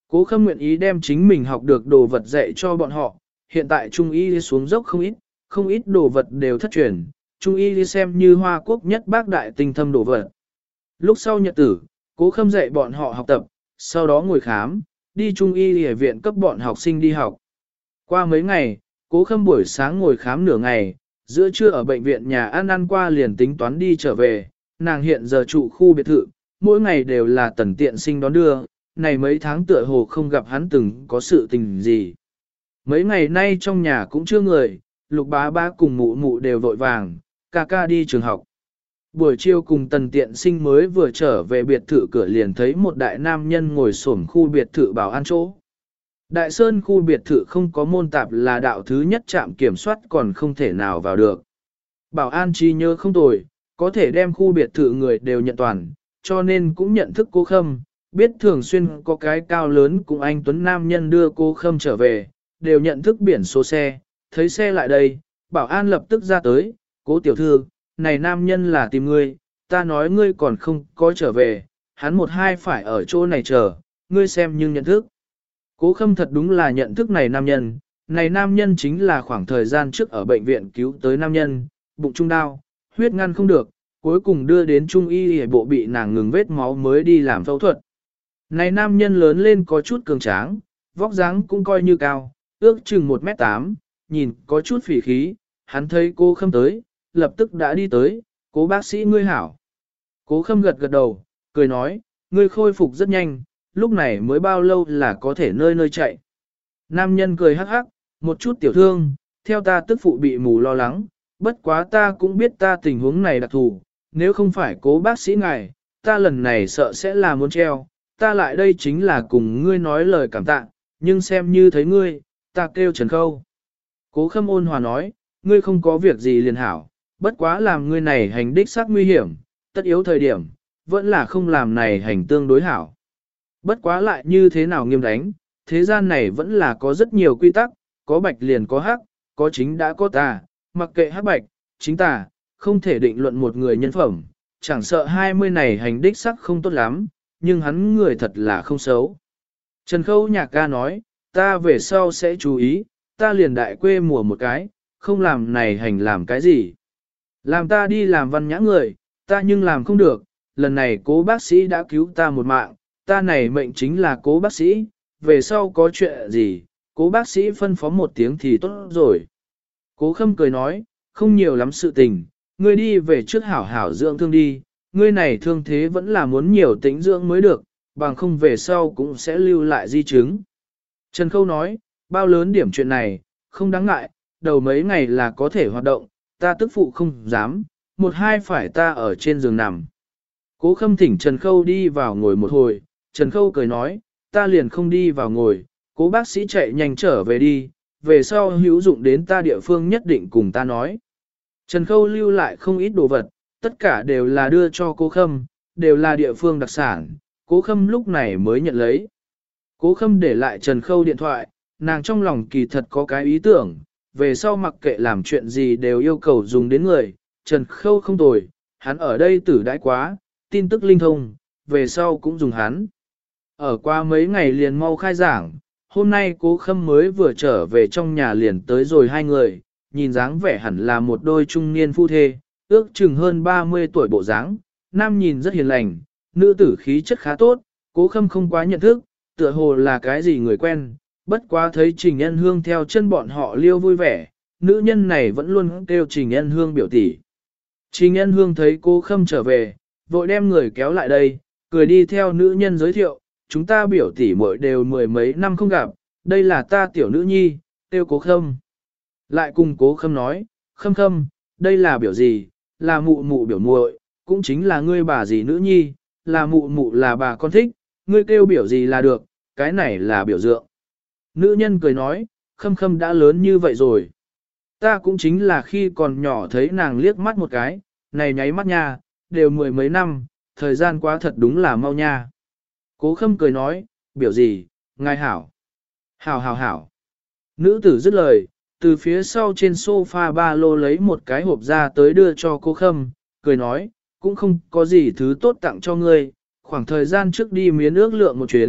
Cố Khâm nguyện ý đem chính mình học được đồ vật dạy cho bọn họ, hiện tại Trung Y xuống dốc không ít đồ vật đều thất truyền, Trung Y xem như Hoa Quốc nhất bác đại tinh thâm đồ vật. Lúc sau nhật tử, Cố Khâm dạy bọn họ học tập, sau đó ngồi khám, đi Trung Y ở viện cấp bọn học sinh đi học. Qua mấy ngày, Cố Khâm buổi sáng ngồi khám nửa ngày, giữa trưa ở bệnh viện nhà ăn qua liền tính toán đi trở về, nàng hiện giờ trụ khu biệt thự, mỗi ngày đều là Tần Tiện Sinh đón đưa, này mấy tháng tựa hồ không gặp hắn từng có sự tình gì. Mấy ngày nay trong nhà cũng chưa người, Lục bá bá cùng mụ mụ đều vội vàng, ca ca đi trường học. Buổi chiều cùng Tần Tiện Sinh mới vừa trở về biệt thự cửa liền thấy một đại nam nhân ngồi xổm khu biệt thự bảo an chỗ. Đại Sơn khu biệt thự không có môn tạp là đạo thứ nhất trạm kiểm soát còn không thể nào vào được. Bảo an trí nhớ không tồi, có thể đem khu biệt thự người đều nhận toàn, cho nên cũng nhận thức Cố Khâm, biết thường xuyên có cái cao lớn cùng anh Tuấn Nam nhân đưa Cố Khâm trở về, đều nhận thức biển số xe, thấy xe lại đây, bảo an lập tức ra tới, Cố tiểu thư, này nam nhân là tìm ngươi, ta nói ngươi còn không có trở về, hắn một hai phải ở chỗ này chờ, ngươi xem nhưng nhận thức. Cố Khâm thật đúng là nhận thức này nam nhân chính là khoảng thời gian trước ở bệnh viện cứu tới nam nhân, bụng trung đau, huyết ngăn không được, cuối cùng đưa đến trung y y bộ bị nàng ngừng vết máu mới đi làm phẫu thuật. Này nam nhân lớn lên có chút cường tráng, vóc dáng cũng coi như cao, ước chừng 1m8, nhìn có chút phỉ khí, hắn thấy Cố Khâm tới, lập tức đã đi tới, Cố bác sĩ ngươi hảo. Cố Khâm gật gật đầu, cười nói, ngươi khôi phục rất nhanh, lúc này mới bao lâu là có thể nơi nơi chạy. Nam nhân cười hắc hắc, một chút tiểu thương, theo ta tức phụ bị mù lo lắng, bất quá ta cũng biết ta tình huống này đặc thù, nếu không phải Cố bác sĩ ngài, ta lần này sợ sẽ là muốn treo, ta lại đây chính là cùng ngươi nói lời cảm tạ, nhưng xem như thấy ngươi, ta kêu Trần Khâu. Cố Khâm ôn hòa nói, ngươi không có việc gì liền hảo, bất quá làm ngươi này hành đích xác nguy hiểm, tất yếu thời điểm, vẫn là không làm này hành tương đối hảo. Bất quá lại như thế nào nghiêm đánh, thế gian này vẫn là có rất nhiều quy tắc, có bạch liền có hắc, có chính đã có tà, mặc kệ hắc bạch, chính tà, không thể định luận một người nhân phẩm, chẳng sợ 20 này hành đích sắc không tốt lắm, nhưng hắn người thật là không xấu. Trần Khâu Nhạc ca nói, ta về sau sẽ chú ý, ta liền đại quê mùa một cái, không làm này hành làm cái gì. Làm ta đi làm văn nhã người, ta nhưng làm không được, lần này Cố bác sĩ đã cứu ta một mạng, ta này mệnh chính là Cố bác sĩ, về sau có chuyện gì, Cố bác sĩ phân phó một tiếng thì tốt rồi. Cố Khâm cười nói, không nhiều lắm sự tình, ngươi đi về trước hảo hảo dưỡng thương đi, ngươi này thương thế vẫn là muốn nhiều tĩnh dưỡng mới được, bằng không về sau cũng sẽ lưu lại di chứng. Trần Khâu nói, bao lớn điểm chuyện này, không đáng ngại, đầu mấy ngày là có thể hoạt động, ta tức phụ không dám, một hai phải ta ở trên giường nằm. Cố Khâm thỉnh Trần Khâu đi vào ngồi một hồi, Trần Khâu cười nói, ta liền không đi vào ngồi, Cố bác sĩ chạy nhanh trở về đi, về sau hữu dụng đến ta địa phương nhất định cùng ta nói. Trần Khâu lưu lại không ít đồ vật, tất cả đều là đưa cho Cố Khâm, đều là địa phương đặc sản, Cố Khâm lúc này mới nhận lấy. Cố Khâm để lại Trần Khâu điện thoại, nàng trong lòng kỳ thật có cái ý tưởng, về sau mặc kệ làm chuyện gì đều yêu cầu dùng đến người, Trần Khâu không tồi, hắn ở đây tử đãi quá, tin tức linh thông, về sau cũng dùng hắn. Ở qua mấy ngày liền mau khai giảng, hôm nay Cố Khâm mới vừa trở về trong nhà liền tới rồi hai người, nhìn dáng vẻ hẳn là một đôi trung niên phu thê, ước chừng hơn 30 tuổi bộ dáng, nam nhìn rất hiền lành, nữ tử khí chất khá tốt, Cố Khâm không quá nhận thức, tựa hồ là cái gì người quen, bất quá thấy Trình Ân Hương theo chân bọn họ liêu vui vẻ, nữ nhân này vẫn luôn kêu Trình Ân Hương biểu tỷ. Trình Ân Hương thấy Cố Khâm trở về, vội đem người kéo lại đây, cười đi theo nữ nhân giới thiệu, chúng ta biểu tỷ muội đều mười mấy năm không gặp, đây là ta tiểu nữ nhi, kêu Cố Khâm. Lại cùng Cố Khâm nói, Khâm Khâm, đây là biểu gì, là mụ mụ biểu muội, cũng chính là ngươi bà gì nữ nhi, là mụ mụ là bà con thích, ngươi kêu biểu gì là được, cái này là biểu dượng. Nữ nhân cười nói, Khâm Khâm đã lớn như vậy rồi. Ta cũng chính là khi còn nhỏ thấy nàng liếc mắt một cái, này nháy mắt nha, đều mười mấy năm, thời gian quá thật đúng là mau nha. Cố Khâm cười nói, biểu gì, ngài hảo. Hảo hảo hảo. Nữ tử dứt lời, từ phía sau trên sofa ba lô lấy một cái hộp ra tới đưa cho Cố Khâm, cười nói, cũng không có gì thứ tốt tặng cho ngươi, khoảng thời gian trước đi miến ước lượng một chuyến,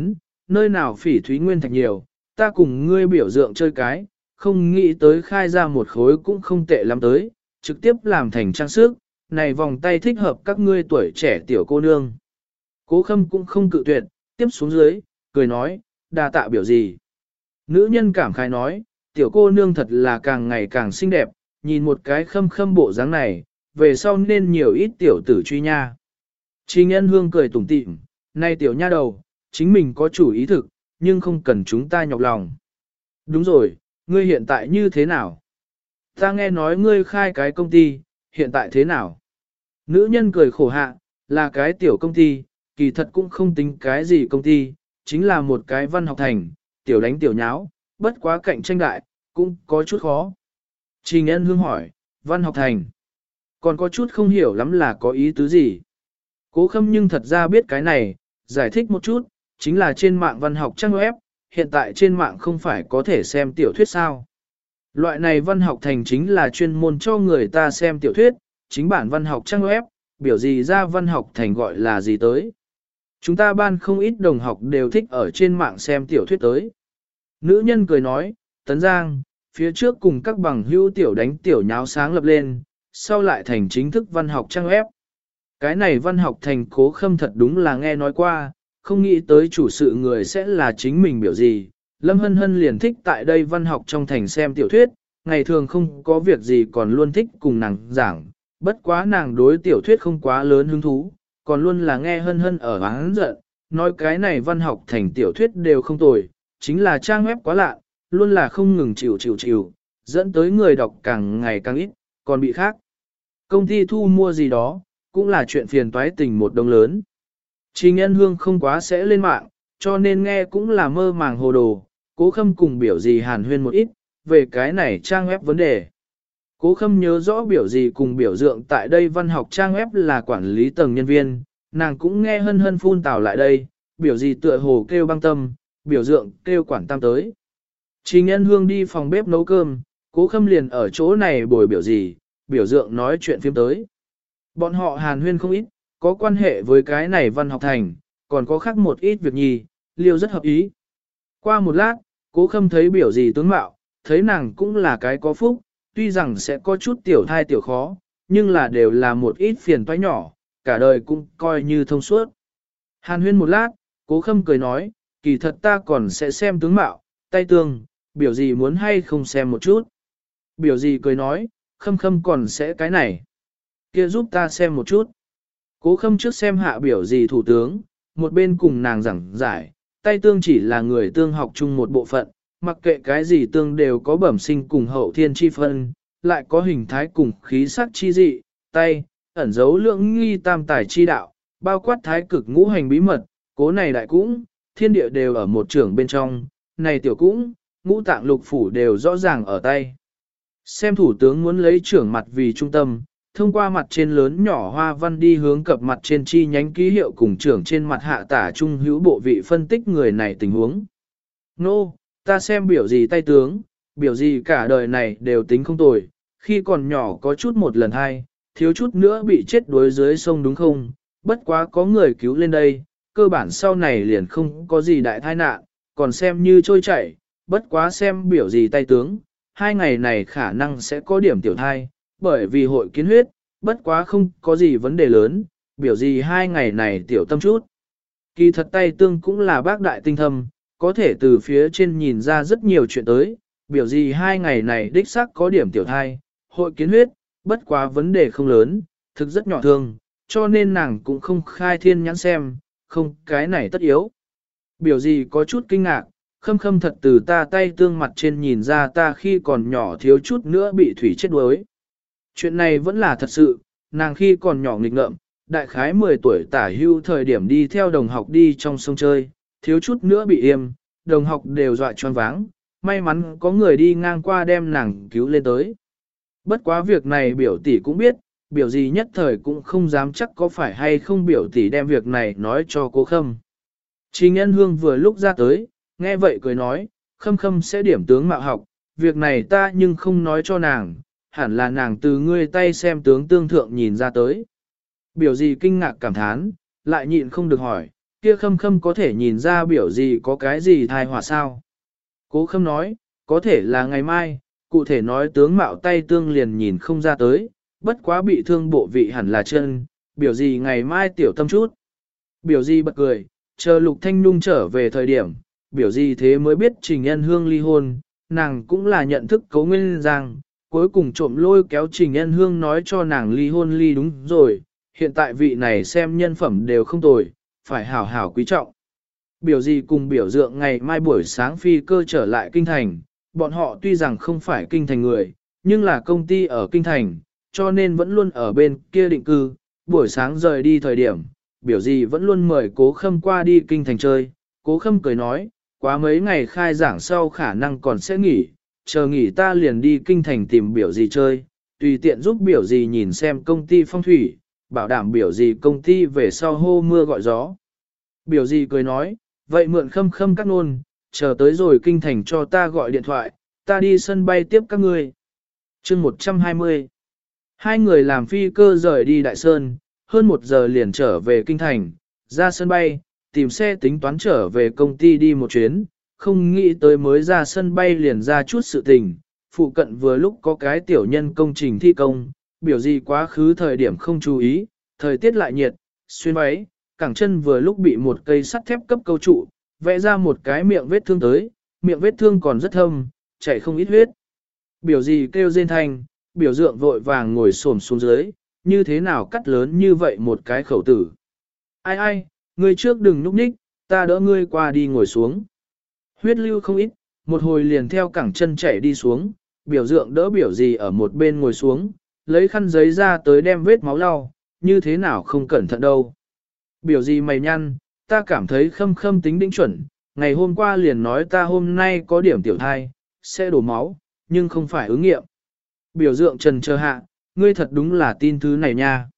nơi nào phỉ thúy nguyên thạch nhiều, ta cùng ngươi biểu tượng chơi cái, không nghĩ tới khai ra một khối cũng không tệ lắm tới, trực tiếp làm thành trang sức, này vòng tay thích hợp các ngươi tuổi trẻ tiểu cô nương. Cố Khâm cũng không cự tuyệt, tiếp xuống dưới, cười nói, đa tạ biểu gì. Nữ nhân cảm khái nói, tiểu cô nương thật là càng ngày càng xinh đẹp, nhìn một cái Khâm Khâm bộ dáng này, về sau nên nhiều ít tiểu tử truy nha. Trình Ân Hương cười tủm tỉm, nay tiểu nha đầu, chính mình có chủ ý thực, nhưng không cần chúng ta nhọc lòng. Đúng rồi, ngươi hiện tại như thế nào? Ta nghe nói ngươi khai cái công ty, hiện tại thế nào? Nữ nhân cười khổ hạ, là cái tiểu công ty, kỳ thật cũng không tính cái gì công ty, chính là một cái văn học thành, tiểu đánh tiểu nháo, bất quá cạnh tranh đại, cũng có chút khó. Trình Ân Hương hỏi, văn học thành, còn có chút không hiểu lắm là có ý tứ gì. Cố Khâm nhưng thật ra biết cái này, giải thích một chút, chính là trên mạng văn học trang web, hiện tại trên mạng không phải có thể xem tiểu thuyết sao. Loại này văn học thành chính là chuyên môn cho người ta xem tiểu thuyết, chính bản văn học trang web, biểu gì ra văn học thành gọi là gì tới. Chúng ta ban không ít đồng học đều thích ở trên mạng xem tiểu thuyết tới. Nữ nhân cười nói, Tấn Giang, phía trước cùng các bằng hữu tiểu đánh tiểu nháo sáng lập lên, sau lại thành chính thức văn học trang web. Cái này văn học thành Cố Khâm thật đúng là nghe nói qua, không nghĩ tới chủ sự người sẽ là chính mình biểu gì. Lâm Hân Hân liền thích tại đây văn học trong thành xem tiểu thuyết, ngày thường không có việc gì còn luôn thích cùng nàng giảng, bất quá nàng đối tiểu thuyết không quá lớn hứng thú, còn luôn là nghe Hân Hân ở oán giận, nói cái này văn học thành tiểu thuyết đều không tồi, chính là trang web quá lạ, luôn là không ngừng chịu, dẫn tới người đọc càng ngày càng ít, còn bị khác. Công ty thu mua gì đó, cũng là chuyện phiền toái tình một đồng lớn. Trình Ân Hương không quá sẽ lên mạng, cho nên nghe cũng là mơ màng hồ đồ, Cố Khâm cùng biểu gì hàn huyên một ít, về cái này trang web vấn đề. Cố Khâm nhớ rõ biểu gì cùng biểu dượng tại đây văn học trang web là quản lý tầng nhân viên, nàng cũng nghe Hân Hân phun tào lại đây, biểu gì tựa hồ kêu băng tâm, biểu dượng kêu quản tam tới. Trình Ân Hương đi phòng bếp nấu cơm, Cố Khâm liền ở chỗ này bồi biểu gì, biểu dượng nói chuyện phim tới. Bọn họ hàn huyên không ít, có quan hệ với cái này văn học thành, còn có khác một ít việc nhì, liêu rất hợp ý. Qua một lát, Cố Khâm thấy biểu gì tướng mạo, thấy nàng cũng là cái có phúc, tuy rằng sẽ có chút tiểu thai tiểu khó, nhưng là đều là một ít phiền toái nhỏ, cả đời cũng coi như thông suốt. Hàn huyên một lát, Cố Khâm cười nói, kỳ thật ta còn sẽ xem tướng mạo, tay tương, biểu gì muốn hay không xem một chút. Biểu gì cười nói, Khâm Khâm còn sẽ cái này. Kia giúp ta xem một chút. Cố Khâm trước xem hạ biểu gì thủ tướng, một bên cùng nàng giảng giải, tay tương chỉ là người tương học chung một bộ phận, mặc kệ cái gì tương đều có bẩm sinh cùng hậu thiên chi phân, lại có hình thái cùng khí sắc chi dị, tay, ẩn dấu lượng nghi tam tài chi đạo, bao quát thái cực ngũ hành bí mật, cố này đại cũng, thiên địa đều ở một trưởng bên trong, này tiểu cũng, ngũ tạng lục phủ đều rõ ràng ở tay. Xem thủ tướng muốn lấy trưởng mặt vì trung tâm, thông qua mặt trên lớn nhỏ hoa văn đi hướng cập mặt trên chi nhánh ký hiệu cùng trưởng trên mặt hạ tả trung hữu bộ vị phân tích người này tình huống. Nô, ta xem biểu gì tay tướng, biểu gì cả đời này đều tính không tồi, khi còn nhỏ có chút một lần hai, thiếu chút nữa bị chết đuối dưới sông đúng không, bất quá có người cứu lên đây, cơ bản sau này liền không có gì đại tai nạn, còn xem như trôi chảy, bất quá xem biểu gì tay tướng, 2 ngày này khả năng sẽ có điểm tiểu thai, bởi vì hội kiến huyết, bất quá không có gì vấn đề lớn, biểu gì 2 ngày này tiểu tâm chút. Kỳ thật tay tương cũng là bác đại tinh thâm, có thể từ phía trên nhìn ra rất nhiều chuyện tới, biểu gì 2 ngày này đích xác có điểm tiểu thai, hội kiến huyết, bất quá vấn đề không lớn, thực rất nhỏ thương, cho nên nàng cũng không khai thiên nhãn xem, không cái này tất yếu. Biểu gì có chút kinh ngạc, Khâm Khâm thật từ ta tay tương mặt trên nhìn ra ta khi còn nhỏ thiếu chút nữa bị thủy chết đuối. Chuyện này vẫn là thật sự, nàng khi còn nhỏ nghịch ngợm, đại khái 10 tuổi tả hưu thời điểm đi theo đồng học đi trong sông chơi, thiếu chút nữa bị yêm, đồng học đều dọa choáng váng, may mắn có người đi ngang qua đem nàng cứu lên tới. Bất quá việc này biểu tỷ cũng biết, biểu gì nhất thời cũng không dám chắc có phải hay không biểu tỷ đem việc này nói cho cô Khâm. Trình Ân Hương vừa lúc ra tới, nghe vậy cười nói, Khâm Khâm sẽ điểm tướng mạo học, việc này ta nhưng không nói cho nàng, hẳn là nàng từ ngươi tay xem tướng tương thượng nhìn ra tới. Biểu gì kinh ngạc cảm thán, lại nhịn không được hỏi, Kia Khâm Khâm có thể nhìn ra biểu gì có cái gì thai họa sao? Cố Khâm nói, có thể là ngày mai, cụ thể nói tướng mạo tay tương liền nhìn không ra tới, bất quá bị thương bộ vị hẳn là chân, biểu gì ngày mai tiểu tâm chút. Biểu gì bật cười, chờ Lục Thanh Nhung trở về thời điểm, biểu gì thế mới biết Trình Ân Hương ly hôn, nàng cũng là nhận thức Cố Nguyên Giang, cuối cùng trộm lôi kéo Trình Ân Hương nói cho nàng ly hôn ly đúng rồi, hiện tại vị này xem nhân phẩm đều không tồi, phải hảo hảo quý trọng. Biểu gì cùng biểu dượng ngày mai buổi sáng phi cơ trở lại kinh thành, bọn họ tuy rằng không phải kinh thành người, nhưng là công ty ở kinh thành, cho nên vẫn luôn ở bên kia định cư, buổi sáng rời đi thời điểm, biểu gì vẫn luôn mời Cố Khâm qua đi kinh thành chơi, Cố Khâm cười nói, quá mấy ngày khai giảng sau khả năng còn sẽ nghỉ, chờ nghỉ ta liền đi kinh thành tìm biểu gì chơi, tùy tiện giúp biểu gì nhìn xem công ty phong thủy, bảo đảm biểu gì công ty về sau hô mưa gọi gió. Biểu gì cười nói, vậy mượn Khâm Khâm các nôn, chờ tới rồi kinh thành cho ta gọi điện thoại, ta đi sân bay tiếp các ngươi. Chương 120. Hai người làm phi cơ rời đi Đại Sơn, hơn 1 giờ liền trở về kinh thành, ra sân bay, tìm xe tính toán trở về công ty đi một chuyến, không nghĩ tới mới ra sân bay liền ra chút sự tình, phụ cận vừa lúc có cái tiểu nhân công trình thi công, biểu gì quá khứ thời điểm không chú ý, thời tiết lại nhiệt, xuyên váy, cẳng chân vừa lúc bị một cây sắt thép cấp câu trụ, vẽ ra một cái miệng vết thương tới, miệng vết thương còn rất thâm, chảy không ít huyết. Biểu gì kêu rên thanh, biểu dượng vội vàng ngồi xổm xuống dưới, như thế nào cắt lớn như vậy một cái khẩu tử. Ai ai, ngươi trước đừng núp ních, ta đỡ ngươi qua đi ngồi xuống. Huyết lưu không ít, một hồi liền theo cẳng chân chảy đi xuống, biểu dượng đỡ biểu gì ở một bên ngồi xuống, lấy khăn giấy ra tới đem vết máu lau, như thế nào không cẩn thận đâu. Biểu gì mày nhăn, ta cảm thấy Khâm Khâm tính đỉnh chuẩn, ngày hôm qua liền nói ta hôm nay có điểm tiểu thai, sẽ đổ máu, nhưng không phải ứng nghiệm. Biểu dượng trần chờ hạ, ngươi thật đúng là tin thứ này nha.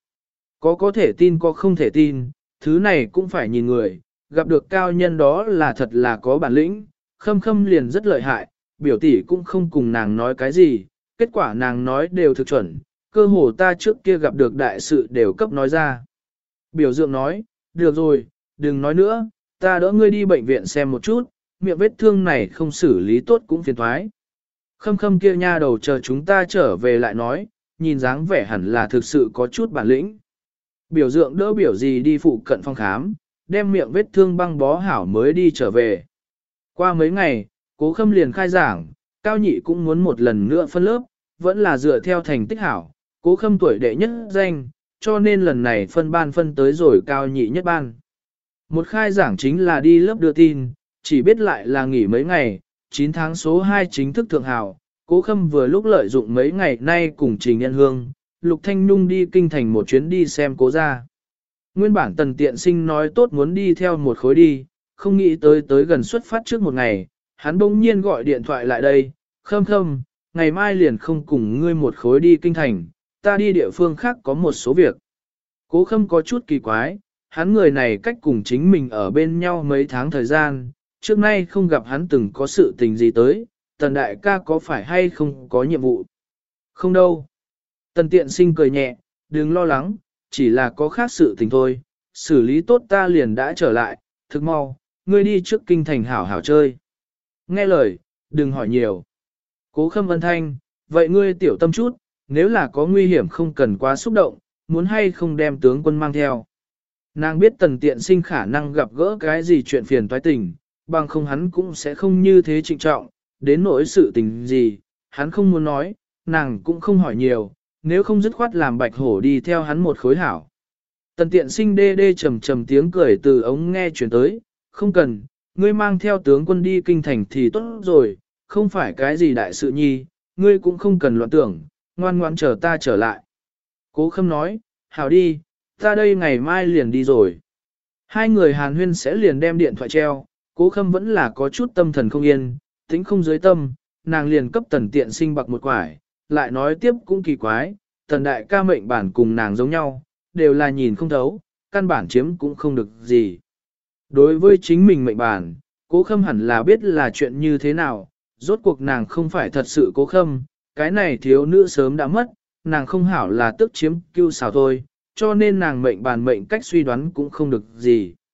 Có thể tin có không thể tin, thứ này cũng phải nhìn người, gặp được cao nhân đó là thật là có bản lĩnh, Khâm Khâm liền rất lợi hại, biểu tỷ cũng không cùng nàng nói cái gì, kết quả nàng nói đều thực chuẩn, cơ hồ ta trước kia gặp được đại sự đều cấp nói ra. Biểu dượng nói, được rồi, đừng nói nữa, ta đỡ ngươi đi bệnh viện xem một chút, miệng vết thương này không xử lý tốt cũng phiền thoái. Khâm Khâm kia nha đầu chờ chúng ta trở về lại nói, nhìn dáng vẻ hẳn là thực sự có chút bản lĩnh. Biểu dượng đỡ biểu gì đi phụ cận phòng khám, đem miệng vết thương băng bó hảo mới đi trở về. Qua mấy ngày, Cố Khâm liền khai giảng, Cao Nhị cũng muốn một lần nữa phân lớp, vẫn là dựa theo thành tích hảo, Cố Khâm tuổi đệ nhất danh, cho nên lần này phân ban phân tới rồi Cao Nhị nhất ban. Một khai giảng chính là đi lớp đưa tin, chỉ biết lại là nghỉ mấy ngày, 9 tháng số 2 chính thức thượng hào, Cố Khâm vừa lúc lợi dụng mấy ngày nay cùng Trình Nhân Hương, Lục Thanh Nhung đi kinh thành một chuyến đi xem Cố gia. Nguyên bản Tần Tiện Sinh nói tốt muốn đi theo một khối đi, không nghĩ tới gần xuất phát trước một ngày, hắn bỗng nhiên gọi điện thoại lại đây, Khâm Khâm, ngày mai liền không cùng ngươi một khối đi kinh thành, ta đi địa phương khác có một số việc. Cố Khâm có chút kỳ quái, hắn người này cách cùng chính mình ở bên nhau mấy tháng thời gian, trước nay không gặp hắn từng có sự tình gì tới, Tần đại ca có phải hay không có nhiệm vụ? Không đâu. Tần Tiện Sinh cười nhẹ, đừng lo lắng, chỉ là có khác sự tình thôi, xử lý tốt ta liền đã trở lại, thực mau, ngươi đi trước kinh thành hảo hảo chơi. Nghe lời, đừng hỏi nhiều. Cố Khâm ân thanh, vậy ngươi tiểu tâm chút, nếu là có nguy hiểm không cần quá xúc động, muốn hay không đem tướng quân mang theo. Nàng biết Tần Tiện Sinh khả năng gặp gỡ cái gì chuyện phiền toái tình, bằng không hắn cũng sẽ không như thế trịnh trọng, đến nỗi sự tình gì, hắn không muốn nói, nàng cũng không hỏi nhiều, nếu không dứt khoát làm Bạch Hổ đi theo hắn một khối hảo. Tần Tiện Sinh đê đê trầm trầm tiếng cười từ ống nghe chuyển tới, không cần, ngươi mang theo tướng quân đi kinh thành thì tốt rồi, không phải cái gì đại sự nhi, ngươi cũng không cần loạn tưởng, ngoan ngoãn chờ ta trở lại. Cố Khâm nói, hảo đi, ta đây ngày mai liền đi rồi. Hai người hàn huyên sẽ liền đem điện thoại treo, Cố Khâm vẫn là có chút tâm thần không yên, tính không dưới tâm, nàng liền cấp Tần Tiện Sinh bạc một quải, lại nói tiếp cũng kỳ quái, Tần đại ca mệnh bản cùng nàng giống nhau, đều là nhìn không thấu, căn bản chiếm cũng không được gì. Đối với chính mình mệnh bản, Cố Khâm hẳn là biết là chuyện như thế nào, rốt cuộc nàng không phải thật sự Cố Khâm, cái này thiếu nữ sớm đã mất, nàng không hảo là tức chiếm cưu xào thôi, cho nên nàng mệnh bản mệnh cách suy đoán cũng không được gì.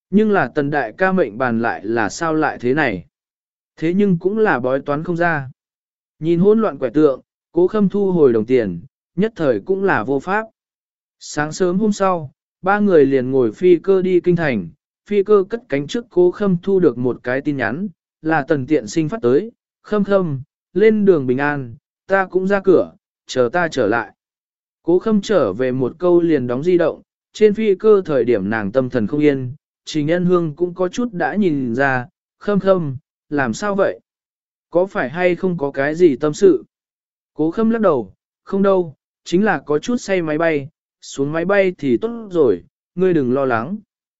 Nhưng là tần đại ca mệnh bàn lại là sao lại thế này? Thế nhưng cũng là bói toán không ra. Nhìn hỗn loạn quẻ tượng, Cố Khâm thu hồi đồng tiền, nhất thời cũng là vô pháp. Sáng sớm hôm sau, ba người liền ngồi phi cơ đi kinh thành, phi cơ cất cánh trước Cố Khâm thu được một cái tin nhắn, là Tần Tiện Sinh phát tới, Khâm Khâm, lên đường bình an, ta cũng ra cửa, chờ ta trở lại. Cố Khâm trở về một câu liền đóng di động, trên phi cơ thời điểm nàng tâm thần không yên, Trình Nhân Hương cũng có chút đã nhìn ra, Khâm Khâm, làm sao vậy? Có phải hay không có cái gì tâm sự? Cố Khâm lắc đầu, không đâu, chính là có chút say máy bay, xuống máy bay thì tốt rồi, ngươi đừng lo lắng.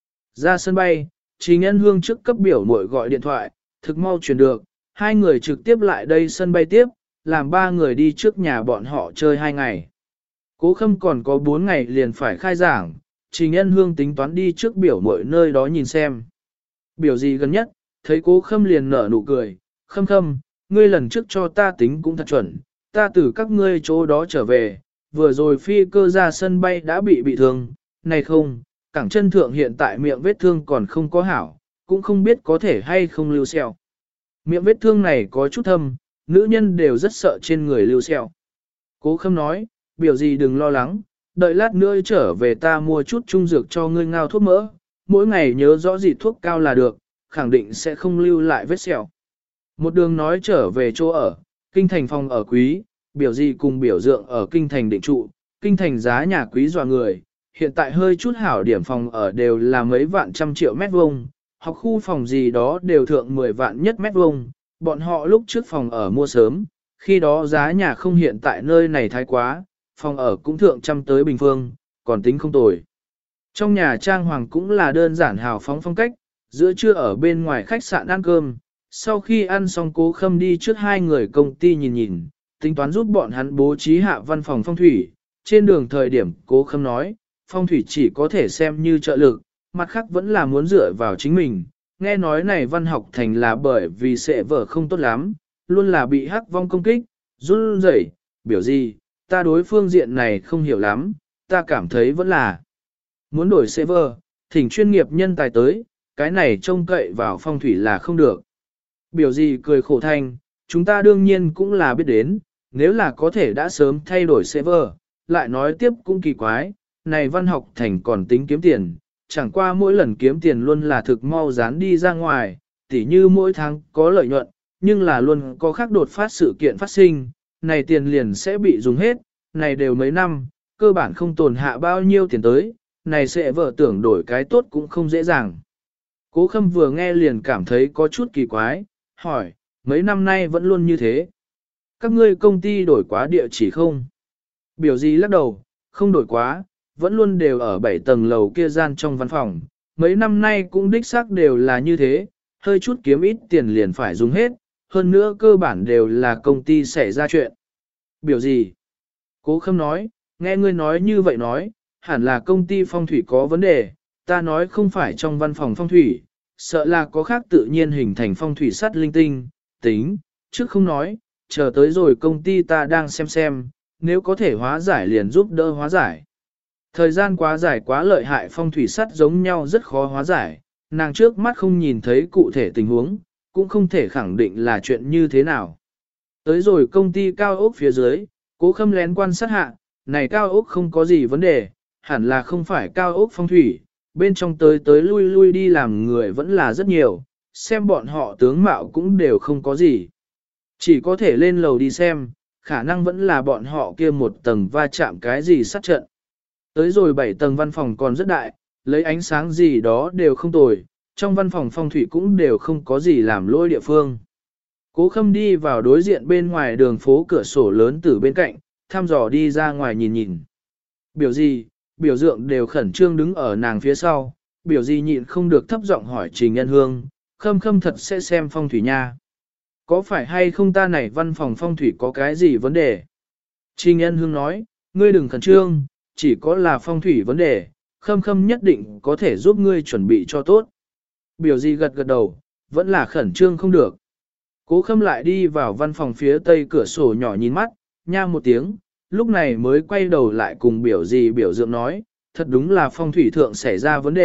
Ra sân bay, Trình Nhân Hương trước cấp biểu muội gọi điện thoại, thực mau truyền được, hai người trực tiếp lại đây sân bay tiếp, làm ba người đi trước nhà bọn họ chơi 2 ngày. Cố Khâm còn có 4 ngày liền phải khai giảng, Trình Nhân Hương tính toán đi trước biểu muội nơi đó nhìn xem. Biểu gì gần nhất, thấy Cố Khâm liền nở nụ cười, Khâm Khâm, ngươi lần trước cho ta tính cũng thật chuẩn, ta từ các ngươi chỗ đó trở về, vừa rồi phi cơ ra sân bay đã bị thương, này không, cẳng chân thượng hiện tại miệng vết thương còn không có hảo, cũng không biết có thể hay không lưu sẹo. Miệng vết thương này có chút thâm, nữ nhân đều rất sợ trên người lưu sẹo. Cố Khâm nói, biểu gì đừng lo lắng, đợi lát nữa trở về ta mua chút trung dược cho ngươi ngao thuốc mỡ, mỗi ngày nhớ rõ gì thuốc cao là được, khẳng định sẽ không lưu lại vết sẹo. Một đường nói trở về chỗ ở, kinh thành phòng ở quý, biểu gì cùng biểu dượng ở kinh thành định trụ, kinh thành giá nhà quý dọa người, hiện tại hơi chút hảo điểm phòng ở đều là mấy vạn trăm triệu mét vuông, học khu phòng gì đó đều thượng 10 vạn nhất mét vuông, bọn họ lúc trước phòng ở mua sớm, khi đó giá nhà không hiện tại nơi này thái quá, phòng ở cũng thượng trăm tới bình phương, còn tính không tồi. Trong nhà trang hoàng cũng là đơn giản hào phóng phong cách, giữa trưa ở bên ngoài khách sạn ăn cơm, sau khi ăn xong Cố Khâm đi trước hai người công ty nhìn, tính toán giúp bọn hắn bố trí hạ văn phòng phong thủy. Trên đường thời điểm Cố Khâm nói, phong thủy chỉ có thể xem như trợ lực, mặt khác vẫn là muốn dựa vào chính mình. Nghe nói này văn học thành là bởi vì sẽ vở không tốt lắm, luôn là bị hắc vong công kích, run rẩy, biểu gì, ta đối phương diện này không hiểu lắm, ta cảm thấy vẫn là muốn đổi server, thỉnh chuyên nghiệp nhân tài tới, cái này trông cậy vào phong thủy là không được. Biểu gì cười khổ thanh, chúng ta đương nhiên cũng là biết đến, nếu là có thể đã sớm thay đổi server, lại nói tiếp cũng kỳ quái, này văn học thành còn tính kiếm tiền, chẳng qua mỗi lần kiếm tiền luôn là thực mau dán đi ra ngoài, tỉ như mỗi tháng có lợi nhuận, nhưng là luôn có khác đột phát sự kiện phát sinh, này tiền liền sẽ bị dùng hết, này đều mấy năm, cơ bản không tồn hạ bao nhiêu tiền tới, này sẽ vợ tưởng đổi cái tốt cũng không dễ dàng. Cố Khâm vừa nghe liền cảm thấy có chút kỳ quái, hỏi, mấy năm nay vẫn luôn như thế. Các ngươi công ty đổi quá địa chỉ không? Biểu gì lắc đầu, không đổi quá, vẫn luôn đều ở 7 tầng lầu kia gian trong văn phòng. Mấy năm nay cũng đích xác đều là như thế, hơi chút kiếm ít tiền liền phải dùng hết, hơn nữa cơ bản đều là công ty xảy ra chuyện. Biểu gì? Cố Khâm nói, nghe ngươi nói như vậy nói, hẳn là công ty phong thủy có vấn đề, ta nói không phải trong văn phòng phong thủy, sợ là có khác tự nhiên hình thành phong thủy sắt linh tinh, tính, trước không nói, chờ tới rồi công ty ta đang xem, nếu có thể hóa giải liền giúp đỡ hóa giải. Thời gian quá dài quá lợi hại phong thủy sắt giống nhau rất khó hóa giải, nàng trước mắt không nhìn thấy cụ thể tình huống, cũng không thể khẳng định là chuyện như thế nào. Tới rồi công ty cao ốc phía dưới, Cố Khâm lén quan sát hạ, này cao ốc không có gì vấn đề, hẳn là không phải cao ốc phong thủy, bên trong tới lui đi làm người vẫn là rất nhiều, xem bọn họ tướng mạo cũng đều không có gì. Chỉ có thể lên lầu đi xem, khả năng vẫn là bọn họ kia một tầng va chạm cái gì sát trận. Tới rồi 7 tầng văn phòng còn rất đại, lấy ánh sáng gì đó đều không tồi, trong văn phòng phong thủy cũng đều không có gì làm lỗi địa phương. Cố Khâm đi vào đối diện bên ngoài đường phố cửa sổ lớn từ bên cạnh, thăm dò đi ra ngoài nhìn. Biểu gì, biểu dượng đều khẩn trương đứng ở nàng phía sau, biểu gì nhịn không được thấp giọng hỏi Trình Nhân Hương, Khâm thật sẽ xem phong thủy nha. Có phải hay không ta này văn phòng phong thủy có cái gì vấn đề? Trình Nhân Hương nói, ngươi đừng khẩn trương, chỉ có là phong thủy vấn đề, Khâm nhất định có thể giúp ngươi chuẩn bị cho tốt. Biểu gì gật đầu, vẫn là khẩn trương không được. Cố Khâm lại đi vào văn phòng phía tây cửa sổ nhỏ nhìn mắt, nha một tiếng, lúc này mới quay đầu lại cùng biểu dượng nói, thật đúng là phong thủy thượng xảy ra vấn đề,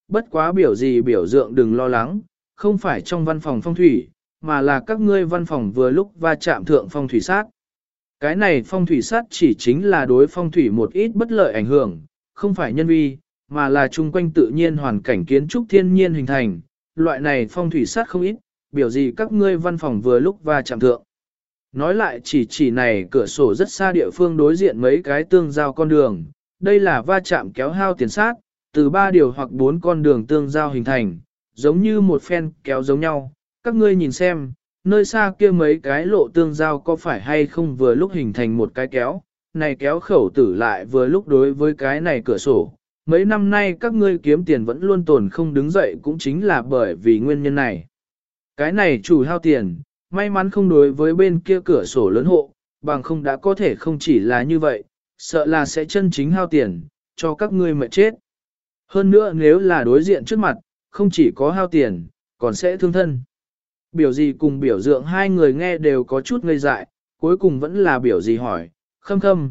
bất quá biểu gì biểu tượng đừng lo lắng, không phải trong văn phòng phong thủy, mà là các ngươi văn phòng vừa lúc va chạm thượng phong thủy sát. Cái này phong thủy sát chỉ chính là đối phong thủy một ít bất lợi ảnh hưởng, không phải nhân vi, mà là chung quanh tự nhiên hoàn cảnh kiến trúc thiên nhiên hình thành, loại này phong thủy sát không ít, biểu gì các ngươi văn phòng vừa lúc va chạm thượng. Nói lại chỉ này cửa sổ rất xa địa phương đối diện mấy cái tương giao con đường, đây là va chạm kéo hao tiền sát, từ 3 điều hoặc 4 con đường tương giao hình thành, giống như một phen kéo giống nhau, các ngươi nhìn xem, nơi xa kia mấy cái lộ tương giao có phải hay không vừa lúc hình thành một cái kéo, này kéo khẩu tử lại vừa lúc đối với cái này cửa sổ. Mấy năm nay các ngươi kiếm tiền vẫn luôn tồn không đứng dậy cũng chính là bởi vì nguyên nhân này. Cái này chủ hao tiền, may mắn không đối với bên kia cửa sổ lớn hộ, bằng không đã có thể không chỉ là như vậy, sợ là sẽ chân chính hao tiền, cho các ngươi mệt chết. Hơn nữa nếu là đối diện trước mặt, không chỉ có hao tiền, còn sẽ thương thân. Biểu gì cùng biểu dượng hai người nghe đều có chút ngây dại, cuối cùng vẫn là biểu gì hỏi, Khâm Khâm,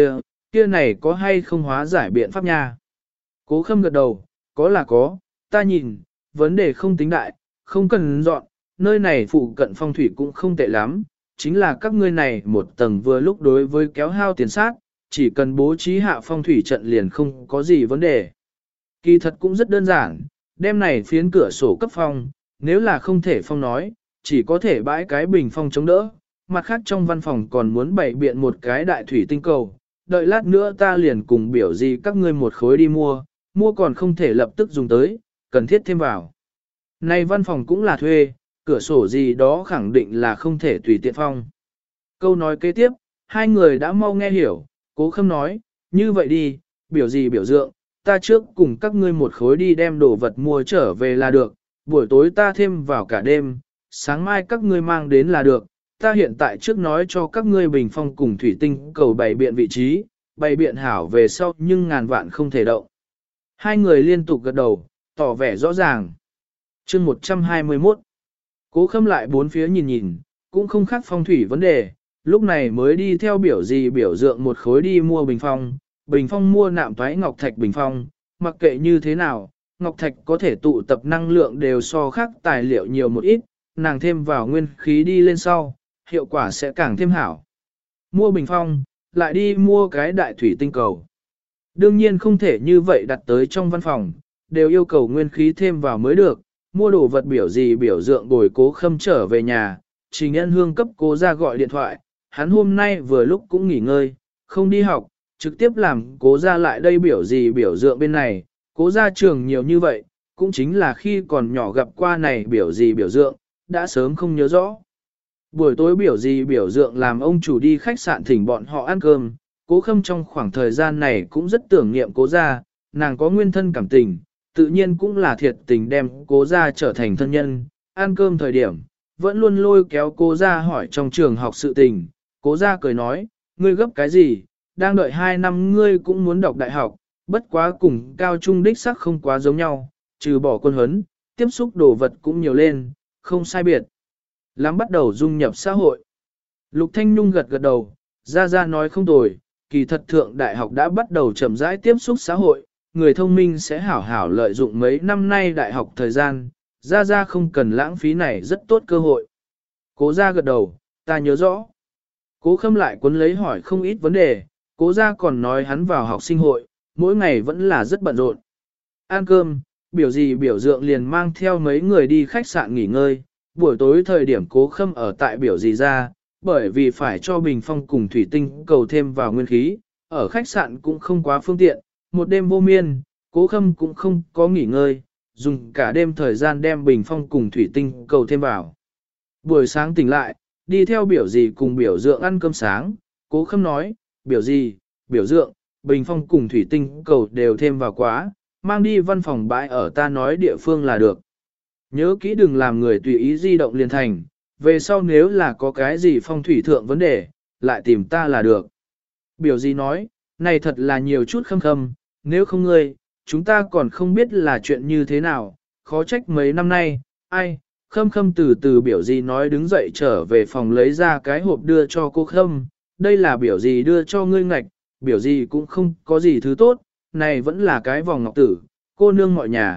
kia này có hay không hóa giải biện pháp nha? Cố Khâm gật đầu, có là có, ta nhìn, vấn đề không tính đại, không cần dọn, nơi này phụ cận phong thủy cũng không tệ lắm, chính là các ngươi này một tầng vừa lúc đối với kéo hao tiền sát, chỉ cần bố trí hạ phong thủy trận liền không có gì vấn đề. Kỳ thật cũng rất đơn giản, đem này phiến cửa sổ cấp phong, nếu là không thể phong nói, chỉ có thể bãi cái bình phong chống đỡ, mặt khác trong văn phòng còn muốn bày biện một cái đại thủy tinh cầu, đợi lát nữa ta liền cùng biểu gì các ngươi một khối đi mua còn không thể lập tức dùng tới, cần thiết thêm vào. Này văn phòng cũng là thuê, cửa sổ gì đó khẳng định là không thể tùy tiện phong. Câu nói kế tiếp, hai người đã mau nghe hiểu, Cố Khâm nói, như vậy đi, biểu gì biểu dượng, ta trước cùng các ngươi một khối đi đem đồ vật mua trở về là được, buổi tối ta thêm vào cả đêm, sáng mai các ngươi mang đến là được, ta hiện tại trước nói cho các ngươi bình phong cùng thủy tinh cầu bày biện vị trí, bày biện hảo về sau nhưng ngàn vạn không thể động. Hai người liên tục gật đầu, tỏ vẻ rõ ràng. Chương 121 Cố Khâm lại bốn phía nhìn nhìn, cũng không khác phong thủy vấn đề, lúc này mới đi theo biểu gì biểu dượng một khối đi mua bình phong mua nạm toái ngọc thạch bình phong, mặc kệ như thế nào, ngọc thạch có thể tụ tập năng lượng đều so khác tài liệu nhiều một ít, nàng thêm vào nguyên khí đi lên sau, hiệu quả sẽ càng thêm hảo. Mua bình phong, lại đi mua cái đại thủy tinh cầu. Đương nhiên không thể như vậy đặt tới trong văn phòng, đều yêu cầu nguyên khí thêm vào mới được, mua đồ vật biểu gì biểu dượng bồi Cố Khâm trở về nhà, Trình Nhân Hương cấp Cố ra gọi điện thoại, hắn hôm nay vừa lúc cũng nghỉ ngơi, không đi học, trực tiếp làm Cố ra lại đây biểu gì biểu dượng bên này, Cố ra trường nhiều như vậy, cũng chính là khi còn nhỏ gặp qua này biểu gì biểu dượng, đã sớm không nhớ rõ. Buổi tối biểu gì biểu dượng làm ông chủ đi khách sạn thỉnh bọn họ ăn cơm, Cố Khâm trong khoảng thời gian này cũng rất tưởng niệm Cố ra, nàng có nguyên thân cảm tình, tự nhiên cũng là thiệt tình đem Cố ra trở thành thân nhân, ăn cơm thời điểm, vẫn luôn lôi kéo Cố ra hỏi trong trường học sự tình, Cố ra cười nói, ngươi gấp cái gì, đang đợi 2 năm ngươi cũng muốn đọc đại học, bất quá cùng cao trung đích sắc không quá giống nhau, trừ bỏ quân huấn, tiếp xúc đồ vật cũng nhiều lên, không sai biệt. Lắm bắt đầu dung nhập xã hội. Lục Thanh Nhung gật gật đầu, ra nói không tồi, kỳ thật thượng đại học đã bắt đầu chậm rãi tiếp xúc xã hội, người thông minh sẽ hảo hảo lợi dụng mấy năm nay đại học thời gian, ra không cần lãng phí này rất tốt cơ hội. Cố ra gật đầu, ta nhớ rõ. Cố Khâm lại cuốn lấy hỏi không ít vấn đề, Cố ra còn nói hắn vào học sinh hội, mỗi ngày vẫn là rất bận rộn. Ăn cơm, biểu gì biểu dượng liền mang theo mấy người đi khách sạn nghỉ ngơi, buổi tối thời điểm Cố Khâm ở tại biểu gì ra, bởi vì phải cho bình phong cùng thủy tinh cầu thêm vào nguyên khí, ở khách sạn cũng không quá phương tiện, một đêm vô miên, Cố Khâm cũng không có nghỉ ngơi, dùng cả đêm thời gian đem bình phong cùng thủy tinh cầu thêm vào. Buổi sáng tỉnh lại, đi theo biểu gì cùng biểu dượng ăn cơm sáng, Cố Khâm nói, biểu gì, biểu dượng, bình phong cùng thủy tinh cầu đều thêm vào quá, mang đi văn phòng bãi ở ta nói địa phương là được. Nhớ kỹ đừng làm người tùy ý di động liền thành, về sau nếu là có cái gì phong thủy thượng vấn đề, lại tìm ta là được. Biểu gì nói, này thật là nhiều chút khâm, nếu không ngươi, chúng ta còn không biết là chuyện như thế nào, khó trách mấy năm nay, ai, khâm từ từ biểu gì nói đứng dậy trở về phòng lấy ra cái hộp đưa cho cô Khâm, đây là biểu gì đưa cho ngươi ngạch, biểu gì cũng không có gì thứ tốt, này vẫn là cái vòng ngọc tử, cô nương mọi nhà,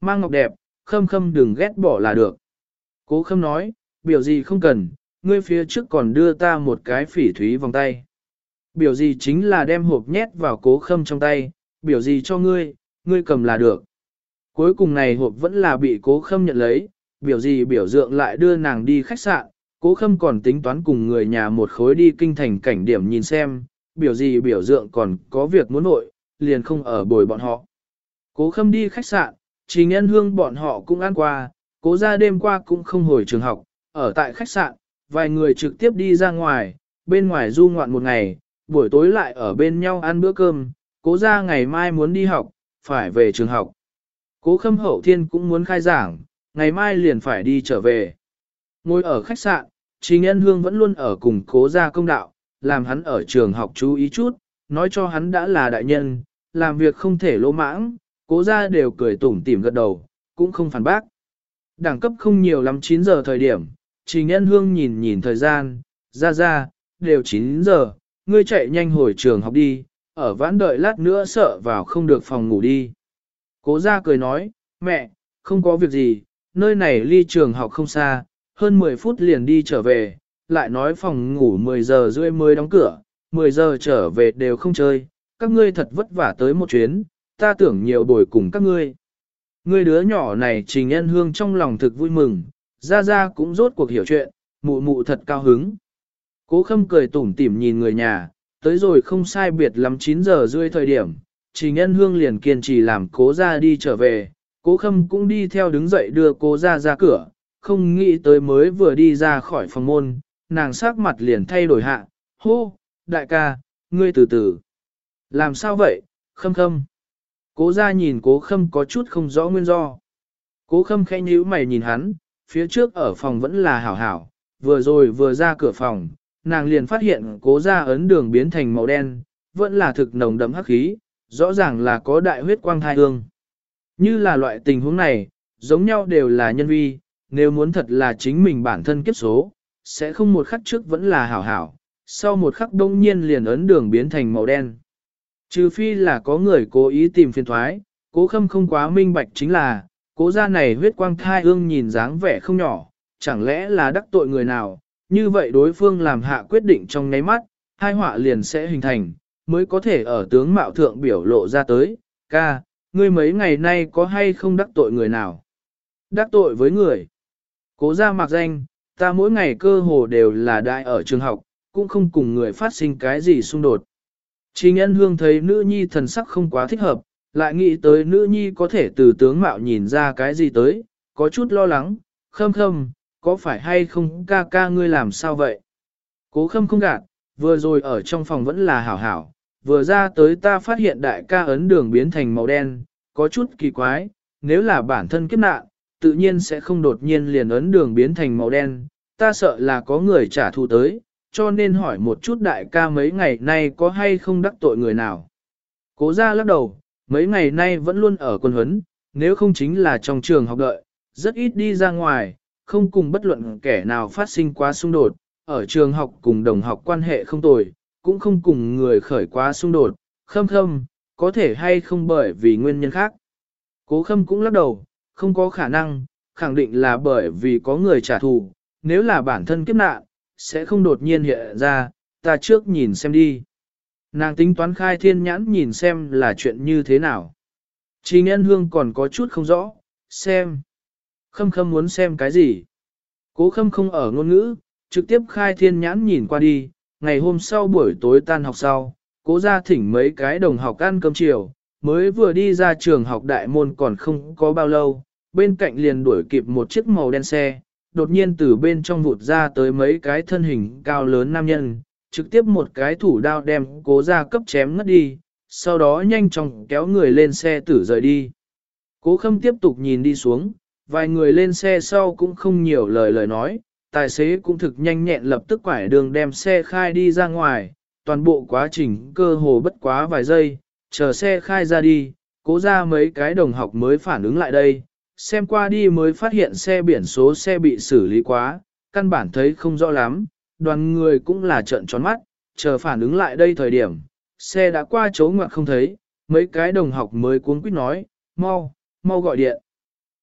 mang ngọc đẹp, Khâm Khâm đừng ghét bỏ là được. Cố Khâm nói, biểu gì không cần, ngươi phía trước còn đưa ta một cái phỉ thúy vòng tay. Biểu gì chính là đem hộp nhét vào Cố Khâm trong tay, biểu gì cho ngươi, ngươi cầm là được. Cuối cùng này hộp vẫn là bị Cố Khâm nhận lấy, biểu gì biểu dượng lại đưa nàng đi khách sạn, Cố Khâm còn tính toán cùng người nhà một khối đi kinh thành cảnh điểm nhìn xem, biểu gì biểu dượng còn có việc muốn nội, liền không ở bồi bọn họ. Cố Khâm đi khách sạn, Trình Nhân Hương bọn họ cũng ăn qua, Cố ra đêm qua cũng không hồi trường học, ở tại khách sạn, vài người trực tiếp đi ra ngoài, bên ngoài du ngoạn một ngày, buổi tối lại ở bên nhau ăn bữa cơm, Cố ra ngày mai muốn đi học, phải về trường học. Cố Khâm hậu thiên cũng muốn khai giảng, ngày mai liền phải đi trở về. Ngồi ở khách sạn, Trình Nhân Hương vẫn luôn ở cùng Cố ra công đạo, làm hắn ở trường học chú ý chút, nói cho hắn đã là đại nhân, làm việc không thể lỗ mãng, Cố ra đều cười tủm tỉm gật đầu, cũng không phản bác. Đẳng cấp không nhiều lắm 9 giờ thời điểm, Trình Nhân Hương nhìn nhìn thời gian, ra, đều 9 giờ, ngươi chạy nhanh hồi trường học đi, ở vãn đợi lát nữa sợ vào không được phòng ngủ đi. Cố ra cười nói, mẹ, không có việc gì, nơi này ly trường học không xa, hơn 10 phút liền đi trở về, lại nói phòng ngủ 10 giờ rưỡi mới đóng cửa, 10 giờ trở về đều không chơi, các ngươi thật vất vả tới một chuyến, ta tưởng nhiều bồi cùng các ngươi. Ngươi đứa nhỏ này Trình Nhân Hương trong lòng thực vui mừng, ra cũng rốt cuộc hiểu chuyện, mụ mụ thật cao hứng. Cố Khâm cười tủm tỉm nhìn người nhà, tới rồi không sai biệt lắm 9 giờ rưỡi thời điểm, Trình Nhân Hương liền kiên trì làm Cố ra đi trở về, Cố Khâm cũng đi theo đứng dậy đưa Cố ra cửa, không nghĩ tới mới vừa đi ra khỏi phòng môn, nàng sắc mặt liền thay đổi hạ, hô, đại ca, ngươi từ từ. Làm sao vậy, Khâm? Cố ra nhìn Cố Khâm có chút không rõ nguyên do. Cố Khâm khẽ nhíu mày nhìn hắn, phía trước ở phòng vẫn là hảo hảo, vừa rồi vừa ra cửa phòng, nàng liền phát hiện Cố ra ấn đường biến thành màu đen, vẫn là thực nồng đậm hắc khí, rõ ràng là có đại huyết quang thai hương. Như là loại tình huống này, giống nhau đều là nhân vi, nếu muốn thật là chính mình bản thân kiếp số, sẽ không một khắc trước vẫn là hảo hảo, sau một khắc đông nhiên liền ấn đường biến thành màu đen. Trừ phi là có người cố ý tìm phiền thoái, Cố Khâm không quá minh bạch chính là, Cố gia này huyết quang thai ương nhìn dáng vẻ không nhỏ, chẳng lẽ là đắc tội người nào, như vậy đối phương làm hạ quyết định trong nháy mắt, hai họa liền sẽ hình thành, mới có thể ở tướng mạo thượng biểu lộ ra tới, ca, ngươi mấy ngày nay có hay không đắc tội người nào? Đắc tội với người. Cố gia mặc danh, ta mỗi ngày cơ hồ đều là đại ở trường học, cũng không cùng người phát sinh cái gì xung đột. Trình Nhân Hương thấy nữ nhi thần sắc không quá thích hợp, lại nghĩ tới nữ nhi có thể từ tướng mạo nhìn ra cái gì tới, có chút lo lắng, Khâm, có phải hay không ca ngươi làm sao vậy? Cố Khâm không gạt, vừa rồi ở trong phòng vẫn là hảo hảo, vừa ra tới ta phát hiện đại ca ấn đường biến thành màu đen, có chút kỳ quái, nếu là bản thân kiếp nạn, tự nhiên sẽ không đột nhiên liền ấn đường biến thành màu đen, ta sợ là có người trả thù tới, cho nên hỏi một chút đại ca mấy ngày nay có hay không đắc tội người nào. Cố ra lắc đầu, mấy ngày nay vẫn luôn ở quân huấn, nếu không chính là trong trường học đợi, rất ít đi ra ngoài, không cùng bất luận kẻ nào phát sinh quá xung đột, ở trường học cùng đồng học quan hệ không tồi, cũng không cùng người khởi quá xung đột, Khâm, có thể hay không bởi vì nguyên nhân khác. Cố Khâm cũng lắc đầu, không có khả năng, khẳng định là bởi vì có người trả thù, nếu là bản thân kiếp nạn, sẽ không đột nhiên hiện ra, ta trước nhìn xem đi. Nàng tính toán khai thiên nhãn nhìn xem là chuyện như thế nào. Trình Nhân Hương còn có chút không rõ, xem. Khâm muốn xem cái gì? Cố Khâm không ở ngôn ngữ, trực tiếp khai thiên nhãn nhìn qua đi, ngày hôm sau buổi tối tan học sau, Cố ra thỉnh mấy cái đồng học ăn cơm chiều, mới vừa đi ra trường học đại môn còn không có bao lâu, bên cạnh liền đuổi kịp một chiếc màu đen xe, đột nhiên từ bên trong vụt ra tới mấy cái thân hình cao lớn nam nhân, trực tiếp một cái thủ đao đem Cố ra cấp chém ngất đi, sau đó nhanh chóng kéo người lên xe tử rời đi. Cố Khâm tiếp tục nhìn đi xuống, vài người lên xe sau cũng không nhiều lời nói, tài xế cũng thực nhanh nhẹn lập tức quải đường đem xe khai đi ra ngoài, toàn bộ quá trình cơ hồ bất quá vài giây, chờ xe khai ra đi, Cố ra mấy cái đồng học mới phản ứng lại đây, xem qua đi mới phát hiện xe biển số xe bị xử lý quá, căn bản thấy không rõ lắm, đoàn người cũng là trợn tròn mắt, chờ phản ứng lại đây thời điểm, xe đã qua chỗ ngoặt không thấy, mấy cái đồng học mới cuống quýt nói, mau gọi điện.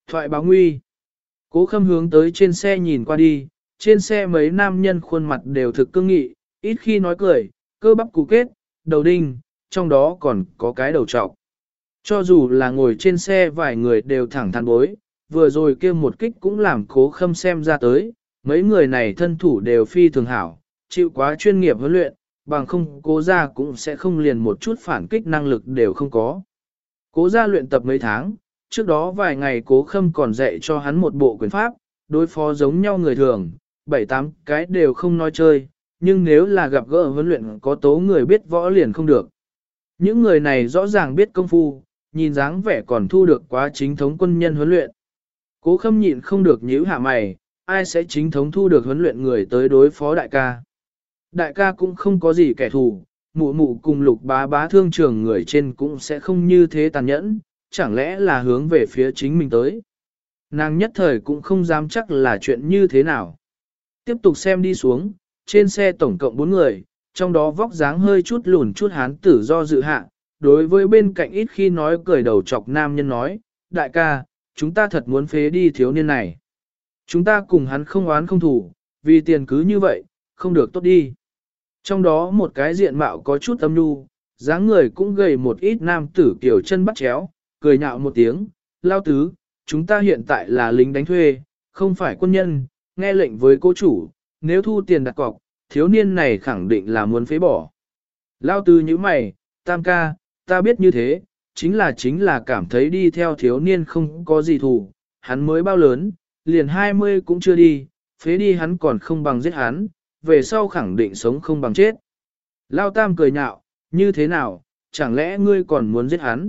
Thoại báo nguy. Cố Khâm hướng tới trên xe nhìn qua đi, trên xe mấy nam nhân khuôn mặt đều thực cương nghị, ít khi nói cười, cơ bắp cú kết, đầu đinh, trong đó còn có cái đầu trọc. Cho dù là ngồi trên xe vài người đều thẳng thắn bối, vừa rồi kia một kích cũng làm Cố Khâm xem ra tới, mấy người này thân thủ đều phi thường hảo, chịu quá chuyên nghiệp huấn luyện, bằng không Cố gia cũng sẽ không liền một chút phản kích năng lực đều không có. Cố gia luyện tập mấy tháng, trước đó vài ngày Cố Khâm còn dạy cho hắn một bộ quyền pháp, đối phó giống nhau người thường, 7-8 cái đều không nói chơi, nhưng nếu là gặp gỡ huấn luyện có tố người biết võ liền không được. Những người này rõ ràng biết công phu, nhìn dáng vẻ còn thu được quá chính thống quân nhân huấn luyện. Cố Khâm nhịn không được nhíu hạ mày, ai sẽ chính thống thu được huấn luyện người tới đối phó đại ca. Đại ca cũng không có gì kẻ thù, mụ mụ cùng Lục bá bá thương trường người trên cũng sẽ không như thế tàn nhẫn, chẳng lẽ là hướng về phía chính mình tới. Nàng nhất thời cũng không dám chắc là chuyện như thế nào. Tiếp tục xem đi xuống, trên xe tổng cộng 4 người, trong đó vóc dáng hơi chút lùn chút hán tử do dự hạ, đối với bên cạnh ít khi nói cười đầu chọc nam nhân nói, đại ca, chúng ta thật muốn phế đi thiếu niên này. Chúng ta cùng hắn không oán không thủ, vì tiền cứ như vậy, không được tốt đi. Trong đó một cái diện mạo có chút âm nhu, dáng người cũng gầy một ít nam tử kiểu chân bắt chéo, cười nhạo một tiếng, lao tứ, chúng ta hiện tại là lính đánh thuê, không phải quân nhân, nghe lệnh với cô chủ, nếu thu tiền đặt cọc, thiếu niên này khẳng định là muốn phế bỏ. Lao tứ như mày, tam ca, ta biết như thế, chính là cảm thấy đi theo thiếu niên không có gì thù, hắn mới bao lớn, liền 20 cũng chưa đi, phế đi hắn còn không bằng giết hắn, về sau khẳng định sống không bằng chết. Lao tam cười nhạo, như thế nào, chẳng lẽ ngươi còn muốn giết hắn?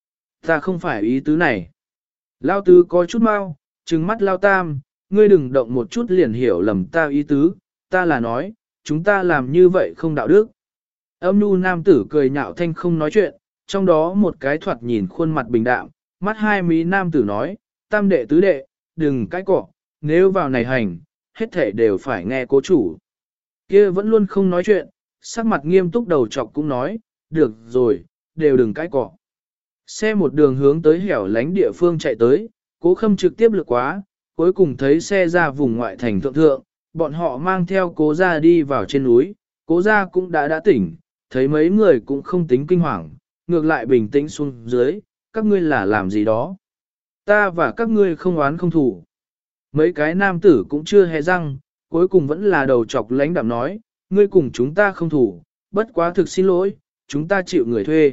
Ta không phải ý tứ này. Lao tứ có chút mau, trừng mắt Lao tam, ngươi đừng động một chút liền hiểu lầm ta ý tứ, ta là nói, chúng ta làm như vậy không đạo đức. Âm nhu nam tử cười nhạo thanh không nói chuyện, trong đó một cái thoạt nhìn khuôn mặt bình đạm, mắt hai mí nam tử nói, tam đệ tứ đệ, đừng cãi cọ, nếu vào này hành, hết thể đều phải nghe cố chủ. Kia vẫn luôn không nói chuyện, sắc mặt nghiêm túc đầu chọc cũng nói, được rồi, đều đừng cãi cọ. Xe một đường hướng tới hẻo lánh địa phương chạy tới, Cố Khâm trực tiếp lực quá, cuối cùng thấy xe ra vùng ngoại thành thượng thượng, bọn họ mang theo Cố gia đi vào trên núi, Cố gia cũng đã tỉnh, thấy mấy người cũng không tính kinh hoàng, ngược lại bình tĩnh xuống dưới, các ngươi là làm gì đó. Ta và các ngươi không oán không thủ. Mấy cái nam tử cũng chưa hề răng, cuối cùng vẫn là đầu chọc lãnh đạm nói, ngươi cùng chúng ta không thủ, bất quá thực xin lỗi, chúng ta chịu người thuê.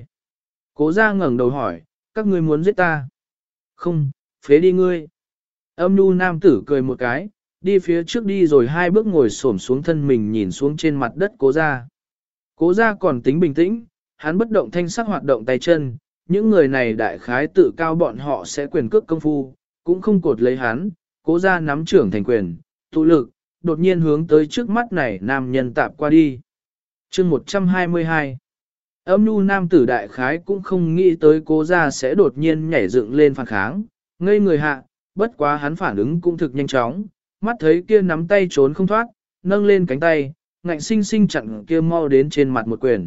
Cố gia ngẩng đầu hỏi, các ngươi muốn giết ta? Không, phế đi ngươi. Âm nhu nam tử cười một cái, đi phía trước đi rồi 2 bước ngồi xổm xuống thân mình nhìn xuống trên mặt đất cố gia. Cố gia còn tính bình tĩnh, hắn bất động thanh sắc hoạt động tay chân, những người này đại khái tự cao bọn họ sẽ quyền cước công phu, cũng không cột lấy hắn, cố gia nắm trưởng thành quyền, tụ lực, đột nhiên hướng tới trước mắt này nam nhân tạp qua đi. Chương 122 Âm nhu nam tử đại khái cũng không nghĩ tới cố gia sẽ đột nhiên nhảy dựng lên phản kháng, ngây người hạ, bất quá hắn phản ứng cũng thực nhanh chóng, mắt thấy kia nắm tay trốn không thoát, nâng lên cánh tay, ngạnh sinh sinh chặn kia mau đến trên mặt một quyền.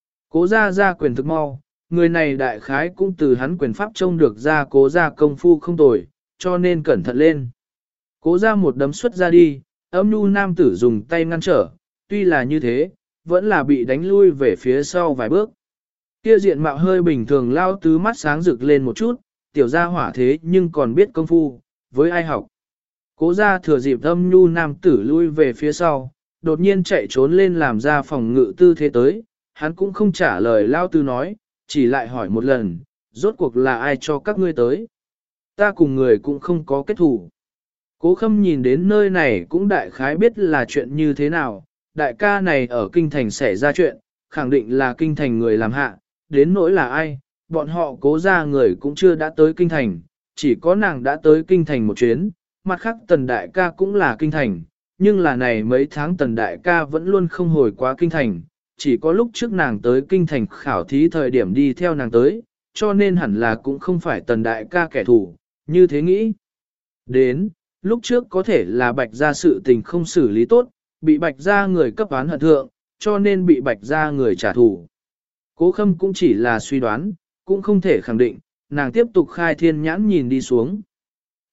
Cố gia ra quyền thực mau, người này đại khái cũng từ hắn quyền pháp trông được ra cố gia công phu không tồi, cho nên cẩn thận lên. Cố gia một đấm xuất ra đi, âm nhu nam tử dùng tay ngăn trở, tuy là như thế, vẫn là bị đánh lui về phía sau vài bước. Kia diện mạo hơi bình thường lao tứ mắt sáng rực lên một chút, tiểu gia hỏa thế nhưng còn biết công phu, với ai học. Cố gia thừa dịp âm nhu nam tử lui về phía sau, đột nhiên chạy trốn lên làm ra phòng ngự tư thế tới, hắn cũng không trả lời lao tứ nói, chỉ lại hỏi một lần, rốt cuộc là ai cho các ngươi tới. Ta cùng người cũng không có kết thủ. Cố Khâm nhìn đến nơi này cũng đại khái biết là chuyện như thế nào, đại ca này ở kinh thành xảy ra chuyện, khẳng định là kinh thành người làm hạ, đến nỗi là ai, bọn họ cố ra người cũng chưa đã tới kinh thành, chỉ có nàng đã tới kinh thành một chuyến, mặt khác tần đại ca cũng là kinh thành, nhưng là này mấy tháng tần đại ca vẫn luôn không hồi quá kinh thành, chỉ có lúc trước nàng tới kinh thành khảo thí thời điểm đi theo nàng tới, cho nên hẳn là cũng không phải tần đại ca kẻ thù, như thế nghĩ. Đến, lúc trước có thể là bạch gia sự tình không xử lý tốt, bị bạch gia người cấp án hận thượng, cho nên bị bạch gia người trả thù. Cố Khâm cũng chỉ là suy đoán, cũng không thể khẳng định, nàng tiếp tục khai thiên nhãn nhìn đi xuống.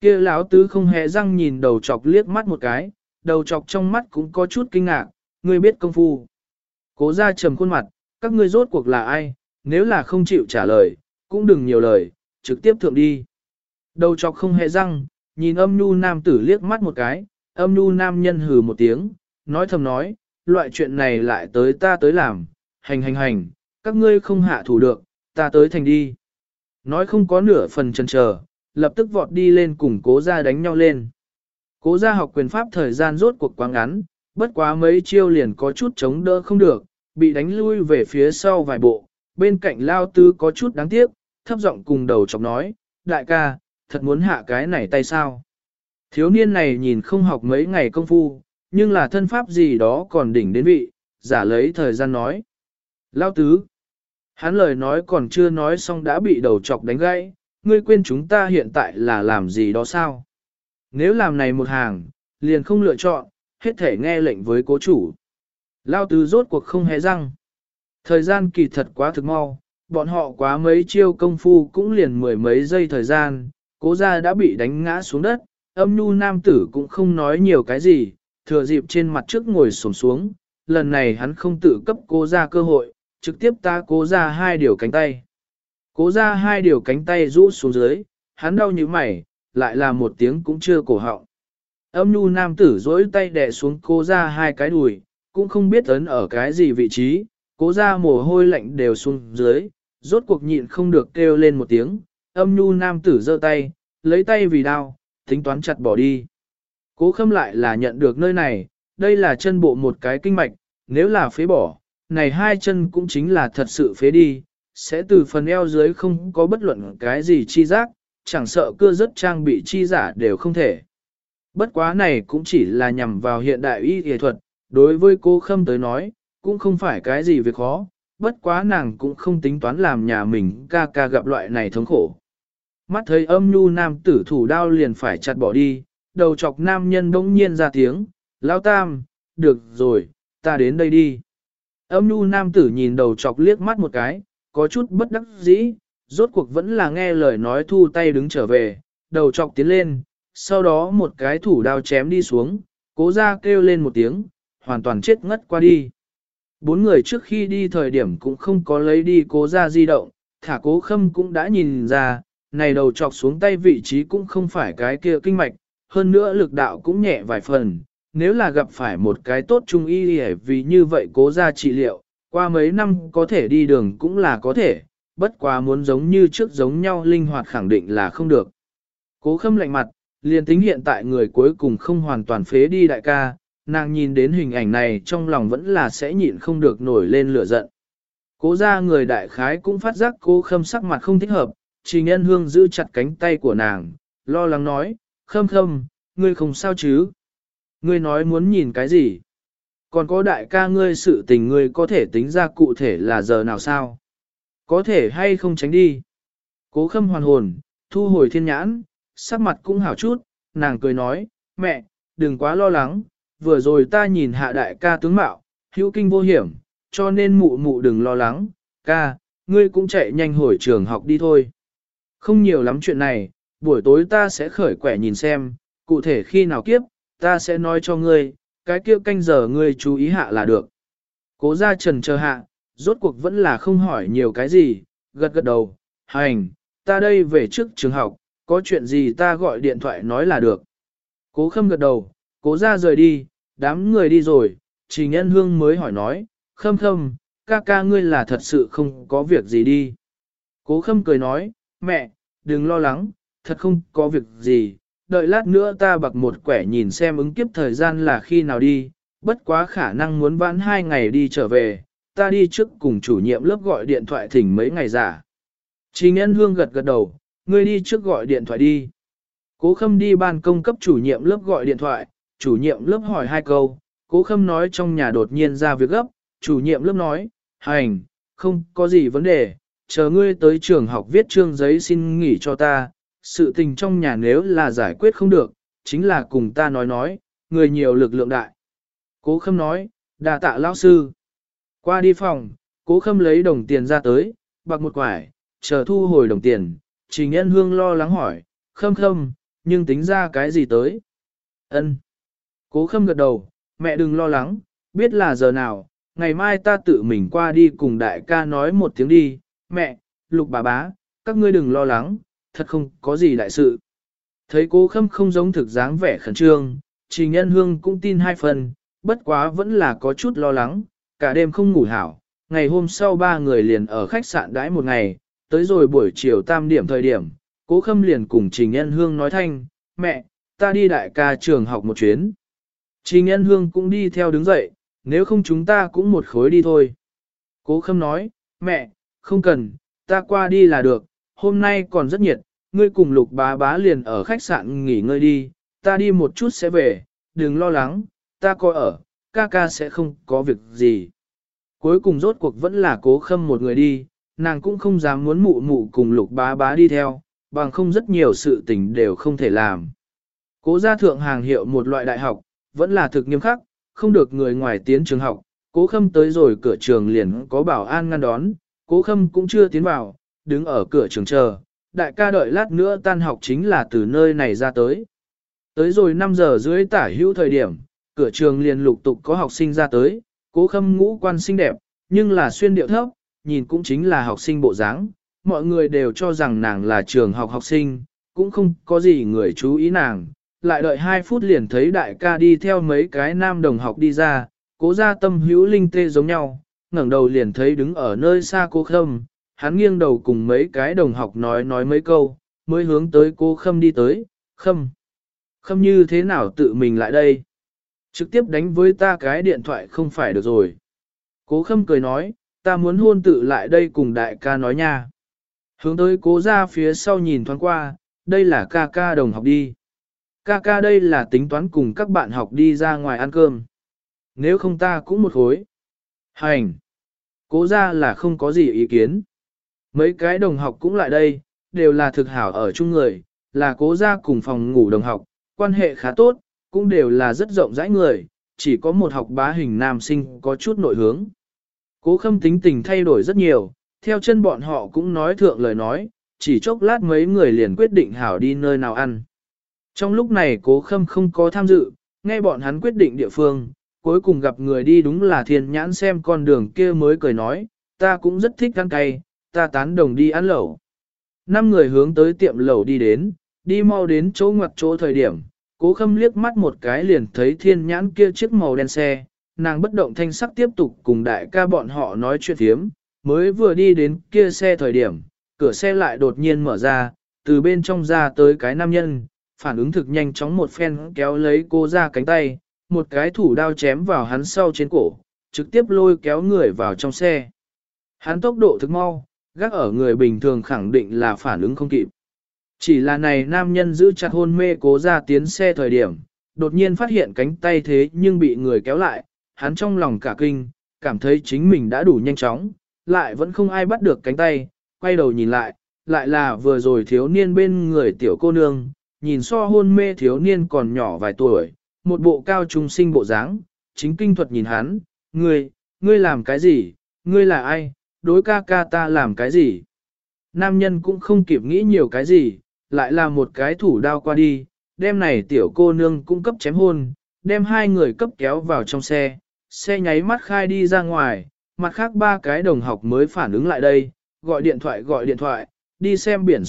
Kia lão tứ không hề răng nhìn đầu chọc liếc mắt một cái, đầu chọc trong mắt cũng có chút kinh ngạc, ngươi biết công phu. Cố ra trầm khuôn mặt, các ngươi rốt cuộc là ai, nếu là không chịu trả lời, cũng đừng nhiều lời, trực tiếp thượng đi. Đầu chọc không hề răng, nhìn âm nhu nam tử liếc mắt một cái, âm nhu nam nhân hừ một tiếng, nói thầm nói, loại chuyện này lại tới ta tới làm, hành, các ngươi không hạ thủ được, ta tới thành đi. Nói không có nửa phần chần chờ, lập tức vọt đi lên cùng cố gia đánh nhau lên. Cố gia học quyền pháp thời gian rốt cuộc quá ngắn, bất quá mấy chiêu liền có chút chống đỡ không được, bị đánh lui về phía sau vài bộ, bên cạnh lao tứ có chút đáng tiếc, thấp giọng cùng đầu chọc nói, đại ca, thật muốn hạ cái này tay sao? Thiếu niên này nhìn không học mấy ngày công phu, nhưng là thân pháp gì đó còn đỉnh đến vị, giả lấy thời gian nói. Lao tứ, hắn lời nói còn chưa nói xong đã bị đầu chọc đánh gãy, ngươi quên chúng ta hiện tại là làm gì đó sao? Nếu làm này một hàng, liền không lựa chọn, hết thể nghe lệnh với cố chủ. Lao tứ rốt cuộc không hé răng. Thời gian kỳ thật quá thực mau, bọn họ quá mấy chiêu công phu cũng liền mười mấy giây thời gian, cố gia đã bị đánh ngã xuống đất, âm nhu nam tử cũng không nói nhiều cái gì, thừa dịp trên mặt trước ngồi xổm xuống, lần này hắn không tự cấp cố gia cơ hội, trực tiếp ta cố ra hai điều cánh tay. Cố ra hai điều cánh tay rũ xuống dưới, hắn đau như mày, lại là một tiếng cũng chưa cổ họng. Âm nhu nam tử dỗi tay đè xuống cố ra hai cái đùi, cũng không biết ấn ở cái gì vị trí, cố ra mồ hôi lạnh đều xuống dưới, rốt cuộc nhịn không được kêu lên một tiếng, âm nhu nam tử giơ tay, lấy tay vì đao, tính toán chặt bỏ đi. Cố Khâm lại là nhận được nơi này, đây là chân bộ một cái kinh mạch, nếu là phế bỏ, này hai chân cũng chính là thật sự phế đi, sẽ từ phần eo dưới không có bất luận cái gì chi giác, chẳng sợ cưa rất trang bị chi giả đều không thể. Bất quá này cũng chỉ là nhằm vào hiện đại y y thuật, đối với cô Khâm tới nói, cũng không phải cái gì việc khó, bất quá nàng cũng không tính toán làm nhà mình ca ca gặp loại này thống khổ. Mắt thấy âm nhu nam tử thủ đao liền phải chặt bỏ đi, đầu chọc nam nhân bỗng nhiên ra tiếng, Lão Tam, được rồi, ta đến đây đi. Âm nhu nam tử nhìn đầu chọc liếc mắt một cái, có chút bất đắc dĩ, rốt cuộc vẫn là nghe lời nói thu tay đứng trở về, đầu chọc tiến lên, sau đó một cái thủ đao chém đi xuống, cố ra kêu lên một tiếng, hoàn toàn chết ngất qua đi. Bốn người trước khi đi thời điểm cũng không có lấy đi cố ra di động, thả Cố Khâm cũng đã nhìn ra, này đầu chọc xuống tay vị trí cũng không phải cái kia kinh mạch, hơn nữa lực đạo cũng nhẹ vài phần. Nếu là gặp phải một cái tốt trung y vì như vậy cố ra trị liệu, qua mấy năm có thể đi đường cũng là có thể, bất quá muốn giống như trước giống nhau linh hoạt khẳng định là không được. Cố Khâm lạnh mặt, liền tính hiện tại người cuối cùng không hoàn toàn phế đi đại ca, nàng nhìn đến hình ảnh này trong lòng vẫn là sẽ nhịn không được nổi lên lửa giận. Cố ra người đại khái cũng phát giác Cố Khâm sắc mặt không thích hợp, Trình Nhân Hương giữ chặt cánh tay của nàng, lo lắng nói, Khâm, ngươi không sao chứ? Ngươi nói muốn nhìn cái gì? Còn có đại ca ngươi sự tình ngươi có thể tính ra cụ thể là giờ nào sao? Có thể hay không tránh đi? Cố Khâm hoàn hồn, thu hồi thiên nhãn, sắc mặt cũng hảo chút, nàng cười nói, mẹ, đừng quá lo lắng, vừa rồi ta nhìn hạ đại ca tướng mạo, hữu kinh vô hiểm, cho nên mụ đừng lo lắng, ca, ngươi cũng chạy nhanh hồi trường học đi thôi. Không nhiều lắm chuyện này, buổi tối ta sẽ khởi quẻ nhìn xem, cụ thể khi nào kiếp, ta sẽ nói cho ngươi, cái kia canh giờ ngươi chú ý hạ là được. Cố gia trần chờ hạ, rốt cuộc vẫn là không hỏi nhiều cái gì, gật đầu, hành, ta đây về trước trường học, có chuyện gì ta gọi điện thoại nói là được. Cố Khâm gật đầu, cố gia rời đi, đám người đi rồi, Trình Nhân Hương mới hỏi nói, Khâm, ca ngươi là thật sự không có việc gì đi. Cố Khâm cười nói, mẹ, đừng lo lắng, thật không có việc gì, đợi lát nữa ta bạc một quẻ nhìn xem ứng kiếp thời gian là khi nào đi, bất quá khả năng muốn vãn 2 ngày đi trở về, ta đi trước cùng chủ nhiệm lớp gọi điện thoại thỉnh mấy ngày giả. Trình Nhân Hương gật đầu, ngươi đi trước gọi điện thoại đi. Cố Khâm đi ban công cấp chủ nhiệm lớp gọi điện thoại, chủ nhiệm lớp hỏi 2 câu, Cố Khâm nói trong nhà đột nhiên ra việc gấp, chủ nhiệm lớp nói, hành, không có gì vấn đề, chờ ngươi tới trường học viết chương giấy xin nghỉ cho ta, sự tình trong nhà nếu là giải quyết không được, chính là cùng ta nói, người nhiều lực lượng đại. Cố Khâm nói, đà tạ lão sư. Qua đi phòng, Cố Khâm lấy đồng tiền ra tới, bạc một quải, chờ thu hồi đồng tiền, Trình Nhân Hương lo lắng hỏi, Khâm, nhưng tính ra cái gì tới? Ân. Cố Khâm gật đầu, mẹ đừng lo lắng, biết là giờ nào, ngày mai ta tự mình qua đi cùng đại ca nói một tiếng đi, mẹ, Lục bà bá, các ngươi đừng lo lắng, thật không có gì đại sự. Thấy Cố Khâm không giống thực dáng vẻ khẩn trương, Trình Nhân Hương cũng tin 2 phần, bất quá vẫn là có chút lo lắng, cả đêm không ngủ hảo. Ngày hôm sau 3 người liền ở khách sạn đãi một ngày, tới rồi buổi chiều tam điểm thời điểm, Cố Khâm liền cùng Trình Nhân Hương nói thanh, mẹ, ta đi đại ca trường học một chuyến. Trình Nhân Hương cũng đi theo đứng dậy, nếu không chúng ta cũng một khối đi thôi. Cố Khâm nói, mẹ, không cần, ta qua đi là được, hôm nay còn rất nhiệt, ngươi cùng Lục bá bá liền ở khách sạn nghỉ ngơi đi, ta đi một chút sẽ về, đừng lo lắng, ta coi ở, ca ca sẽ không có việc gì. Cuối cùng rốt cuộc vẫn là Cố Khâm một người đi, nàng cũng không dám muốn mụ mụ cùng Lục bá bá đi theo, bằng không rất nhiều sự tình đều không thể làm. Cố gia thượng hàng hiệu một loại đại học, vẫn là thực nghiêm khắc, không được người ngoài tiến trường học. Cố Khâm tới rồi cửa trường liền có bảo an ngăn đón, Cố Khâm cũng chưa tiến vào, đứng ở cửa trường chờ, đại ca đợi lát nữa tan học chính là từ nơi này ra tới. Tới rồi 5 giờ rưỡi tả hữu thời điểm, cửa trường liền lục tục có học sinh ra tới, Cố Khâm ngũ quan xinh đẹp, nhưng là xuyên điệu thấp, nhìn cũng chính là học sinh bộ dáng. Mọi người đều cho rằng nàng là trường học học sinh, cũng không có gì người chú ý nàng. Lại đợi 2 phút liền thấy đại ca đi theo mấy cái nam đồng học đi ra, Cố gia tâm hữu linh tê giống nhau, ngẩng đầu liền thấy đứng ở nơi xa Cố Khâm, hắn nghiêng đầu cùng mấy cái đồng học nói mấy câu, mới hướng tới Cố Khâm đi tới, Khâm như thế nào tự mình lại đây? Trực tiếp đánh với ta cái điện thoại không phải được rồi. Cố Khâm cười nói, ta muốn hôn tự lại đây cùng đại ca nói nha. Hướng tới Cố gia phía sau nhìn thoáng qua, đây là ca ca đồng học đi. Ca ca đây là tính toán cùng các bạn học đi ra ngoài ăn cơm. Nếu không ta cũng một khối. Hành. Cố gia là không có gì ý kiến. Mấy cái đồng học cũng lại đây, đều là thực hảo ở chung người, là Cố gia cùng phòng ngủ đồng học, quan hệ khá tốt, cũng đều là rất rộng rãi người, chỉ có một học bá hình nam sinh có chút nội hướng. Cố Khâm tính tình thay đổi rất nhiều, theo chân bọn họ cũng nói thượng lời nói, chỉ chốc lát mấy người liền quyết định hảo đi nơi nào ăn. Trong lúc này Cố Khâm không có tham dự, nghe bọn hắn quyết định địa phương, cuối cùng gặp người đi đúng là Thiên Nhãn xem con đường kia mới cười nói, ta cũng rất thích ăn cay, ta tán đồng đi ăn lẩu. 5 người hướng tới tiệm lẩu đi đến, đi mau đến chỗ ngoặt chỗ thời điểm, Cố Khâm liếc mắt một cái liền thấy Thiên Nhãn kia chiếc màu đen xe, nàng bất động thanh sắc tiếp tục cùng đại ca bọn họ nói chuyện thiếm, mới vừa đi đến kia xe thời điểm, cửa xe lại đột nhiên mở ra, từ bên trong ra tới cái nam nhân, phản ứng thực nhanh chóng một phen kéo lấy cô ra cánh tay, một cái thủ đao chém vào hắn sau trên cổ, trực tiếp lôi kéo người vào trong xe. Hắn tốc độ thực mau, gác ở người bình thường khẳng định là phản ứng không kịp. Chỉ là này nam nhân giữ chặt hôn mê Cố ra tiến xe thời điểm, đột nhiên phát hiện cánh tay thế nhưng bị người kéo lại, hắn trong lòng cả kinh, cảm thấy chính mình đã đủ nhanh chóng, lại vẫn không ai bắt được cánh tay, quay đầu nhìn lại, lại là vừa rồi thiếu niên bên người tiểu cô nương, nhìn so hôn mê thiếu niên còn nhỏ vài tuổi, một bộ cao trung sinh bộ dáng, chính kinh thuật nhìn hắn, ngươi làm cái gì, ngươi là ai, đối ca ca ta làm cái gì. Nam nhân cũng không kịp nghĩ nhiều cái gì, lại là một cái thủ đao qua đi, đem này tiểu cô nương cung cấp chém hôn, đem 2 người cấp kéo vào trong xe, xe nháy mắt khai đi ra ngoài, mặt khác 3 cái đồng học mới phản ứng lại đây, gọi điện thoại, đi xem biển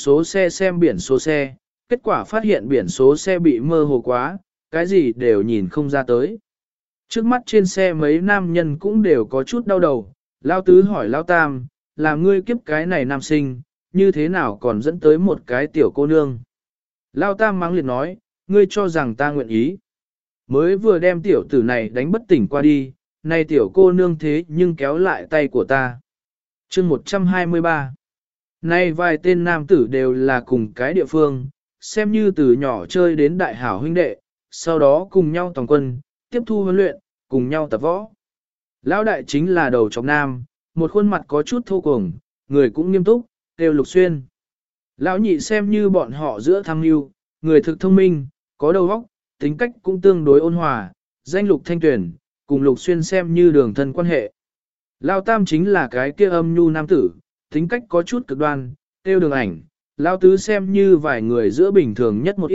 số xe, kết quả phát hiện biển số xe bị mơ hồ quá, cái gì đều nhìn không ra tới. Trước mắt trên xe mấy nam nhân cũng đều có chút đau đầu, Lao Tứ hỏi Lao Tam, làm ngươi kiếp cái này nam sinh, như thế nào còn dẫn tới một cái tiểu cô nương. Lao Tam mắng liệt nói, ngươi cho rằng ta nguyện ý. Mới vừa đem tiểu tử này đánh bất tỉnh qua đi, nay tiểu cô nương thế nhưng kéo lại tay của ta. Chương 123. Nay vài tên nam tử đều là cùng cái địa phương, xem như từ nhỏ chơi đến đại hảo huynh đệ, sau đó cùng nhau toàn quân, tiếp thu huấn luyện, cùng nhau tập võ. Lão đại chính là đầu trọc nam, một khuôn mặt có chút thô cuồng, người cũng nghiêm túc, đều Lục Xuyên. Lão nhị xem như bọn họ giữa tham mưu, người thực thông minh, có đầu óc, tính cách cũng tương đối ôn hòa, danh Lục Thanh Tuyển, cùng Lục Xuyên xem như đường thân quan hệ. Lão tam chính là cái kia âm nhu nam tử, tính cách có chút cực đoan, tiêu Đường Ảnh. Lão tứ xem như vài người giữa bình thường nhất một ít,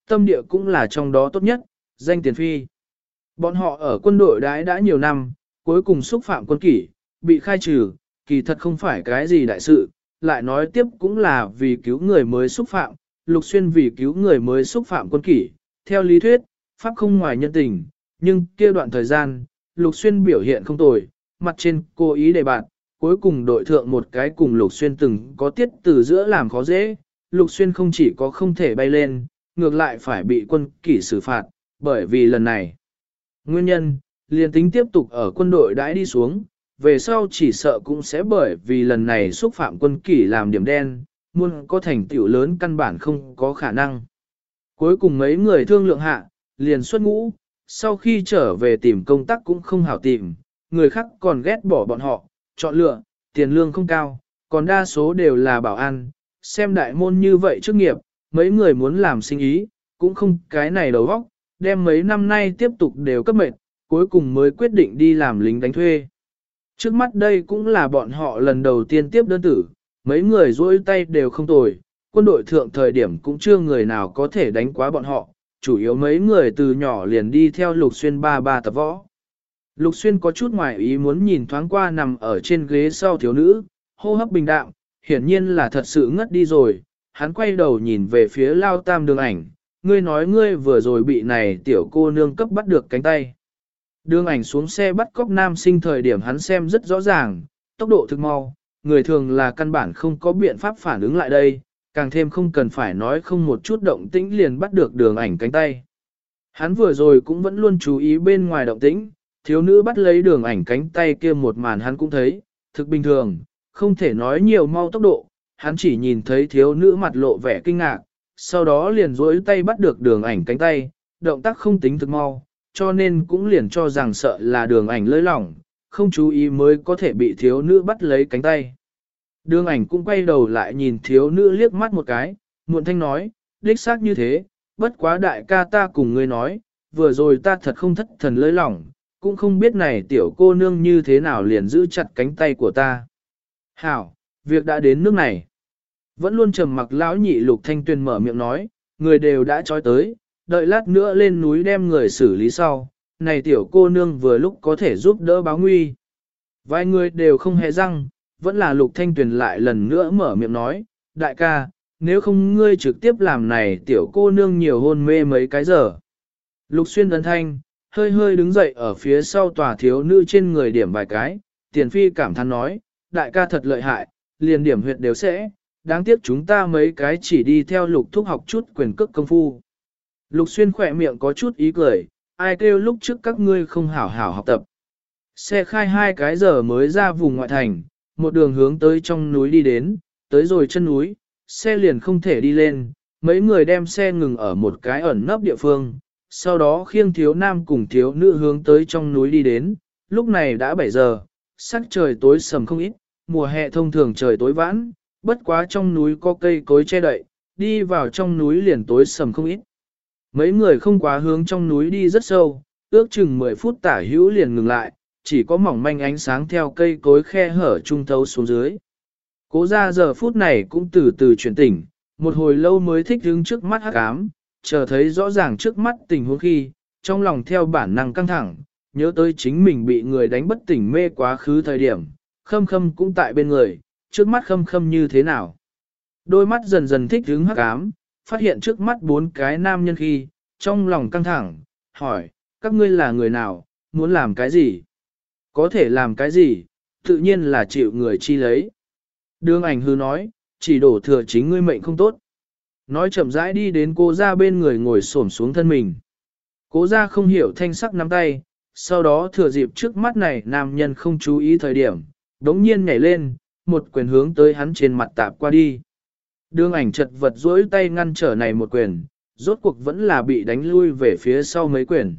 tâm địa cũng là trong đó tốt nhất, danh tiền phi. Bọn họ ở quân đội đãi đã nhiều năm, cuối cùng xúc phạm quân kỷ, bị khai trừ, kỳ thật không phải cái gì đại sự, lại nói tiếp cũng là vì cứu người mới xúc phạm, Lục Xuyên vì cứu người mới xúc phạm quân kỷ, theo lý thuyết, pháp không ngoài nhân tình, nhưng kia đoạn thời gian, Lục Xuyên biểu hiện không tồi, mặt trên cố ý đề bạn, cuối cùng đội thượng một cái cùng Lục Xuyên từng có tiết từ giữa làm khó dễ, Lục Xuyên không chỉ có không thể bay lên, ngược lại phải bị quân kỷ xử phạt, bởi vì lần này. Nguyên nhân, liền tính tiếp tục ở quân đội đãi đi xuống, về sau chỉ sợ cũng sẽ bởi vì lần này xúc phạm quân kỷ làm điểm đen, muốn có thành tựu lớn căn bản không có khả năng. Cuối cùng mấy người thương lượng hạ, liền xuất ngũ, sau khi trở về tìm công tác cũng không hảo tìm, người khác còn ghét bỏ bọn họ, chọn lựa, tiền lương không cao, còn đa số đều là bảo an, xem đại môn như vậy chức nghiệp, mấy người muốn làm sinh ý, cũng không cái này đầu óc, đem mấy năm nay tiếp tục đều cấp mệt, cuối cùng mới quyết định đi làm lính đánh thuê. Trước mắt đây cũng là bọn họ lần đầu tiên tiếp đơn tử, mấy người duỗi tay đều không tồi, quân đội thượng thời điểm cũng chưa người nào có thể đánh quá bọn họ, chủ yếu mấy người từ nhỏ liền đi theo Lục Xuyên ba tập võ. Lục Xuyên có chút ngoài ý muốn nhìn thoáng qua nằm ở trên ghế sau thiếu nữ, hô hấp bình đạm, hiển nhiên là thật sự ngất đi rồi, hắn quay đầu nhìn về phía Lao Tam Đường Ảnh, ngươi nói ngươi vừa rồi bị này tiểu cô nương cấp bắt được cánh tay. Đường Ảnh xuống xe bắt cóc nam sinh thời điểm hắn xem rất rõ ràng, tốc độ thực mau, người thường là căn bản không có biện pháp phản ứng lại đây, càng thêm không cần phải nói không một chút động tĩnh liền bắt được Đường Ảnh cánh tay. Hắn vừa rồi cũng vẫn luôn chú ý bên ngoài động tĩnh, thiếu nữ bắt lấy Đường Ảnh cánh tay kia một màn hắn cũng thấy, thực bình thường, không thể nói nhiều mau tốc độ, hắn chỉ nhìn thấy thiếu nữ mặt lộ vẻ kinh ngạc, sau đó liền duỗi tay bắt được Đường Ảnh cánh tay, động tác không tính thực mau, cho nên cũng liền cho rằng sợ là Đường Ảnh lơi lỏng, không chú ý mới có thể bị thiếu nữ bắt lấy cánh tay. Đường Ảnh cũng quay đầu lại nhìn thiếu nữ liếc mắt một cái, muộn thanh nói, đích xác như thế, bất quá đại ca ta cùng ngươi nói, vừa rồi ta thật không thất thần lơi lỏng, cũng không biết này tiểu cô nương như thế nào liền giữ chặt cánh tay của ta. Hảo, việc đã đến nước này. Vẫn luôn trầm mặc lão nhị Lục Thanh Tuyền mở miệng nói, người đều đã trói tới, đợi lát nữa lên núi đem người xử lý sau, này tiểu cô nương vừa lúc có thể giúp đỡ báo nguy. Vài người đều không hề răng, vẫn là Lục Thanh Tuyền lại lần nữa mở miệng nói, đại ca, nếu không ngươi trực tiếp làm này tiểu cô nương nhiều hôn mê mấy cái giờ. Lục Xuyên ấn thanh, hơi hơi đứng dậy ở phía sau tòa thiếu nữ trên người điểm vài cái, Tiền Phi cảm thán nói, đại ca thật lợi hại, liền điểm huyệt đều sẽ, đáng tiếc chúng ta mấy cái chỉ đi theo Lục thúc học chút quyền cước công phu. Lục Xuyên khỏe miệng có chút ý cười, ai kêu lúc trước các ngươi không hảo hảo học tập. Xe khai 2 cái giờ mới ra vùng ngoại thành, một đường hướng tới trong núi đi đến, tới rồi chân núi, xe liền không thể đi lên, mấy người đem xe ngừng ở một cái ẩn nấp địa phương, sau đó khiêng thiếu nam cùng thiếu nữ hướng tới trong núi đi đến, lúc này đã 7 giờ, sắc trời tối sầm không ít, mùa hè thông thường trời tối vãn, bất quá trong núi có cây cối che đậy, đi vào trong núi liền tối sầm không ít. Mấy người không quá hướng trong núi đi rất sâu, ước chừng 10 phút tả hữu liền ngừng lại, chỉ có mỏng manh ánh sáng theo cây cối khe hở trung thấu xuống dưới. Cố ra giờ phút này cũng từ từ chuyển tỉnh, một hồi lâu mới thích hứng trước mắt hắc ám, chờ thấy rõ ràng trước mắt tình huống khi, trong lòng theo bản năng căng thẳng, nhớ tới chính mình bị người đánh bất tỉnh mê quá khứ thời điểm, Khâm Khâm cũng tại bên người, trước mắt Khâm Khâm như thế nào. Đôi mắt dần dần thích hứng hắc ám, phát hiện trước mắt 4 cái nam nhân khi, trong lòng căng thẳng, hỏi, các ngươi là người nào, muốn làm cái gì? Có thể làm cái gì, tự nhiên là chịu người chi lấy. Đường Ảnh hư nói, chỉ đổ thừa chính ngươi mệnh không tốt. Nói chậm rãi đi đến cô ra bên người ngồi xổm xuống thân mình. Cố ra không hiểu thanh sắc nắm tay, sau đó thừa dịp trước mắt này nam nhân không chú ý thời điểm, đống nhiên nhảy lên, một quyền hướng tới hắn trên mặt tạp qua đi. Đường Ảnh chật vật duỗi tay ngăn trở này một quyền, rốt cuộc vẫn là bị đánh lui về phía sau mấy quyền.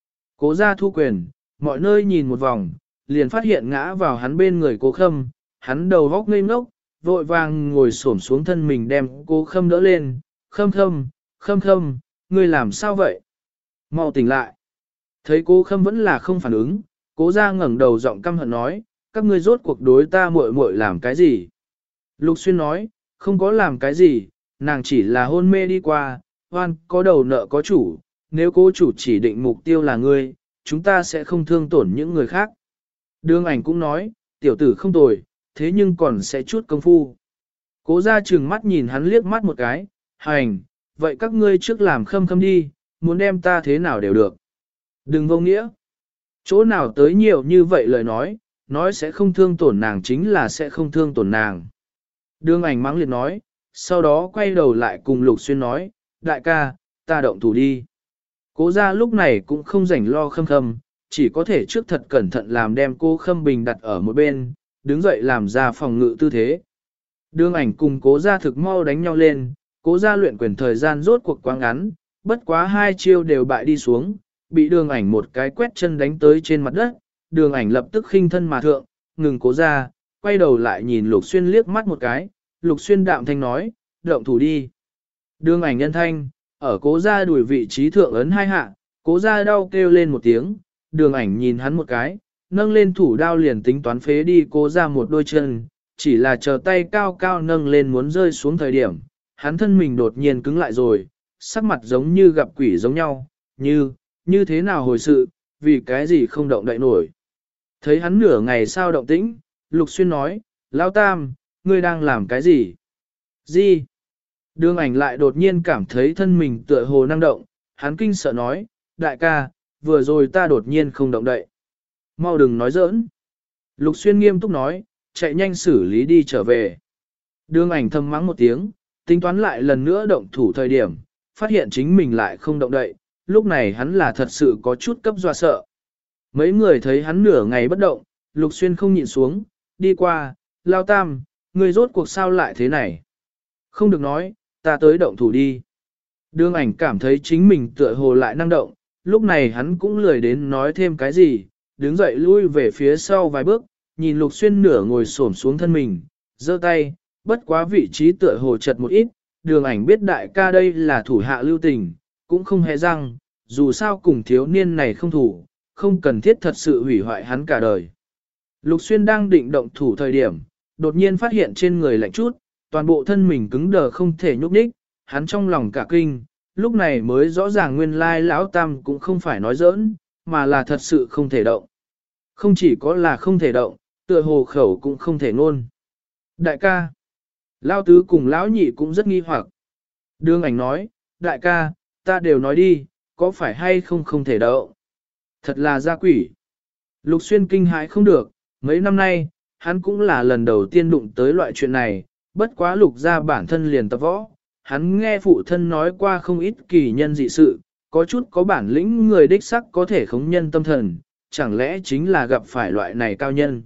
Cố ra thu quyền, mọi nơi nhìn một vòng, liền phát hiện ngã vào hắn bên người Cố Khâm, hắn đầu góc ngây ngốc, vội vàng ngồi xổm xuống thân mình đem Cố Khâm đỡ lên, Khâm Khâm, Khâm Khâm, ngươi làm sao vậy? Mau tỉnh lại. Thấy Cố Khâm vẫn là không phản ứng, Cố ra ngẩng đầu giọng căm hận nói, các ngươi rốt cuộc đối ta muội muội làm cái gì? Lục Xuyên nói, không có làm cái gì, nàng chỉ là hôn mê đi qua, Hoan có đầu nợ có chủ, nếu cố chủ chỉ định mục tiêu là ngươi, chúng ta sẽ không thương tổn những người khác. Đường ảnh cũng nói, tiểu tử không tồi, thế nhưng còn sẽ chút công phu. Cố ra chừng mắt nhìn hắn liếc mắt một cái, hành, vậy các ngươi trước làm khâm khâm đi, muốn đem ta thế nào đều được. Đừng vô nghĩa. Chỗ nào tới nhiều như vậy lời nói sẽ không thương tổn nàng chính là sẽ không thương tổn nàng. Đường ảnh mắng liệt nói, sau đó quay đầu lại cùng Lục Xuyên nói, đại ca, ta động thủ đi. Cố ra lúc này cũng không rảnh lo khâm khâm, chỉ có thể trước thật cẩn thận làm đem cô Khâm Bình đặt ở một bên, đứng dậy làm ra phòng ngự tư thế. Đường ảnh cùng cố ra thực mau đánh nhau lên, cố ra luyện quyền thời gian rốt cuộc quá ngắn, bất quá hai chiêu đều bại đi xuống, bị đường ảnh một cái quét chân đánh tới trên mặt đất, đường ảnh lập tức khinh thân mà thượng, ngừng cố ra, quay đầu lại nhìn Lục Xuyên liếc mắt một cái, Lục Xuyên đạm thanh nói, động thủ đi. Đường ảnh nhân thanh, ở cố ra đuổi vị trí thượng ấn hai hạ, cố ra đau kêu lên một tiếng, đường ảnh nhìn hắn một cái, nâng lên thủ đao liền tính toán phế đi cố ra một đôi chân, chỉ là chờ tay cao cao nâng lên muốn rơi xuống thời điểm, hắn thân mình đột nhiên cứng lại rồi, sắc mặt giống như gặp quỷ giống nhau, như thế nào hồi sự, vì cái gì không động đậy nổi. Thấy hắn nửa ngày sao động tĩnh, Lục Xuyên nói, Lão Tam, ngươi đang làm cái gì? Gì? Đường ảnh lại đột nhiên cảm thấy thân mình tựa hồ năng động, hắn kinh sợ nói, đại ca, vừa rồi ta đột nhiên không động đậy. Mau đừng nói giỡn. Lục Xuyên nghiêm túc nói, chạy nhanh xử lý đi trở về. Đường ảnh thầm mắng một tiếng, tính toán lại lần nữa động thủ thời điểm, phát hiện chính mình lại không động đậy, lúc này hắn là thật sự có chút cấp dọa sợ. Mấy người thấy hắn nửa ngày bất động, Lục Xuyên không nhịn xuống, đi qua, Lao Tam, người rốt cuộc sao lại thế này? Không được nói, ta tới động thủ đi. Đường ảnh cảm thấy chính mình tựa hồ lại năng động, lúc này hắn cũng lười đến nói thêm cái gì, đứng dậy lui về phía sau vài bước, nhìn Lục Xuyên nửa ngồi xổm xuống thân mình, giơ tay, bất quá vị trí tựa hồ chật một ít, đường ảnh biết đại ca đây là thủ hạ lưu tình, cũng không hề răng, dù sao cùng thiếu niên này không thủ, không cần thiết thật sự hủy hoại hắn cả đời. Lục Xuyên đang định động thủ thời điểm, đột nhiên phát hiện trên người lạnh chút, toàn bộ thân mình cứng đờ không thể nhúc nhích, hắn trong lòng cả kinh, lúc này mới rõ ràng nguyên lai lão Tam cũng không phải nói giỡn, mà là thật sự không thể động. Không chỉ có là không thể động, tựa hồ khẩu cũng không thể ngôn. Đại ca, Lão Tứ cùng Lão Nhị cũng rất nghi hoặc. Đường ảnh nói, đại ca, ta đều nói đi, có phải hay không không thể động. Thật là gia quỷ. Lục Xuyên kinh hãi không được, mấy năm nay, hắn cũng là lần đầu tiên đụng tới loại chuyện này, bất quá Lục gia bản thân liền tập võ. Hắn nghe phụ thân nói qua không ít kỳ nhân dị sự, có chút có bản lĩnh người đích sắc có thể khống nhân tâm thần, chẳng lẽ chính là gặp phải loại này cao nhân.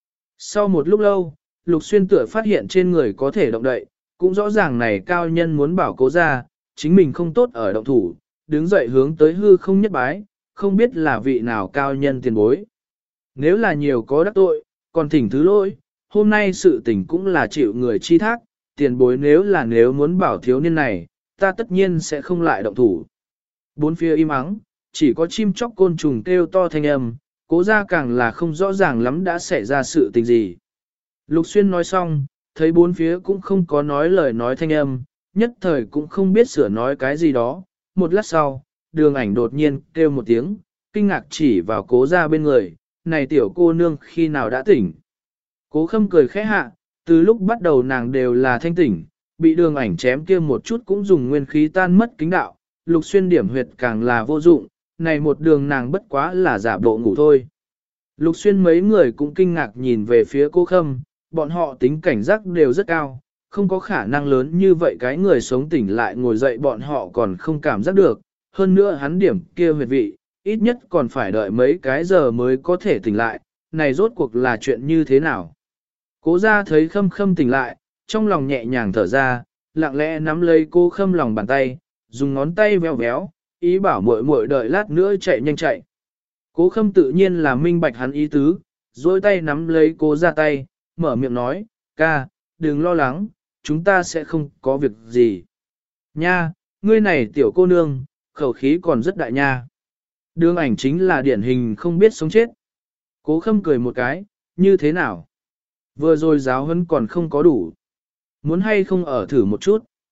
Sau một lúc lâu, Lục Xuyên tựa phát hiện trên người có thể động đậy, cũng rõ ràng này cao nhân muốn bảo cố ra, chính mình không tốt ở động thủ, đứng dậy hướng tới hư không nhất bái, không biết là vị nào cao nhân tiền bối. Nếu là nhiều có đắc tội, còn thỉnh thứ lỗi, hôm nay sự tình cũng là chịu người chi thác, tiền bối nếu muốn bảo thiếu niên này, ta tất nhiên sẽ không lại động thủ. Bốn phía im ắng, chỉ có chim chóc côn trùng kêu to thanh âm, cố ra càng là không rõ ràng lắm đã xảy ra sự tình gì. Lục Xuyên nói xong, thấy bốn phía cũng không có nói lời nói thanh âm, nhất thời cũng không biết sửa nói cái gì đó. Một lát sau, đường ảnh đột nhiên kêu một tiếng, kinh ngạc chỉ vào cố ra bên người, này tiểu cô nương khi nào đã tỉnh. Cố Khâm cười khẽ hạ, từ lúc bắt đầu nàng đều là thanh tỉnh, bị đường ảnh chém kia một chút cũng dùng nguyên khí tan mất kính đạo, Lục Xuyên điểm huyệt càng là vô dụng, này một đường nàng bất quá là giả bộ ngủ thôi. Lục Xuyên mấy người cũng kinh ngạc nhìn về phía Cố Khâm, bọn họ tính cảnh giác đều rất cao, không có khả năng lớn như vậy cái người sống tỉnh lại ngồi dậy bọn họ còn không cảm giác được, hơn nữa hắn điểm kia huyệt vị, ít nhất còn phải đợi mấy cái giờ mới có thể tỉnh lại, này rốt cuộc là chuyện như thế nào. Cố ra thấy Khâm Khâm tỉnh lại, trong lòng nhẹ nhàng thở ra, lặng lẽ nắm lấy cô Khâm lòng bàn tay, dùng ngón tay véo véo, ý bảo muội muội đợi lát nữa chạy nhanh chạy. Cố Khâm tự nhiên là minh bạch hắn ý tứ, dối tay nắm lấy cố ra tay, mở miệng nói, ca, đừng lo lắng, chúng ta sẽ không có việc gì. Nha, ngươi này tiểu cô nương, khẩu khí còn rất đại nha. Đường ảnh chính là điển hình không biết sống chết. Cố Khâm cười một cái, như thế nào? Vừa rồi giáo huấn còn không có đủ. Muốn hay không ở thử một chút?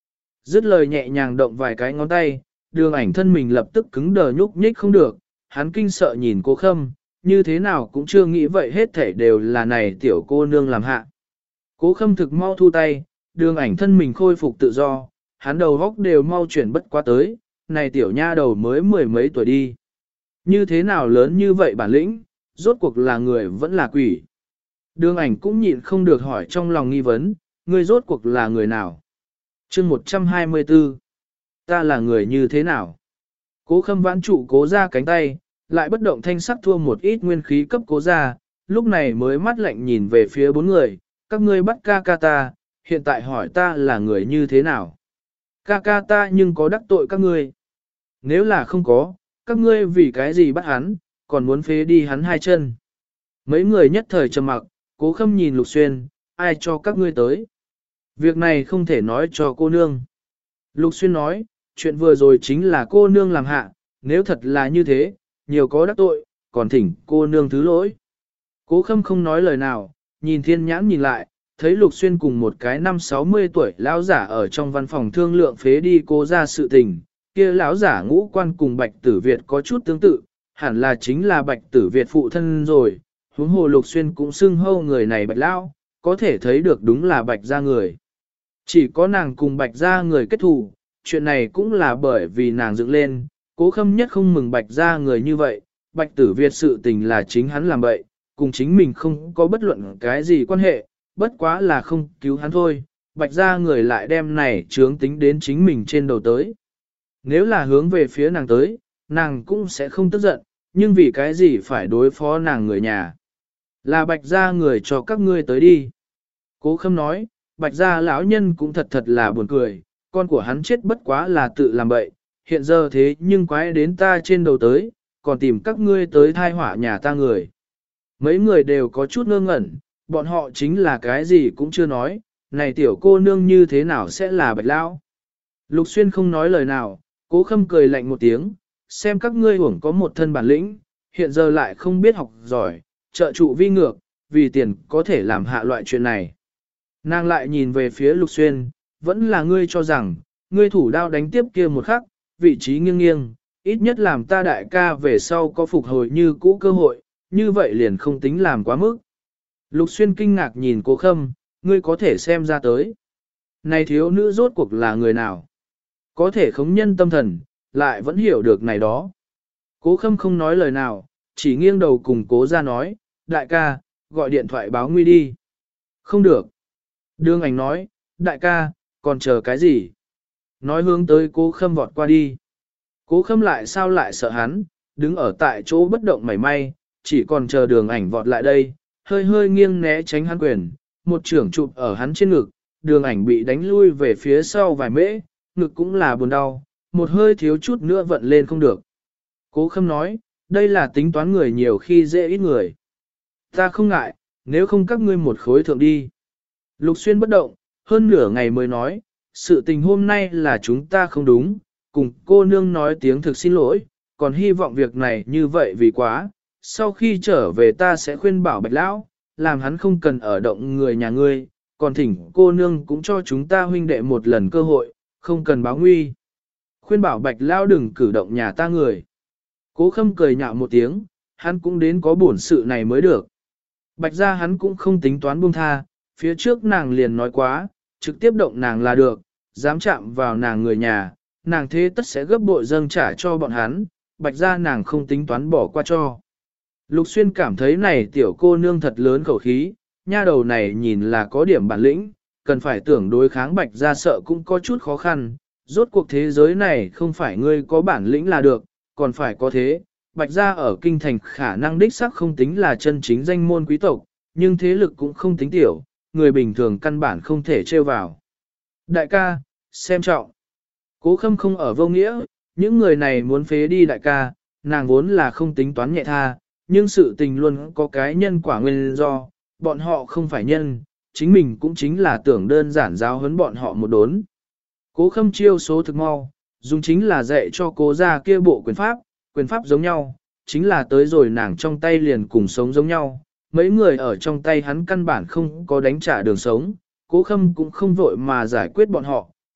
Dứt lời nhẹ nhàng động vài cái ngón tay, đường ảnh thân mình lập tức cứng đờ nhúc nhích không được, hắn kinh sợ nhìn Cố Khâm, như thế nào cũng chưa nghĩ vậy hết thảy đều là này tiểu cô nương làm hạ. Cố Khâm thực mau thu tay, đường ảnh thân mình khôi phục tự do, hắn đầu góc đều mau chuyển bất quá tới, này tiểu nha đầu mới mười mấy tuổi đi. Như thế nào lớn như vậy bản lĩnh, rốt cuộc là người vẫn là quỷ. Đường ảnh cũng nhịn không được hỏi trong lòng nghi vấn, ngươi rốt cuộc là người nào? Chương 124. Ta là người như thế nào? Cố Khâm vãn trụ Cố ra cánh tay, lại bất động thanh sắc thua một ít nguyên khí cấp Cố ra, lúc này mới mắt lạnh nhìn về phía bốn người, các ngươi bắt ca ca ta, hiện tại hỏi ta là người như thế nào? Ca ca ta nhưng có đắc tội các ngươi? Nếu là không có, các ngươi vì cái gì bắt hắn, còn muốn phế đi hắn hai chân? Mấy người nhất thời trầm mặc, Cố Khâm nhìn Lục Xuyên, ai cho các ngươi tới? Việc này không thể nói cho cô nương. Lục Xuyên nói, chuyện vừa rồi chính là cô nương làm hạ, nếu thật là như thế, nhiều có đắc tội, còn thỉnh cô nương thứ lỗi. Cố Khâm không nói lời nào, nhìn thiên nhãn nhìn lại, thấy Lục Xuyên cùng một cái năm 60 tuổi lão giả ở trong văn phòng thương lượng phế đi Cố ra sự tình, kia lão giả ngũ quan cùng Bạch Tử Việt có chút tương tự, hẳn là chính là Bạch Tử Việt phụ thân rồi, huống hồ Lục Xuyên cũng xưng hâu người này Bạch lão, có thể thấy được đúng là Bạch gia người. Chỉ có nàng cùng Bạch gia người kết thù, chuyện này cũng là bởi vì nàng dựng lên, Cố Khâm nhất không mừng Bạch gia người như vậy, Bạch Tử Việt sự tình là chính hắn làm bậy, cùng chính mình không có bất luận cái gì quan hệ, bất quá là không cứu hắn thôi, Bạch gia người lại đem này chướng tính đến chính mình trên đầu tới. Nếu là hướng về phía nàng tới, nàng cũng sẽ không tức giận, nhưng vì cái gì phải đối phó nàng người nhà. Là Bạch gia người cho các ngươi tới đi. Cố Khâm nói, Bạch gia lão nhân cũng thật thật là buồn cười, con của hắn chết bất quá là tự làm bậy, hiện giờ thế nhưng quái đến ta trên đầu tới, còn tìm các ngươi tới thai họa nhà ta người. Mấy người đều có chút ngơ ngẩn, bọn họ chính là cái gì cũng chưa nói, này tiểu cô nương như thế nào sẽ là Bạch lão? Lục Xuyên không nói lời nào, Cố Khâm cười lạnh một tiếng, xem các ngươi uổng có một thân bản lĩnh, hiện giờ lại không biết học giỏi, trợ trụ vi ngược, vì tiền có thể làm hạ loại chuyện này. Nàng lại nhìn về phía Lục Xuyên, vẫn là ngươi cho rằng, ngươi thủ đao đánh tiếp kia một khắc, vị trí nghiêng nghiêng, ít nhất làm ta đại ca về sau có phục hồi như cũ cơ hội, như vậy liền không tính làm quá mức. Lục Xuyên kinh ngạc nhìn Cố Khâm, ngươi có thể xem ra tới. Này thiếu nữ rốt cuộc là người nào? Có thể khống nhân tâm thần, lại vẫn hiểu được này đó. Cố Khâm không nói lời nào, chỉ nghiêng đầu cùng Cố ra nói, đại ca, gọi điện thoại báo nguy đi. Không được. Đương Ảnh nói, đại ca, còn chờ cái gì? Nói hướng tới Cố Khâm vọt qua đi. Cố Khâm lại sao lại sợ hắn, đứng ở tại chỗ bất động mảy may, chỉ còn chờ Đường Ảnh vọt lại đây, hơi hơi nghiêng né tránh hắn quyền, một trưởng chụp ở hắn trên ngực, Đường Ảnh bị đánh lui về phía sau vài mễ, ngực cũng là buồn đau, một hơi thiếu chút nữa vận lên không được. Cố Khâm nói, đây là tính toán người nhiều khi dễ ít người. Ta không ngại, nếu không các ngươi một khối thượng đi. Lục Xuyên bất động, hơn nửa ngày mới nói, sự tình hôm nay là chúng ta không đúng, cùng cô nương nói tiếng thực xin lỗi, còn hy vọng việc này như vậy vì quá, sau khi trở về ta sẽ khuyên bảo Bạch lão, làm hắn không cần ở động người nhà ngươi, còn thỉnh cô nương cũng cho chúng ta huynh đệ một lần cơ hội, không cần báo nguy. Khuyên bảo Bạch lão đừng cử động nhà ta người. Cố Khâm cười nhạo một tiếng, hắn cũng đến có bổn sự này mới được. Bạch gia hắn cũng không tính toán buông tha, phía trước nàng liền nói quá, trực tiếp động nàng là được, dám chạm vào nàng người nhà, nàng thế tất sẽ gấp bội dâng trả cho bọn hắn, Bạch gia nàng không tính toán bỏ qua cho. Lục Xuyên cảm thấy này tiểu cô nương thật lớn khẩu khí, nha đầu này nhìn là có điểm bản lĩnh, cần phải tưởng đối kháng Bạch gia sợ cũng có chút khó khăn, rốt cuộc thế giới này không phải ngươi có bản lĩnh là được, còn phải có thế. Bạch gia ở kinh thành khả năng đích xác không tính là chân chính danh môn quý tộc, nhưng thế lực cũng không tính tiểu, người bình thường căn bản không thể trêu vào. Đại ca, xem trọng. Cố Khâm không ở vô nghĩa, những người này muốn phế đi đại ca, nàng vốn là không tính toán nhẹ tha, nhưng sự tình luôn có cái nhân quả nguyên do, bọn họ không phải nhân, chính mình cũng chính là tưởng đơn giản giáo huấn bọn họ một đốn. Cố Khâm chiêu số thực mau, dùng chính là dạy cho cố gia kia bộ quyền pháp giống nhau, chính là tới rồi nàng trong tay liền cùng sống giống nhau, mấy người ở trong tay hắn căn bản không có đánh trả đường sống, Cố Khâm cũng không vội mà giải quyết bọn họ,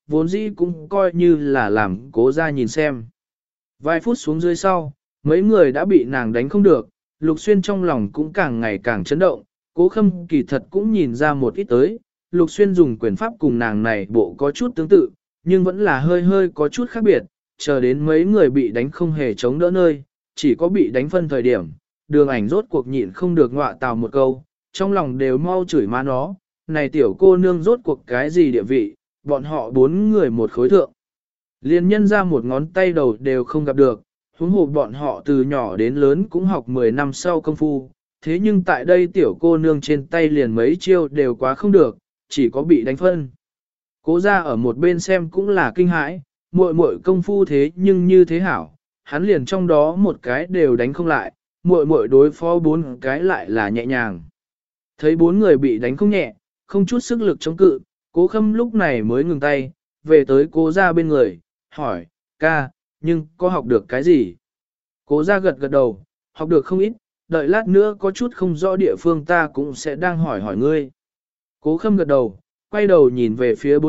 vốn dĩ cũng coi như là làm Cố ra nhìn xem. Vài phút xuống dưới sau, mấy người đã bị nàng đánh không được, Lục Xuyên trong lòng cũng càng ngày càng chấn động, Cố Khâm kỳ thật cũng nhìn ra một ít tới, Lục Xuyên dùng quyền pháp cùng nàng này bộ có chút tương tự, nhưng vẫn là hơi hơi có chút khác biệt, chờ đến mấy người bị đánh không hề chống đỡ nơi, chỉ có bị đánh phân thời điểm, Đường Ảnh rốt cuộc nhịn không được ngọa tào một câu, trong lòng đều mau chửi má nó, này tiểu cô nương rốt cuộc cái gì địa vị, bọn họ 4 người một khối thượng. Liên nhân ra một ngón tay đầu đều không gặp được, huống hồ bọn họ từ nhỏ đến lớn cũng học 10 năm sau công phu, thế nhưng tại đây tiểu cô nương trên tay liền mấy chiêu đều quá không được, chỉ có bị đánh phân. Cố ra ở một bên xem cũng là kinh hãi, muội muội công phu thế nhưng như thế hảo, hắn liền trong đó một cái đều đánh không lại, muội muội đối phó 4 cái lại là nhẹ nhàng. Thấy 4 người bị đánh không nhẹ, không chút sức lực chống cự, Cố Khâm lúc này mới ngừng tay, về tới Cố ra bên người, hỏi, ca, nhưng có học được cái gì? Cố ra gật gật đầu, học được không ít, đợi lát nữa có chút không rõ địa phương ta cũng sẽ đang hỏi ngươi. Cố Khâm gật đầu, quay đầu nhìn về phía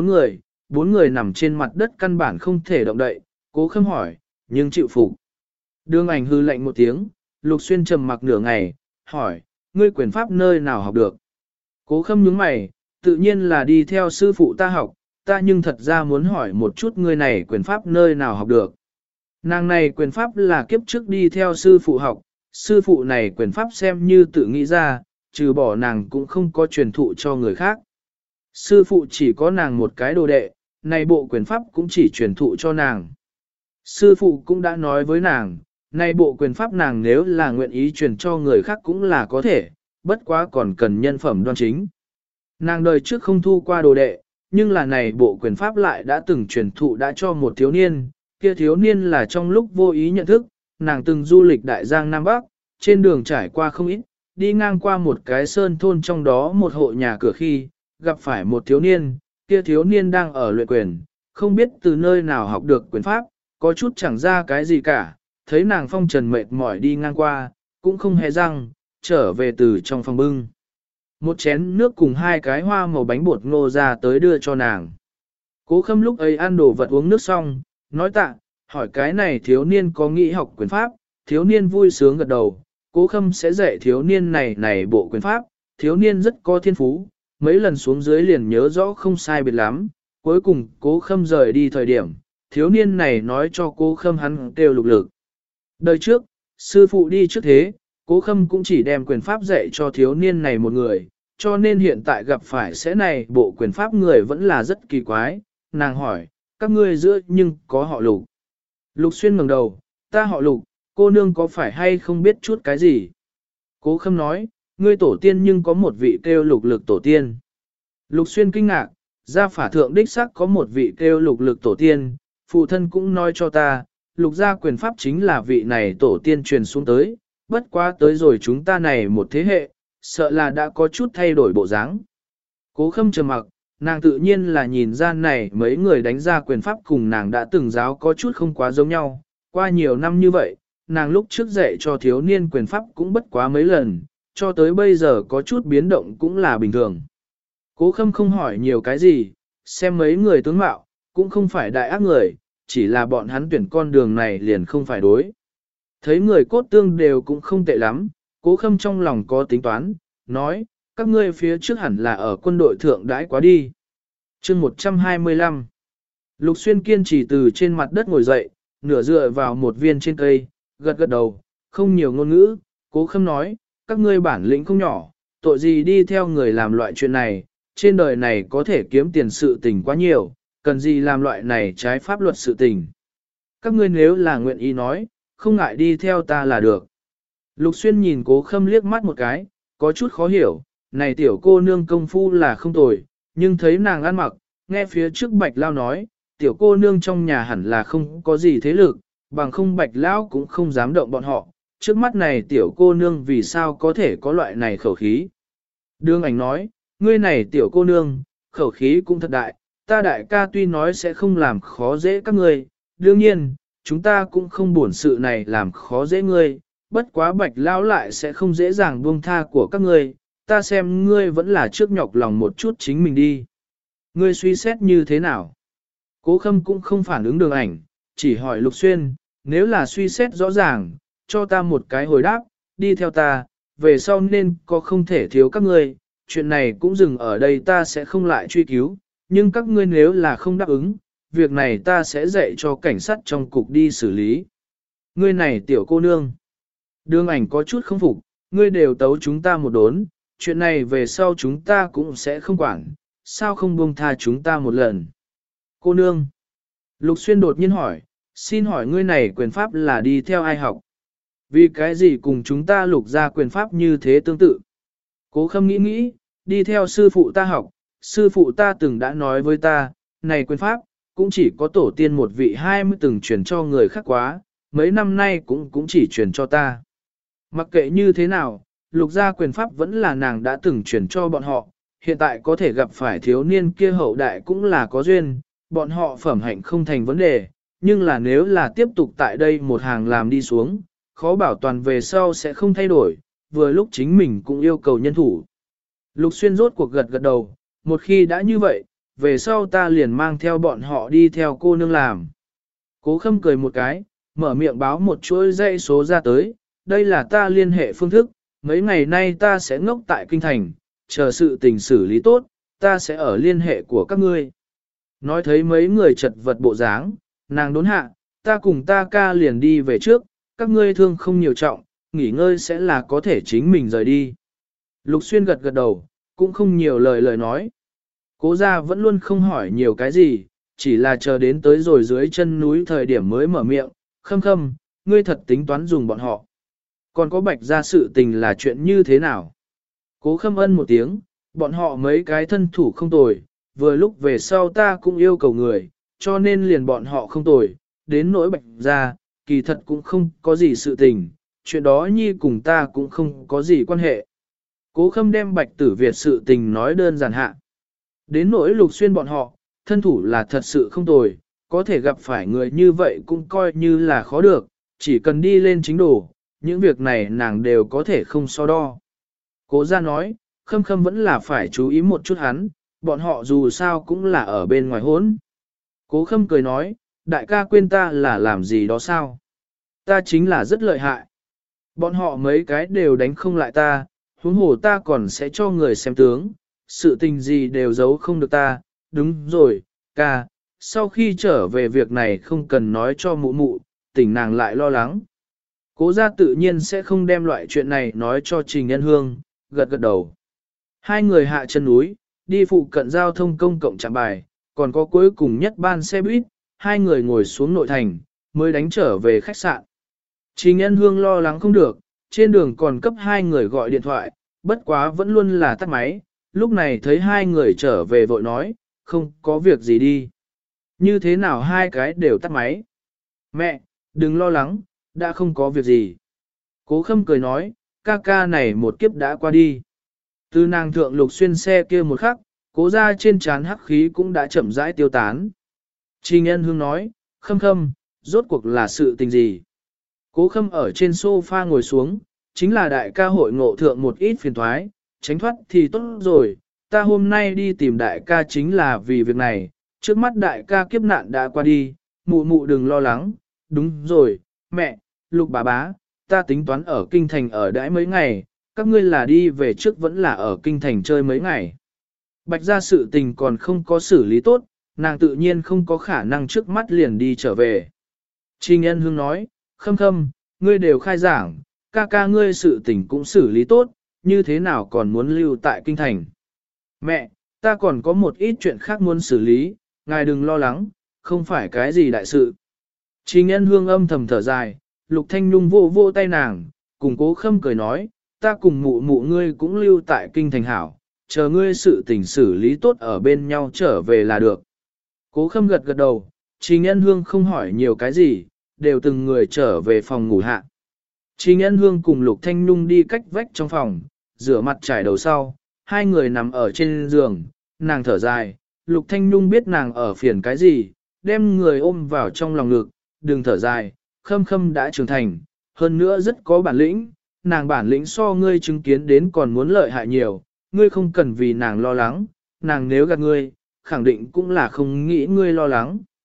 4 người nằm trên mặt đất căn bản không thể động đậy, Cố Khâm hỏi, nhưng chịu phục. Đường Ảnh hư lạnh một tiếng, Lục Xuyên trầm mặc nửa ngày, hỏi, ngươi quyền pháp nơi nào học được? Cố Khâm nhướng mày, tự nhiên là đi theo sư phụ ta học, ta nhưng thật ra muốn hỏi một chút ngươi này quyền pháp nơi nào học được. Nàng này quyền pháp là kiếp trước đi theo sư phụ học, sư phụ này quyền pháp xem như tự nghĩ ra, trừ bỏ nàng cũng không có truyền thụ cho người khác. Sư phụ chỉ có nàng một cái đồ đệ, này bộ quyền pháp cũng chỉ truyền thụ cho nàng. Sư phụ cũng đã nói với nàng, này bộ quyền pháp nàng nếu là nguyện ý truyền cho người khác cũng là có thể, bất quá còn cần nhân phẩm đoan chính. Nàng đời trước không thu qua đồ đệ, nhưng là này bộ quyền pháp lại đã từng truyền thụ đã cho một thiếu niên, kia thiếu niên là trong lúc vô ý nhận thức, nàng từng du lịch Đại Giang Nam Bắc, trên đường trải qua không ít, đi ngang qua một cái sơn thôn trong đó một hộ nhà cửa khi, gặp phải một thiếu niên, kia thiếu niên đang ở luyện quyền, không biết từ nơi nào học được quyền pháp, có chút chẳng ra cái gì cả, thấy nàng phong trần mệt mỏi đi ngang qua, cũng không hề răng, trở về từ trong phòng bưng. Một chén nước cùng 2 cái hoa màu bánh bột ngô ra tới đưa cho nàng. Cố Khâm lúc ấy ăn đồ vật uống nước xong, nói tạ, hỏi cái này thiếu niên có nghĩ học quyền pháp, thiếu niên vui sướng gật đầu, Cố Khâm sẽ dạy thiếu niên này bộ quyền pháp, thiếu niên rất có thiên phú, mấy lần xuống dưới liền nhớ rõ không sai biệt lắm, cuối cùng Cố Khâm rời đi thời điểm, thiếu niên này nói cho Cố Khâm hắn kêu Lục Lực. Đời trước, sư phụ đi trước thế, Cố Khâm cũng chỉ đem quyền pháp dạy cho thiếu niên này một người, cho nên hiện tại gặp phải sẽ này bộ quyền pháp người vẫn là rất kỳ quái. Nàng hỏi, các ngươi giữa nhưng có họ Lục. Lục Xuyên ngẩng đầu, ta họ Lục, cô nương có phải hay không biết chút cái gì? Cố Khâm nói, ngươi tổ tiên nhưng có một vị kêu Lục Lực tổ tiên. Lục Xuyên kinh ngạc, gia phả thượng đích xác có một vị kêu Lục Lực tổ tiên, phụ thân cũng nói cho ta, Lục gia quyền pháp chính là vị này tổ tiên truyền xuống tới, bất quá tới rồi chúng ta này một thế hệ, sợ là đã có chút thay đổi bộ dáng. Cố Khâm trầm mặc, nàng tự nhiên là nhìn ra này mấy người đánh ra quyền pháp cùng nàng đã từng giáo có chút không quá giống nhau, qua nhiều năm như vậy, nàng lúc trước dạy cho thiếu niên quyền pháp cũng bất quá mấy lần, cho tới bây giờ có chút biến động cũng là bình thường. Cố Khâm không hỏi nhiều cái gì, xem mấy người tướng mạo, cũng không phải đại ác người, chỉ là bọn hắn tuyển con đường này liền không phải đối. Thấy người cốt tương đều cũng không tệ lắm, Cố Khâm trong lòng có tính toán, nói, các ngươi phía trước hẳn là ở quân đội thượng đãi quá đi. Chương 125 Lục Xuyên kiên trì từ trên mặt đất ngồi dậy, nửa dựa vào một viên trên cây, gật gật đầu, không nhiều ngôn ngữ, Cố Khâm nói, các ngươi bản lĩnh không nhỏ, tội gì đi theo người làm loại chuyện này, trên đời này có thể kiếm tiền sự tình quá nhiều, cần gì làm loại này trái pháp luật sự tình. Các ngươi nếu là nguyện ý nói, không ngại đi theo ta là được. Lục Xuyên nhìn Cố Khâm liếc mắt một cái, có chút khó hiểu, này tiểu cô nương công phu là không tồi, nhưng thấy nàng ăn mặc, nghe phía trước Bạch Lao nói, tiểu cô nương trong nhà hẳn là không có gì thế lực, bằng không Bạch Lao cũng không dám động bọn họ, trước mắt này tiểu cô nương vì sao có thể có loại này khẩu khí. Đường Ảnh nói, ngươi này tiểu cô nương, khẩu khí cũng thật đại, ta đại ca tuy nói sẽ không làm khó dễ các ngươi, đương nhiên, chúng ta cũng không buồn sự này làm khó dễ ngươi, bất quá Bạch Lão lại sẽ không dễ dàng buông tha của các ngươi, ta xem ngươi vẫn là trước nhọc lòng một chút chính mình đi. Ngươi suy xét như thế nào? Cố Khâm cũng không phản ứng Đường Ảnh, chỉ hỏi Lục Xuyên, nếu là suy xét rõ ràng, cho ta một cái hồi đáp, đi theo ta, về sau nên có không thể thiếu các ngươi, chuyện này cũng dừng ở đây ta sẽ không lại truy cứu, nhưng các ngươi nếu là không đáp ứng, việc này ta sẽ dạy cho cảnh sát trong cục đi xử lý. Ngươi này tiểu cô nương. Đường Ảnh có chút không phục, ngươi đều tấu chúng ta một đốn, chuyện này về sau chúng ta cũng sẽ không quản, sao không buông tha chúng ta một lần. Cô nương. Lục Xuyên đột nhiên hỏi, xin hỏi ngươi này quyền pháp là đi theo ai học? Vì cái gì cùng chúng ta lục ra quyền pháp như thế tương tự? Cố Khâm nghĩ nghĩ, đi theo sư phụ ta học, sư phụ ta từng đã nói với ta, này quyền pháp, cũng chỉ có tổ tiên một vị 20 từng truyền cho người khác quá, mấy năm nay cũng chỉ truyền cho ta. Mặc kệ như thế nào, lục gia quyền pháp vẫn là nàng đã từng truyền cho bọn họ, hiện tại có thể gặp phải thiếu niên kia hậu đại cũng là có duyên, bọn họ phẩm hạnh không thành vấn đề, nhưng là nếu là tiếp tục tại đây một hàng làm đi xuống, khó bảo toàn về sau sẽ không thay đổi, vừa lúc chính mình cũng yêu cầu nhân thủ. Lục Xuyên rốt cuộc gật gật đầu, một khi đã như vậy, về sau ta liền mang theo bọn họ đi theo cô nương làm. Cố Khâm cười một cái, mở miệng báo một chuỗi dãy số ra tới, đây là ta liên hệ phương thức, mấy ngày nay ta sẽ ngốc tại kinh thành, chờ sự tình xử lý tốt, ta sẽ ở liên hệ của các ngươi. Nói thấy mấy người chật vật bộ dáng, nàng đốn hạ, ta cùng ta ca liền đi về trước, các ngươi thương không nhiều trọng, nghỉ ngơi sẽ là có thể chính mình rời đi. Lục Xuyên gật gật đầu, cũng không nhiều lời nói. Cố gia vẫn luôn không hỏi nhiều cái gì, chỉ là chờ đến tới rồi dưới chân núi thời điểm mới mở miệng, Khâm Khâm, ngươi thật tính toán dùng bọn họ. Còn có Bạch gia sự tình là chuyện như thế nào? Cố Khâm ân một tiếng, bọn họ mấy cái thân thủ không tồi, vừa lúc về sau ta cũng yêu cầu người, cho nên liền bọn họ không tồi, đến nỗi Bạch gia, kỳ thật cũng không có gì sự tình, chuyện đó nhi cùng ta cũng không có gì quan hệ. Cố Khâm đem Bạch Tử Việt sự tình nói đơn giản hạ. Đến nỗi Lục Xuyên bọn họ, thân thủ là thật sự không tồi, có thể gặp phải người như vậy cũng coi như là khó được, chỉ cần đi lên chính đồ, những việc này nàng đều có thể không so đo. Cố gia nói, Khâm Khâm vẫn là phải chú ý một chút hắn, bọn họ dù sao cũng là ở bên ngoài hốn. Cố Khâm cười nói, đại ca quên ta là làm gì đó sao? Ta chính là rất lợi hại. Bọn họ mấy cái đều đánh không lại ta, huống hồ ta còn sẽ cho người xem tướng, sự tình gì đều giấu không được ta. Đúng rồi, ca, sau khi trở về việc này không cần nói cho mụ mụ, tỉnh nàng lại lo lắng. Cố gia tự nhiên sẽ không đem loại chuyện này nói cho Trình Nhân Hương, gật gật đầu. Hai người hạ chân núi, đi phụ cận giao thông công cộng trạm bài, còn có cuối cùng nhất ban xe buýt, hai người ngồi xuống nội thành, mới đánh trở về khách sạn. Trình Nhân Hương lo lắng không được, trên đường còn cấp hai người gọi điện thoại, bất quá vẫn luôn là tắt máy, lúc này thấy hai người trở về vội nói, không có việc gì đi. Như thế nào hai cái đều tắt máy? Mẹ, đừng lo lắng, đã không có việc gì. Cố Khâm cười nói, ca ca này một kiếp đã qua đi. Từ nàng thượng Lục Xuyên xe kia một khắc, cố ra trên trán hắc khí cũng đã chậm rãi tiêu tán. Trình Nhân Hương nói, Khâm Khâm, rốt cuộc là sự tình gì? Cố Khâm ở trên sofa ngồi xuống, chính là đại ca hội ngộ thượng một ít phiền thoái, tránh thoát thì tốt rồi, ta hôm nay đi tìm đại ca chính là vì việc này, trước mắt đại ca kiếp nạn đã qua đi, mụ mụ đừng lo lắng, đúng rồi, mẹ, Lục bà bá, ta tính toán ở kinh thành ở đãi mấy ngày, các ngươi là đi về trước vẫn là ở kinh thành chơi mấy ngày. Bạch gia sự tình còn không có xử lý tốt, nàng tự nhiên không có khả năng trước mắt liền đi trở về. Trình Nhân Hương nói, Khâm Khâm, ngươi đều khai giảng, ca ca ngươi sự tình cũng xử lý tốt, như thế nào còn muốn lưu tại kinh thành. Mẹ, ta còn có một ít chuyện khác muốn xử lý, ngài đừng lo lắng, không phải cái gì đại sự. Trình Nhân Hương âm thầm thở dài, Lục Thanh Nhung vô vô tay nàng, cùng Cố Khâm cười nói, ta cùng mụ mụ ngươi cũng lưu tại kinh thành hảo, chờ ngươi sự tình xử lý tốt ở bên nhau trở về là được. Cố Khâm gật gật đầu, Trình Nhân Hương không hỏi nhiều cái gì, đều từng người trở về phòng ngủ hạ. Trình Nhân Hương cùng Lục Thanh Nhung đi cách vách trong phòng, rửa mặt trải đầu sau, hai người nằm ở trên giường, nàng thở dài, Lục Thanh Nhung biết nàng ở phiền cái gì, đem người ôm vào trong lòng ngực, đừng thở dài, Khâm Khâm đã trưởng thành, hơn nữa rất có bản lĩnh, nàng bản lĩnh so ngươi chứng kiến đến còn muốn lợi hại nhiều, ngươi không cần vì nàng lo lắng, nàng nếu gạt ngươi, khẳng định cũng là không nghĩ ngươi lo lắng.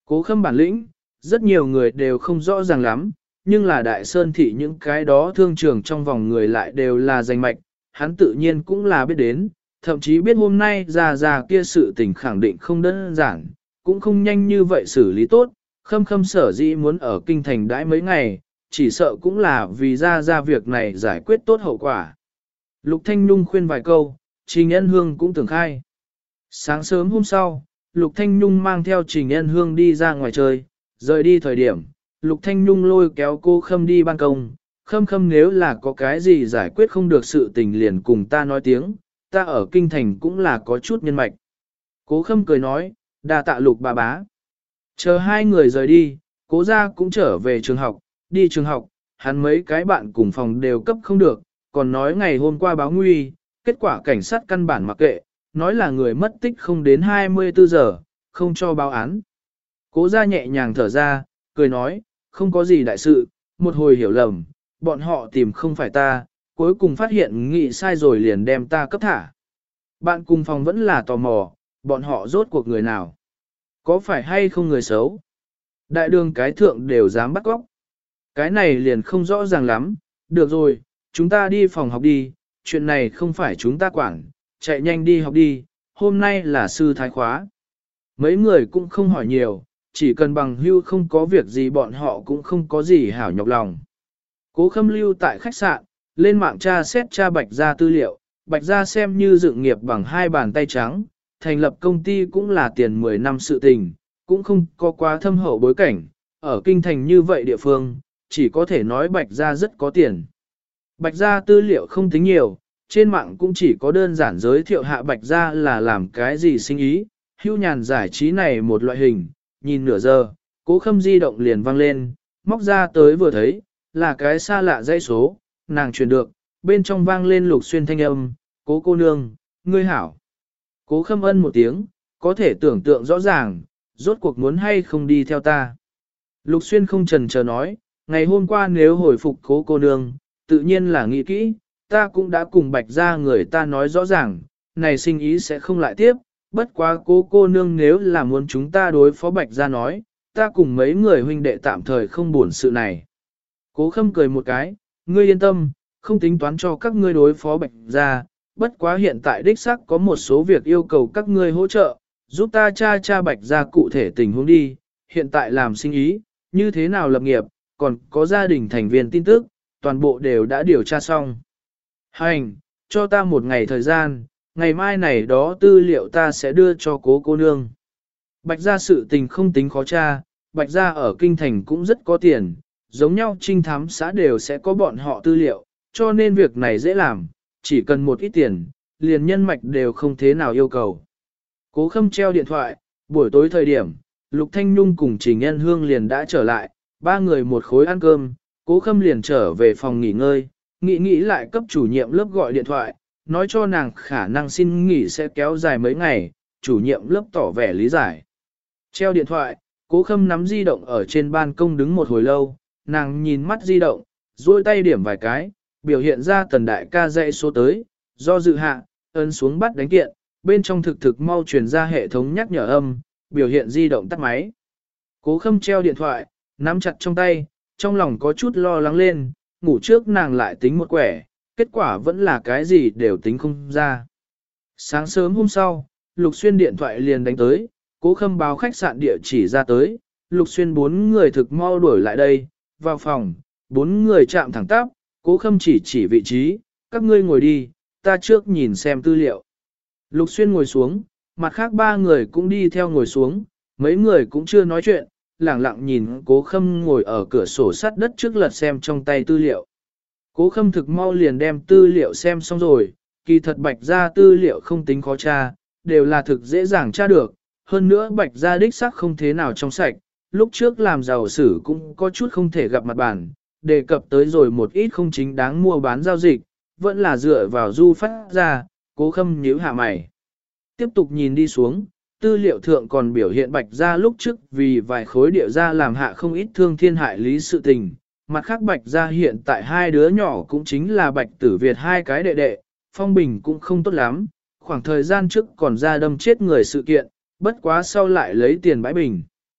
Cố Khâm bản lĩnh, rất nhiều người đều không rõ ràng lắm, nhưng là Đại Sơn thị những cái đó thương trường trong vòng người lại đều là danh mạch, hắn tự nhiên cũng là biết đến, thậm chí biết hôm nay ra kia sự tình khẳng định không đơn giản, cũng không nhanh như vậy xử lý tốt, Khâm Khâm sở dĩ muốn ở kinh thành đãi mấy ngày, chỉ sợ cũng là vì ra việc này giải quyết tốt hậu quả. Lục Thanh Nhung khuyên vài câu, Trình Ân Hương cũng tưởng khai. Sáng sớm hôm sau, Lục Thanh Nhung mang theo Trình Ân Hương đi ra ngoài chơi, rời đi thời điểm, Lục Thanh Nhung lôi kéo cô Khâm đi ban công, Khâm Khâm nếu là có cái gì giải quyết không được sự tình liền cùng ta nói tiếng, ta ở kinh thành cũng là có chút nhân mạch. Cố Khâm cười nói, đa tạ Lục bà bá. Chờ hai người rời đi, Cố gia cũng trở về trường học, đi trường học, hắn mấy cái bạn cùng phòng đều cấp không được, còn nói ngày hôm qua báo nguy, kết quả cảnh sát căn bản mặc kệ, nói là người mất tích không đến 24 giờ, không cho báo án. Cố gia nhẹ nhàng thở ra, cười nói, không có gì đại sự, một hồi hiểu lầm, bọn họ tìm không phải ta, cuối cùng phát hiện nghĩ sai rồi liền đem ta cấp thả. Bạn cùng phòng vẫn là tò mò, bọn họ rốt cuộc người nào? Có phải hay không người xấu? Đại đường cái thượng đều dám bắt cóc. Cái này liền không rõ ràng lắm, được rồi, chúng ta đi phòng học đi, chuyện này không phải chúng ta quản, chạy nhanh đi học đi, hôm nay là sư thái khóa. Mấy người cũng không hỏi nhiều, chỉ cần bằng hưu không có việc gì bọn họ cũng không có gì hảo nhọc lòng. Cố Khâm lưu tại khách sạn, lên mạng tra xét tra Bạch gia tư liệu, Bạch gia xem như dựng nghiệp bằng hai bàn tay trắng, thành lập công ty cũng là tiền 10 năm sự tình, cũng không có quá thâm hậu bối cảnh, ở kinh thành như vậy địa phương, chỉ có thể nói Bạch gia rất có tiền. Bạch gia tư liệu không tính nhiều, trên mạng cũng chỉ có đơn giản giới thiệu hạ Bạch gia là làm cái gì sinh ý, hưu nhàn giải trí này một loại hình, nhìn nửa giờ, Cố Khâm di động liền vang lên, móc ra tới vừa thấy, là cái xa lạ dãy số, nàng truyền được, bên trong vang lên Lục Xuyên thanh âm, Cố cô nương, ngươi hảo. Cố Khâm ân một tiếng, có thể tưởng tượng rõ ràng, rốt cuộc muốn hay không đi theo ta. Lục Xuyên không chần chờ nói, ngày hôm qua nếu hồi phục Cố cô nương, tự nhiên là nghĩ kỹ, ta cũng đã cùng Bạch gia người ta nói rõ ràng, này sinh ý sẽ không lại tiếp, bất quá Cố cô nương nếu là muốn chúng ta đối phó Bạch gia nói, ta cùng mấy người huynh đệ tạm thời không buồn sự này. Cố Khâm cười một cái, ngươi yên tâm, không tính toán cho các ngươi đối phó Bạch gia, bất quá hiện tại đích xác có một số việc yêu cầu các ngươi hỗ trợ, giúp ta tra Bạch gia cụ thể tình huống đi, hiện tại làm sinh ý, như thế nào lập nghiệp, còn có gia đình thành viên tin tức, toàn bộ đều đã điều tra xong. Hành, cho ta một ngày thời gian, ngày mai này đó tư liệu ta sẽ đưa cho Cố cô nương. Bạch gia sự tình không tính khó tra, Bạch gia ở kinh thành cũng rất có tiền, giống nhau trinh thám xã đều sẽ có bọn họ tư liệu, cho nên việc này dễ làm, chỉ cần một ít tiền, liền nhân mạch đều không thế nào yêu cầu. Cố Khâm treo điện thoại, buổi tối thời điểm, Lục Thanh Nhung cùng Trình Nhân Hương liền đã trở lại, ba người một khối ăn cơm, Cố Khâm liền trở về phòng nghỉ ngơi, nghĩ lại cấp chủ nhiệm lớp gọi điện thoại, nói cho nàng khả năng xin nghỉ sẽ kéo dài mấy ngày, chủ nhiệm lớp tỏ vẻ lý giải. Treo điện thoại, Cố Khâm nắm di động ở trên ban công đứng một hồi lâu, nàng nhìn mắt di động, duỗi tay điểm vài cái, biểu hiện ra Tần đại ca dãy số tới, do dự hạ, ấn xuống bắt đánh kiện, bên trong thực mau truyền ra hệ thống nhắc nhở âm, biểu hiện di động tắt máy. Cố Khâm treo điện thoại, nắm chặt trong tay, trong lòng có chút lo lắng lên, ngủ trước nàng lại tính một quẻ, kết quả vẫn là cái gì đều tính không ra. Sáng sớm hôm sau, Lục Xuyên điện thoại liền đánh tới, Cố Khâm báo khách sạn địa chỉ ra tới, Lục Xuyên 4 người thực mau đuổi lại đây, vào phòng, 4 người chạm thẳng tắp, Cố Khâm chỉ vị trí, các ngươi ngồi đi, ta trước nhìn xem tư liệu. Lục Xuyên ngồi xuống, mặt khác 3 người cũng đi theo ngồi xuống, mấy người cũng chưa nói chuyện, lẳng lặng nhìn Cố Khâm ngồi ở cửa sổ sắt đất trước lật xem trong tay tư liệu. Cố Khâm thực mau liền đem tư liệu xem xong rồi, kỳ thật Bạch gia tư liệu không tính khó tra, đều là thực dễ dàng tra được, hơn nữa Bạch gia đích xác không thế nào trong sạch, lúc trước làm giàu sử cũng có chút không thể gặp mặt bản, đề cập tới rồi một ít không chính đáng mua bán giao dịch, vẫn là dựa vào du phát ra, Cố Khâm nhíu hạ mày. Tiếp tục nhìn đi xuống, tư liệu thượng còn biểu hiện Bạch gia lúc trước vì vài khối địa gia làm hạ không ít thương thiên hại lý sự tình. Mặt khác Bạch gia hiện tại hai đứa nhỏ cũng chính là Bạch Tử Việt hai cái đệ đệ, phong bình cũng không tốt lắm, khoảng thời gian trước còn ra đâm chết người sự kiện, bất quá sau lại lấy tiền bãi bình.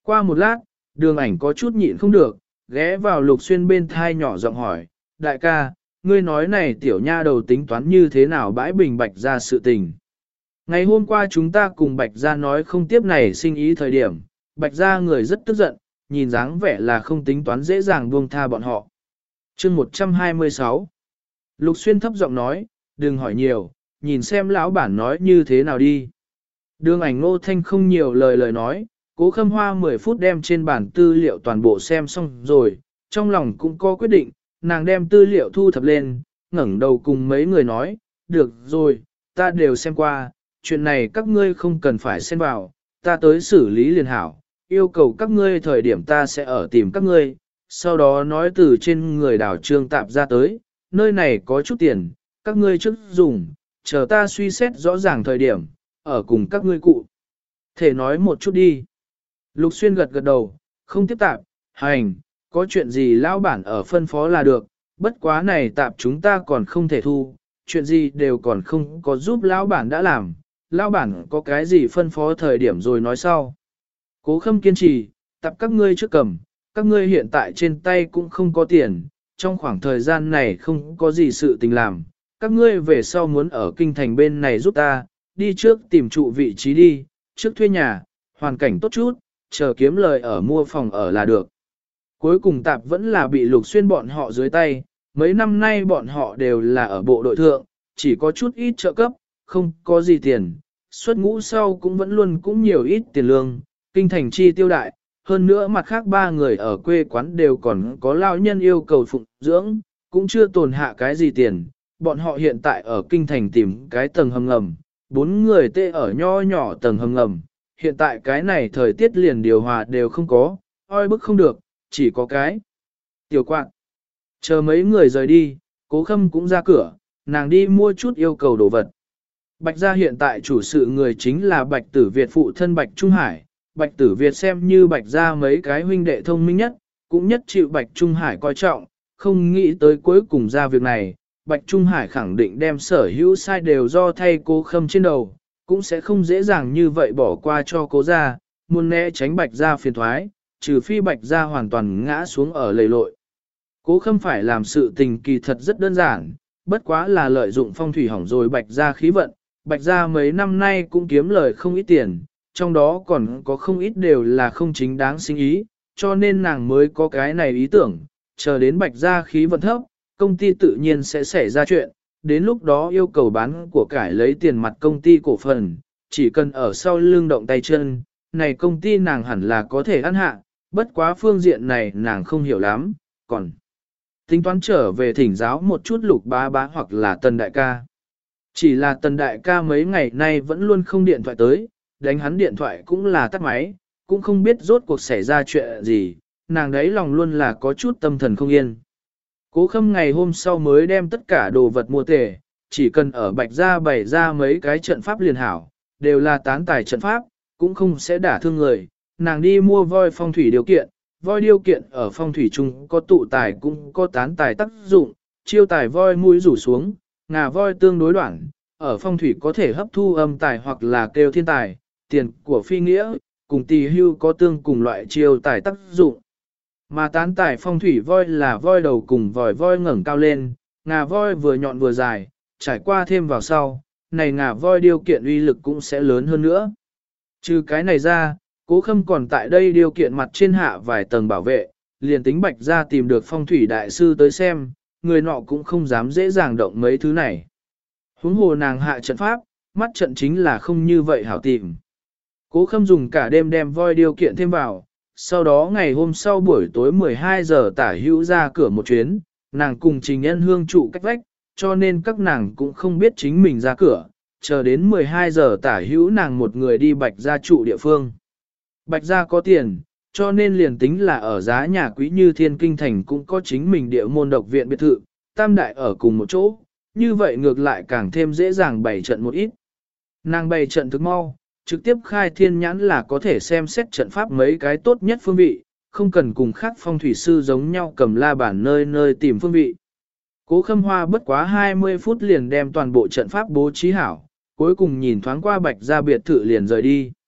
Qua một lát, Đường Ảnh có chút nhịn không được, ghé vào Lục Xuyên bên thai nhỏ giọng hỏi, đại ca, ngươi nói này tiểu nha đầu tính toán như thế nào bãi bình Bạch Gia sự tình. Ngày hôm qua chúng ta cùng Bạch Gia nói không tiếp này sinh ý thời điểm, Bạch Gia người rất tức giận, nhìn dáng vẻ là không tính toán dễ dàng buông tha bọn họ. Chương 126 Lục Xuyên thấp giọng nói, đừng hỏi nhiều, nhìn xem lão bản nói như thế nào đi. Đường Ảnh Ngô Thanh không nhiều lời nói, Cố Khâm Hoa 10 phút đem trên bản tư liệu toàn bộ xem xong rồi, trong lòng cũng có quyết định, nàng đem tư liệu thu thập lên, ngẩng đầu cùng mấy người nói, được rồi, ta đều xem qua, chuyện này các ngươi không cần phải xen vào, ta tới xử lý liền hảo, yêu cầu các ngươi thời điểm ta sẽ ở tìm các ngươi, sau đó nói từ trên người đảo trương tạp ra tới, nơi này có chút tiền, các ngươi trước dùng, chờ ta suy xét rõ ràng thời điểm, ở cùng các ngươi cụ. Thể nói một chút đi. Lục Xuyên gật gật đầu, không tiếp tạp, hành, có chuyện gì lão bản ở phân phó là được, bất quá này tạp chúng ta còn không thể thu, chuyện gì đều còn không có giúp lão bản đã làm, lão bản có cái gì phân phó thời điểm rồi nói sau. Cố Khâm kiên trì, tạp các ngươi trước cầm, các ngươi hiện tại trên tay cũng không có tiền, trong khoảng thời gian này không có gì sự tình làm, các ngươi về sau muốn ở kinh thành bên này giúp ta, đi trước tìm trụ vị trí đi, trước thuê nhà, hoàn cảnh tốt chút, chờ kiếm lời ở mua phòng ở là được. Cuối cùng tạp vẫn là bị Lục Xuyên bọn họ dưới tay, mấy năm nay bọn họ đều là ở bộ đội thượng, chỉ có chút ít trợ cấp, không có gì tiền, xuất ngũ sau cũng vẫn luôn cũng nhiều ít tiền lương, kinh thành chi tiêu đại, hơn nữa mặt khác ba người ở quê quán đều còn có lao nhân yêu cầu phụng dưỡng, cũng chưa tồn hạ cái gì tiền, bọn họ hiện tại ở kinh thành tìm cái tầng hầm ngầm, 4 người tê ở nho nhỏ tầng hầm ngầm, hiện tại cái này thời tiết liền điều hòa đều không có, oi bức không được, chỉ có cái tiểu quạt. Chờ mấy người rời đi, Cố Khâm cũng ra cửa, nàng đi mua chút yêu cầu đồ vật. Bạch gia hiện tại chủ sự người chính là Bạch Tử Việt phụ thân Bạch Trung Hải, Bạch Tử Việt xem như Bạch gia mấy cái huynh đệ thông minh nhất, cũng nhất chịu Bạch Trung Hải coi trọng, không nghĩ tới cuối cùng ra việc này, Bạch Trung Hải khẳng định đem sở hữu sai đều do thay Cố Khâm trên đầu, cũng sẽ không dễ dàng như vậy bỏ qua cho Cố gia, muốn né tránh Bạch gia phiền thoái, trừ phi Bạch gia hoàn toàn ngã xuống ở lầy lội. Cố Khâm phải làm sự tình kỳ thật rất đơn giản, bất quá là lợi dụng phong thủy hỏng rồi Bạch gia khí vận, Bạch gia mấy năm nay cũng kiếm lời không ít tiền, trong đó còn có không ít đều là không chính đáng sinh ý, cho nên nàng mới có cái này ý tưởng, chờ đến Bạch gia khí vận thấp, công ty tự nhiên sẽ xảy ra chuyện, đến lúc đó yêu cầu bán của cải lấy tiền mặt công ty cổ phần, chỉ cần ở sau lưng động tay chân, này công ty nàng hẳn là có thể ăn hạ, bất quá phương diện này nàng không hiểu lắm, còn tính toán trở về thỉnh giáo một chút Lục bá bá hoặc là Tần đại ca. Chỉ là Tần đại ca mấy ngày nay vẫn luôn không điện thoại tới, đánh hắn điện thoại cũng là tắt máy, cũng không biết rốt cuộc xảy ra chuyện gì, nàng đấy lòng luôn là có chút tâm thần không yên. Cố Khâm ngày hôm sau mới đem tất cả đồ vật mua tề, chỉ cần ở Bạch gia bày ra mấy cái trận pháp liền hảo, đều là tán tài trận pháp, cũng không sẽ đả thương người. Nàng đi mua voi phong thủy điều kiện, voi điều kiện ở phong thủy chung có tụ tài cũng có tán tài tác dụng, chiêu tài voi mũi rủ xuống, ngà voi tương đối đoạn, ở phong thủy có thể hấp thu âm tài hoặc là kêu thiên tài, tiền của phi nghĩa, cùng tỳ hưu có tương cùng loại chiêu tài tác dụng. Mà tán tài phong thủy voi là voi đầu cùng vòi voi ngẩng cao lên, ngà voi vừa nhọn vừa dài, trải qua thêm vào sau, này ngà voi điều kiện uy lực cũng sẽ lớn hơn nữa. Trừ cái này ra, Cố Khâm còn tại đây điều kiện mặt trên hạ vài tầng bảo vệ, liền tính Bạch gia tìm được phong thủy đại sư tới xem, người nọ cũng không dám dễ dàng động mấy thứ này. Huống hồ nàng hạ trận pháp, mắt trận chính là không như vậy hảo tìm. Cố Khâm dùng cả đêm đem voi điều kiện thêm vào, sau đó ngày hôm sau buổi tối 12 giờ tả hữu ra cửa một chuyến, nàng cùng Trình Nhân Hương trụ cách vách, cho nên các nàng cũng không biết chính mình ra cửa, chờ đến 12 giờ tả hữu nàng một người đi Bạch gia trụ địa phương. Bạch gia có tiền, cho nên liền tính là ở giá nhà quý như Thiên Kinh Thành cũng có chính mình địa môn độc viện biệt thự, tam đại ở cùng một chỗ, như vậy ngược lại càng thêm dễ dàng bày trận một ít. Nàng bày trận thức mau, trực tiếp khai thiên nhãn là có thể xem xét trận pháp mấy cái tốt nhất phương vị, không cần cùng khác phong thủy sư giống nhau cầm la bàn nơi nơi tìm phương vị. Cố Khâm Hoa bất quá 20 phút liền đem toàn bộ trận pháp bố trí hảo, cuối cùng nhìn thoáng qua Bạch gia biệt thự liền rời đi.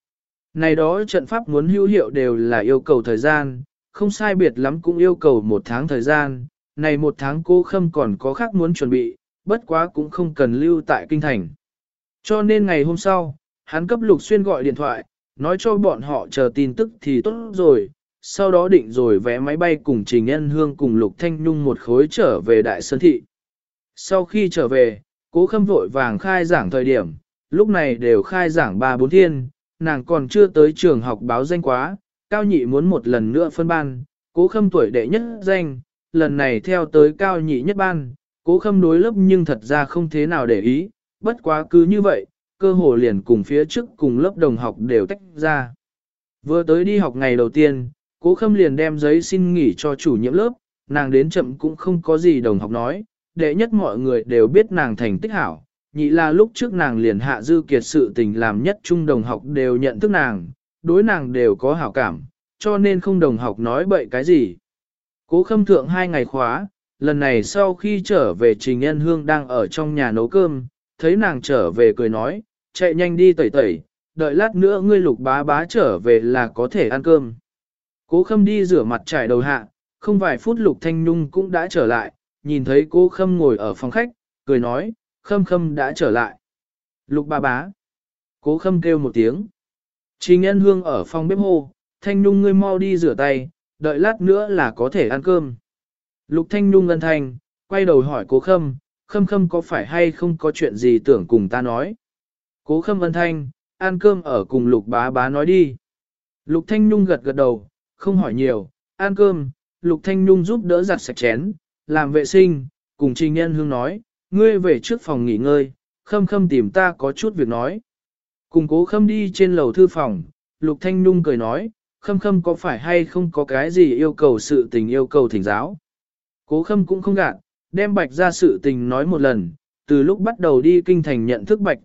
Này đó trận pháp muốn hữu hiệu đều là yêu cầu thời gian, không sai biệt lắm cũng yêu cầu 1 tháng thời gian, này 1 tháng Cố Khâm còn có khác muốn chuẩn bị, bất quá cũng không cần lưu tại kinh thành. Cho nên ngày hôm sau, hắn cấp Lục Xuyên gọi điện thoại, nói cho bọn họ chờ tin tức thì tốt rồi, sau đó định rồi vé máy bay cùng Trình Nhân Hương cùng Lục Thanh Nhung một khối trở về Đại Sơn Thị. Sau khi trở về, Cố Khâm vội vàng khai giảng thời điểm, lúc này đều khai giảng 3-4 thiên, nàng còn chưa tới trường học báo danh quá, Cao Nhị muốn một lần nữa phân ban, Cố Khâm tuổi đệ nhất danh, lần này theo tới Cao Nhị nhất ban, Cố Khâm đối lớp nhưng thật ra không thế nào để ý, bất quá cứ như vậy, cơ hồ liền cùng phía trước cùng lớp đồng học đều tách ra. Vừa tới đi học ngày đầu tiên, Cố Khâm liền đem giấy xin nghỉ cho chủ nhiệm lớp, nàng đến chậm cũng không có gì đồng học nói, đệ nhất mọi người đều biết nàng thành tích hảo, nhị là lúc trước nàng liền hạ dư kiệt sự tình làm nhất trung đồng học đều nhận thức nàng, đối nàng đều có hảo cảm, cho nên không đồng học nói bậy cái gì. Cố Khâm thượng 2 ngày khóa, lần này sau khi trở về Trình Nhân Hương đang ở trong nhà nấu cơm, thấy nàng trở về cười nói, chạy nhanh đi tẩy tẩy, đợi lát nữa ngươi Lục bá bá trở về là có thể ăn cơm. Cố Khâm đi rửa mặt trải đầu hạ, không vài phút Lục Thanh Nhung cũng đã trở lại, nhìn thấy Cố Khâm ngồi ở phòng khách, cười nói, Khâm Khâm đã trở lại. Lục bá bá. Cố Khâm kêu một tiếng. Trình Nhân Hương ở phòng bếp hô, Thanh Nhung ngươi mau đi rửa tay, đợi lát nữa là có thể ăn cơm. Lục Thanh Nhung ân thanh, quay đầu hỏi Cố Khâm, Khâm Khâm có phải hay không có chuyện gì tưởng cùng ta nói. Cố Khâm ân thanh, ăn cơm ở cùng Lục bá bá nói đi. Lục Thanh Nhung gật gật đầu, không hỏi nhiều, ăn cơm, Lục Thanh Nhung giúp đỡ giặt sạch chén, làm vệ sinh, cùng Trình Nhân Hương nói, ngươi về trước phòng nghỉ ngơi, Khâm Khâm tìm ta có chút việc nói. Cùng Cố Khâm đi trên lầu thư phòng, Lục Thanh Nhung cười nói, Khâm Khâm có phải hay không có cái gì yêu cầu sự tình yêu cầu thỉnh giáo. Cố Khâm cũng không gạt, đem Bạch ra sự tình nói một lần, từ lúc bắt đầu đi kinh thành nhận thức Bạch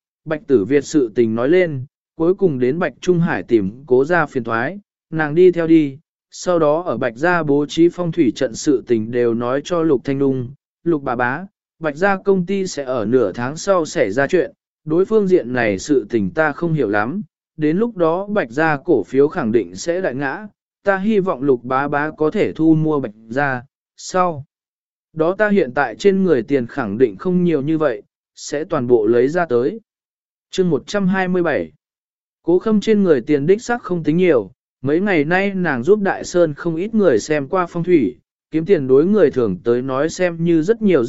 Tử Việt sự tình nói lên, cuối cùng đến Bạch Trung Hải tìm Cố ra phiền thoái, nàng đi theo đi, sau đó ở Bạch gia bố trí phong thủy trận sự tình đều nói cho Lục Thanh Nhung, Lục bà bá, Bạch gia công ty sẽ ở nửa tháng sau xảy ra chuyện, đối phương diện này sự tình ta không hiểu lắm, đến lúc đó Bạch gia cổ phiếu khẳng định sẽ đại ngã, ta hy vọng Lục bá bá có thể thu mua Bạch gia, sau đó ta hiện tại trên người tiền khẳng định không nhiều như vậy, sẽ toàn bộ lấy ra tới. Chương 127. Cố Khâm trên người tiền đích xác không tính nhiều, mấy ngày nay nàng giúp Đại Sơn không ít người xem qua phong thủy, kiếm tiền đối người thường tới nói xem như rất nhiều,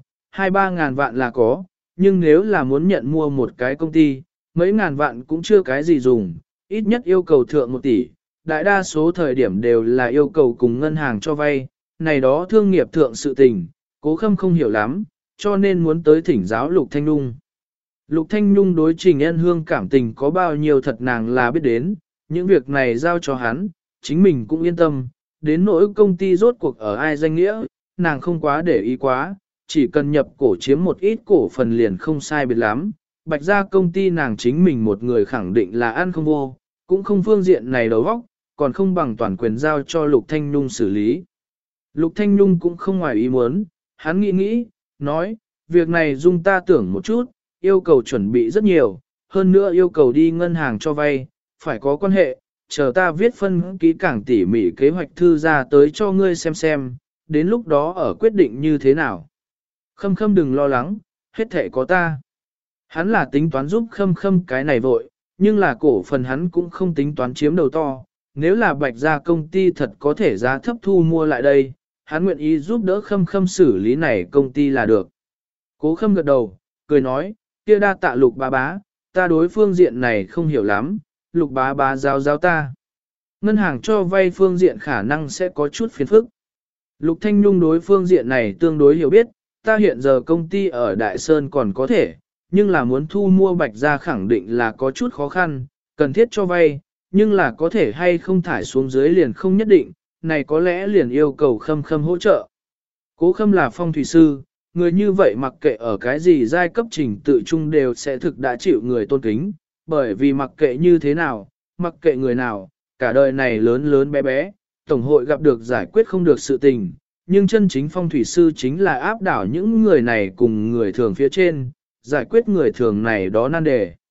2-3 ngàn vạn là có, nhưng nếu là muốn nhận mua một cái công ty, mấy ngàn vạn cũng chưa cái gì dùng, ít nhất yêu cầu thượng 1 tỷ, đại đa số thời điểm đều là yêu cầu cùng ngân hàng cho vay, này đó thương nghiệp thượng sự tình, Cố Khâm không hiểu lắm, cho nên muốn tới thỉnh giáo Lục Thanh Nhung. Lục Thanh Nhung đối Trình Nhân Hương cảm tình có bao nhiêu thật nàng là biết đến, những việc này giao cho hắn, chính mình cũng yên tâm, đến nỗi công ty rốt cuộc ở ai danh nghĩa, nàng không quá để ý quá, chỉ cần nhập cổ chiếm một ít cổ phần liền không sai biệt lắm, Bạch gia công ty nàng chính mình một người khẳng định là ăn không vô, cũng không phương diện này đầu óc, còn không bằng toàn quyền giao cho Lục Thanh Nhung xử lý. Lục Thanh Nhung cũng không ngoài ý muốn, hắn nghĩ, nói, việc này dung ta tưởng một chút, yêu cầu chuẩn bị rất nhiều, hơn nữa yêu cầu đi ngân hàng cho vay, phải có quan hệ, chờ ta viết phân kỹ càng tỉ mỉ kế hoạch thư ra tới cho ngươi xem, đến lúc đó ở quyết định như thế nào. Khâm Khâm đừng lo lắng, hết thể có ta. Hắn là tính toán giúp Khâm Khâm cái này vội, nhưng là cổ phần hắn cũng không tính toán chiếm đầu to, nếu là Bạch gia công ty thật có thể giá thấp thu mua lại đây, hắn nguyện ý giúp đỡ Khâm Khâm xử lý này công ty là được. Cố Khâm gật đầu, cười nói, kia đa tạ Lục bá bá, ta đối phương diện này không hiểu lắm, Lục bá bá giáo ta. Ngân hàng cho vay phương diện khả năng sẽ có chút phiền phức. Lục Thanh Nhung đối phương diện này tương đối hiểu biết, ta hiện giờ công ty ở Đại Sơn còn có thể, nhưng là muốn thu mua Bạch gia khẳng định là có chút khó khăn, cần thiết cho vay, nhưng là có thể hay không thải xuống dưới liền không nhất định, này có lẽ liền yêu cầu Khâm Khâm hỗ trợ. Cố Khâm là phong thủy sư, người như vậy mặc kệ ở cái gì giai cấp trình tự chung đều sẽ thực đã chịu người tôn kính, bởi vì mặc kệ như thế nào, mặc kệ người nào, cả đời này lớn lớn bé bé, tổng hội gặp được giải quyết không được sự tình, nhưng chân chính phong thủy sư chính là áp đảo những người này cùng người thường phía trên, giải quyết người thường này đó nan đề.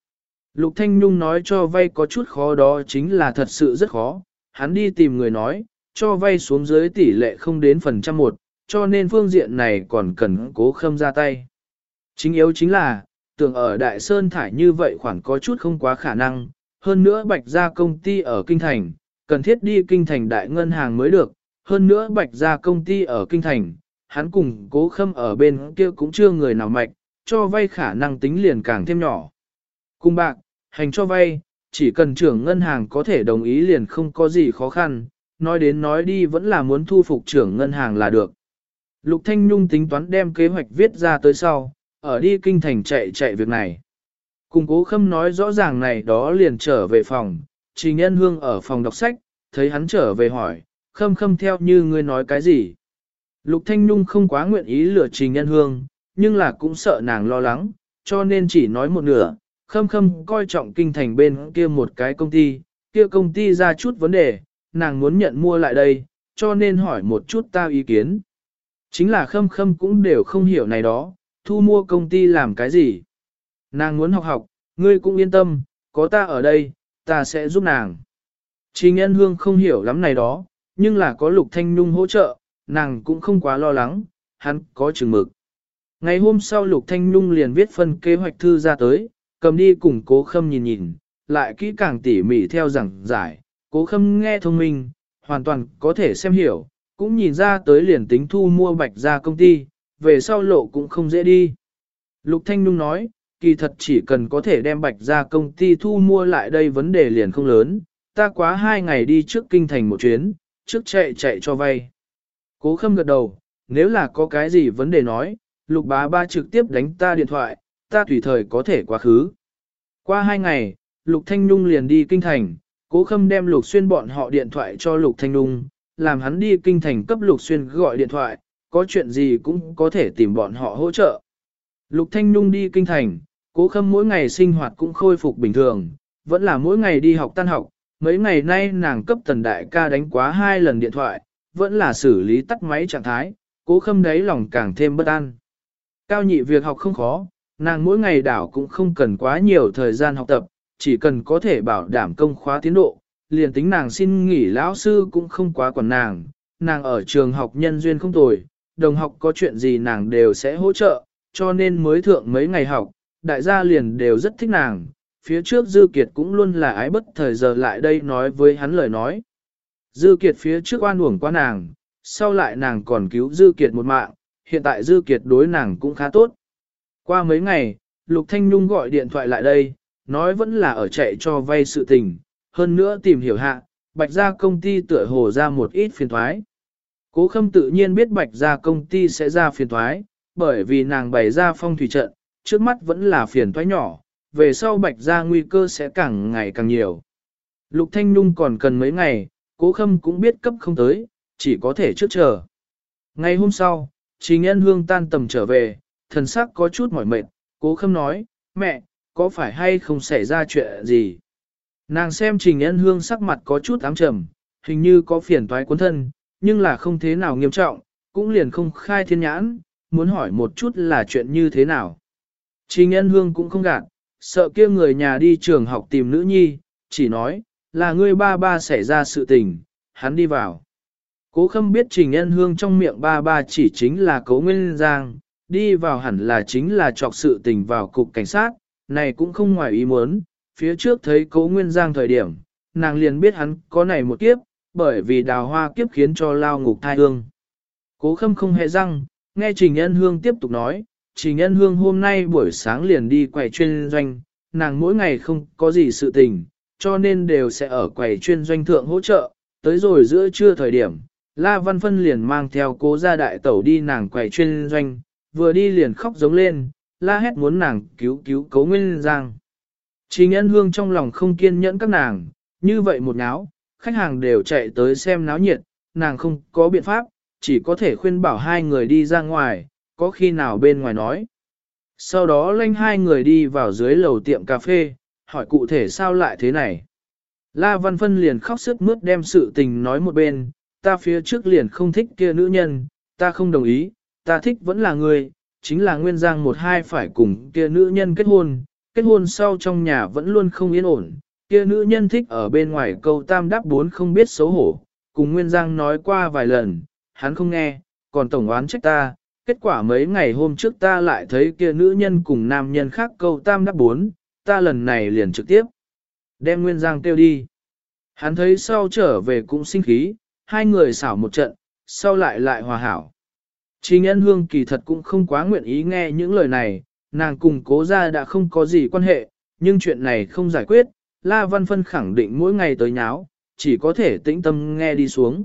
Lục Thanh Nhung nói cho vay có chút khó đó chính là thật sự rất khó, hắn đi tìm người nói, cho vay xuống dưới tỷ lệ không đến phần trăm một, cho nên phương diện này còn cần Cố Khâm ra tay. Chính yếu chính là, tưởng ở Đại Sơn thải như vậy khoản có chút không quá khả năng, hơn nữa Bạch gia công ty ở Kinh Thành, cần thiết đi Kinh Thành đại ngân hàng mới được, hơn nữa Bạch gia công ty ở Kinh Thành, hắn cùng Cố Khâm ở bên kia cũng chưa người nào mạch, cho vay khả năng tính liền càng thêm nhỏ. Cùng bạc, hành cho vay, chỉ cần trưởng ngân hàng có thể đồng ý liền không có gì khó khăn, nói đến nói đi vẫn là muốn thu phục trưởng ngân hàng là được. Lục Thanh Nhung tính toán đem kế hoạch viết ra tới sau, ở đi Kinh Thành chạy việc này. Cùng Cố Khâm nói rõ ràng này đó liền trở về phòng, Trình Nhân Hương ở phòng đọc sách, thấy hắn trở về hỏi, Khâm theo như ngươi nói cái gì. Lục Thanh Nhung không quá nguyện ý lừa Trình Nhân Hương, nhưng là cũng sợ nàng lo lắng, cho nên chỉ nói một nửa, Khâm coi trọng Kinh Thành bên kia một cái công ty, kia công ty ra chút vấn đề, nàng muốn nhận mua lại đây, cho nên hỏi một chút ta ý kiến. Chính là Khâm cũng đều không hiểu này đó, thu mua công ty làm cái gì. Nàng muốn học, ngươi cũng yên tâm, có ta ở đây, ta sẽ giúp nàng. Trình Nhân Hương không hiểu lắm này đó, nhưng là có Lục Thanh Nhung hỗ trợ, nàng cũng không quá lo lắng, hắn có chừng mực. Ngày hôm sau Lục Thanh Nhung liền viết phân kế hoạch thư ra tới, cầm đi cùng Cố Khâm nhìn, lại kỹ càng tỉ mỉ theo giảng giải, Cố Khâm nghe thông minh, hoàn toàn có thể xem hiểu, cũng nhìn ra tới liền tính thu mua Bạch gia công ty, về sau lộ cũng không dễ đi. Lục Thanh Nhung nói, kỳ thật chỉ cần có thể đem Bạch gia công ty thu mua lại đây vấn đề liền không lớn, ta quá 2 ngày đi trước Kinh Thành một chuyến, trước chạy cho vay. Cố Khâm gật đầu, nếu là có cái gì vấn đề nói, Lục bá trực tiếp đánh ta điện thoại, ta tùy thời có thể quá khứ. Qua 2 ngày, Lục Thanh Nhung liền đi Kinh Thành, Cố Khâm đem Lục Xuyên bọn họ điện thoại cho Lục Thanh Nhung, làm hắn đi Kinh Thành cấp Lục Xuyên gọi điện thoại, có chuyện gì cũng có thể tìm bọn họ hỗ trợ. Lục Thanh Nhung đi Kinh Thành, Cố Khâm mỗi ngày sinh hoạt cũng khôi phục bình thường, vẫn là mỗi ngày đi học tan học, mấy ngày nay nàng cấp Tần Đại ca đánh quá 2 lần điện thoại, vẫn là xử lý tắt máy trạng thái, Cố Khâm đáy lòng càng thêm bất an. Cao nhị việc học không khó, nàng mỗi ngày đảo cũng không cần quá nhiều thời gian học tập, chỉ cần có thể bảo đảm công khóa tiến độ, liền tính nàng xin nghỉ lão sư cũng không quá quản nàng ở trường học nhân duyên không tồi, đồng học có chuyện gì nàng đều sẽ hỗ trợ, cho nên mới thượng mấy ngày học, đại gia liền đều rất thích nàng, phía trước Dư Kiệt cũng luôn là ái bất thời giờ lại đây nói với hắn lời nói. Dư Kiệt phía trước oan uổng qua nàng, sau lại nàng còn cứu Dư Kiệt một mạng, hiện tại Dư Kiệt đối nàng cũng khá tốt. Qua mấy ngày, Lục Thanh Nhung gọi điện thoại lại đây, nói vẫn là ở chạy cho vay sự tình, hơn nữa tìm hiểu hạ, Bạch gia công ty tựa hồ ra một ít phiền thoái. Cố Khâm tự nhiên biết Bạch gia công ty sẽ ra phiền thoái, bởi vì nàng bày ra phong thủy trận, trước mắt vẫn là phiền thoái nhỏ, về sau Bạch gia nguy cơ sẽ càng ngày càng nhiều. Lục Thanh Nhung còn cần mấy ngày, Cố Khâm cũng biết cấp không tới, chỉ có thể trước chờ. Ngày hôm sau, Trình Nhân Hương tan tầm trở về, thần sắc có chút mỏi mệt, Cố Khâm nói, mẹ, có phải hay không xảy ra chuyện gì? Nàng xem Trình Nhân Hương sắc mặt có chút ám trầm, hình như có phiền toái cuốn thân, nhưng là không thế nào nghiêm trọng, cũng liền không khai thiên nhãn, muốn hỏi một chút là chuyện như thế nào. Trình Nhân Hương cũng không gạt, sợ kia người nhà đi trường học tìm nữ nhi, chỉ nói, là ngươi ba xảy ra sự tình, hắn đi vào. Cố Khâm biết Trình Nhân Hương trong miệng ba chỉ chính là Cố Nguyên Giang, đi vào hẳn là chính là trọc sự tình vào cục cảnh sát, này cũng không ngoài ý muốn, phía trước thấy Cố Nguyên Giang thời điểm, nàng liền biết hắn có này một kiếp, bởi vì đào hoa kiếp khiến cho lao ngục thai hương. Cố Khâm không hề răng, nghe Trình Nhân Hương tiếp tục nói, Trình Nhân Hương hôm nay buổi sáng liền đi quầy chuyên doanh, nàng mỗi ngày không có gì sự tình, cho nên đều sẽ ở quầy chuyên doanh thượng hỗ trợ, tới rồi giữa trưa thời điểm, La Văn Phân liền mang theo Cố gia đại tẩu đi nàng quầy chuyên doanh, vừa đi liền khóc giống lên, la hét muốn nàng cứu Cố Nguyên Giang. Trình Nhân Hương trong lòng không kiên nhẫn các nàng, như vậy một náo, khách hàng đều chạy tới xem náo nhiệt, nàng không có biện pháp, chỉ có thể khuyên bảo 2 người đi ra ngoài, có khi nào bên ngoài nói. Sau đó lanh 2 người đi vào dưới lầu tiệm cà phê, hỏi cụ thể sao lại thế này. La Văn Phân liền khóc sướt mướt đem sự tình nói một bên, ta phía trước liền không thích kia nữ nhân, ta không đồng ý, ta thích vẫn là người, chính là Nguyên Giang 1-2 phải cùng kia nữ nhân kết hôn, kết hôn sau trong nhà vẫn luôn không yên ổn, kia nữ nhân thích ở bên ngoài câu tam đáp bốn không biết xấu hổ, cùng Nguyên Giang nói qua vài lần, hắn không nghe, còn tổng oán trách ta, kết quả mấy ngày hôm trước ta lại thấy kia nữ nhân cùng nam nhân khác câu tam đáp bốn, ta lần này liền trực tiếp đem Nguyên Giang kêu đi. Hắn thấy sau trở về cũng sinh khí, hai người xảo một trận, sau lại hòa hảo. Trình Ân Hương kỳ thật cũng không quá nguyện ý nghe những lời này, nàng cùng Cố gia đã không có gì quan hệ, nhưng chuyện này không giải quyết, La Văn Phân khẳng định mỗi ngày tới nháo, chỉ có thể tĩnh tâm nghe đi xuống.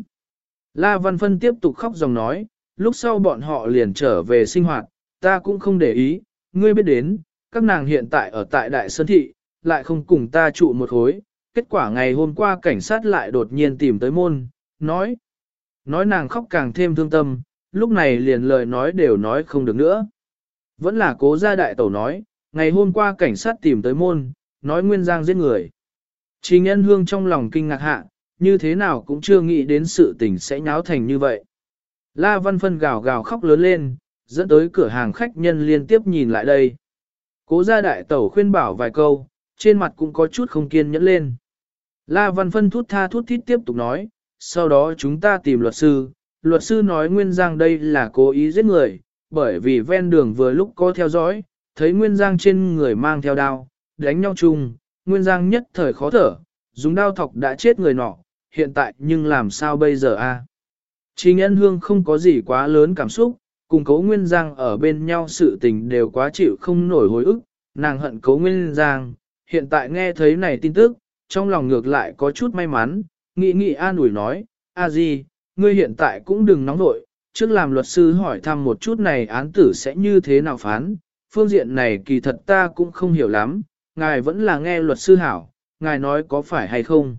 La Văn Phân tiếp tục khóc dòng nói, lúc sau bọn họ liền trở về sinh hoạt, ta cũng không để ý, ngươi biết đến, các nàng hiện tại ở tại Đại Sơn Thị, lại không cùng ta trụ một khối, kết quả ngày hôm qua cảnh sát lại đột nhiên tìm tới môn, nói nàng khóc càng thêm thương tâm, lúc này liền lời nói đều nói không được nữa. Vẫn là Cố gia đại tẩu nói, ngày hôm qua cảnh sát tìm tới môn, nói Nguyên Giang giết người. Trình Ân Hương trong lòng kinh ngạc hạ, như thế nào cũng chưa nghĩ đến sự tình sẽ nháo thành như vậy. La Văn Phân gào gào khóc lớn lên, dẫn tới cửa hàng khách nhân liên tiếp nhìn lại đây. Cố gia đại tẩu khuyên bảo vài câu, trên mặt cũng có chút không kiên nhẫn lên. La Văn Phân thút tha thút thít tiếp tục nói, sau đó chúng ta tìm luật sư nói Nguyên Giang đây là cố ý giết người, bởi vì ven đường vừa lúc có theo dõi, thấy Nguyên Giang trên người mang theo đao, đánh nhau chung, Nguyên Giang nhất thời khó thở, dùng đao thọc đã chết người nọ, hiện tại nhưng làm sao bây giờ a? Trình Ân Hương không có gì quá lớn cảm xúc, cùng Cố Nguyên Giang ở bên nhau sự tình đều quá chịu không nổi hồi ức, nàng hận Cố Nguyên Giang, hiện tại nghe thấy này tin tức, trong lòng ngược lại có chút may mắn, nghĩ an ủi nói, a di, ngươi hiện tại cũng đừng nóng vội, trước làm luật sư hỏi thăm một chút này án tử sẽ như thế nào phán, phương diện này kỳ thật ta cũng không hiểu lắm, ngài vẫn là nghe luật sư hảo, ngài nói có phải hay không.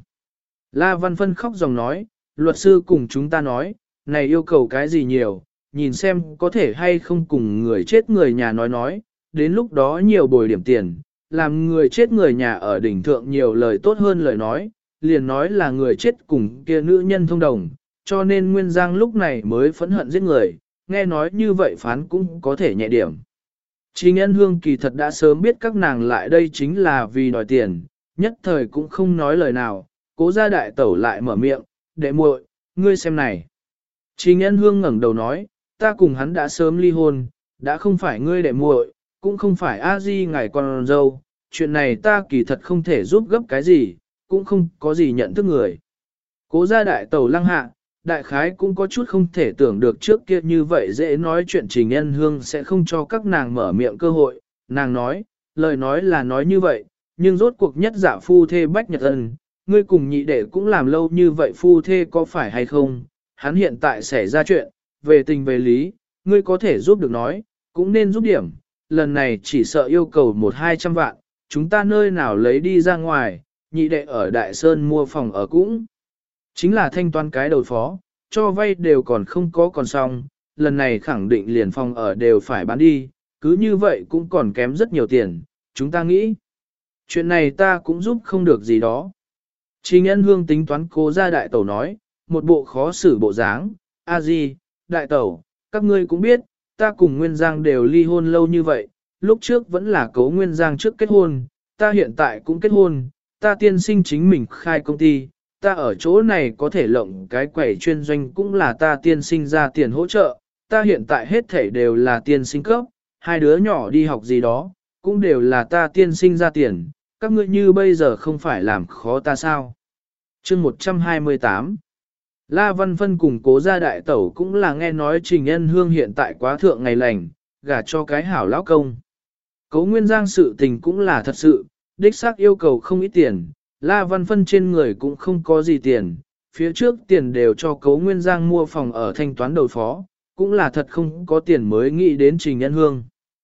La Văn Phân khóc dòng nói, luật sư cùng chúng ta nói, này yêu cầu cái gì nhiều, nhìn xem có thể hay không cùng người chết người nhà nói, đến lúc đó nhiều bồi điểm tiền, làm người chết người nhà ở đỉnh thượng nhiều lời tốt hơn lời nói, liền nói là người chết cùng kia nữ nhân thông đồng, cho nên Nguyên Giang lúc này mới phẫn hận giết người, nghe nói như vậy phán cũng có thể nhẹ điểm. Trình Ân Hương kỳ thật đã sớm biết các nàng lại đây chính là vì đòi tiền, nhất thời cũng không nói lời nào, Cố gia đại tẩu lại mở miệng, đệ muội, ngươi xem này. Trình Ân Hương ngẩng đầu nói, ta cùng hắn đã sớm ly hôn, đã không phải ngươi đệ muội, cũng không phải a di ngài con dâu, chuyện này ta kỳ thật không thể giúp gấp cái gì, cũng không có gì nhận thức người. Cố gia đại tẩu lăng hạ, đại khái cũng có chút không thể tưởng được trước kia như vậy dễ nói chuyện Trình Ân Hương sẽ không cho các nàng mở miệng cơ hội, nàng nói, lời nói là nói như vậy, nhưng rốt cuộc nhất dạ phu thê bách nhật ân, ngươi cùng nhị đệ cũng làm lâu như vậy phu thê có phải hay không, hắn hiện tại xảy ra chuyện, về tình về lý, ngươi có thể giúp được nói, cũng nên giúp điểm, lần này chỉ sợ yêu cầu 100-200 vạn, chúng ta nơi nào lấy đi ra ngoài, nhị đệ ở Đại Sơn mua phòng ở cũng chính là thanh toán cái đầu phó, cho vay đều còn không có còn xong, lần này khẳng định liền phòng ở đều phải bán đi, cứ như vậy cũng còn kém rất nhiều tiền, chúng ta nghĩ. Chuyện này ta cũng giúp không được gì đó. Trình Ân Hương tính toán Cố gia đại tẩu nói, một bộ khó xử bộ dáng, a di, đại tẩu, các ngươi cũng biết, ta cùng Nguyên Giang đều ly hôn lâu như vậy, lúc trước vẫn là Cố Nguyên Giang trước kết hôn, ta hiện tại cũng kết hôn, ta tiên sinh chính mình khai công ty, ta ở chỗ này có thể lộng cái quẩy chuyên doanh cũng là ta tiên sinh ra tiền hỗ trợ, ta hiện tại hết thảy đều là tiên sinh cấp, hai đứa nhỏ đi học gì đó, cũng đều là ta tiên sinh ra tiền, các ngươi như bây giờ không phải làm khó ta sao. Chương 128 La Văn Phân cùng Cố gia đại tẩu cũng là nghe nói Trình Ân Hương hiện tại quá thượng ngày lành, gả cho cái hảo lão công. Cố Nguyên Giang sự tình cũng là thật sự, đích xác yêu cầu không ít tiền, La Văn Phân trên người cũng không có gì tiền, phía trước tiền đều cho Cố Nguyên Giang mua phòng ở thanh toán đầu phó, cũng là thật không có tiền mới nghĩ đến Trình Ân Hương.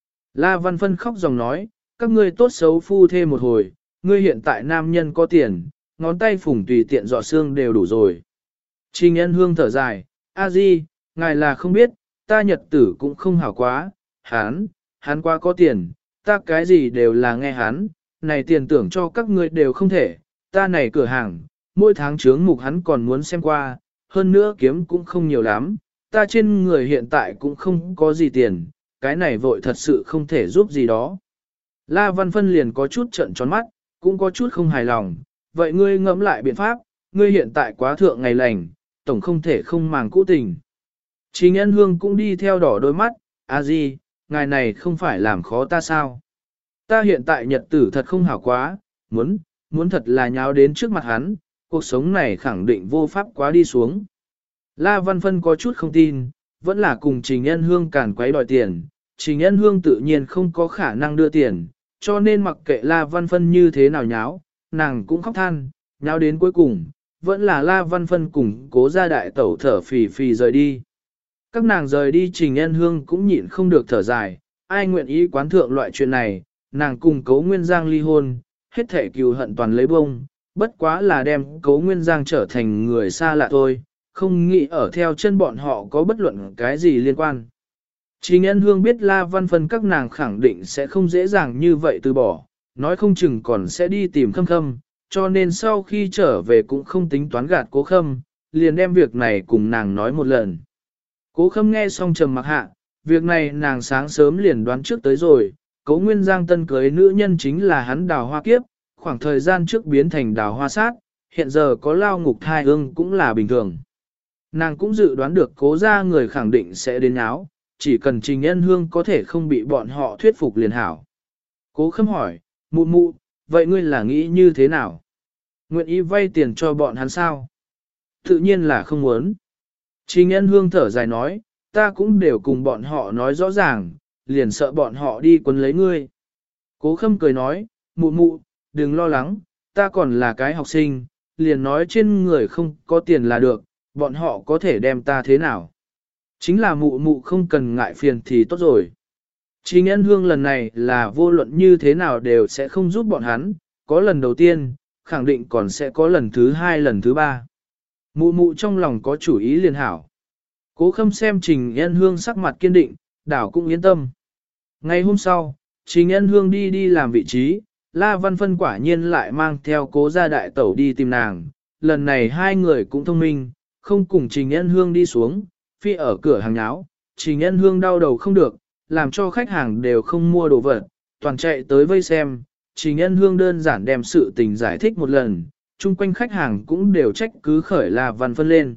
La Văn Phân khóc dòng nói, các ngươi tốt xấu phu thêm một hồi, ngươi hiện tại nam nhân có tiền, ngón tay phủng tùy tiện dọ xương đều đủ rồi. Trình Ân Hương thở dài, a di, ngài là không biết, ta nhật tử cũng không hảo quá, hắn quá có tiền, ta cái gì đều là nghe hắn, này tiền tưởng cho các ngươi đều không thể, ta này cửa hàng, mỗi tháng chướng mục hắn còn muốn xem qua, hơn nữa kiếm cũng không nhiều lắm, ta trên người hiện tại cũng không có gì tiền, cái này vội thật sự không thể giúp gì đó. La Văn Phân liền có chút trợn tròn mắt, cũng có chút không hài lòng, vậy ngươi ngẫm lại biện pháp, ngươi hiện tại quá thượng ngày lành, tổng không thể không màng cũ tình. Trình Ân Hương cũng đi theo đỏ đôi mắt, gì, ngài này không phải làm khó ta sao? Ta hiện tại nhật tử thật không hảo quá, muốn thật là nháo đến trước mặt hắn, cuộc sống này khẳng định vô pháp quá đi xuống. La Văn Phân có chút không tin, vẫn là cùng Trình Ân Hương cản quấy đòi tiền, Trình Ân Hương tự nhiên không có khả năng đưa tiền, cho nên mặc kệ La Văn Phân như thế nào nháo, nàng cũng khóc than, nháo đến cuối cùng, vẫn là La Văn Phân cùng Cố Gia đại tẩu thở phì phì rời đi. Các nàng rời đi Trình Ân Hương cũng nhịn không được thở dài, ai nguyện ý quán thượng loại chuyện này, nàng cùng Cố Nguyên Giang ly hôn, hết thể cừu hận toàn lấy bông, bất quá là đem Cố Nguyên Giang trở thành người xa lạ thôi, không nghĩ ở theo chân bọn họ có bất luận cái gì liên quan. Trình Ân Hương biết La Văn Phân các nàng khẳng định sẽ không dễ dàng như vậy từ bỏ, nói không chừng còn sẽ đi tìm Khâm Khâm, cho nên sau khi trở về cũng không tính toán gạt Cố Khâm, liền đem việc này cùng nàng nói một lần. Cố Khâm nghe xong trầm mặc hạ, việc này nàng sáng sớm liền đoán trước tới rồi, Cố Nguyên Giang tân cưới nữ nhân chính là hắn Đào Hoa Kiếp, khoảng thời gian trước biến thành Đào Hoa Sát, hiện giờ có lao ngục thai ương cũng là bình thường. Nàng cũng dự đoán được Cố gia người khẳng định sẽ đến áo, chỉ cần Trình Ân Hương có thể không bị bọn họ thuyết phục liền hảo. Cố Khâm hỏi, mụ mụ, vậy ngươi là nghĩ như thế nào? Nguyện ý vay tiền cho bọn hắn sao? Tự nhiên là không muốn. Trình Ân Hương thở dài nói, ta cũng đều cùng bọn họ nói rõ ràng, liền sợ bọn họ đi quấn lấy ngươi. Cố Khâm cười nói, mụ mụ, đừng lo lắng, ta còn là cái học sinh, liền nói trên người không có tiền là được, bọn họ có thể đem ta thế nào. Chính là mụ mụ không cần ngại phiền thì tốt rồi. Trình Ân Hương lần này là vô luận như thế nào đều sẽ không giúp bọn hắn, có lần đầu tiên, khẳng định còn sẽ có lần thứ hai lần thứ ba. Mụ mụ trong lòng có chủ ý liền hảo. Cố Khâm xem Trình Ân Hương sắc mặt kiên định, đảo cũng yên tâm. Ngày hôm sau, Trình Ân Hương đi làm vị trí, La Văn Phân quả nhiên lại mang theo Cố gia đại tẩu đi tìm nàng. Lần này hai người cũng thông minh, không cùng Trình Ân Hương đi xuống, phi ở cửa hàng nháo. Trình Ân Hương đau đầu không được, làm cho khách hàng đều không mua đồ vật, toàn chạy tới vây xem. Trình Ân Hương đơn giản đem sự tình giải thích một lần, chung quanh khách hàng cũng đều trách cứ khởi La Văn Phân lên.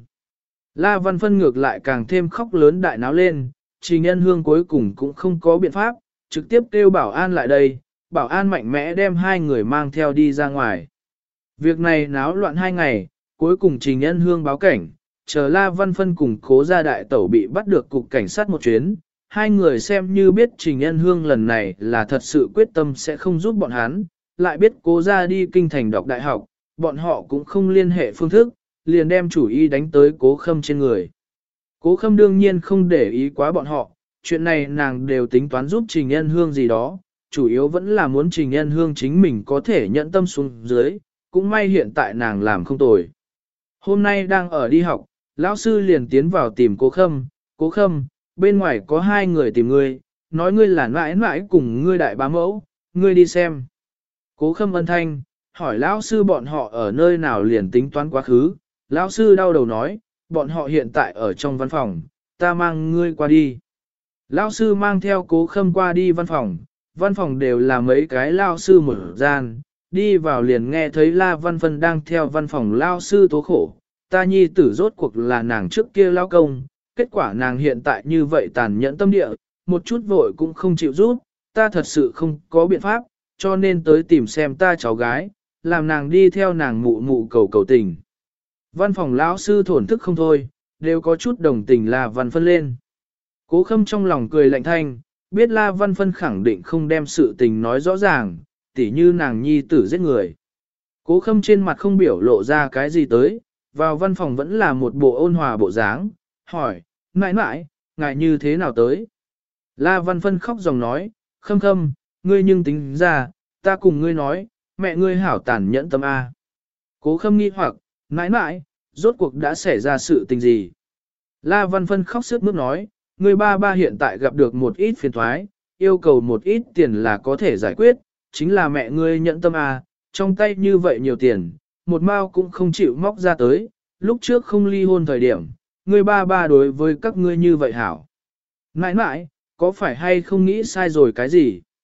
La Văn Phân ngược lại càng thêm khóc lớn đại náo lên, Trình Ân Hương cuối cùng cũng không có biện pháp, trực tiếp kêu bảo an lại đây, bảo an mạnh mẽ đem hai người mang theo đi ra ngoài. Việc này náo loạn 2 ngày, cuối cùng Trình Ân Hương báo cảnh, chờ La Văn Phân cùng Cố gia đại tẩu bị bắt được cục cảnh sát một chuyến, hai người xem như biết Trình Ân Hương lần này là thật sự quyết tâm sẽ không giúp bọn hắn, lại biết Cố gia đi kinh thành đọc đại học, bọn họ cũng không liên hệ phương thức, liền đem chủ ý đánh tới Cố Khâm trên người. Cố Khâm đương nhiên không để ý quá bọn họ, chuyện này nàng đều tính toán giúp Trình Ân Hương gì đó, chủ yếu vẫn là muốn Trình Ân Hương chính mình có thể nhận tâm xuống dưới, cũng may hiện tại nàng làm không tồi. Hôm nay đang ở đi học, lão sư liền tiến vào tìm Cố Khâm, bên ngoài có 2 người tìm ngươi, nói ngươi là mãi mãi cùng ngươi đại bá mẫu, ngươi đi xem. Cố Khâm ân thanh, hỏi lão sư bọn họ ở nơi nào liền tính toán quá khứ, lão sư đau đầu nói, bọn họ hiện tại ở trong văn phòng, ta mang ngươi qua đi. Lão sư mang theo Cố Khâm qua đi văn phòng đều là mấy cái lão sư một gian, đi vào liền nghe thấy La Văn Phân đang theo văn phòng lão sư tố khổ, ta nhi tử rốt cuộc là nàng trước kia lao công, kết quả nàng hiện tại như vậy tàn nhẫn tâm địa, một chút vội cũng không chịu giúp, ta thật sự không có biện pháp, cho nên tới tìm xem ta cháu gái, làm nàng đi theo nàng mụ mụ cầu tình. Văn phòng lão sư thổn thức không thôi, đều có chút đồng tình La Văn Phân lên. Cố Khâm trong lòng cười lạnh thanh, biết La Văn Phân khẳng định không đem sự tình nói rõ ràng, tỉ như nàng nhi tử giết người. Cố Khâm trên mặt không biểu lộ ra cái gì tới, vào văn phòng vẫn là một bộ ôn hòa bộ dáng, hỏi, mãi mãi, ngài như thế nào tới? La Văn Phân khóc dòng nói, Khâm, ngươi nhưng tính ra, ta cùng ngươi nói, mẹ ngươi hảo tàn nhẫn tâm A. Cố Khâm nghi hoặc, mãi mãi, rốt cuộc đã xảy ra sự tình gì? La Văn Phân khóc sướt mướt nói, ngươi ba hiện tại gặp được một ít phiền thoái, yêu cầu một ít tiền là có thể giải quyết, chính là mẹ ngươi nhẫn tâm A, trong tay như vậy nhiều tiền, một mao cũng không chịu móc ra tới, lúc trước không ly hôn thời điểm, ngươi ba đối với các ngươi như vậy hảo. Mãi mãi, có phải hay không nghĩ sai rồi cái gì?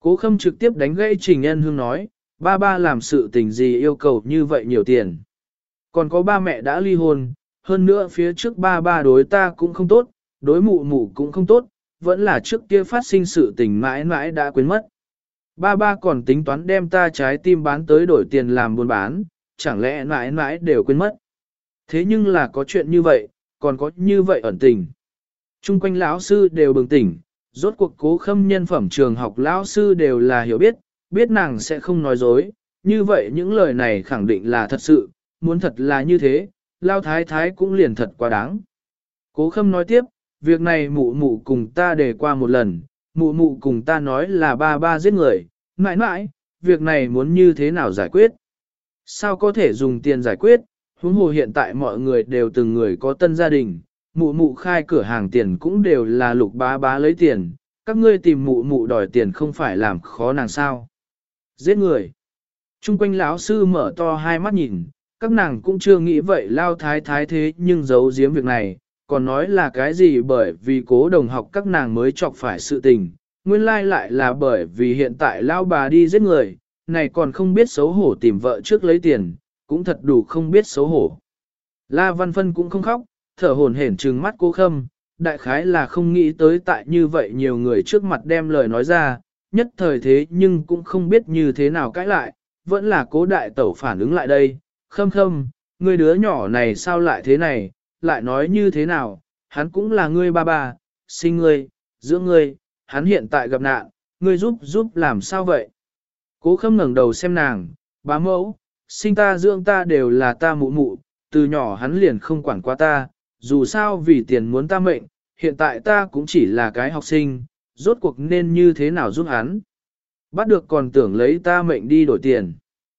Cố Khâm trực tiếp đánh gãy Trình Nhân Hương nói, ba ba làm sự tình gì yêu cầu như vậy nhiều tiền. Còn có ba mẹ đã ly hôn, hơn nữa phía trước ba ba đối ta cũng không tốt, đối mụ mụ cũng không tốt, vẫn là trước kia phát sinh sự tình mãi mãi đã quên mất. Ba ba còn tính toán đem ta trái tim bán tới đổi tiền làm buôn bán, chẳng lẽ mãi mãi đều quên mất. Thế nhưng là có chuyện như vậy, còn có như vậy ẩn tình. Trung quanh lão sư đều bừng tỉnh, rốt cuộc Cố Khâm nhân phẩm trường học lão sư đều là hiểu biết, biết nàng sẽ không nói dối, như vậy những lời này khẳng định là thật sự, muốn thật là như thế, Lao Thái Thái cũng liền thật quá đáng. Cố Khâm nói tiếp, việc này mụ mụ cùng ta đề qua một lần, mụ mụ cùng ta nói là ba ba giết người, mãi mãi, việc này muốn như thế nào giải quyết? Sao có thể dùng tiền giải quyết? Huống hồ hiện tại mọi người đều từng người có tân gia đình, mụ mụ khai cửa hàng tiền cũng đều là Lục bá bá lấy tiền, các ngươi tìm mụ mụ đòi tiền không phải làm khó nàng sao? Giết người. Trung quanh lão sư mở to hai mắt nhìn, các nàng cũng chưa nghĩ vậy Lao Thái Thái thế nhưng giấu giếm việc này, còn nói là cái gì bởi vì Cố đồng học các nàng mới chọc phải sự tình, nguyên lai lại là bởi vì hiện tại Lao bà đi giết người, này còn không biết xấu hổ tìm vợ trước lấy tiền, cũng thật đủ không biết xấu hổ. La Văn Phân cũng không khóc, thở hổn hển trừng mắt Cố Khâm, đại khái là không nghĩ tới tại như vậy nhiều người trước mặt đem lời nói ra, nhất thời thế nhưng cũng không biết như thế nào cãi lại, vẫn là Cố đại tẩu phản ứng lại đây, Khâm Khâm, người đứa nhỏ này sao lại thế này, lại nói như thế nào, hắn cũng là ngươi ba ba, sinh ngươi, dưỡng ngươi, hắn hiện tại gặp nạn, ngươi giúp làm sao vậy? Cố Khâm ngẩng đầu xem nàng, bá mẫu, sinh ta dưỡng ta đều là ta mụ mụ, từ nhỏ hắn liền không quản qua ta, dù sao vì tiền muốn ta mệnh, hiện tại ta cũng chỉ là cái học sinh, rốt cuộc nên như thế nào giúp hắn. Bắt được còn tưởng lấy ta mệnh đi đổi tiền.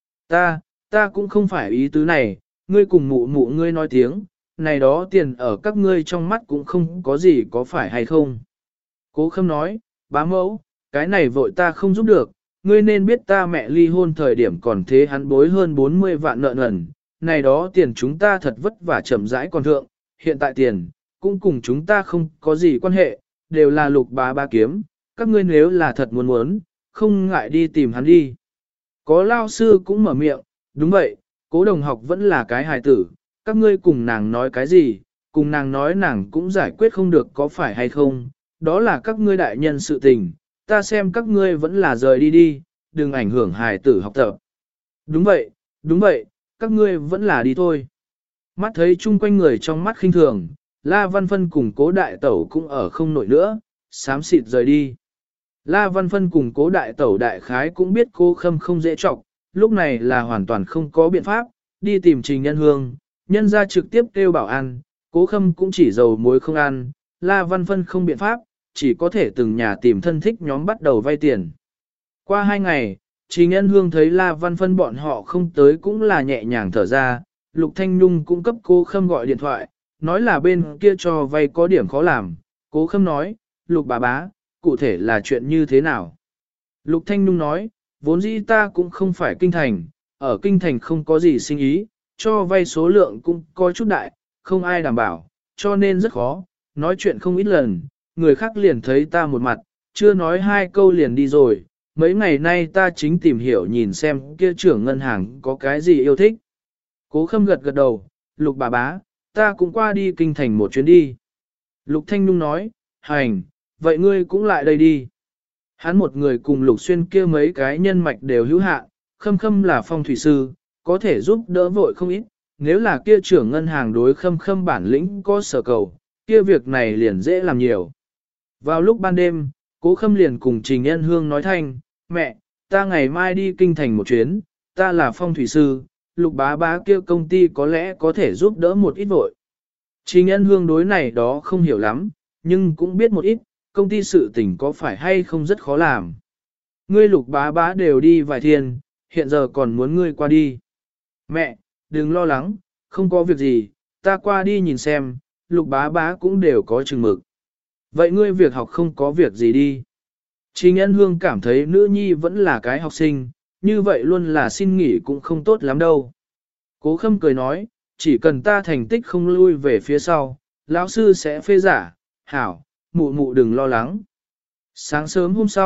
Ta cũng không phải ý tứ này, ngươi cùng mụ mụ ngươi nói tiếng, này đó tiền ở các ngươi trong mắt cũng không có gì có phải hay không. Cố Khâm nói, bá mẫu, cái này vội ta không giúp được, ngươi nên biết ta mẹ ly hôn thời điểm còn thế hắn bối hơn 40 vạn nợ nần, này đó tiền chúng ta thật vất vả chậm rãi còn thượng, hiện tại tiền, cũng cùng chúng ta không có gì quan hệ, đều là Lục bá bá kiếm, các ngươi nếu là thật muốn, không ngại đi tìm hắn đi. Có lao sư cũng mở miệng, đúng vậy, Cố đồng học vẫn là cái hài tử, các ngươi cùng nàng nói cái gì, cùng nàng nói nàng cũng giải quyết không được có phải hay không, đó là các ngươi đại nhân sự tình, ta xem các ngươi vẫn là rời đi đi, đừng ảnh hưởng hài tử học tập. Đúng vậy, các ngươi vẫn là đi thôi. Mắt thấy chung quanh người trong mắt khinh thường, La Văn Phân cùng Cố đại tẩu cũng ở không nổi nữa, xám xịt rời đi. La Văn Phân cùng Cố đại tẩu đại khái cũng biết Cố Khâm không dễ trọng, lúc này là hoàn toàn không có biện pháp, đi tìm Trình Nhân Hương, nhân ra trực tiếp kêu bảo ăn, Cố Khâm cũng chỉ dầu muối không ăn, La Văn Phân không biện pháp, chỉ có thể từng nhà tìm thân thích nhóm bắt đầu vay tiền. Qua 2 ngày, Trình Nhân Hương thấy La Văn Phân bọn họ không tới cũng là nhẹ nhàng thở ra, Lục Thanh Nhung cũng cấp Cố Khâm gọi điện thoại, nói là bên kia cho vay có điểm khó làm, Cố Khâm nói, Lục bà bá, cụ thể là chuyện như thế nào? Lục Thanh Nhung nói, vốn dĩ ta cũng không phải kinh thành, ở kinh thành không có gì sinh ý, cho vay số lượng cũng có chút đại, không ai đảm bảo, cho nên rất khó, nói chuyện không ít lần, người khác liền thấy ta một mặt, chưa nói 2 câu liền đi rồi, mấy ngày nay ta chính tìm hiểu nhìn xem kia trưởng ngân hàng có cái gì yêu thích. Cố Khâm gật gật đầu, Lục bà bá, ta cũng qua đi kinh thành một chuyến đi. Lục Thanh Nhung nói, hành, vậy ngươi cũng lại đây đi. Hắn một người cùng Lục Xuyên kia mấy cái nhân mạch đều hữu hạn, Khâm Khâm là phong thủy sư, có thể giúp đỡ vội không ít, nếu là kia trưởng ngân hàng đối Khâm Khâm bản lĩnh có sở cầu, kia việc này liền dễ làm nhiều. Vào lúc ban đêm, Cố Khâm liền cùng Trình Nhân Hương nói thanh, mẹ, ta ngày mai đi kinh thành một chuyến, ta là phong thủy sư, Lục bá bá kia công ty có lẽ có thể giúp đỡ một ít vội. Trình Nhân Hương đối này đó không hiểu lắm, nhưng cũng biết một ít, công ty sự tình có phải hay không rất khó làm. Ngươi Lục bá bá đều đi vài thiên, hiện giờ còn muốn ngươi qua đi. Mẹ, đừng lo lắng, không có việc gì, ta qua đi nhìn xem, Lục bá bá cũng đều có chừng mực. Vậy ngươi việc học không có việc gì đi. Trình Nhân Hương cảm thấy nữ nhi vẫn là cái học sinh, như vậy luôn là xin nghỉ cũng không tốt lắm đâu. Cố Khâm cười nói, chỉ cần ta thành tích không lui về phía sau, lão sư sẽ phê giả, hảo, mụ mụ đừng lo lắng. Sáng sớm hôm sau,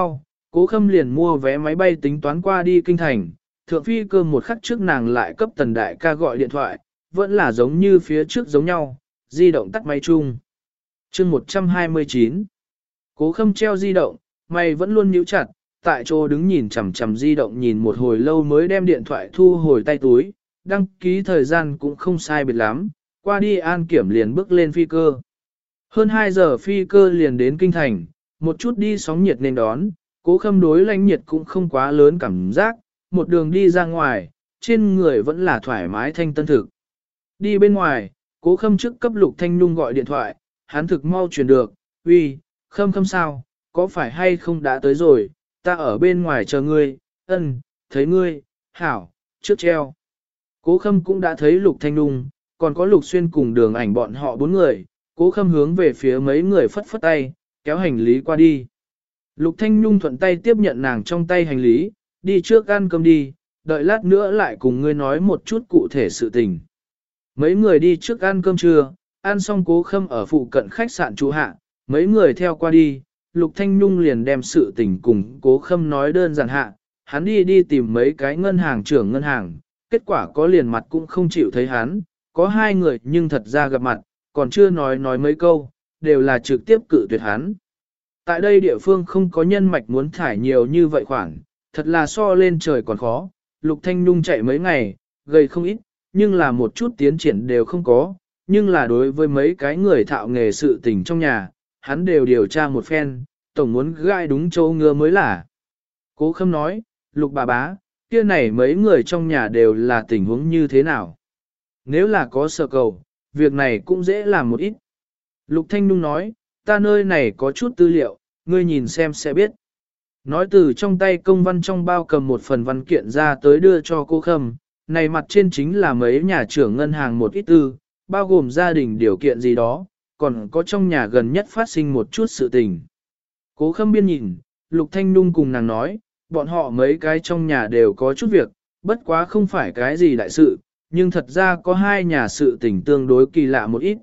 Cố Khâm liền mua vé máy bay tính toán qua đi kinh thành, thượng phi cơ một khắc trước nàng lại cấp Tần đại ca gọi điện thoại, vẫn là giống như phía trước giống nhau, di động tắt máy chung. Chương 129. Cố Khâm treo di động, mày vẫn luôn nhíu chặt, tại chỗ đứng nhìn chằm chằm di động nhìn một hồi lâu mới đem điện thoại thu hồi tay túi, đăng ký thời gian cũng không sai biệt lắm, qua đi an kiểm liền bước lên phi cơ. Hơn 2 giờ phi cơ liền đến kinh thành, một chút đi sóng nhiệt nên đón, Cố Khâm đối lãnh nhiệt cũng không quá lớn cảm giác, một đường đi ra ngoài, trên người vẫn là thoải mái thanh tân thực. Đi bên ngoài, Cố Khâm trước cấp Lục Thanh Nhung gọi điện thoại, hắn thực mau truyền được, uy, Khâm sao, có phải hay không đã tới rồi, ta ở bên ngoài chờ ngươi, thấy ngươi, hảo, trước treo. Cố Khâm cũng đã thấy Lục Thanh Nhung, còn có Lục Xuyên cùng Đường Ảnh bọn họ 4 người, Cố Khâm hướng về phía mấy người phất phất tay, kéo hành lý qua đi. Lục Thanh Nhung thuận tay tiếp nhận nàng trong tay hành lý, đi trước ăn cơm đi, đợi lát nữa lại cùng ngươi nói một chút cụ thể sự tình. Mấy người đi trước ăn cơm trưa, ăn xong Cố Khâm ở phụ cận khách sạn trú hạ, mấy người theo qua đi, Lục Thanh Nhung liền đem sự tình cùng Cố Khâm nói đơn giản hạ, hắn đi tìm mấy cái ngân hàng trưởng ngân hàng, kết quả có liền mặt cũng không chịu thấy hắn, có 2 người nhưng thật ra gặp mặt, còn chưa nói mấy câu, đều là trực tiếp cự tuyệt hắn. Tại đây địa phương không có nhân mạch muốn thải nhiều như vậy khoản, thật là so lên trời còn khó, Lục Thanh Nhung chạy mấy ngày, gầy không ít, nhưng là một chút tiến triển đều không có, nhưng là đối với mấy cái người thạo nghề sự tình trong nhà, hắn đều điều tra một phen, tổng muốn gai đúng chỗ ngứa mới là. Cố Khâm nói, Lục bà bá, kia này mấy người trong nhà đều là tình huống như thế nào? Nếu là có sở cầu, việc này cũng dễ làm một ít. Lục Thanh Nhung nói, ta nơi này có chút tư liệu, ngươi nhìn xem sẽ biết. Nói từ trong tay công văn trong bao cầm một phần văn kiện ra tới đưa cho cô Khâm, này mặt trên chính là mấy nhà trưởng ngân hàng một ít tư, bao gồm gia đình điều kiện gì đó, còn có trong nhà gần nhất phát sinh một chút sự tình. Cố Khâm biên nhìn, Lục Thanh Nhung cùng nàng nói, bọn họ mấy cái trong nhà đều có chút việc, bất quá không phải cái gì đại sự, nhưng thật ra có 2 nhà sự tình tương đối kỳ lạ một ít.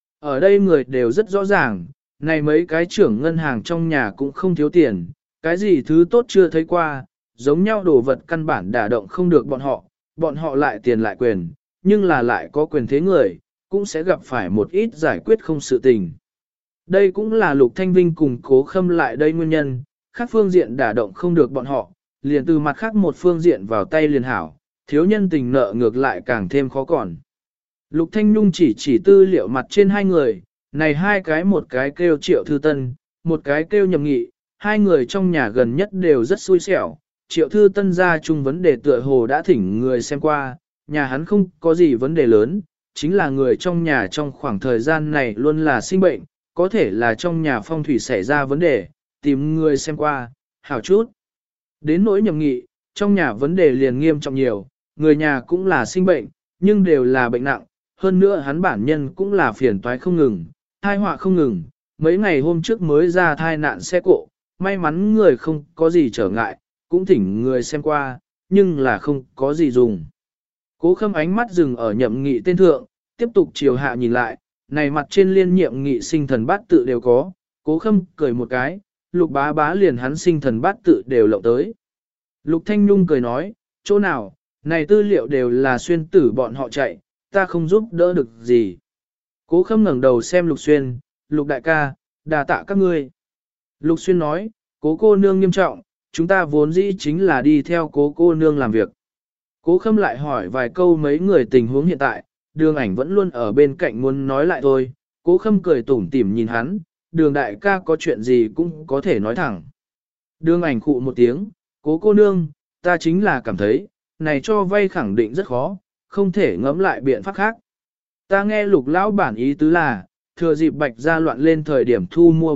Ở đây người đều rất rõ ràng, này mấy cái trưởng ngân hàng trong nhà cũng không thiếu tiền, cái gì thứ tốt chưa thấy qua, giống nhau đồ vật căn bản đả động không được bọn họ lại tiền lại quyền, nhưng là lại có quyền thế người, cũng sẽ gặp phải một ít giải quyết không sự tình. Đây cũng là Lục Thanh Vinh cùng Cố Khâm lại đây nguyên nhân, khác phương diện đả động không được bọn họ, liền từ mặt khác một phương diện vào tay liền hảo, thiếu nhân tình nợ ngược lại càng thêm khó còn. Lục Thanh Nhung chỉ tư liệu mặt trên 2 người, này 2 cái một cái kêu Triệu Thư Tân, một cái kêu Nhậm Nghị, 2 người trong nhà gần nhất đều rất xui xẻo. Triệu Thư Tân ra chung vấn đề tựa hồ đã thỉnh người xem qua, nhà hắn không có gì vấn đề lớn, chính là người trong nhà trong khoảng thời gian này luôn là sinh bệnh, có thể là trong nhà phong thủy xảy ra vấn đề, tìm người xem qua, hảo chút. Đến nỗi Nhậm Nghị, trong nhà vấn đề liền nghiêm trọng nhiều, người nhà cũng là sinh bệnh, nhưng đều là bệnh nặng, hơn nữa hắn bản nhân cũng là phiền toái không ngừng, thai họa không ngừng, mấy ngày hôm trước mới ra thai nạn xe cộ, may mắn người không có gì trở ngại, cũng thỉnh người xem qua, nhưng là không có gì dùng. Cố Khâm ánh mắt dừng ở Nhậm Nghị tên thượng, tiếp tục chiều hạ nhìn lại, này mặt trên liên nhiệm nghị sinh thần bát tự đều có, Cố Khâm cười một cái, Lục bá bá liền hắn sinh thần bát tự đều lộng tới. Lục Thanh Nhung cười nói, chỗ nào, này tư liệu đều là Xuyên tử bọn họ chạy, ta không giúp đỡ được gì. Cố Khâm ngẩng đầu xem Lục Xuyên, Lục đại ca, đà tạ các ngươi. Lục Xuyên nói, Cố cô nương nghiêm trọng, chúng ta vốn dĩ chính là đi theo Cố cô nương làm việc. Cố Khâm lại hỏi vài câu mấy người tình huống hiện tại, Đường Ảnh vẫn luôn ở bên cạnh muốn nói lại thôi. Cố Khâm cười tủm tỉm nhìn hắn, Đường đại ca có chuyện gì cũng có thể nói thẳng. Đường Ảnh khụ một tiếng, Cố cô nương, ta chính là cảm thấy, này cho vay khẳng định rất khó, không thể ngẫm lại biện pháp khác. Ta nghe Lục lão bản ý tứ là, thừa dịp Bạch gia loạn lên thời điểm thu mua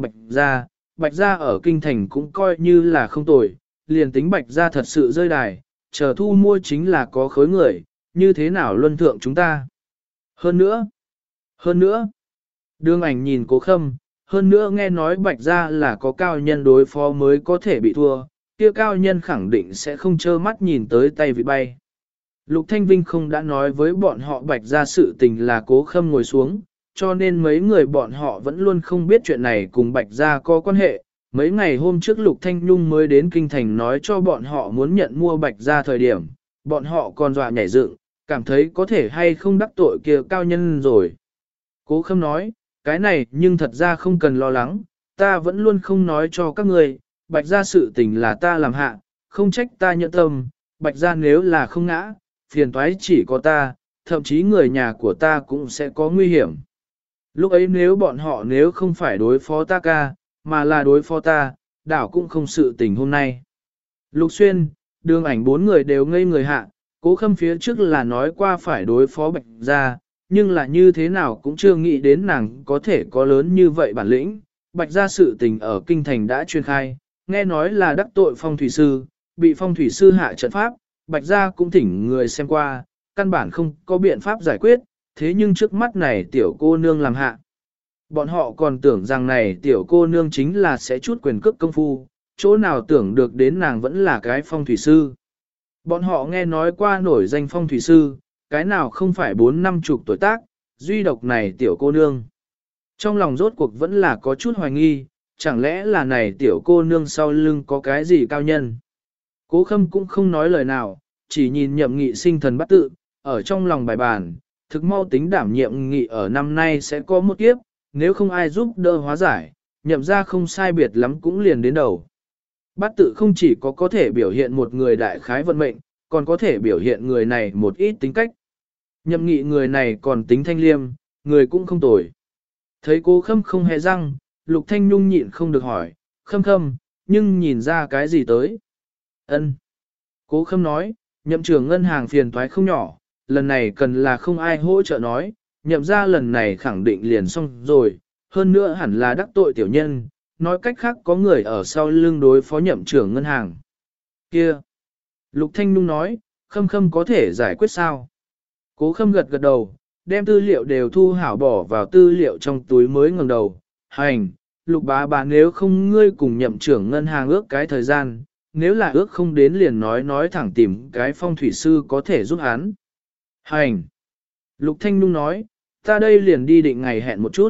Bạch gia ở kinh thành cũng coi như là không tồi, liền tính Bạch gia thật sự rơi đài, chờ thu mua chính là có khối người, như thế nào luân thượng chúng ta. Hơn nữa, Đường Ảnh nhìn Cố Khâm, hơn nữa nghe nói Bạch gia là có cao nhân đối phó mới có thể bị thua, kia cao nhân khẳng định sẽ không trơ mắt nhìn tới tay vị bay. Lục Thanh Vinh không đã nói với bọn họ Bạch gia sự tình là Cố Khâm ngồi xuống, cho nên mấy người bọn họ vẫn luôn không biết chuyện này cùng Bạch gia có quan hệ, Mấy ngày hôm trước Lục Thanh Nhung mới đến Kinh Thành nói cho bọn họ muốn nhận mua Bạch Gia thời điểm, bọn họ còn dọa nhảy dựng, cảm thấy có thể hay không đắc tội kia cao nhân rồi. Cố Khâm nói, cái này nhưng thật ra không cần lo lắng, ta vẫn luôn không nói cho các người, Bạch Gia sự tình là ta làm hạ, không trách ta nhận tâm, Bạch Gia nếu là không ngã, phiền toái chỉ có ta, thậm chí người nhà của ta cũng sẽ có nguy hiểm. Lúc ấy nếu không phải đối phó ta ca, mà là đối phó ta, đảo cũng không sự tình hôm nay. Lục Xuyên, Đường Ảnh bốn người đều ngây người hạ, Cố Khâm phía trước là nói qua phải đối phó Bạch Gia, nhưng là như thế nào cũng chưa nghĩ đến nàng có thể có lớn như vậy bản lĩnh. Bạch Gia sự tình ở Kinh Thành đã truyền khai, nghe nói là đắc tội phong thủy sư, bị phong thủy sư hạ trận pháp, Bạch Gia cũng thỉnh người xem qua, căn bản không có biện pháp giải quyết, thế nhưng trước mắt này tiểu cô nương làm hạ. Bọn họ còn tưởng rằng này tiểu cô nương chính là sẽ chút quyền cước công phu, chỗ nào tưởng được đến nàng vẫn là cái phong thủy sư. Bọn họ nghe nói qua nổi danh phong thủy sư, cái nào không phải 4-50 tuổi tác, duy độc này tiểu cô nương. Trong lòng rốt cuộc vẫn là có chút hoài nghi, chẳng lẽ là này tiểu cô nương sau lưng có cái gì cao nhân. Cố Khâm cũng không nói lời nào, chỉ nhìn Nhậm Nghị sinh thần bắt tự, ở trong lòng bài bàn, thực mau tính đảm nhiệm Nghị ở năm nay sẽ có một kiếp, nếu không ai giúp đỡ hóa giải, Nhậm ra không sai biệt lắm cũng liền đến đầu. Bát tự không chỉ có thể biểu hiện một người đại khái vận mệnh, còn có thể biểu hiện người này một ít tính cách. Nhậm Nghị người này còn tính thanh liêm, người cũng không tồi. Thấy Cố Khâm không hề răng, Lục Thanh Nhung nhịn không được hỏi, Khâm, nhưng nhìn ra cái gì tới? Ân. Cố Khâm nói, Nhậm trưởng ngân hàng phiền toái không nhỏ, lần này cần là không ai hỗ trợ nói, Nhậm ra lần này khẳng định liền xong rồi, hơn nữa hẳn là đắc tội tiểu nhân, nói cách khác có người ở sau lưng đối phó Nhậm trưởng ngân hàng. Kia. Lục Thanh Nhung nói, Khâm có thể giải quyết sao? Cố Khâm gật đầu, đem tư liệu đều thu hảo bỏ vào tư liệu trong túi mới ngẩng đầu. Hành, Lục bá nếu không ngươi cùng Nhậm trưởng ngân hàng ước cái thời gian, nếu là ước không đến liền nói thẳng tìm cái phong thủy sư có thể giúp hắn. Hành. Lục Thanh Nhung nói, ta đây liền đi định ngày hẹn một chút.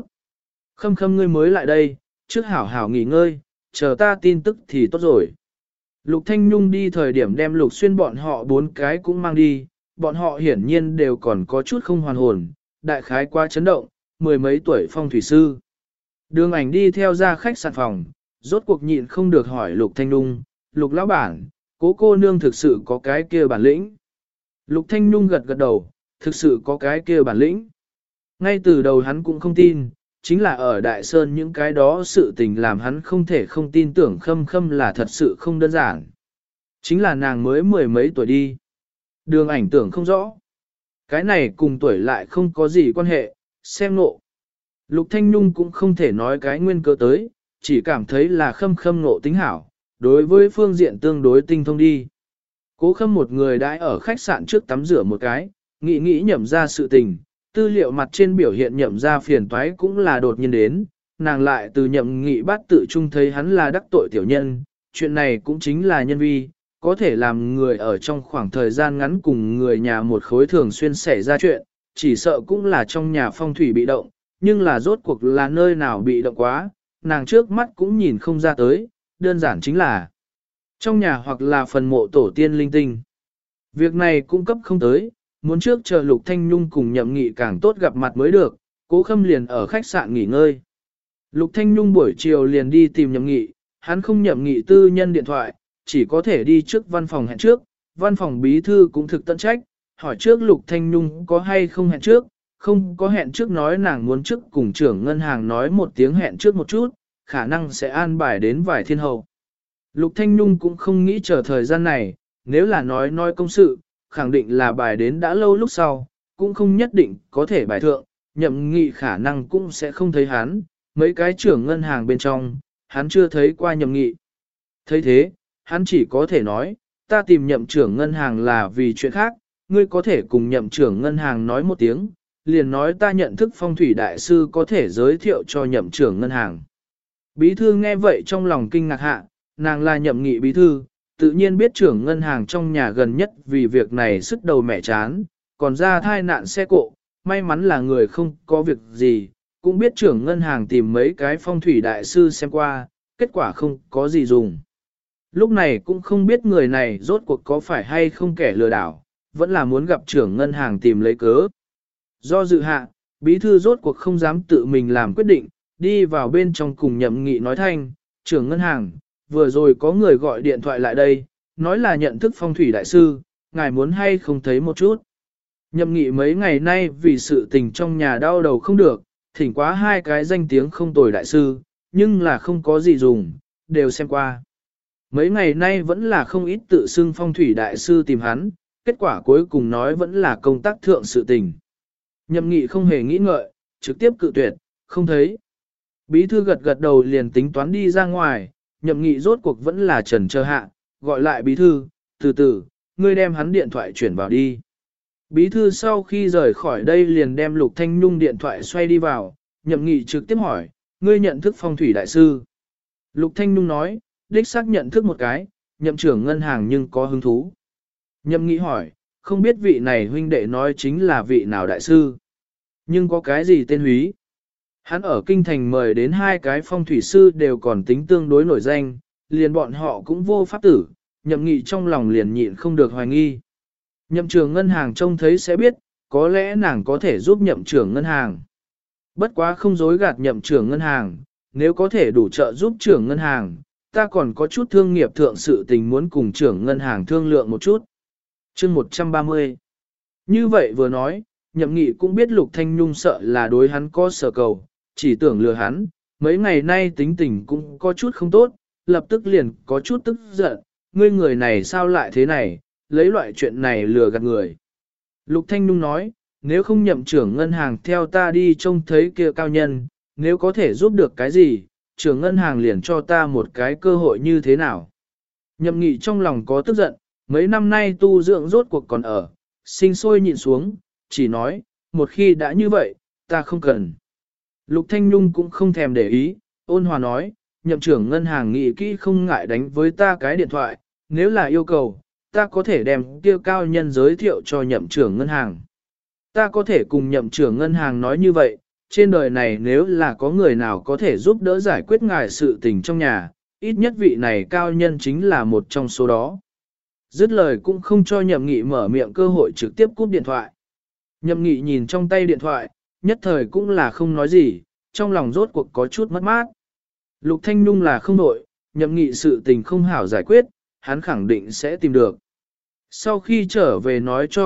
Khâm ngươi mới lại đây, trước hảo nghỉ ngơi, chờ ta tin tức thì tốt rồi. Lục Thanh Nhung đi thời điểm đem Lục Xuyên bọn họ 4 cái cũng mang đi, bọn họ hiển nhiên đều còn có chút không hoàn hồn, đại khái qua chấn động, mười mấy tuổi phong thủy sư. Đường Ảnh đi theo ra khách sạn phòng, rốt cuộc nhịn không được hỏi Lục Thanh Nhung, Lục lão bản, cô nương thực sự có cái kia bản lĩnh. Lục Thanh Nhung gật đầu, thực sự có cái kia bản lĩnh. Ngay từ đầu hắn cũng không tin, chính là ở Đại Sơn những cái đó sự tình làm hắn không thể không tin tưởng Khâm là thật sự không đơn giản. Chính là nàng mới mười mấy tuổi đi. Đường Ảnh tưởng không rõ. Cái này cùng tuổi lại không có gì quan hệ, xem nộ. Lục Thanh Nhung cũng không thể nói cái nguyên cớ tới, chỉ cảm thấy là Khâm nộ tính hảo, đối với phương diện tương đối tinh thông đi. Cố Khâm một người đãi ở khách sạn trước tắm rửa một cái, nghĩ Nhậm ra sự tình, tư liệu mặt trên biểu hiện Nhậm ra phiền toái cũng là đột nhiên đến, nàng lại từ Nhậm Nghị bát tự trung thấy hắn là đắc tội tiểu nhân, chuyện này cũng chính là nhân vi, có thể làm người ở trong khoảng thời gian ngắn cùng người nhà một khối thường xuyên xảy ra chuyện, chỉ sợ cũng là trong nhà phong thủy bị động, nhưng là rốt cuộc là nơi nào bị động quá, nàng trước mắt cũng nhìn không ra tới, đơn giản chính là trong nhà hoặc là phần mộ tổ tiên linh tinh. Việc này cung cấp không tới, muốn trước chờ Lục Thanh Nhung cùng Nhậm Nghị càng tốt gặp mặt mới được, Cố Khâm liền ở khách sạn nghỉ ngơi. Lục Thanh Nhung buổi chiều liền đi tìm Nhậm Nghị, hắn không Nhậm Nghị tư nhân điện thoại, chỉ có thể đi trước văn phòng hẹn trước, văn phòng bí thư cũng thực tận trách, hỏi trước Lục Thanh Nhung có hay không hẹn trước, không có hẹn trước nói nàng muốn trước cùng trưởng ngân hàng nói một tiếng hẹn trước một chút, khả năng sẽ an bài đến vài thiên hậu. Lục Thanh Nhung cũng không nghĩ chờ thời gian này, nếu là nói công sự, khẳng định là bài đến đã lâu lúc sau, cũng không nhất định có thể bài thượng, Nhậm Nghị khả năng cũng sẽ không thấy hắn, mấy cái trưởng ngân hàng bên trong, hắn chưa thấy qua Nhậm Nghị. Thấy thế, hắn chỉ có thể nói, ta tìm Nhậm trưởng ngân hàng là vì chuyện khác, ngươi có thể cùng Nhậm trưởng ngân hàng nói một tiếng, liền nói ta nhận thức phong thủy đại sư có thể giới thiệu cho Nhậm trưởng ngân hàng. Bí thư nghe vậy trong lòng kinh ngạc hạ, nàng là Nhậm Nghị bí thư, tự nhiên biết trưởng ngân hàng trong nhà gần nhất vì việc này sức đầu mẹ chán, còn ra thai nạn xe cộ, may mắn là người không có việc gì, cũng biết trưởng ngân hàng tìm mấy cái phong thủy đại sư xem qua, kết quả không có gì dùng. Lúc này cũng không biết người này rốt cuộc có phải hay không kẻ lừa đảo, vẫn là muốn gặp trưởng ngân hàng tìm lấy cớ. Do dự hạ, bí thư rốt cuộc không dám tự mình làm quyết định, đi vào bên trong cùng Nhậm Nghị nói thanh, trưởng ngân hàng, vừa rồi có người gọi điện thoại lại đây, nói là nhận thức phong thủy đại sư, ngài muốn hay không thấy một chút. Nhậm Nghị mấy ngày nay vì sự tình trong nhà đau đầu không được, thỉnh quá hai cái danh tiếng không tồi đại sư, nhưng là không có gì dùng, đều xem qua. Mấy ngày nay vẫn là không ít tự xưng phong thủy đại sư tìm hắn, kết quả cuối cùng nói vẫn là công tác thượng sự tình. Nhậm Nghị không hề nghĩ ngợi, trực tiếp cự tuyệt, không thấy. Bí thư gật gật đầu liền tính toán đi ra ngoài, Nhậm Nghị rốt cuộc vẫn là trần chờ hạ, gọi lại bí thư, từ từ, ngươi đem hắn điện thoại chuyển vào đi. Bí thư sau khi rời khỏi đây liền đem Lục Thanh Nhung điện thoại xoay đi vào, Nhậm Nghị trực tiếp hỏi, ngươi nhận thức phong thủy đại sư. Lục Thanh Nhung nói, đích xác nhận thức một cái, nhậm trưởng ngân hàng nhưng có hứng thú. Nhậm Nghị hỏi, không biết vị này huynh đệ nói chính là vị nào đại sư, nhưng có cái gì tên húy. Hắn ở kinh thành mời đến hai cái phong thủy sư đều còn tính tương đối nổi danh, liền bọn họ cũng vô pháp tử, Nhậm Nghị trong lòng liền nhịn không được hoài nghi. Nhậm trưởng ngân hàng trông thấy sẽ biết, có lẽ nàng có thể giúp nhậm trưởng ngân hàng. Bất quá không dối gạt nhậm trưởng ngân hàng, nếu có thể đủ trợ giúp trưởng ngân hàng, ta còn có chút thương nghiệp thượng sự tình muốn cùng trưởng ngân hàng thương lượng một chút. Chương 130. Như vậy vừa nói, Nhậm Nghị cũng biết Lục Thanh Nhung sợ là đối hắn có sở cầu, chỉ tưởng lừa hắn, mấy ngày nay tính tình cũng có chút không tốt, lập tức liền có chút tức giận, ngươi người này sao lại thế này, lấy loại chuyện này lừa gạt người. Lục Thanh Nhung nói, nếu không nhậm trưởng ngân hàng theo ta đi trông thấy kia cao nhân, nếu có thể giúp được cái gì, trưởng ngân hàng liền cho ta một cái cơ hội như thế nào. Nhậm Nghị trong lòng có tức giận, mấy năm nay tu dưỡng rốt cuộc còn ở, sinh sôi nhịn xuống, chỉ nói, một khi đã như vậy, ta không cần. Lục Thanh Nhung cũng không thèm để ý, ôn hòa nói, nhậm trưởng ngân hàng nghị kỹ không ngại đánh với ta cái điện thoại, nếu là yêu cầu, ta có thể đem kia cao nhân giới thiệu cho nhậm trưởng ngân hàng. Ta có thể cùng nhậm trưởng ngân hàng nói như vậy, trên đời này nếu là có người nào có thể giúp đỡ giải quyết ngài sự tình trong nhà, ít nhất vị này cao nhân chính là một trong số đó. Dứt lời cũng không cho Nhậm Nghị mở miệng cơ hội trực tiếp cúp điện thoại. Nhậm Nghị nhìn trong tay điện thoại, nhất thời cũng là không nói gì, trong lòng rốt cuộc có chút mất mát. Lục Thanh Nhung là không đội, Nhậm Nghị sự tình không hảo giải quyết, hắn khẳng định sẽ tìm được. Sau khi trở về nói cho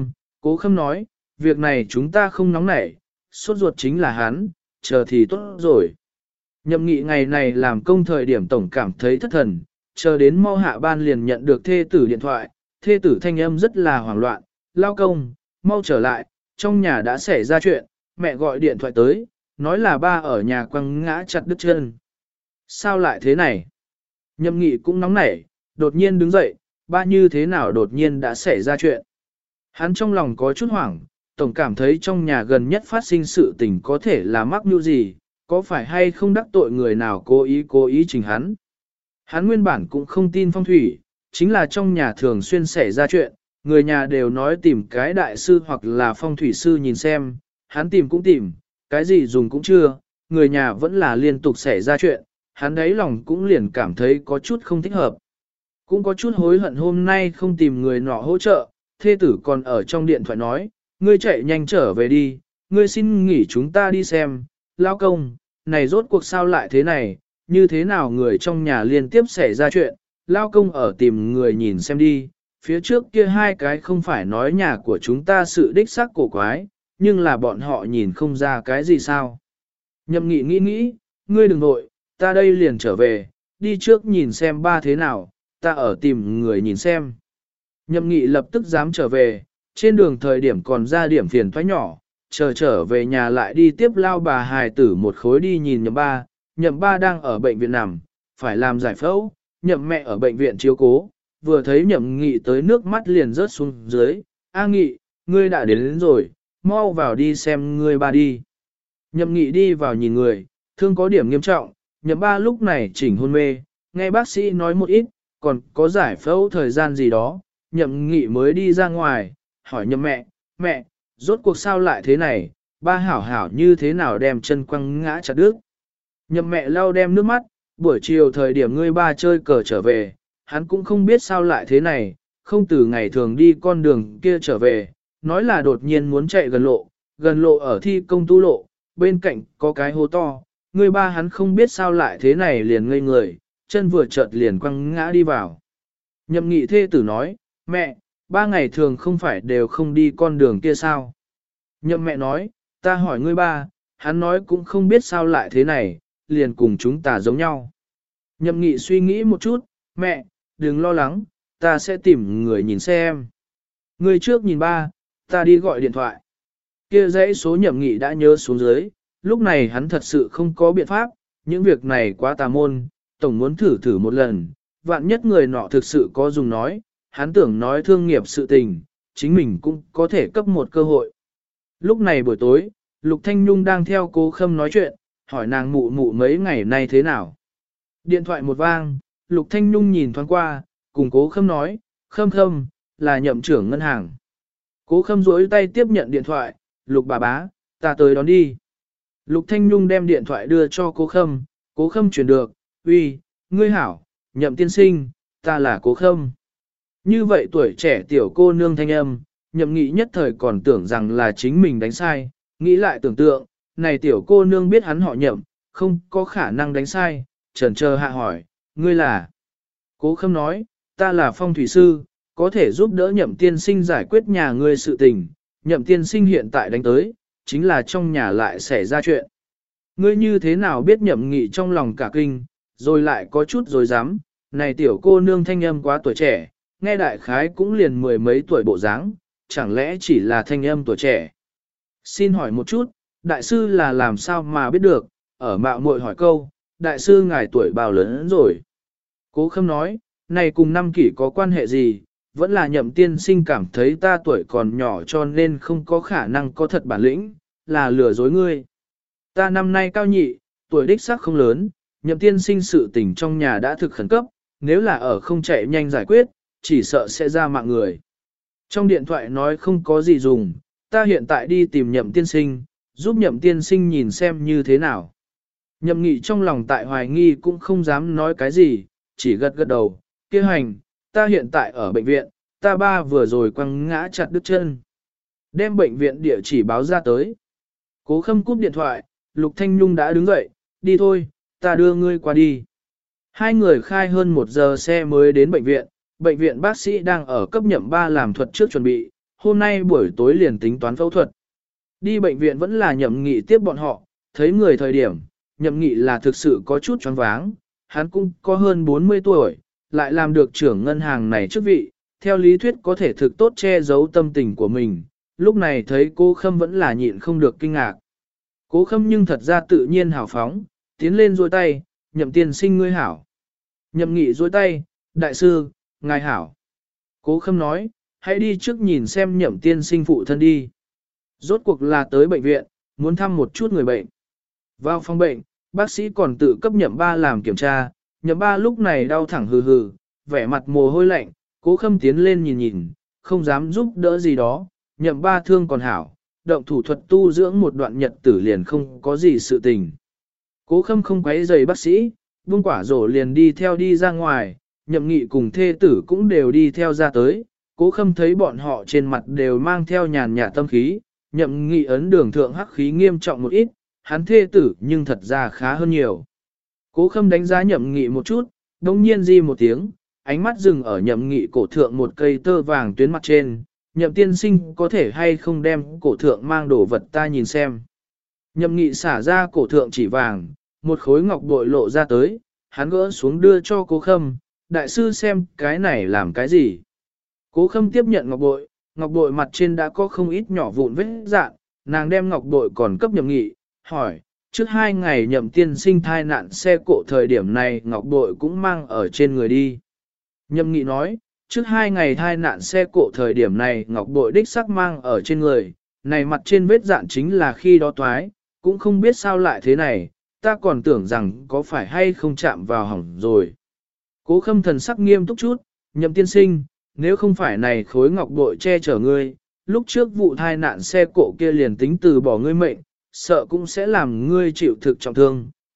Cố Khâm nói, việc này chúng ta không nóng nảy, sốt ruột chính là hắn, chờ thì tốt rồi. Nhậm Nghị ngày này làm công thời điểm tổng cảm thấy thất thần, chờ đến mau hạ ban liền nhận được thê tử điện thoại, thê tử thanh âm rất là hoảng loạn, lao công, mau trở lại, trong nhà đã xảy ra chuyện, mẹ gọi điện thoại tới, nói là ba ở nhà quăng ngã chặt đứt chân. Sao lại thế này? Nhậm Nghị cũng nóng nảy, đột nhiên đứng dậy, ba như thế nào đột nhiên đã xảy ra chuyện. Hắn trong lòng có chút hoảng, tổng cảm thấy trong nhà gần nhất phát sinh sự tình có thể là mắc mưu gì, có phải hay không đắc tội người nào cố ý trình hắn. Hắn nguyên bản cũng không tin phong thủy, chính là trong nhà thường xuyên xảy ra chuyện, người nhà đều nói tìm cái đại sư hoặc là phong thủy sư nhìn xem, hắn tìm cũng tìm, cái gì dùng cũng chưa, người nhà vẫn là liên tục xảy ra chuyện, hắn đấy lòng cũng liền cảm thấy có chút không thích hợp. Cũng có chút hối hận hôm nay không tìm người nọ hỗ trợ, thê tử còn ở trong điện thoại nói, ngươi chạy nhanh trở về đi, ngươi xin nghỉ chúng ta đi xem, lao công, này rốt cuộc sao lại thế này, như thế nào người trong nhà liên tiếp xảy ra chuyện, lao công ở tìm người nhìn xem đi, phía trước kia hai cái không phải nói nhà của chúng ta sự đích xác cổ quái, nhưng là bọn họ nhìn không ra cái gì sao. Nhậm Nghị nghĩ, ngươi đừng nội, ta đây liền trở về, đi trước nhìn xem ba thế nào, ta ở tìm người nhìn xem. Nhậm Nghị lập tức dám trở về, trên đường thời điểm còn ra điểm phiền toái nhỏ, trở về nhà lại đi tiếp lao bà hài tử một khối đi nhìn nhậm ba đang ở bệnh viện nằm, phải làm giải phẫu, nhậm mẹ ở bệnh viện chiếu cố, vừa thấy Nhậm Nghị tới nước mắt liền rớt xuống dưới, A Nghị, ngươi đã đến rồi, mau vào đi xem ngươi ba đi. Nhậm Nghị đi vào nhìn người, thương có điểm nghiêm trọng, nhậm ba lúc này chỉnh hôn mê, nghe bác sĩ nói một ít, còn có giải phẫu thời gian gì đó, Nhậm Nghị mới đi ra ngoài, hỏi nhậm mẹ, rốt cuộc sao lại thế này, ba hảo hảo như thế nào đem chân quăng ngã chặt đứt. Nhậm mẹ lau đem nước mắt, buổi chiều thời điểm ngươi ba chơi cờ trở về, hắn cũng không biết sao lại thế này, không từ ngày thường đi con đường kia trở về, nói là đột nhiên muốn chạy gần lộ ở thi công tu lộ, bên cạnh có cái hố to, ngươi ba hắn không biết sao lại thế này liền ngây người, chân vừa chợt liền quăng ngã đi vào. Nhậm Nghị thê tử nói, mẹ, 3 ngày thường không phải đều không đi con đường kia sao? Nhậm mẹ nói, ta hỏi ngươi ba, hắn nói cũng không biết sao lại thế này, liền cùng chúng ta giống nhau. Nhậm Nghị suy nghĩ một chút, mẹ, đừng lo lắng, ta sẽ tìm người nhìn xem. Ngươi trước nhìn ba, ta đi gọi điện thoại. Kia dãy số Nhậm Nghị đã nhớ xuống dưới, lúc này hắn thật sự không có biện pháp, những việc này quá tà môn, tổng muốn thử một lần, vạn nhất người nọ thực sự có dùng nói, hắn tưởng nói thương nghiệp sự tình, chính mình cũng có thể cấp một cơ hội. Lúc này buổi tối, Lục Thanh Nhung đang theo Cố Khâm nói chuyện, hỏi nàng mụ mụ mấy ngày nay thế nào. Điện thoại một vang, Lục Thanh Nhung nhìn thoáng qua, cùng Cố Khâm nói, Khâm, là Nhậm trưởng ngân hàng. Cố Khâm duỗi tay tiếp nhận điện thoại, Lục bà bá, ta tới đón đi. Lục Thanh Nhung đem điện thoại đưa cho Cố Khâm chuyển được, uy, ngươi hảo, Nhậm tiên sinh, ta là Cố Khâm. Như vậy tuổi trẻ tiểu cô nương thanh âm, Nhậm Nghị nhất thời còn tưởng rằng là chính mình đánh sai, nghĩ lại tưởng tượng, này tiểu cô nương biết hắn họ Nhậm, không có khả năng đánh sai, chần chờ hạ hỏi, ngươi là? Cố Khâm nói, ta là phong thủy sư, có thể giúp đỡ Nhậm tiên sinh giải quyết nhà ngươi sự tình, Nhậm tiên sinh hiện tại đánh tới, chính là trong nhà lại xảy ra chuyện. Ngươi như thế nào biết Nhậm Nghị trong lòng cả kinh, rồi lại có chút rồi dám, này tiểu cô nương thanh âm quá tuổi trẻ, nghe đại khái cũng liền 10 mấy tuổi bộ dáng, chẳng lẽ chỉ là thanh âm tuổi trẻ. Xin hỏi một chút, đại sư là làm sao mà biết được, ở mạo muội hỏi câu, đại sư ngài tuổi bao lớn rồi. Cố Khâm nói, này cùng năm kỷ có quan hệ gì, vẫn là Nhậm tiên sinh cảm thấy ta tuổi còn nhỏ cho nên không có khả năng có thật bản lĩnh, là lừa dối ngươi. Ta năm nay cao nhị, tuổi đích xác không lớn, Nhậm tiên sinh sự tình trong nhà đã thực khẩn cấp, nếu là ở không chạy nhanh giải quyết, chỉ sợ sẽ ra mạng người. Trong điện thoại nói không có gì dùng, ta hiện tại đi tìm Nhậm tiên sinh, giúp Nhậm tiên sinh nhìn xem như thế nào. Nhậm Nghị trong lòng tại hoài nghi cũng không dám nói cái gì, chỉ gật đầu, kia hành, ta hiện tại ở bệnh viện, ta ba vừa rồi quăng ngã chặt đứt chân. Đem bệnh viện địa chỉ báo ra tới. Cố Khâm cúp điện thoại, Lục Thanh Nhung đã đứng dậy, đi thôi, ta đưa ngươi qua đi. Hai người khai hơn 1 giờ xe mới đến bệnh viện bác sĩ đang ở cấp Nhậm ba làm thuật trước chuẩn bị, hôm nay buổi tối liền tính toán phẫu thuật. Đi bệnh viện vẫn là Nhậm Nghị tiếp bọn họ, thấy người thời điểm, Nhậm Nghị là thực sự có chút choáng váng, hắn cũng có hơn 40 tuổi, lại làm được trưởng ngân hàng này chức vị, theo lý thuyết có thể thực tốt che giấu tâm tình của mình, lúc này thấy Cố Khâm vẫn là nhịn không được kinh ngạc. Cố Khâm nhưng thật ra tự nhiên hào phóng, tiến lên duỗi tay, Nhậm tiên sinh ngươi hảo. Nhậm Nghị duỗi tay, đại sư, ngài hảo. Cố Khâm nói, hãy đi trước nhìn xem Nhậm tiên sinh phụ thân đi. Rốt cuộc là tới bệnh viện, muốn thăm một chút người bệnh. Vào phòng bệnh, bác sĩ còn tự cấp Nhậm ba làm kiểm tra, Nhậm ba lúc này đau thẳng hừ, vẻ mặt mồ hôi lạnh, Cố Khâm tiến lên nhìn, không dám giúp đỡ gì đó, Nhậm ba thương còn hảo, động thủ thuật tu dưỡng một đoạn nhật tử liền không có gì sự tình. Cố Khâm không quấy rầy bác sĩ, buông quả rổ liền đi theo đi ra ngoài, Nhậm Nghị cùng thê tử cũng đều đi theo ra tới, Cố Khâm thấy bọn họ trên mặt đều mang theo nhàn nhạt tâm khí, Nhậm Nghị ấn đường thượng hắc khí nghiêm trọng một ít, hắn thê tử nhưng thật ra khá hơn nhiều. Cố Khâm đánh giá Nhậm Nghị một chút, đồng nhiên di một tiếng, ánh mắt dừng ở Nhậm Nghị cổ thượng một cây tơ vàng tuyến mặt trên, Nhậm tiên sinh có thể hay không đem cổ thượng mang đồ vật ta nhìn xem. Nhậm Nghị xả ra cổ thượng chỉ vàng, một khối ngọc bội lộ ra tới, hắn gỡ xuống đưa cho Cố Khâm, đại sư xem cái này làm cái gì. Cố Khâm tiếp nhận ngọc bội mặt trên đã có không ít nhỏ vụn vết dạn, nàng đem ngọc bội còn cấp Nhậm Nghị, hỏi, trước 2 ngày Nhậm tiên sinh thai nạn xe cộ thời điểm này ngọc bội cũng mang ở trên người đi. Nhậm Nghị nói, trước 2 ngày thai nạn xe cộ thời điểm này ngọc bội đích sắc mang ở trên người, này mặt trên vết dạn chính là khi đó toái, cũng không biết sao lại thế này, ta còn tưởng rằng có phải hay không chạm vào hỏng rồi. Cố Khâm thần sắc nghiêm túc chút, Nhậm tiên sinh, nếu không phải này khối ngọc bội che chở ngươi, lúc trước vụ thai nạn xe cộ kia liền tính từ bỏ ngươi mệnh, sợ cũng sẽ làm ngươi chịu thực trọng thương,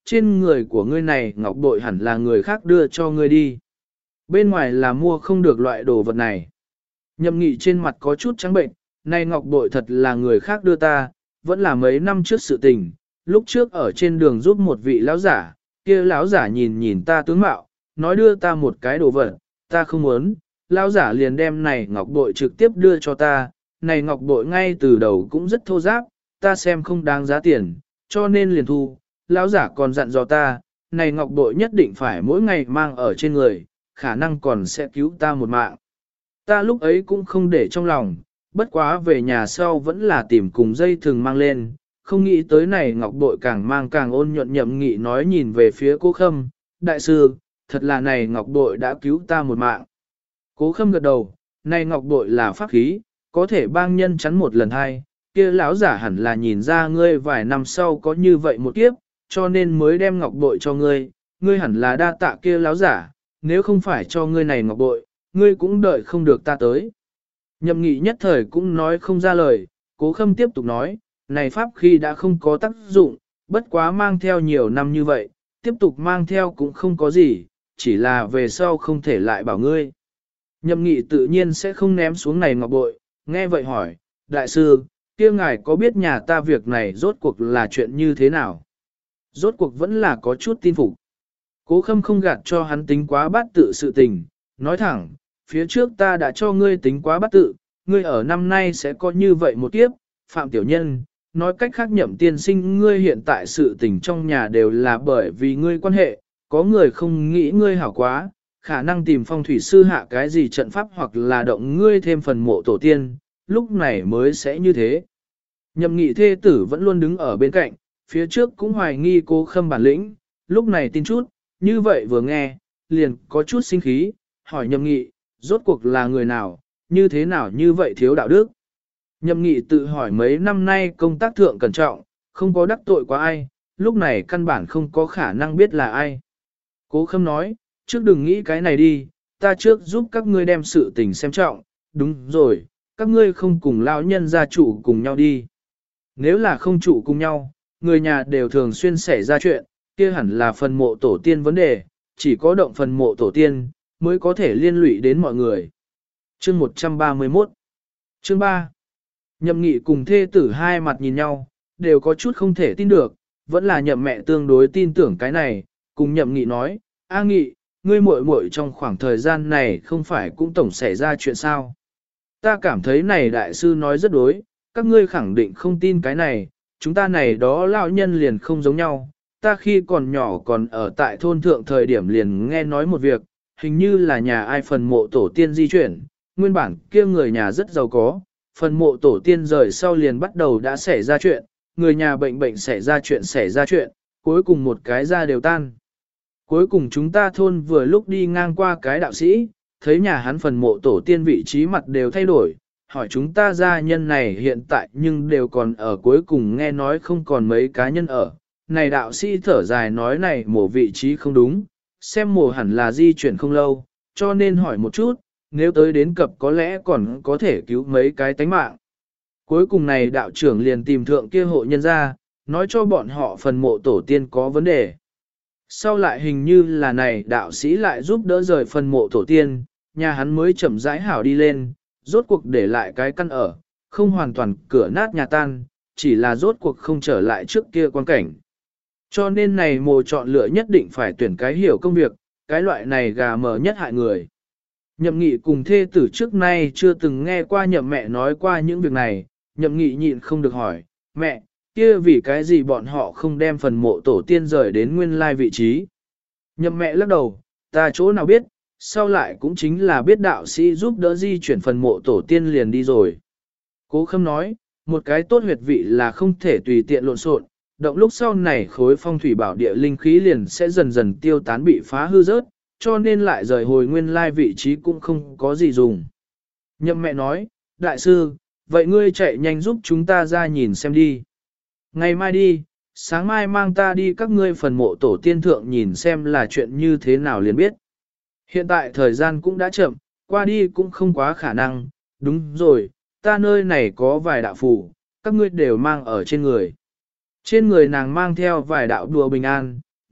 trên người của ngươi này ngọc bội hẳn là người khác đưa cho ngươi đi. Bên ngoài là mua không được loại đồ vật này. Nhậm Nghị trên mặt có chút trắng bệnh, này ngọc bội thật là người khác đưa ta, vẫn là mấy năm trước sự tình, lúc trước ở trên đường giúp một vị lão giả, kia lão giả nhìn nhìn ta tướng mạo, nói đưa ta một cái đồ vật, ta không muốn, lão giả liền đem này ngọc bội trực tiếp đưa cho ta, này ngọc bội ngay từ đầu cũng rất thô ráp, ta xem không đáng giá tiền, cho nên liền thu, lão giả còn dặn dò ta, này ngọc bội nhất định phải mỗi ngày mang ở trên người, khả năng còn sẽ cứu ta một mạng. Ta lúc ấy cũng không để trong lòng, bất quá về nhà sau vẫn là tìm cùng dây thừng mang lên, không nghĩ tới này ngọc bội càng mang càng ôn nhuận. Nhậm Nghị nói nhìn về phía Cố Khâm, đại sư, thật là này ngọc bội đã cứu ta một mạng. Cố Khâm gật đầu, này ngọc bội là pháp khí, có thể bang nhân chắn một lần hai, kia lão giả hẳn là nhìn ra ngươi vài năm sau có như vậy một kiếp, cho nên mới đem ngọc bội cho ngươi, ngươi hẳn là đa tạ kia lão giả, nếu không phải cho ngươi này ngọc bội, ngươi cũng đợi không được ta tới. Nhậm Nghị nhất thời cũng nói không ra lời, Cố Khâm tiếp tục nói, này pháp khí đã không có tác dụng, bất quá mang theo nhiều năm như vậy, tiếp tục mang theo cũng không có gì, chỉ là về sau không thể lại bảo ngươi. Nhậm Nghị tự nhiên sẽ không ném xuống này ngọc bội, nghe vậy hỏi, đại sư, kia ngài có biết nhà ta việc này rốt cuộc là chuyện như thế nào? Rốt cuộc vẫn là có chút tin phục. Cố Khâm không gạt cho hắn tính quá bát tự sự tình, nói thẳng, phía trước ta đã cho ngươi tính quá bát tự, ngươi ở năm nay sẽ có như vậy một kiếp, Phạm Tiểu Nhân, nói cách khác Nhậm tiên sinh ngươi hiện tại sự tình trong nhà đều là bởi vì ngươi quan hệ, có người không nghĩ ngươi hảo quá, khả năng tìm phong thủy sư hạ cái gì trận pháp hoặc là động ngươi thêm phần mộ tổ tiên, lúc này mới sẽ như thế. Nhậm Nghị thê tử vẫn luôn đứng ở bên cạnh, phía trước cũng hoài nghi Cố Khâm bản lĩnh, lúc này tin chút, như vậy vừa nghe, liền có chút sinh khí, hỏi Nhậm Nghị, rốt cuộc là người nào, như thế nào như vậy thiếu đạo đức. Nhậm Nghị tự hỏi mấy năm nay công tác thượng cẩn trọng, không có đắc tội quá ai, lúc này căn bản không có khả năng biết là ai. Cố Khâm nói, trước đừng nghĩ cái này đi, ta trước giúp các ngươi đem sự tình xem trọng, đúng rồi, các ngươi không cùng lão nhân gia chủ cùng nhau đi. Nếu là không trụ cùng nhau, người nhà đều thường xuyên xảy ra chuyện, kia hẳn là phần mộ tổ tiên vấn đề, chỉ có động phần mộ tổ tiên, mới có thể liên lụy đến mọi người. Chương 131 Chương 3 Nhậm Nghị cùng thê tử hai mặt nhìn nhau, đều có chút không thể tin được, vẫn là Nhậm mẹ tương đối tin tưởng cái này, cùng Nhậm Nghị nói, A Nghị, ngươi muội muội trong khoảng thời gian này không phải cũng tổng xảy ra chuyện sao. Ta cảm thấy này đại sư nói rất đối, các ngươi khẳng định không tin cái này, chúng ta này đó lão nhân liền không giống nhau. Ta khi còn nhỏ còn ở tại thôn thượng thời điểm liền nghe nói một việc, hình như là nhà ai phần mộ tổ tiên di chuyển, nguyên bản kia người nhà rất giàu có, phần mộ tổ tiên rời sau liền bắt đầu đã xảy ra chuyện, người nhà bệnh xảy ra chuyện, cuối cùng một cái ra đều tan. Cuối cùng chúng ta thôn vừa lúc đi ngang qua cái đạo sĩ, thấy nhà hắn phần mộ tổ tiên vị trí mặt đều thay đổi, hỏi chúng ta gia nhân này hiện tại nhưng đều còn ở, cuối cùng nghe nói không còn mấy cá nhân ở. Này đạo sĩ thở dài nói này mộ vị trí không đúng, xem mộ hẳn là di chuyển không lâu, cho nên hỏi một chút, nếu tới đến cập có lẽ còn có thể cứu mấy cái tánh mạng. Cuối cùng này đạo trưởng liền tìm thượng kia hộ nhân ra, nói cho bọn họ phần mộ tổ tiên có vấn đề. Sau lại hình như là này đạo sĩ lại giúp đỡ rời phần mộ tổ tiên, nhà hắn mới chậm rãi hảo đi lên, rốt cuộc để lại cái căn ở, không hoàn toàn cửa nát nhà tan, chỉ là rốt cuộc không trở lại trước kia quan cảnh. Cho nên này mồ chọn lựa nhất định phải tuyển cái hiểu công việc, cái loại này gà mờ nhất hại người. Nhậm Nghị cùng thê tử trước nay chưa từng nghe qua Nhậm mẹ nói qua những việc này, Nhậm Nghị nhịn không được hỏi, mẹ, kia vì cái gì bọn họ không đem phần mộ tổ tiên rời đến nguyên lai vị trí. Nhậm mẹ lắc đầu, ta chỗ nào biết, sau lại cũng chính là biết đạo sĩ giúp đỡ di chuyển phần mộ tổ tiên liền đi rồi. Cố Khâm nói, một cái tốt huyệt vị là không thể tùy tiện lộn xộn, động lúc sau này khối phong thủy bảo địa linh khí liền sẽ dần dần tiêu tán bị phá hư rớt, cho nên lại rời hồi nguyên lai vị trí cũng không có gì dùng. Nhậm mẹ nói, đại sư, vậy ngươi chạy nhanh giúp chúng ta ra nhìn xem đi. Ngày mai đi, sáng mai mang ta đi các ngươi phần mộ tổ tiên thượng nhìn xem là chuyện như thế nào liền biết. Hiện tại thời gian cũng đã chậm, qua đi cũng không quá khả năng, đúng rồi, ta nơi này có vài đạo phù, các ngươi đều mang ở trên người. Trên người nàng mang theo vài đạo đùa bình an,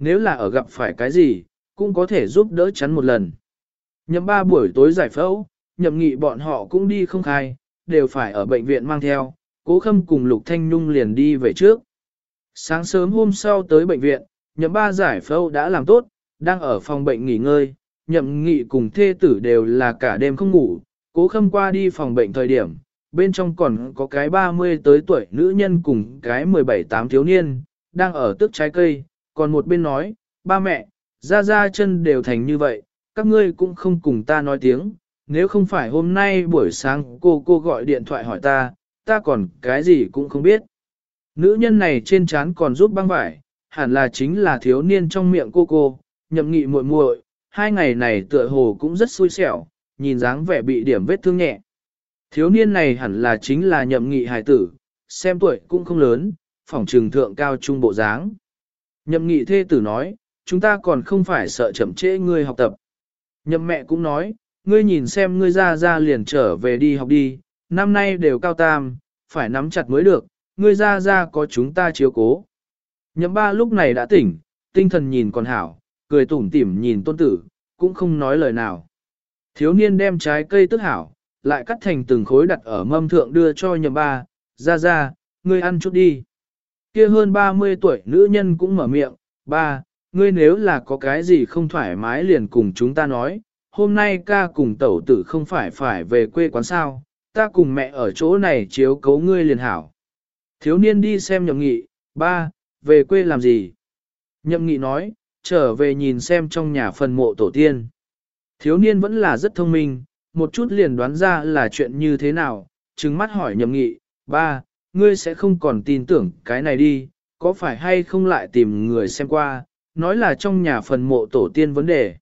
nếu là ở gặp phải cái gì, cũng có thể giúp đỡ chắn một lần. Nhậm ba buổi tối giải phẫu, nhậm nghị bọn họ cũng đi không khai, đều phải ở bệnh viện mang theo, Cố Khâm cùng Lục Thanh Nhung liền đi về trước. Sáng sớm hôm sau tới bệnh viện, nhậm ba giải phẫu đã làm tốt, đang ở phòng bệnh nghỉ ngơi, nhậm nghị cùng thê tử đều là cả đêm không ngủ, Cố Khâm qua đi phòng bệnh thời điểm, bên trong còn có cái 30 tới tuổi nữ nhân cùng cái 17-8 thiếu niên, đang ở tước trái cây, còn một bên nói, ba mẹ, ra chân đều thành như vậy, các ngươi cũng không cùng ta nói tiếng, nếu không phải hôm nay buổi sáng cô gọi điện thoại hỏi ta còn cái gì cũng không biết. Nữ nhân này trên trán còn giúp băng vải, hẳn là chính là thiếu niên trong miệng cô, nhậm nghị muội muội, 2 ngày này tựa hồ cũng rất xui xẻo, nhìn dáng vẻ bị điểm vết thương nhẹ. Thiếu niên này hẳn là chính là nhậm nghị hài tử, xem tuổi cũng không lớn, phỏng trừng thượng cao trung bộ dáng. Nhậm nghị thê tử nói, chúng ta còn không phải sợ chậm trễ ngươi học tập. Nhậm mẹ cũng nói, ngươi nhìn xem ngươi ra liền trở về đi học đi, năm nay đều cao tam, phải nắm chặt mới được, ngươi ra có chúng ta chiếu cố. Nhậm ba lúc này đã tỉnh, tinh thần nhìn còn hảo, cười tủm tỉm nhìn tôn tử, cũng không nói lời nào. Thiếu niên đem trái cây tức hảo, lại cắt thành từng khối đặt ở mâm thượng đưa cho nhậm ba, ra, ngươi ăn chút đi. Kia hơn 30 tuổi nữ nhân cũng mở miệng, ba, ngươi nếu là có cái gì không thoải mái liền cùng chúng ta nói, hôm nay ca cùng tẩu tử không phải về quê quán sao, ta cùng mẹ ở chỗ này chiếu cấu ngươi liền hảo. Thiếu niên đi xem nhậm nghị, ba, về quê làm gì? Nhậm nghị nói, trở về nhìn xem trong nhà phần mộ tổ tiên. Thiếu niên vẫn là rất thông minh, một chút liền đoán ra là chuyện như thế nào, trừng mắt hỏi nhậm nghị, ba, ngươi sẽ không còn tin tưởng cái này đi, có phải hay không lại tìm người xem qua, nói là trong nhà phần mộ tổ tiên vấn đề.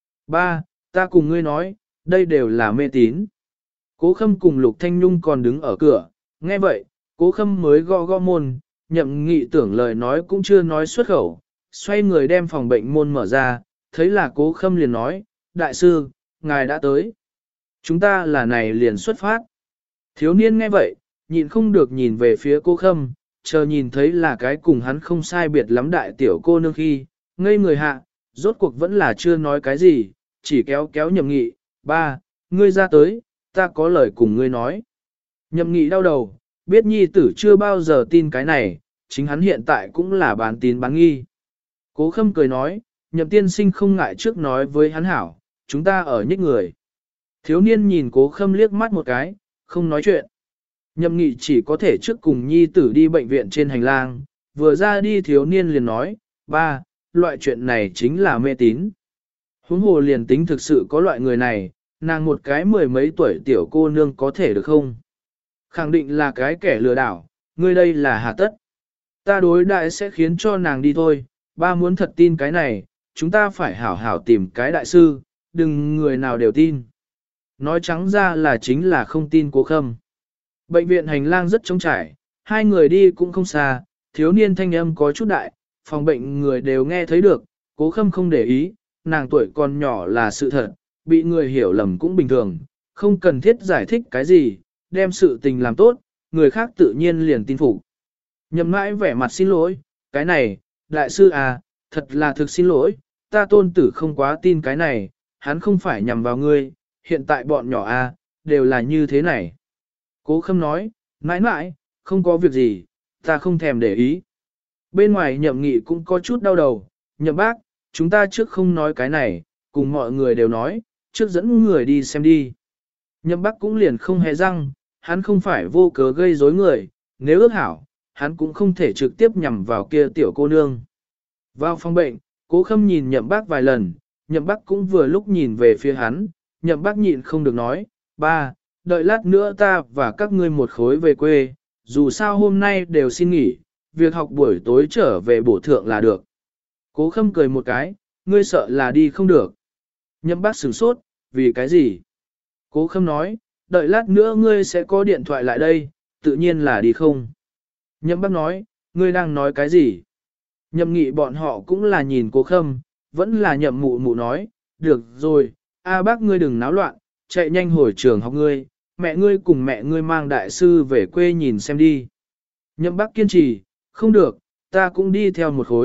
Ba, ta cùng ngươi nói, đây đều là mê tín. Cố Khâm cùng Lục Thanh Nhung còn đứng ở cửa, nghe vậy, Cố Khâm mới gõ môn, nhậm nghị tưởng lời nói cũng chưa nói xuất khẩu, xoay người đem phòng bệnh môn mở ra, thấy là Cố Khâm liền nói, đại sư, ngài đã tới. Chúng ta là này liền xuất phát. Thiếu niên nghe vậy, nhịn không được nhìn về phía Cố Khâm, chờ nhìn thấy là cái cùng hắn không sai biệt lắm đại tiểu cô nương khi, ngây người hạ, rốt cuộc vẫn là chưa nói cái gì, chỉ kéo nhậm nghị, ba, ngươi ra tới, ta có lời cùng ngươi nói. Nhậm nghị đau đầu, biết nhi tử chưa bao giờ tin cái này, chính hắn hiện tại cũng là bán tín bán nghi. Cố Khâm cười nói, nhậm tiên sinh không ngại trước nói với hắn hảo, chúng ta ở nhích người. Thiếu niên nhìn Cố Khâm liếc mắt một cái, không nói chuyện. Nhậm nghị chỉ có thể trước cùng nhi tử đi bệnh viện trên hành lang, vừa ra đi thiếu niên liền nói, ba, loại chuyện này chính là mê tín. Huống hồ liền tính thực sự có loại người này, nàng một cái 10 mấy tuổi tiểu cô nương có thể được không? Khẳng định là cái kẻ lừa đảo, ngươi đây là hà tất. Ta đối đại sẽ khiến cho nàng đi thôi, ba muốn thật tin cái này, chúng ta phải hảo hảo tìm cái đại sư, đừng người nào đều tin. Nói trắng ra là chính là không tin Cố Khâm. Bệnh viện hành lang rất trống trải, hai người đi cũng không xa, thiếu niên thanh âm có chút đại, phòng bệnh người đều nghe thấy được, Cố Khâm không để ý, nàng tuổi còn nhỏ là sự thật, bị người hiểu lầm cũng bình thường, không cần thiết giải thích cái gì, đem sự tình làm tốt, người khác tự nhiên liền tin phục. Nhậm mãi vẻ mặt xin lỗi, cái này, đại sư à, thật là thực xin lỗi, ta tôn tử không quá tin cái này, hắn không phải nhằm vào ngươi, hiện tại bọn nhỏ à, đều là như thế này. Cố Khâm nói, mãi mãi, không có việc gì, ta không thèm để ý. Bên ngoài nhậm nghị cũng có chút đau đầu, nhậm bác, chúng ta trước không nói cái này, cùng mọi người đều nói, trước dẫn người đi xem đi. Nhậm bác cũng liền không hề răng, hắn không phải vô cớ gây rối người, nếu ước hảo, hắn cũng không thể trực tiếp nhằm vào kia tiểu cô nương. Vào phòng bệnh, Cố Khâm nhìn nhậm bác vài lần, nhậm bác cũng vừa lúc nhìn về phía hắn, nhậm bác nhịn không được nói, ba, đợi lát nữa ta và các ngươi một khối về quê, dù sao hôm nay đều xin nghỉ, việc học buổi tối trở về bổ thượng là được. Cố Khâm cười một cái, ngươi sợ là đi không được. Nhậm bác sửng sốt, vì cái gì? Cố Khâm nói, đợi lát nữa ngươi sẽ có điện thoại lại đây, tự nhiên là đi không. Nhậm bác nói, ngươi đang nói cái gì? Nhậm nghị bọn họ cũng là nhìn Cố Khâm, vẫn là nhậm mụ mụ nói, được rồi, a bác ngươi đừng náo loạn, chạy nhanh hồi trường học ngươi, mẹ ngươi cùng mẹ ngươi mang đại sư về quê nhìn xem đi. Nhậm bác kiên trì, không được, ta cũng đi theo một khối,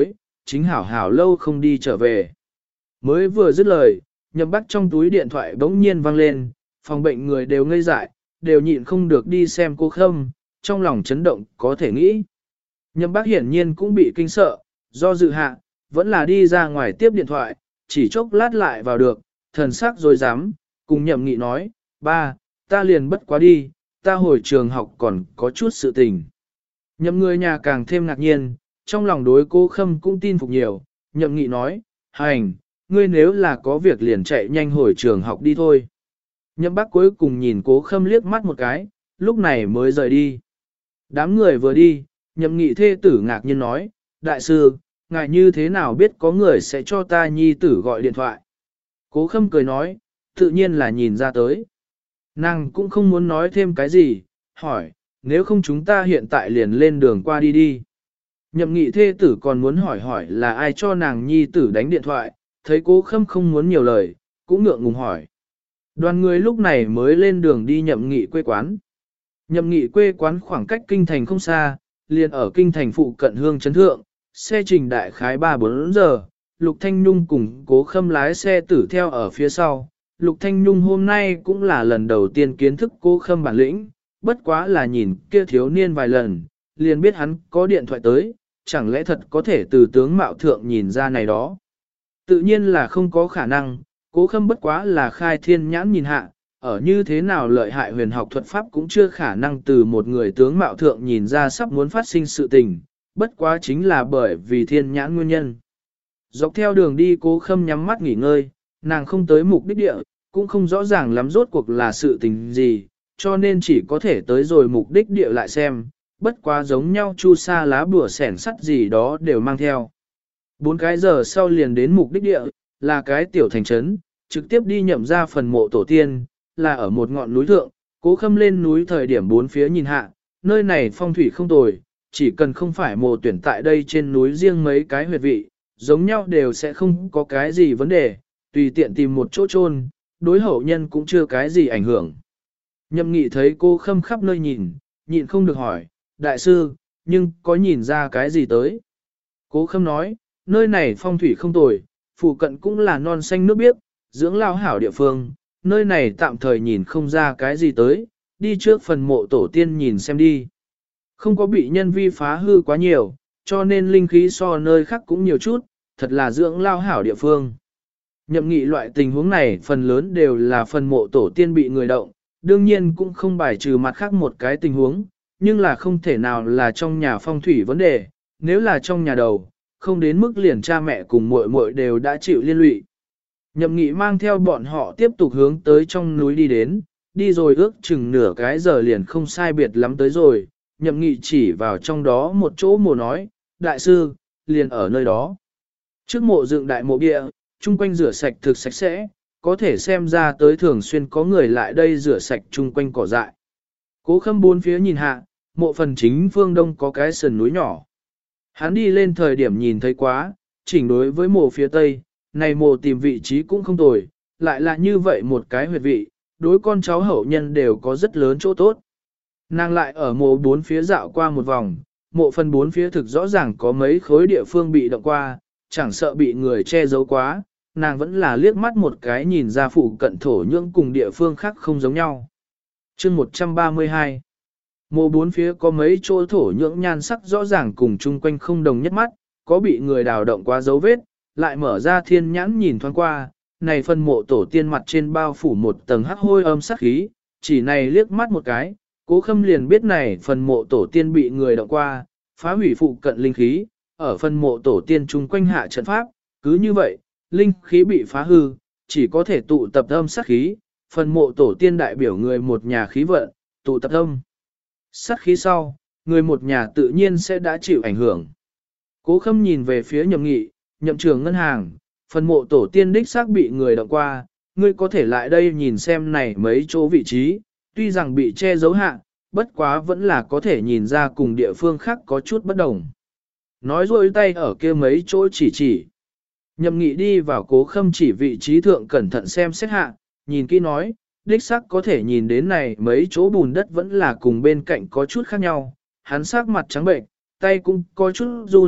chính hảo hảo lâu không đi trở về. Mới vừa dứt lời, Nhậm Bắc trong túi điện thoại bỗng nhiên vang lên, phòng bệnh người đều ngây dại, đều nhịn không được đi xem cô Khâm, trong lòng chấn động có thể nghĩ. Nhậm Bắc hiển nhiên cũng bị kinh sợ, do dự hạ, vẫn là đi ra ngoài tiếp điện thoại, chỉ chốc lát lại vào được, thần sắc rồi dám, cùng Nhậm Nghị nói, ba, ta liền bất quá đi, ta hồi trường học còn có chút sự tình. Nhậm người nhà càng thêm ngạc nhiên, trong lòng đối cô Khâm cũng tin phục nhiều, Nhậm Nghị nói, hành, ngươi nếu là có việc liền chạy nhanh hồi trường học đi thôi. Nhậm Bắc cuối cùng nhìn Cố Khâm liếc mắt một cái, lúc này mới rời đi. Đám người vừa đi, Nhậm Nghị thê tử ngạc nhiên nói, đại sư, ngài như thế nào biết có người sẽ cho ta nhi tử gọi điện thoại. Cố Khâm cười nói, tự nhiên là nhìn ra tới. Nàng cũng không muốn nói thêm cái gì, hỏi, nếu không chúng ta hiện tại liền lên đường qua đi đi. Nhậm Nghị thê tử còn muốn hỏi là ai cho nàng nhi tử đánh điện thoại, thấy Cố Khâm không muốn nhiều lời, cũng ngượng ngùng hỏi. Đoàn người lúc này mới lên đường đi Nhậm Nghị quê quán. Nhậm Nghị quê quán khoảng cách kinh thành không xa, liền ở kinh thành phụ cận hương chấn thượng, xe trình đại khái 3-4 giờ, Lục Thanh Nhung cùng Cố Khâm lái xe tử theo ở phía sau. Lục Thanh Nhung hôm nay cũng là lần đầu tiên kiến thức Cố Khâm bản lĩnh, bất quá là nhìn kia thiếu niên vài lần, liền biết hắn có điện thoại tới, chẳng lẽ thật có thể từ tướng mạo thượng nhìn ra này đó. Tự nhiên là không có khả năng, Cố Khâm bất quá là khai thiên nhãn nhìn hạ, ở như thế nào lợi hại huyền học thuật pháp cũng chưa khả năng từ một người tướng mạo thượng nhìn ra sắp muốn phát sinh sự tình, bất quá chính là bởi vì thiên nhãn nguyên nhân. Dọc theo đường đi Cố Khâm nhắm mắt nghỉ ngơi, nàng không tới mục đích địa, cũng không rõ ràng lắm rốt cuộc là sự tình gì, cho nên chỉ có thể tới rồi mục đích địa lại xem, bất quá giống nhau chu sa lá bùa sẻn sắt gì đó đều mang theo. 4 cái giờ sau liền đến mục đích địa, là cái tiểu thành trấn, trực tiếp đi nhậm ra phần mộ tổ tiên, là ở một ngọn núi thượng, Cố Khâm lên núi thời điểm bốn phía nhìn hạ, nơi này phong thủy không tồi, chỉ cần không phải mộ tuyển tại đây trên núi riêng mấy cái huyệt vị, giống nhau đều sẽ không có cái gì vấn đề, tùy tiện tìm một chỗ chôn, đối hậu nhân cũng chưa cái gì ảnh hưởng. Nhậm Nghị thấy Cố Khâm khắp nơi nhìn, nhịn không được hỏi, đại sư, nhưng có nhìn ra cái gì tới? Cố Khâm nói, nơi này phong thủy không tồi, phụ cận cũng là non xanh nước biếc, dưỡng lao hảo địa phương, nơi này tạm thời nhìn không ra cái gì tới, đi trước phần mộ tổ tiên nhìn xem đi. Không có bị nhân vi phá hư quá nhiều, cho nên linh khí so nơi khác cũng nhiều chút, thật là dưỡng lao hảo địa phương. Nhậm Nghị loại tình huống này phần lớn đều là phần mộ tổ tiên bị người động, đương nhiên cũng không bài trừ mặt khác một cái tình huống, nhưng là không thể nào là trong nhà phong thủy vấn đề, nếu là trong nhà đầu, không đến mức liền cha mẹ cùng muội muội đều đã chịu liên lụy. Nhậm Nghị mang theo bọn họ tiếp tục hướng tới trong núi đi đến, đi rồi ước chừng nửa cái giờ liền không sai biệt lắm tới rồi, Nhậm Nghị chỉ vào trong đó một chỗ mộ nói, đại sư, liền ở nơi đó. Trước mộ dựng đại mộ địa, chung quanh rửa sạch thực sạch sẽ, có thể xem ra tới thường xuyên có người lại đây rửa sạch chung quanh cỏ dại. Cố Khâm bốn phía nhìn hạ, mộ phần chính phương đông có cái sườn núi nhỏ. Hắn đi lên thời điểm nhìn thấy quá, chỉnh đối với mộ phía tây, này mộ tìm vị trí cũng không tồi, lại là như vậy một cái huyệt vị, đối con cháu hậu nhân đều có rất lớn chỗ tốt. Nàng lại ở mộ bốn phía dạo qua một vòng, mộ phần bốn phía thực rõ ràng có mấy khối địa phương bị động qua, chẳng sợ bị người che giấu quá, nàng vẫn là liếc mắt một cái nhìn ra phụ cận thổ nhưỡng cùng địa phương khác không giống nhau. Chương 132 Mộ bốn phía có mấy chỗ thổ nhưỡng nhan sắc rõ ràng cùng chung quanh không đồng nhất mắt, có bị người đào động qua dấu vết, lại mở ra thiên nhãn nhìn thoáng qua, này phân mộ tổ tiên mặt trên bao phủ một tầng hắc hôi âm sắc khí, chỉ này liếc mắt một cái, Cố Khâm liền biết này phần mộ tổ tiên bị người động qua, phá hủy phụ cận linh khí, ở phần mộ tổ tiên chung quanh hạ trận pháp, cứ như vậy, linh khí bị phá hư, chỉ có thể tụ tập âm sắc khí, phần mộ tổ tiên đại biểu người một nhà khí vận, tụ tập âm sắc khí sau, người một nhà tự nhiên sẽ đã chịu ảnh hưởng. Cố Khâm nhìn về phía Nhậm Nghị, nhậm trưởng ngân hàng, phần mộ tổ tiên đích xác bị người động qua, ngươi có thể lại đây nhìn xem này mấy chỗ vị trí, tuy rằng bị che giấu hạ, bất quá vẫn là có thể nhìn ra cùng địa phương khác có chút bất đồng. Nói rồi tay ở kia mấy chỗ chỉ. Nhậm Nghị đi vào Cố Khâm chỉ vị trí thượng cẩn thận xem xét hạ, nhìn kỹ nói, đích xác có thể nhìn đến này mấy chỗ bùn đất vẫn là cùng bên cạnh có chút khác nhau, hắn sắc mặt trắng bệnh, tay cũng có chút run,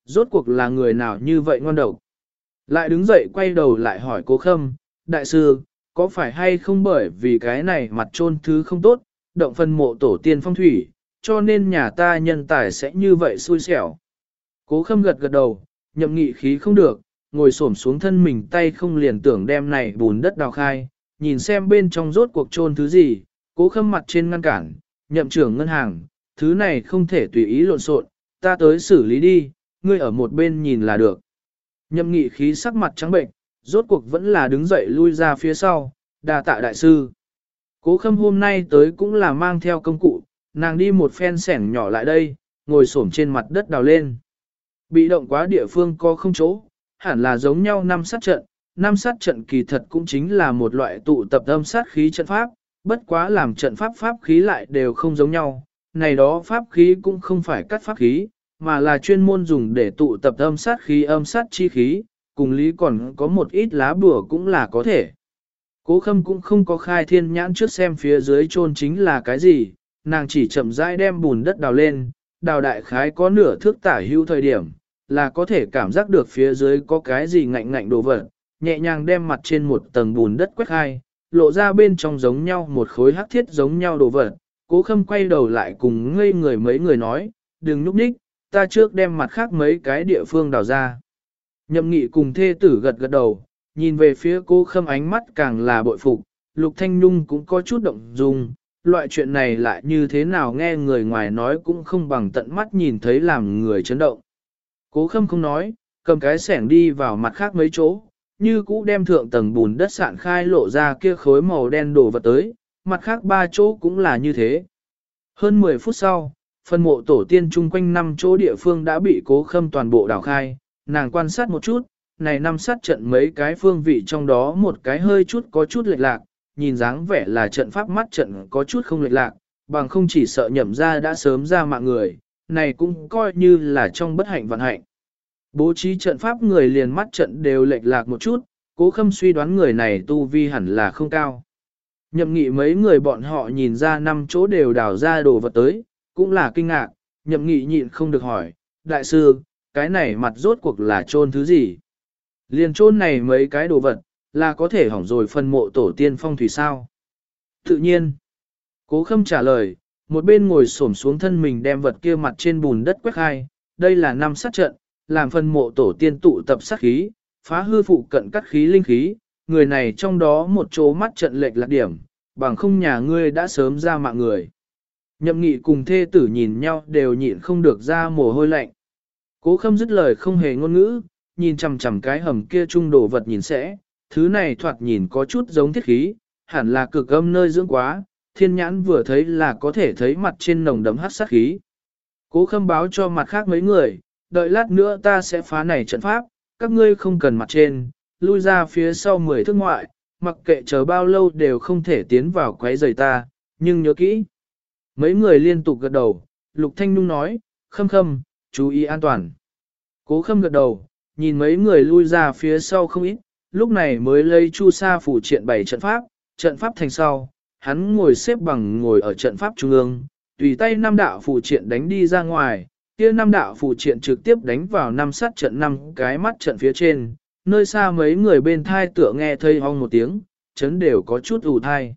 rốt cuộc là người nào như vậy ngon độc. Lại đứng dậy quay đầu lại hỏi Cố Khâm, đại sư, có phải hay không bởi vì cái này mặt trôn thứ không tốt, động phân mộ tổ tiên phong thủy, cho nên nhà ta nhân tài sẽ như vậy xui xẻo. Cố Khâm gật gật đầu, Nhậm Nghị khí không được, ngồi xổm xuống thân mình tay không liền tưởng đem này bùn đất đào khai, nhìn xem bên trong rốt cuộc trôn thứ gì, Cố Khâm mặt trên ngăn cản, Nhậm trưởng ngân hàng, thứ này không thể tùy ý lộn xộn, ta tới xử lý đi, ngươi ở một bên nhìn là được. Nhậm Nghị khí sắc mặt trắng bệnh, rốt cuộc vẫn là đứng dậy lui ra phía sau, đa tạ đại sư. Cố Khâm hôm nay tới cũng là mang theo công cụ, nàng đi một phen sẻng nhỏ lại đây, ngồi xổm trên mặt đất đào lên. Bị động quá địa phương có không chỗ, hẳn là giống nhau năm sát trận. Năm sát trận kỳ thật cũng chính là một loại tụ tập âm sát khí trận pháp, bất quá làm trận pháp pháp khí lại đều không giống nhau. Này đó pháp khí cũng không phải cắt pháp khí, mà là chuyên môn dùng để tụ tập âm sát khí âm sát chi khí, cùng lý còn có một ít lá bùa cũng là có thể. Cố Khâm cũng không có khai thiên nhãn trước xem phía dưới chôn chính là cái gì, nàng chỉ chậm rãi đem bùn đất đào lên, đào đại khái có nửa thước tả hữu thời điểm, là có thể cảm giác được phía dưới có cái gì ngạnh ngạnh đồ vật, nhẹ nhàng đem mặt trên một tầng bùn đất quét khai, lộ ra bên trong giống nhau một khối hắc thiết giống nhau đồ vật. Cố Khâm quay đầu lại cùng ngây người mấy người nói, đừng núp ních, ta trước đem mặt khác mấy cái địa phương đào ra. Nhậm Nghị cùng thê tử gật gật đầu, nhìn về phía Cố Khâm ánh mắt càng là bội phục, Lục Thanh Nhung cũng có chút động dung, loại chuyện này lại như thế nào nghe người ngoài nói cũng không bằng tận mắt nhìn thấy làm người chấn động. Cố Khâm không nói, cầm cái xẻng đi vào mặt khác mấy chỗ, như cũ đem thượng tầng bùn đất sạn khai lộ ra kia khối màu đen đổ vật tới, mặt khác ba chỗ cũng là như thế. Hơn 10 phút sau, phân mộ tổ tiên chung quanh 5 chỗ địa phương đã bị Cố Khâm toàn bộ đào khai, nàng quan sát một chút, này năm sát trận mấy cái phương vị trong đó một cái hơi chút có chút lệch lạc, nhìn dáng vẻ là trận pháp mắt trận có chút không lệch lạc, bằng không chỉ sợ nhậm ra đã sớm ra mạng người, này cũng coi như là trong bất hạnh vận hạnh. Bố trí trận pháp người liền mắt trận đều lệch lạc một chút, Cố Khâm suy đoán người này tu vi hẳn là không cao. Nhậm Nghị mấy người bọn họ nhìn ra 5 chỗ đều đào ra đồ vật tới, cũng là kinh ngạc, Nhậm Nghị nhịn không được hỏi, đại sư, cái này mặt rốt cuộc là chôn thứ gì? Liền chôn này mấy cái đồ vật, là có thể hỏng rồi phân mộ tổ tiên phong thủy sao? Tự nhiên, Cố Khâm trả lời, một bên ngồi xổm xuống thân mình đem vật kia mặt trên bùn đất quét khai, đây là năm sát trận, làm phân mộ tổ tiên tụ tập sát khí, phá hư phụ cận cắt khí linh khí, người này trong đó một chỗ mắt trận lệch lạc điểm, bằng không nhà ngươi đã sớm ra mạng người. Nhậm Nghị cùng thê tử nhìn nhau đều nhịn không được ra mồ hôi lạnh. Cố Khâm dứt lời không hề ngôn ngữ, nhìn chằm chằm cái hầm kia trung đồ vật nhìn sẽ, thứ này thoạt nhìn có chút giống thiết khí, hẳn là cực âm nơi dưỡng quá, thiên nhãn vừa thấy là có thể thấy mặt trên nồng đấm hắc sát khí. Cố Khâm báo cho mặt khác mấy người, đợi lát nữa ta sẽ phá này trận pháp, các ngươi không cần mặt trên, lui ra phía sau 10 thước ngoại, mặc kệ chờ bao lâu đều không thể tiến vào quấy rầy ta, nhưng nhớ kỹ. Mấy người liên tục gật đầu, Lục Thanh Nhung nói, Khâm Khâm, chú ý an toàn. Cố Khâm gật đầu, nhìn mấy người lui ra phía sau không ít, lúc này mới lấy chu sa phủ triện bày trận pháp thành sau, hắn ngồi xếp bằng ngồi ở trận pháp trung ương, tùy tay 5 đạo phủ triện đánh đi ra ngoài, kia 5 đạo phủ triện trực tiếp đánh vào 5 sát trận 5 cái mắt trận phía trên, nơi xa mấy người bên thai tựa nghe thây hong một tiếng, chấn đều có chút ù thai.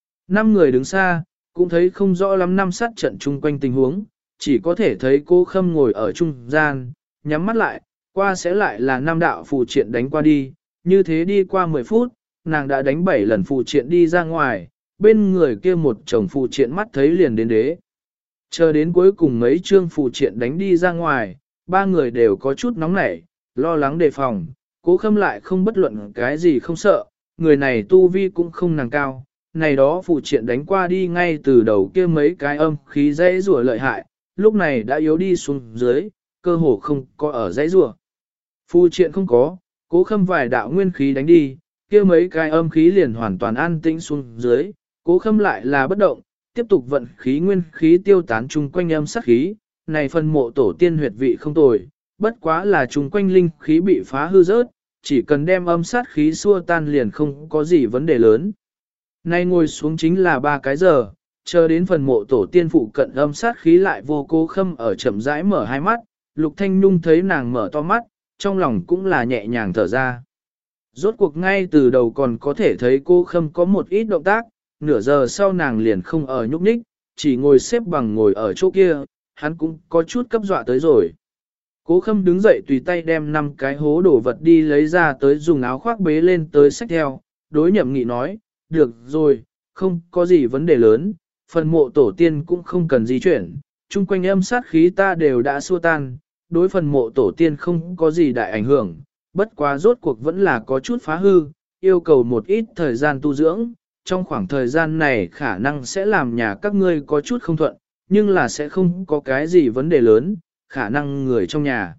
5 người đứng xa, cũng thấy không rõ lắm 5 sát trận chung quanh tình huống, chỉ có thể thấy Cố Khâm ngồi ở trung gian, nhắm mắt lại, qua sẽ lại là 5 đạo phù triện đánh qua đi, như thế đi qua 10 phút, nàng đã đánh 7 lần phù triện đi ra ngoài, bên người kia một chồng phù triện mắt thấy liền đến đế. Chờ đến cuối cùng mấy chương phù triện đánh đi ra ngoài, 3 người đều có chút nóng nảy, lo lắng đề phòng, Cố Khâm lại không bất luận cái gì không sợ, người này tu vi cũng không nàng cao, này đó phù triện đánh qua đi ngay từ đầu kia mấy cái âm khí dãy rủa lợi hại, lúc này đã yếu đi xuống dưới, cơ hồ không có ở dãy rủa. Phù triện không có, Cố Khâm vài đạo nguyên khí đánh đi, kia mấy cái âm khí liền hoàn toàn an tĩnh xuống dưới, Cố Khâm lại là bất động, tiếp tục vận khí nguyên khí tiêu tán chung quanh âm sát khí, này phân mộ tổ tiên huyệt vị không tồi, bất quá là chung quanh linh khí bị phá hư rớt, chỉ cần đem âm sát khí xua tan liền không có gì vấn đề lớn. Nay ngồi xuống chính là 3 cái giờ, chờ đến phần mộ tổ tiên phụ cận âm sát khí lại vô Cố Khâm ở chậm rãi mở hai mắt, Lục Thanh Nhung thấy nàng mở to mắt, trong lòng cũng là nhẹ nhàng thở ra. Rốt cuộc ngay từ đầu còn có thể thấy cô Khâm có một ít động tác, nửa giờ sau nàng liền không ở nhúc nhích, chỉ ngồi xếp bằng ngồi ở chỗ kia, hắn cũng có chút cấp dọa tới rồi. Cố Khâm đứng dậy tùy tay đem 5 cái hố đổ vật đi lấy ra tới dùng áo khoác bế lên tới xách theo, đối Nhậm Nghị nói, được rồi, không có gì vấn đề lớn, phần mộ tổ tiên cũng không cần di chuyển, chung quanh âm sát khí ta đều đã xua tan, đối phần mộ tổ tiên không có gì đại ảnh hưởng, bất quá rốt cuộc vẫn là có chút phá hư, yêu cầu một ít thời gian tu dưỡng, trong khoảng thời gian này khả năng sẽ làm nhà các ngươi có chút không thuận, nhưng là sẽ không có cái gì vấn đề lớn, khả năng người trong nhà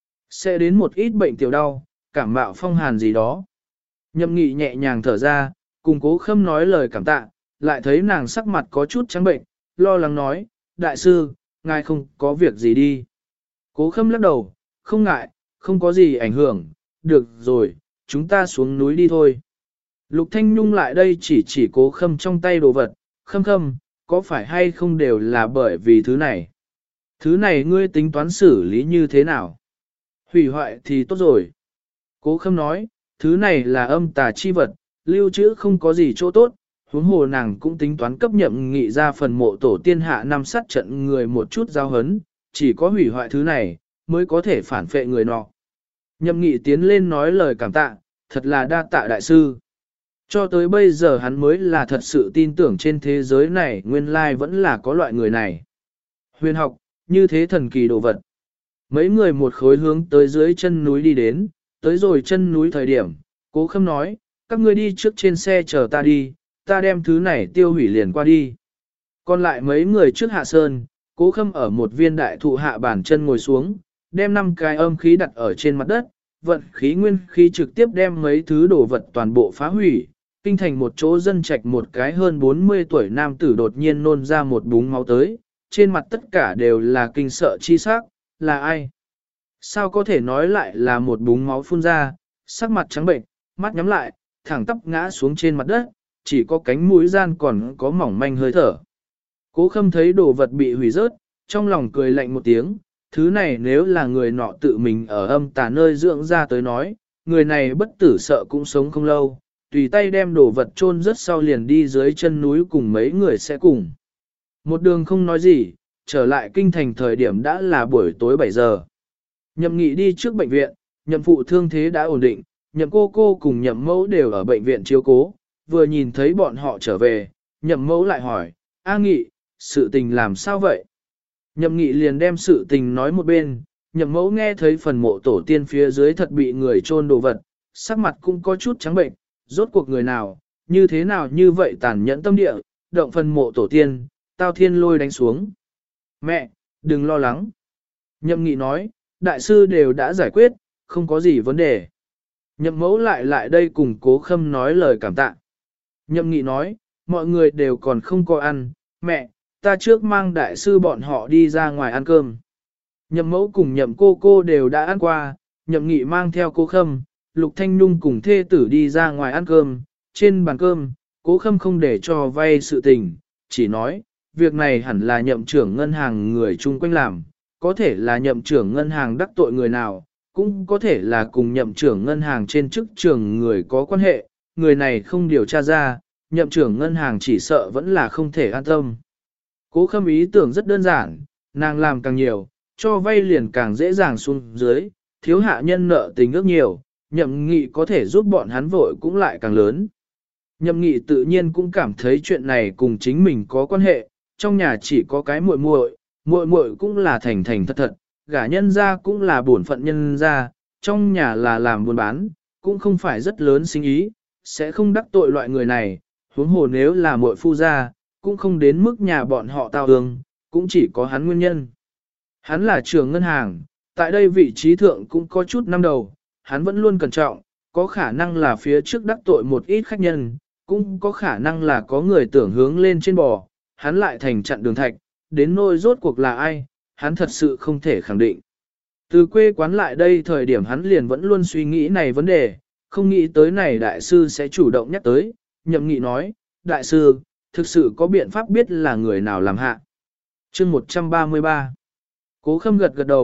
sẽ đến một ít bệnh tiểu đau, cảm mạo phong hàn gì đó. Nhậm Nghị nhẹ nhàng thở ra, cùng Cố Khâm nói lời cảm tạ, lại thấy nàng sắc mặt có chút trắng bệnh, lo lắng nói, đại sư, ngài không có việc gì đi. Cố Khâm lắc đầu, không ngại, không có gì ảnh hưởng, được rồi, chúng ta xuống núi đi thôi. Lục Thanh Nhung lại đây chỉ Cố Khâm trong tay đồ vật, Khâm Khâm, có phải hay không đều là bởi vì thứ này? Thứ này ngươi tính toán xử lý như thế nào? Hủy hoại thì tốt rồi. Cố Khâm nói, thứ này là âm tà chi vật, lưu trữ không có gì chỗ tốt, huống hồ nàng cũng tính toán cấp Nhậm Nghị ra phần mộ tổ tiên hạ năm sát trận người một chút giao hấn, chỉ có hủy hoại thứ này, mới có thể phản phệ người nọ. Nhậm Nghị tiến lên nói lời cảm tạ, thật là đa tạ đại sư. Cho tới bây giờ hắn mới là thật sự tin tưởng trên thế giới này nguyên lai vẫn là có loại người này. Huyền học, như thế thần kỳ đồ vật. Mấy người một khối hướng tới dưới chân núi đi đến, tới rồi chân núi thời điểm, Cố Khâm nói, các ngươi đi trước trên xe chờ ta đi, ta đem thứ này tiêu hủy liền qua đi. Còn lại mấy người trước hạ sơn, Cố Khâm ở một viên đại thụ hạ bàn chân ngồi xuống, đem 5 cái âm khí đặt ở trên mặt đất, vận khí nguyên khí trực tiếp đem mấy thứ đồ vật toàn bộ phá hủy. Kinh thành một chỗ dân trạch một cái hơn 40 tuổi nam tử đột nhiên nôn ra một búng máu tới, trên mặt tất cả đều là kinh sợ chi sắc, là ai? Sao có thể nói lại là một búng máu phun ra, sắc mặt trắng bệnh, mắt nhắm lại, thẳng tắp ngã xuống trên mặt đất, chỉ có cánh mũi gian còn có mỏng manh hơi thở. Cố Khâm thấy đồ vật bị hủy rớt, trong lòng cười lạnh một tiếng, thứ này nếu là người nọ tự mình ở âm tà nơi dưỡng ra tới nói, người này bất tử sợ cũng sống không lâu, tùy tay đem đồ vật chôn rớt sau liền đi dưới chân núi cùng mấy người sẽ cùng. Một đường không nói gì, trở lại kinh thành thời điểm đã là buổi tối 7 giờ. Nhậm Nghị đi trước bệnh viện, Nhậm phụ thương thế đã ổn định, Nhậm cô cùng Nhậm mẫu đều ở bệnh viện chiếu cố, vừa nhìn thấy bọn họ trở về, Nhậm mẫu lại hỏi, A Nghị, sự tình làm sao vậy? Nhậm Nghị liền đem sự tình nói một bên, Nhậm mẫu nghe thấy phần mộ tổ tiên phía dưới thật bị người chôn đồ vật, sắc mặt cũng có chút trắng bệnh, rốt cuộc người nào, như thế nào như vậy tàn nhẫn tâm địa, động phần mộ tổ tiên, tao thiên lôi đánh xuống. Mẹ, đừng lo lắng. Nhậm Nghị nói, đại sư đều đã giải quyết, không có gì vấn đề. Nhậm mẫu lại đây cùng Cố Khâm nói lời cảm tạ. Nhậm Nghị nói, mọi người đều còn không có ăn, mẹ, ta trước mang đại sư bọn họ đi ra ngoài ăn cơm. Nhậm mẫu cùng Nhậm cô đều đã ăn qua, Nhậm Nghị mang theo Cố Khâm, Lục Thanh Nhung cùng thê tử đi ra ngoài ăn cơm, trên bàn cơm, Cố Khâm không để cho vay sự tình, chỉ nói, việc này hẳn là Nhậm trưởng ngân hàng người chung quanh làm, có thể là Nhậm trưởng ngân hàng đắc tội người nào, cũng có thể là cùng Nhậm trưởng ngân hàng trên chức trưởng người có quan hệ, người này không điều tra ra, Nhậm trưởng ngân hàng chỉ sợ vẫn là không thể an tâm. Cố Khâm ý tưởng rất đơn giản, nàng làm càng nhiều, cho vay liền càng dễ dàng xuống dưới, thiếu hạ nhân nợ tình ước nhiều, Nhậm Nghị có thể giúp bọn hắn vội cũng lại càng lớn. Nhậm Nghị tự nhiên cũng cảm thấy chuyện này cùng chính mình có quan hệ, trong nhà chỉ có cái muội muội cũng là thành thật thật, gả nhân ra cũng là bổn phận nhân ra, trong nhà là làm buôn bán, cũng không phải rất lớn sinh ý, sẽ không đắc tội loại người này, huống hồ nếu là muội phu gia, cũng không đến mức nhà bọn họ tao ương, cũng chỉ có hắn nguyên nhân. Hắn là trưởng ngân hàng, tại đây vị trí thượng cũng có chút năm đầu, hắn vẫn luôn cẩn trọng, có khả năng là phía trước đắc tội một ít khách nhân, cũng có khả năng là có người tưởng hướng lên trên bò, hắn lại thành chặn đường thạch, đến nỗi rốt cuộc là ai, hắn thật sự không thể khẳng định. Từ quê quán lại đây thời điểm hắn liền vẫn luôn suy nghĩ này vấn đề, không nghĩ tới này đại sư sẽ chủ động nhắc tới, Nhậm Nghị nói, đại sư, thực sự có biện pháp biết là người nào làm hạ. Chương 133. Cố Khâm gật đầu,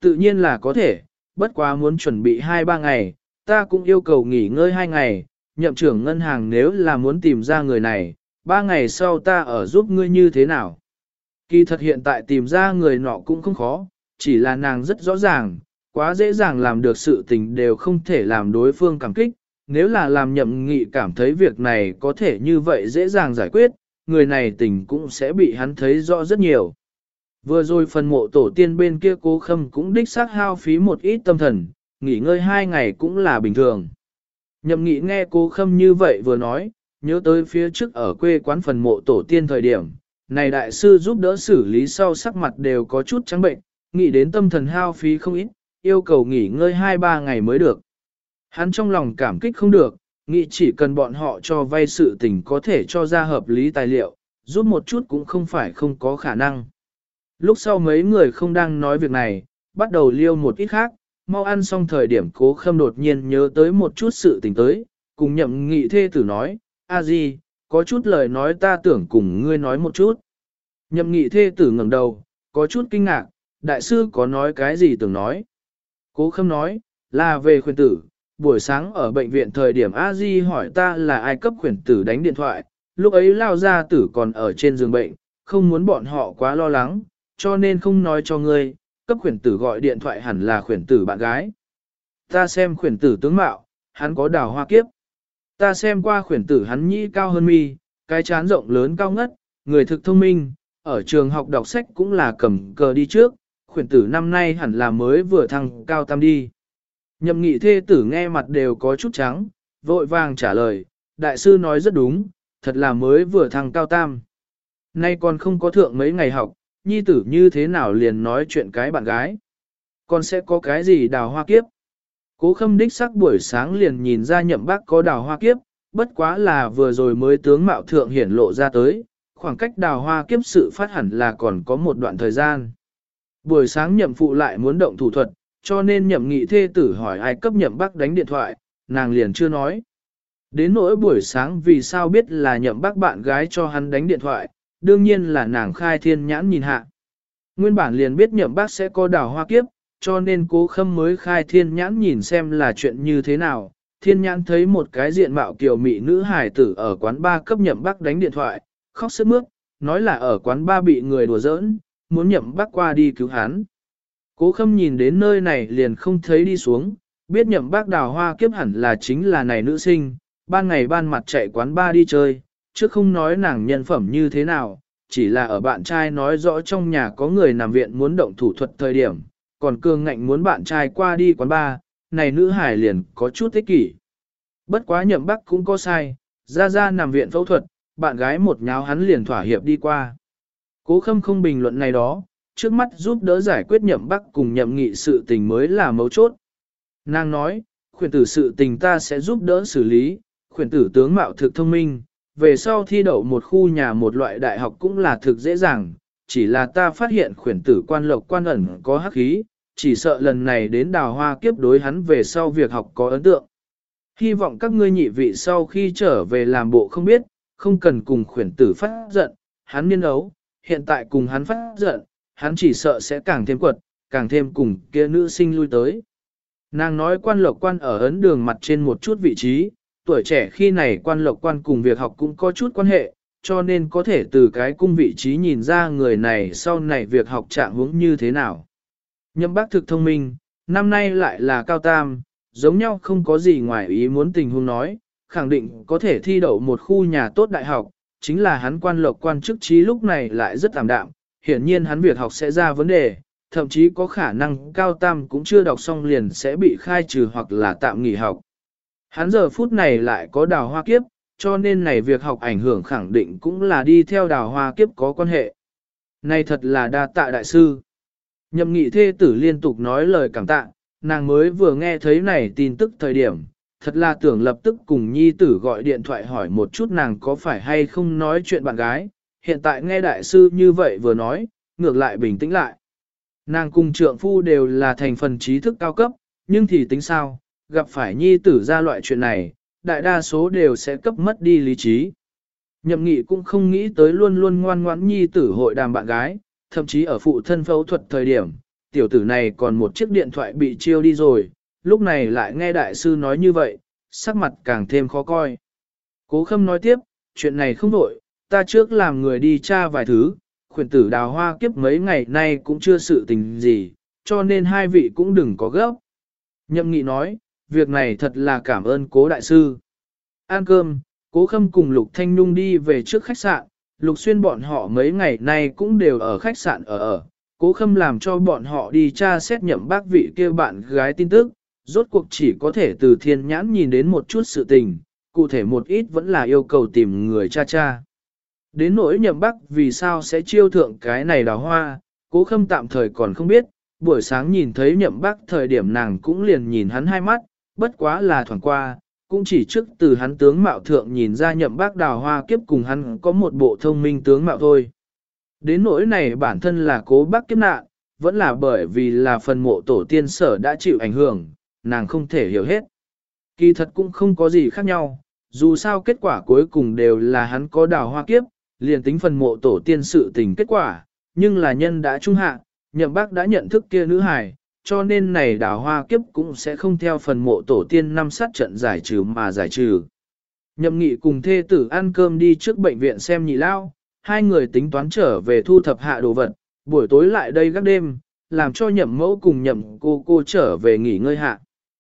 Tự nhiên là có thể, bất quá muốn chuẩn bị 2-3 ngày, ta cũng yêu cầu nghỉ ngơi 2 ngày, nhậm trưởng ngân hàng nếu là muốn tìm ra người này, 3 ngày sau ta ở giúp ngươi như thế nào. Kỳ thật hiện tại tìm ra người nọ cũng không khó, chỉ là nàng rất rõ ràng, quá dễ dàng làm được sự tình đều không thể làm đối phương cảm kích, nếu là làm nhậm nghị cảm thấy việc này có thể như vậy dễ dàng giải quyết, người này tình cũng sẽ bị hắn thấy rõ rất nhiều. Vừa rồi phần mộ tổ tiên bên kia Cố Khâm cũng đích xác hao phí một ít tâm thần, nghỉ ngơi 2 ngày cũng là bình thường. Nhậm Nghị nghe Cố Khâm như vậy vừa nói, nhớ tới phía trước ở quê quán phần mộ tổ tiên thời điểm, này đại sư giúp đỡ xử lý sau sắc mặt đều có chút trắng bệnh, nghĩ đến tâm thần hao phí không ít, yêu cầu nghỉ ngơi 2-3 ngày mới được. Hắn trong lòng cảm kích không được, nghĩ chỉ cần bọn họ cho vay sự tình có thể cho ra hợp lý tài liệu, giúp một chút cũng không phải không có khả năng. Lúc sau mấy người không đang nói việc này, bắt đầu liêu một ít khác, mau ăn xong thời điểm Cố Khâm đột nhiên nhớ tới một chút sự tình tới, cùng Nhậm Nghị thê tử nói, a di, có chút lời nói ta tưởng cùng ngươi nói một chút. Nhậm Nghị thê tử ngẩng đầu, có chút kinh ngạc, đại sư có nói cái gì tưởng nói. Cố Khâm nói, là về khuyển tử, buổi sáng ở bệnh viện thời điểm a di hỏi ta là ai cấp khuyển tử đánh điện thoại, lúc ấy lao gia tử còn ở trên giường bệnh, không muốn bọn họ quá lo lắng, cho nên không nói cho ngươi, cấp khuyển tử gọi điện thoại hẳn là khuyển tử bạn gái. Ta xem khuyển tử tướng mạo, hắn có đào hoa kiếp. Ta xem qua khuyển tử hắn nhĩ cao hơn mi, cái trán rộng lớn cao ngất, người thực thông minh, ở trường học đọc sách cũng là cầm cờ đi trước, khuyển tử năm nay hẳn là mới vừa thăng cao tam đi. Nhậm Nghị thê tử nghe mặt đều có chút trắng, vội vàng trả lời, đại sư nói rất đúng, thật là mới vừa thăng cao tam. Nay còn không có thượng mấy ngày học, nhi tử như thế nào liền nói chuyện cái bạn gái. Còn sẽ có cái gì đào hoa kiếp. Cố Khâm đích sắc buổi sáng liền nhìn ra Nhậm bác có đào hoa kiếp, bất quá là vừa rồi mới tướng mạo thượng hiển lộ ra tới, khoảng cách đào hoa kiếp sự phát hẳn là còn có một đoạn thời gian. Buổi sáng Nhậm phụ lại muốn động thủ thuật, cho nên Nhậm Nghị thê tử hỏi ai cấp Nhậm bác đánh điện thoại, nàng liền chưa nói. Đến nỗi buổi sáng vì sao biết là Nhậm bác bạn gái cho hắn đánh điện thoại, đương nhiên là nàng khai thiên nhãn nhìn hạ. Nguyên bản liền biết Nhậm bác sẽ có đào hoa kiếp, cho nên Cố Khâm mới khai thiên nhãn nhìn xem là chuyện như thế nào. Thiên nhãn thấy một cái diện mạo kiều mị nữ hài tử ở quán ba cấp Nhậm bác đánh điện thoại, khóc sướt mướt, nói là ở quán ba bị người đùa giỡn, muốn Nhậm bác qua đi cứu hắn. Cố Khâm nhìn đến nơi này liền không thấy đi xuống, biết Nhậm bác đào hoa kiếp hẳn là chính là này nữ sinh, ban ngày ban mặt chạy quán ba đi chơi, chứ không nói nàng nhân phẩm như thế nào, chỉ là ở bạn trai nói rõ trong nhà có người nằm viện muốn động thủ thuật thời điểm, còn cường ngạnh muốn bạn trai qua đi quán ba, này nữ hải liền có chút ích kỷ. Bất quá Nhậm bác cũng có sai, ra nằm viện phẫu thuật, bạn gái một nháo hắn liền thỏa hiệp đi qua. Cố Khâm không bình luận này đó, trước mắt giúp đỡ giải quyết Nhậm bác cùng Nhậm Nghị sự tình mới là mấu chốt. Nàng nói, khuyển tử sự tình ta sẽ giúp đỡ xử lý, khuyển tử tướng mạo thực thông minh, về sau thi đậu một khu nhà một loại đại học cũng là thực dễ dàng, chỉ là ta phát hiện khuyển tử quan lộc quan ẩn có hắc khí, chỉ sợ lần này đến đào hoa kiếp đối hắn về sau việc học có ấn tượng. Hy vọng các ngươi nhị vị sau khi trở về làm bộ không biết, không cần cùng khuyển tử phát giận, hắn niên ấu, hiện tại cùng hắn phát giận, hắn chỉ sợ sẽ càng thêm quật, càng thêm cùng kia nữ sinh lui tới. Nàng nói quan lộc quan ở ấn đường mặt trên một chút vị trí, tuổi trẻ khi này quan lộc quan cùng việc học cũng có chút quan hệ, cho nên có thể từ cái cung vị trí nhìn ra người này sau này việc học trạng hướng như thế nào. Nhậm bác thực thông minh, năm nay lại là cao tam, giống nhau không có gì ngoài ý muốn tình huống nói, khẳng định có thể thi đậu một khu nhà tốt đại học, chính là hắn quan lộc quan chức trí lúc này lại rất tạm đạm, hiển nhiên hắn việc học sẽ ra vấn đề, thậm chí có khả năng cao tam cũng chưa đọc xong liền sẽ bị khai trừ hoặc là tạm nghỉ học. Hắn giờ phút này lại có đào hoa kiếp, cho nên này việc học ảnh hưởng khẳng định cũng là đi theo đào hoa kiếp có quan hệ. Này thật là đa tạ đại sư. Nhậm Nghị thê tử liên tục nói lời cảm tạ, nàng mới vừa nghe thấy này tin tức thời điểm, thật là tưởng lập tức cùng nhi tử gọi điện thoại hỏi một chút nàng có phải hay không nói chuyện bạn gái, hiện tại nghe đại sư như vậy vừa nói, ngược lại bình tĩnh lại. Nàng cùng trượng phu đều là thành phần trí thức cao cấp, nhưng thì tính sao, gặp phải nhi tử ra loại chuyện này, đại đa số đều sẽ cấp mất đi lý trí. Nhậm Nghị cũng không nghĩ tới luôn luôn ngoan ngoãn nhi tử hội đàm bạn gái, thậm chí ở phụ thân phẫu thuật thời điểm, tiểu tử này còn một chiếc điện thoại bị chiêu đi rồi, lúc này lại nghe đại sư nói như vậy, sắc mặt càng thêm khó coi. Cố Khâm nói tiếp, chuyện này không đổi, ta trước làm người đi tra vài thứ, khuyển tử Đào Hoa Kiếp mấy ngày nay cũng chưa sự tình gì, cho nên hai vị cũng đừng có gấp. Nhậm Nghị nói, việc này thật là cảm ơn Cố đại sư. Ăn cơm, Cố Khâm cùng Lục Thanh Nhung đi về trước khách sạn, Lục Xuyên bọn họ mấy ngày nay cũng đều ở khách sạn ở. Cố Khâm làm cho bọn họ đi tra xét Nhậm Bác vị kia bạn gái tin tức, rốt cuộc chỉ có thể từ thiên nhãn nhìn đến một chút sự tình, cụ thể một ít vẫn là yêu cầu tìm người cha. Đến nỗi Nhậm Bác vì sao sẽ chiêu thượng cái này Đào Hoa, Cố Khâm tạm thời còn không biết, buổi sáng nhìn thấy Nhậm Bác thời điểm nàng cũng liền nhìn hắn hai mắt, bất quá là thoảng qua, cũng chỉ trước từ hắn tướng mạo thượng nhìn ra Nhậm Bác Đào Hoa Kiếp cùng hắn có một bộ thông minh tướng mạo thôi. Đến nỗi này bản thân là Cố Bác kiếp nạn, vẫn là bởi vì là phần mộ tổ tiên sở đã chịu ảnh hưởng, nàng không thể hiểu hết. Kỳ thật cũng không có gì khác nhau, dù sao kết quả cuối cùng đều là hắn có Đào Hoa Kiếp, liền tính phần mộ tổ tiên sự tình kết quả, nhưng là nhân đã trung hạ, Nhậm Bác đã nhận thức kia nữ hài, cho nên này Đào Hoa Kiếp cũng sẽ không theo phần mộ tổ tiên năm sát trận giải trừ mà giải trừ. Nhậm Nghị cùng thê tử ăn cơm đi trước bệnh viện xem Nhị lao, hai người tính toán trở về thu thập hạ đồ vật, buổi tối lại đây gác đêm, làm cho Nhậm mẫu cùng Nhậm cô trở về nghỉ ngơi hạ.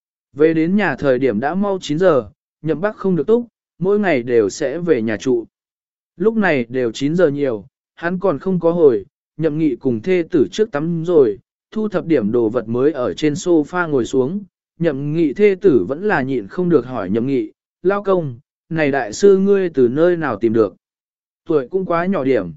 Về đến nhà thời điểm đã mau 9 giờ, Nhậm Bác không được túc, mỗi ngày đều sẽ về nhà trụ. Lúc này đều 9 giờ nhiều, hắn còn không có hồi, Nhậm Nghị cùng thê tử trước tắm rồi, thu thập điểm đồ vật mới ở trên sofa ngồi xuống. Nhậm Nghị thê tử vẫn là nhịn không được hỏi Nhậm Nghị, lao công, này đại sư ngươi từ nơi nào tìm được? Tuổi cũng quá nhỏ điểm,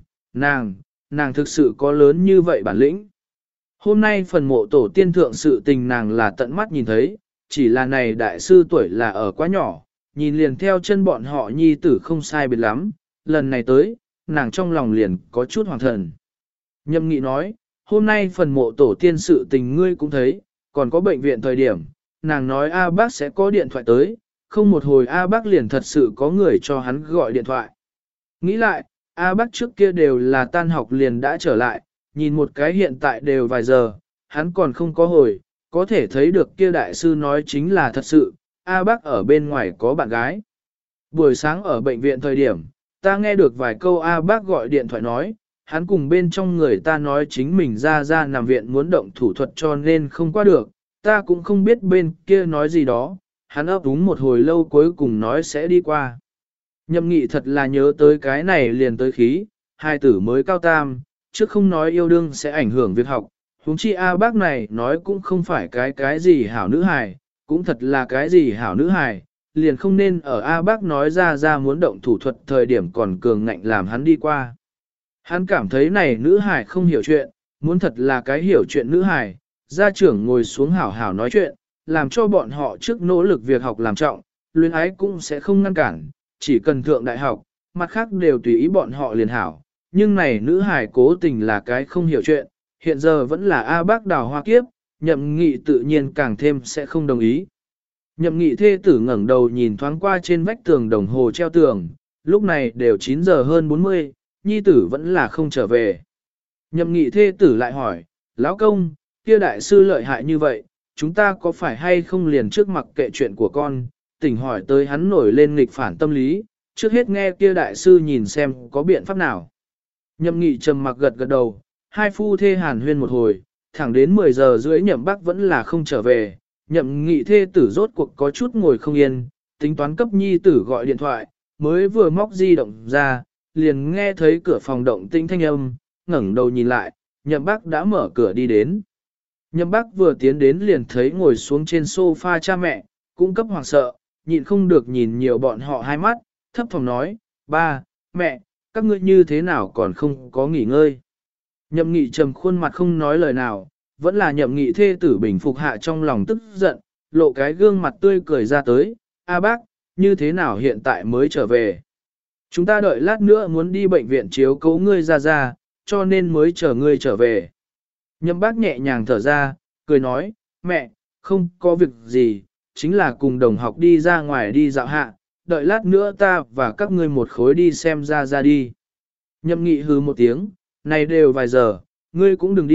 nàng thực sự có lớn như vậy bản lĩnh. Hôm nay phần mộ tổ tiên thượng sự tình nàng là tận mắt nhìn thấy, chỉ là này đại sư tuổi là ở quá nhỏ, nhìn liền theo chân bọn họ nhi tử không sai biệt lắm, lần này tới, nàng trong lòng liền có chút hoàng thần. Nhậm Nghị nói, hôm nay phần mộ tổ tiên sự tình ngươi cũng thấy, còn có bệnh viện thời điểm, nàng nói A bác sẽ có điện thoại tới, không một hồi A bác liền thật sự có người cho hắn gọi điện thoại. Nghĩ lại, A bác trước kia đều là tan học liền đã trở lại, nhìn một cái hiện tại đều vài giờ, hắn còn không có hồi, có thể thấy được kia đại sư nói chính là thật sự, A bác ở bên ngoài có bạn gái. Buổi sáng ở bệnh viện thời điểm, ta nghe được vài câu A bác gọi điện thoại nói, hắn cùng bên trong người ta nói chính mình ra nằm viện muốn động thủ thuật cho nên không qua được, ta cũng không biết bên kia nói gì đó, hắn ấp úng một hồi lâu cuối cùng nói sẽ đi qua. Nhậm Nghị thật là nhớ tới cái này liền tới khí, hai tử mới cao tam, chứ không nói yêu đương sẽ ảnh hưởng việc học, huống chi A bác này nói cũng không phải cái gì hảo nữ hài, cũng thật là cái gì hảo nữ hài, liền không nên ở A bác nói ra muốn động thủ thuật thời điểm còn cường ngạnh làm hắn đi qua. Hắn cảm thấy này nữ hài không hiểu chuyện, muốn thật là cái hiểu chuyện nữ hài, gia trưởng ngồi xuống hảo hảo nói chuyện, làm cho bọn họ trước nỗ lực việc học làm trọng, luyến ái cũng sẽ không ngăn cản, chỉ cần thượng đại học, mặt khác đều tùy ý bọn họ liền hảo. Nhưng này nữ hài cố tình là cái không hiểu chuyện, hiện giờ vẫn là A bác Đào Hoa Kiếp, Nhậm Nghị tự nhiên càng thêm sẽ không đồng ý. Nhậm Nghị thê tử ngẩng đầu nhìn thoáng qua trên vách tường đồng hồ treo tường, lúc này đều 9 giờ hơn 40, nhi tử vẫn là không trở về. Nhậm Nghị thê tử lại hỏi, lão công, kia đại sư lợi hại như vậy, chúng ta có phải hay không liền trước mặc kệ chuyện của con, tỉnh hỏi tới hắn nổi lên nghịch phản tâm lý, trước hết nghe kia đại sư nhìn xem có biện pháp nào. Nhậm Nghị trầm mặc gật gật đầu, hai phu thê hàn huyên một hồi, thẳng đến 10 giờ rưỡi Nhậm Bác vẫn là không trở về, Nhậm Nghị thê tử rốt cuộc có chút ngồi không yên, tính toán cấp nhi tử gọi điện thoại, mới vừa móc di động ra, liền nghe thấy cửa phòng động tĩnh thanh âm, ngẩng đầu nhìn lại, Nhậm Bác đã mở cửa đi đến. Nhậm Bác vừa tiến đến liền thấy ngồi xuống trên sofa cha mẹ, cũng cấp hoảng sợ, nhịn không được nhìn nhiều bọn họ hai mắt, thấp phòng nói, ba, mẹ, các ngươi như thế nào còn không có nghỉ ngơi. Nhậm Nghị trầm khuôn mặt không nói lời nào, vẫn là Nhậm Nghị thê tử bình phục hạ trong lòng tức giận, lộ cái gương mặt tươi cười ra tới, a bác, như thế nào hiện tại mới trở về. Chúng ta đợi lát nữa muốn đi bệnh viện chiếu cố ngươi ra, cho nên mới chờ ngươi trở về. Nhậm Bác nhẹ nhàng thở ra, cười nói, mẹ, không có việc gì, chính là cùng đồng học đi ra ngoài đi dạo hạ, đợi lát nữa ta và các ngươi một khối đi xem ra đi. Nhậm Nghị hừ một tiếng, này đều vài giờ, ngươi cũng đừng đi,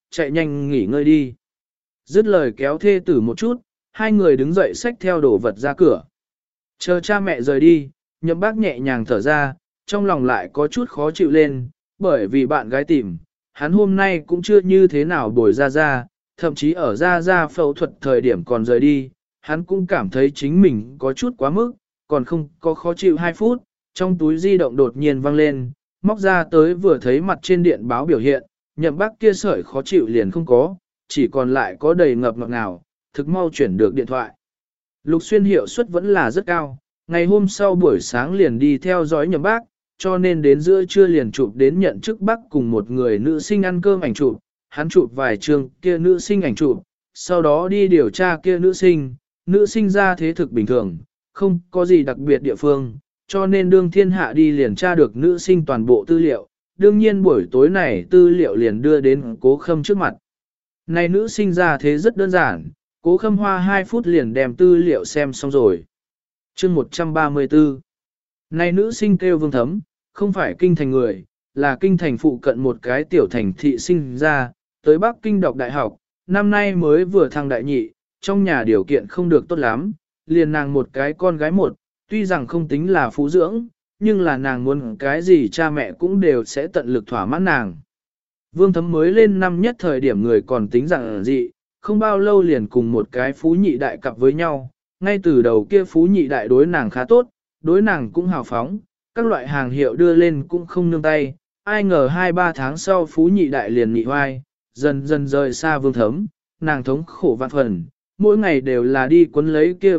chạy nhanh nghỉ ngơi đi. Dứt lời kéo thê tử một chút, hai người đứng dậy xách theo đồ vật ra cửa. Chờ cha mẹ rời đi, Nhậm Bác nhẹ nhàng thở ra, trong lòng lại có chút khó chịu lên, bởi vì bạn gái tìm, hắn hôm nay cũng chưa như thế nào bồi ra, thậm chí ở ra phẫu thuật thời điểm còn rời đi, hắn cũng cảm thấy chính mình có chút quá mức, còn không có khó chịu 2 phút, trong túi di động đột nhiên vang lên, móc ra tới vừa thấy mặt trên điện báo biểu hiện, Nhậm Bác kia sợi khó chịu liền không có, chỉ còn lại có đầy ngập ngọt ngào, thực mau chuyển được điện thoại. Lục Xuyên hiệu suất vẫn là rất cao, ngày hôm sau buổi sáng liền đi theo dõi Nhậm Bác, cho nên đến giữa trưa liền chụp đến nhận chức Bác cùng một người nữ sinh ăn cơm ảnh chụp, hắn chụp vài trường kia nữ sinh ảnh chụp, sau đó đi điều tra kia nữ sinh ra thế thực bình thường, không có gì đặc biệt địa phương, cho nên đương thiên hạ đi liền tra được nữ sinh toàn bộ tư liệu, đương nhiên buổi tối này tư liệu liền đưa đến Cố Khâm trước mặt. Này nữ sinh ra thế rất đơn giản, Cố Khâm hoa 2 phút liền đem tư liệu xem xong rồi. Chương 134. Này nữ sinh kêu Vương Thấm, không phải kinh thành người, là kinh thành phụ cận một cái tiểu thành thị sinh ra, tới Bắc Kinh đọc đại học, năm nay mới vừa thăng đại nhị, trong nhà điều kiện không được tốt lắm, liền nàng một cái con gái một, tuy rằng không tính là phú dưỡng, nhưng là nàng muốn cái gì cha mẹ cũng đều sẽ tận lực thỏa mãn nàng. Vương Thấm mới lên năm nhất thời điểm người còn tính rằng dị, không bao lâu liền cùng một cái phú nhị đại cặp với nhau, ngay từ đầu kia phú nhị đại đối nàng khá tốt, đối nàng cũng hào phóng, các loại hàng hiệu đưa lên cũng không nương tay, ai ngờ 2-3 tháng sau phú nhị đại liền nhị hoai, dần dần rời xa Vương Thấm, nàng thống khổ vạn phần, mỗi ngày đều là đi quấn lấy kia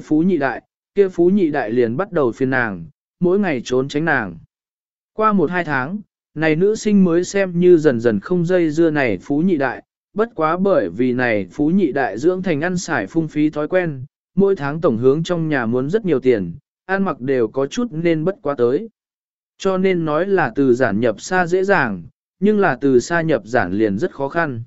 phú nhị đại liền bắt đầu phiền nàng, mỗi ngày trốn tránh nàng. Qua 1-2 tháng, này nữ sinh mới xem như dần dần không dây dưa này phú nhị đại, bất quá bởi vì này phú nhị đại dưỡng thành ăn xài phung phí thói quen, mỗi tháng tổng hướng trong nhà muốn rất nhiều tiền, ăn mặc đều có chút nên bất quá tới. Cho nên nói là từ giản nhập xa dễ dàng, nhưng là từ xa nhập giản liền rất khó khăn.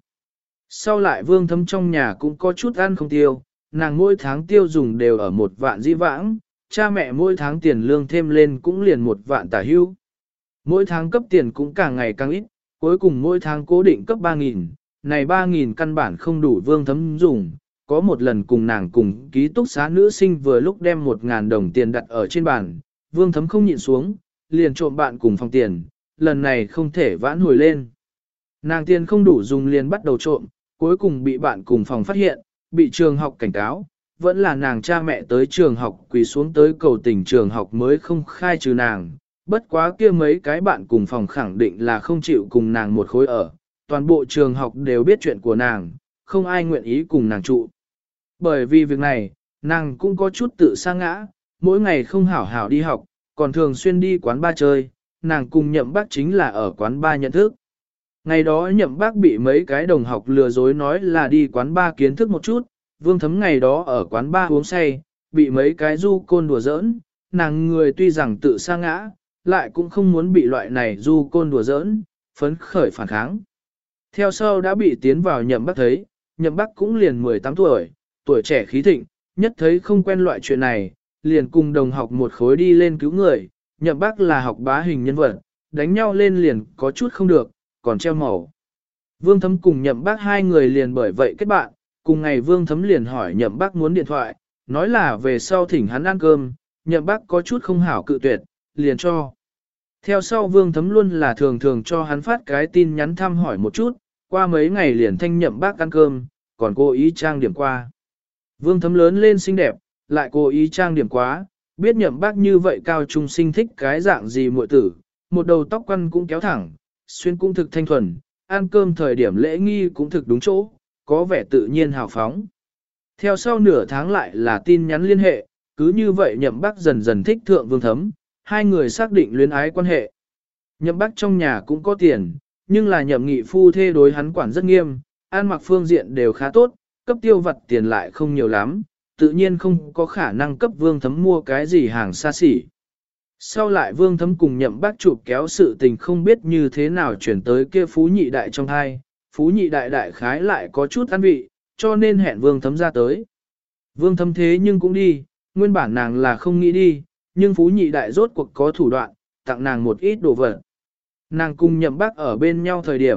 Sau lại Vương Thấm trong nhà cũng có chút ăn không tiêu, nàng mỗi tháng tiêu dùng đều ở 1 vạn dĩ vãng, cha mẹ mỗi tháng tiền lương thêm lên cũng liền 1 vạn tả hưu. Mỗi tháng cấp tiền cũng càng ngày càng ít, cuối cùng mỗi tháng cố định cấp 3.000, này 3.000 căn bản không đủ Vương Thấm dùng. Có một lần cùng nàng cùng ký túc xá nữ sinh vừa lúc đem 1.000 đồng tiền đặt ở trên bàn, Vương Thấm không nhịn xuống, liền trộm bạn cùng phòng tiền, lần này không thể vãn hồi lên. Nàng tiền không đủ dùng liền bắt đầu trộm, cuối cùng bị bạn cùng phòng phát hiện, bị trường học cảnh cáo, vẫn là nàng cha mẹ tới trường học quỳ xuống tới cầu tình trường học mới không khai trừ nàng. Bất quá kia mấy cái bạn cùng phòng khẳng định là không chịu cùng nàng một khối ở, toàn bộ trường học đều biết chuyện của nàng, không ai nguyện ý cùng nàng trụ. Bởi vì việc này, nàng cũng có chút tự sa ngã, mỗi ngày không hảo hảo đi học, còn thường xuyên đi quán bar chơi, nàng cùng Nhậm Bác chính là ở quán bar nhận thức. Ngày đó Nhậm Bác bị mấy cái đồng học lừa dối nói là đi quán bar kiến thức một chút, Vương Thấm ngày đó ở quán bar uống say, bị mấy cái du côn đùa giỡn, nàng người tuy rằng tự sa ngã, lại cũng không muốn bị loại này du côn đùa giỡn, phấn khởi phản kháng. Theo sau đã bị tiến vào Nhậm Bác thấy, Nhậm Bác cũng liền 18 tuổi, tuổi trẻ khí thịnh, nhất thấy không quen loại chuyện này, liền cùng đồng học một khối đi lên cứu người, Nhậm Bác là học bá hình nhân vật, đánh nhau lên liền có chút không được, còn treo màu. Vương Thấm cùng Nhậm Bác hai người liền bởi vậy kết bạn, cùng ngày Vương Thấm liền hỏi Nhậm Bác muốn điện thoại, nói là về sau thỉnh hắn ăn cơm, Nhậm Bác có chút không hảo cự tuyệt, liền cho. Theo sau Vương Thấm luôn là thường thường cho hắn phát cái tin nhắn thăm hỏi một chút, qua mấy ngày liền thanh Nhậm Bác ăn cơm, còn cố ý trang điểm qua. Vương Thấm lớn lên xinh đẹp, lại cố ý trang điểm quá, biết Nhậm Bác như vậy cao trung sinh thích cái dạng gì muội tử, một đầu tóc quăn cũng kéo thẳng, xuyên cũng thực thanh thuần, ăn cơm thời điểm lễ nghi cũng thực đúng chỗ, có vẻ tự nhiên hào phóng. Theo sau nửa tháng lại là tin nhắn liên hệ, cứ như vậy Nhậm Bác dần dần thích thượng Vương Thấm, hai người xác định luyến ái quan hệ. Nhậm Bác trong nhà cũng có tiền, nhưng là Nhậm Nghị phu thê đối hắn quản rất nghiêm, ăn mặc phương diện đều khá tốt, cấp tiêu vặt tiền lại không nhiều lắm, tự nhiên không có khả năng cấp Vương Thấm mua cái gì hàng xa xỉ. Sau lại Vương Thấm cùng Nhậm Bác chụp kéo sự tình không biết như thế nào chuyển tới kia phú nhị đại trong hai, phú nhị đại đại khái lại có chút ăn vị, cho nên hẹn Vương Thấm ra tới. Vương Thấm thế nhưng cũng đi, nguyên bản nàng là không nghĩ đi, nhưng phú nhị đại rốt cuộc có thủ đoạn, tặng nàng một ít đồ vật. Nàng cùng Nhậm Bác ở bên nhau thời điểm,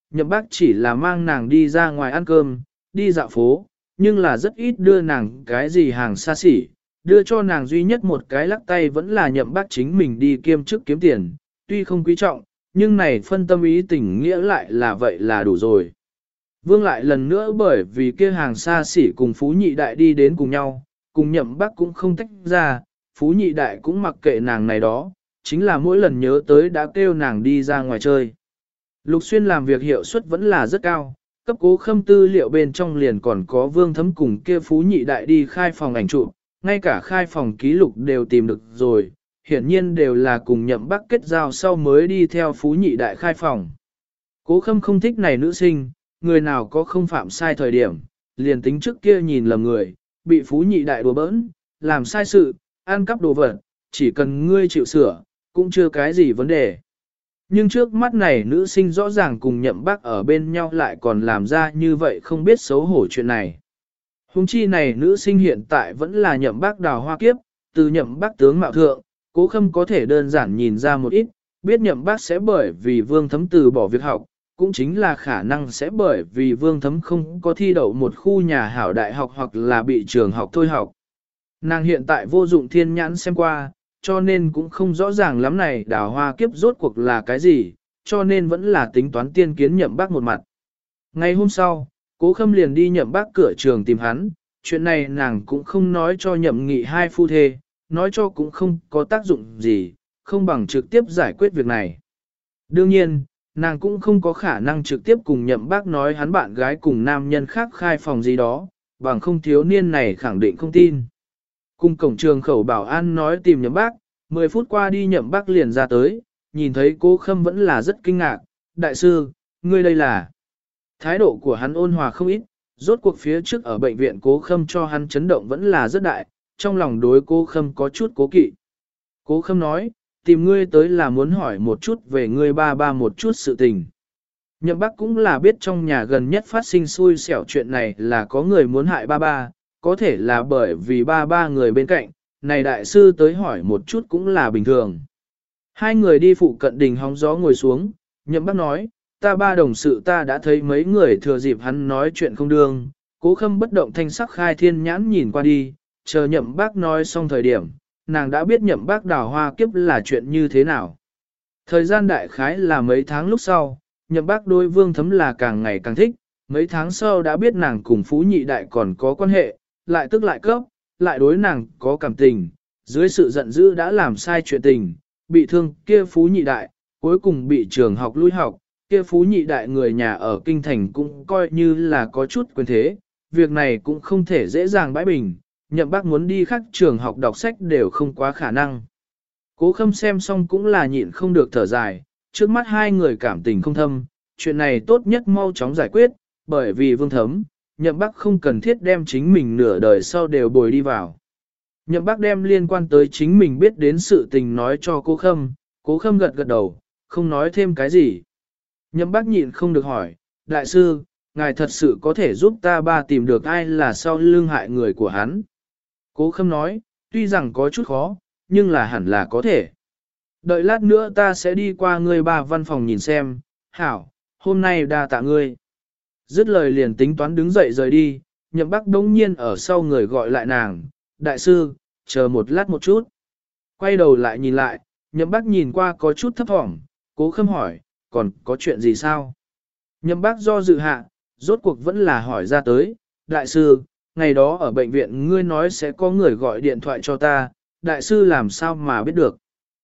Nhậm Bác chỉ là mang nàng đi ra ngoài ăn cơm, đi dạo phố, nhưng là rất ít đưa nàng cái gì hàng xa xỉ, đưa cho nàng duy nhất một cái lắc tay vẫn là Nhậm Bác chính mình đi kiêm chức kiếm tiền, tuy không quý trọng, nhưng này phân tâm ý tình nghĩa lại là vậy là đủ rồi. Vương lại lần nữa bởi vì kia hàng xa xỉ cùng Phú Nhị Đại đi đến cùng nhau, cùng Nhậm Bác cũng không tách ra, Phú Nhị Đại cũng mặc kệ nàng này đó, chính là mỗi lần nhớ tới đã kêu nàng đi ra ngoài chơi. Lục Xuyên làm việc hiệu suất vẫn là rất cao, cấp Cố Khâm tư liệu bên trong liền còn có Vương Thấm cùng kia Phú Nhị Đại đi khai phòng ảnh chụp, ngay cả khai phòng ký lục đều tìm được rồi, hiển nhiên đều là cùng Nhậm Bác kết giao sau mới đi theo Phú Nhị Đại khai phòng. Cố Khâm không thích này nữ sinh, người nào có không phạm sai thời điểm, liền tính trước kia nhìn lầm người, bị Phú Nhị Đại đùa bỡn, làm sai sự, ăn cắp đồ vật, chỉ cần ngươi chịu sửa, cũng chưa cái gì vấn đề. Nhưng trước mắt này nữ sinh rõ ràng cùng Nhậm Bác ở bên nhau lại còn làm ra như vậy không biết xấu hổ chuyện này. Hùng chi này nữ sinh hiện tại vẫn là Nhậm Bác đào hoa kiếp, từ Nhậm Bác tướng mạo thượng, Cố Khâm có thể đơn giản nhìn ra một ít, biết Nhậm Bác sẽ bởi vì Vương Thấm từ bỏ việc học, cũng chính là khả năng sẽ bởi vì Vương Thấm không có thi đậu một khu nhà hảo đại học hoặc là bị trường học thôi học. Nàng hiện tại vô dụng thiên nhãn xem qua, cho nên cũng không rõ ràng lắm này đào hoa kiếp rốt cuộc là cái gì, cho nên vẫn là tính toán tiên kiến Nhậm Bác một mặt. Ngày hôm sau, Cố Khâm liền đi Nhậm Bác cửa trường tìm hắn, chuyện này nàng cũng không nói cho Nhậm Nghị hai phu thê, nói cho cũng không có tác dụng gì, không bằng trực tiếp giải quyết việc này. Đương nhiên, nàng cũng không có khả năng trực tiếp cùng Nhậm Bác nói hắn bạn gái cùng nam nhân khác khai phòng gì đó, bằng không thiếu niên này khẳng định không tin. Cùng cổng trường khẩu bảo an nói tìm Nhậm Bác, 10 phút qua đi Nhậm Bác liền ra tới, nhìn thấy Cố Khâm vẫn là rất kinh ngạc, đại sư, ngươi đây là... Thái độ của hắn ôn hòa không ít, rốt cuộc phía trước ở bệnh viện Cố Khâm cho hắn chấn động vẫn là rất đại, trong lòng đối Cố Khâm có chút cố kỵ. Cố Khâm nói, tìm ngươi tới là muốn hỏi một chút về ngươi ba một chút sự tình. Nhậm Bác cũng là biết trong nhà gần nhất phát sinh xui xẻo chuyện này là có người muốn hại ba, có thể là bởi vì ba người bên cạnh, này đại sư tới hỏi một chút cũng là bình thường. Hai người đi phụ cận đình hóng gió ngồi xuống, Nhậm Bác nói, ta ba đồng sự ta đã thấy mấy người thừa dịp hắn nói chuyện không đương, Cố Khâm bất động thanh sắc khai thiên nhãn nhìn qua đi, chờ Nhậm Bác nói xong thời điểm, nàng đã biết Nhậm Bác đào hoa kiếp là chuyện như thế nào. Thời gian đại khái là mấy tháng lúc sau, Nhậm Bác đối Vương Thấm là càng ngày càng thích, mấy tháng sau đã biết nàng cùng Phú Nhị Đại còn có quan hệ, lại tức lại cấp, lại đối nàng có cảm tình, dưới sự giận dữ đã làm sai chuyện tình, bị thương kia Phú Nhị Đại, cuối cùng bị trường học lui học, kia Phú Nhị Đại người nhà ở Kinh Thành cũng coi như là có chút quyền thế, việc này cũng không thể dễ dàng bãi bình, Nhậm Bác muốn đi khác trường học đọc sách đều không quá khả năng. Cố Khâm xem xong cũng là nhịn không được thở dài, trước mắt hai người cảm tình không thâm, chuyện này tốt nhất mau chóng giải quyết, bởi vì Vương Thấm, Nhậm Bác không cần thiết đem chính mình nửa đời sau đều bồi đi vào. Nhậm Bác đem liên quan tới chính mình biết đến sự tình nói cho Cố Khâm gật gật đầu, không nói thêm cái gì. Nhậm Bác nhịn không được hỏi, đại sư, ngài thật sự có thể giúp ta ba tìm được ai là sau lưng hại người của hắn. Cố Khâm nói, tuy rằng có chút khó, nhưng là hẳn là có thể. Đợi lát nữa ta sẽ đi qua ngươi ba văn phòng nhìn xem, hảo, hôm nay đa tạ ngươi. Dứt lời liền tính toán đứng dậy rời đi, Nhậm Bác đống nhiên ở sau người gọi lại nàng, đại sư, chờ một lát một chút. Quay đầu lại nhìn lại, Nhậm Bác nhìn qua có chút thấp thỏm, Cố Khâm hỏi, còn có chuyện gì sao? Nhậm Bác do dự hạ, rốt cuộc vẫn là hỏi ra tới, đại sư, ngày đó ở bệnh viện ngươi nói sẽ có người gọi điện thoại cho ta, đại sư làm sao mà biết được?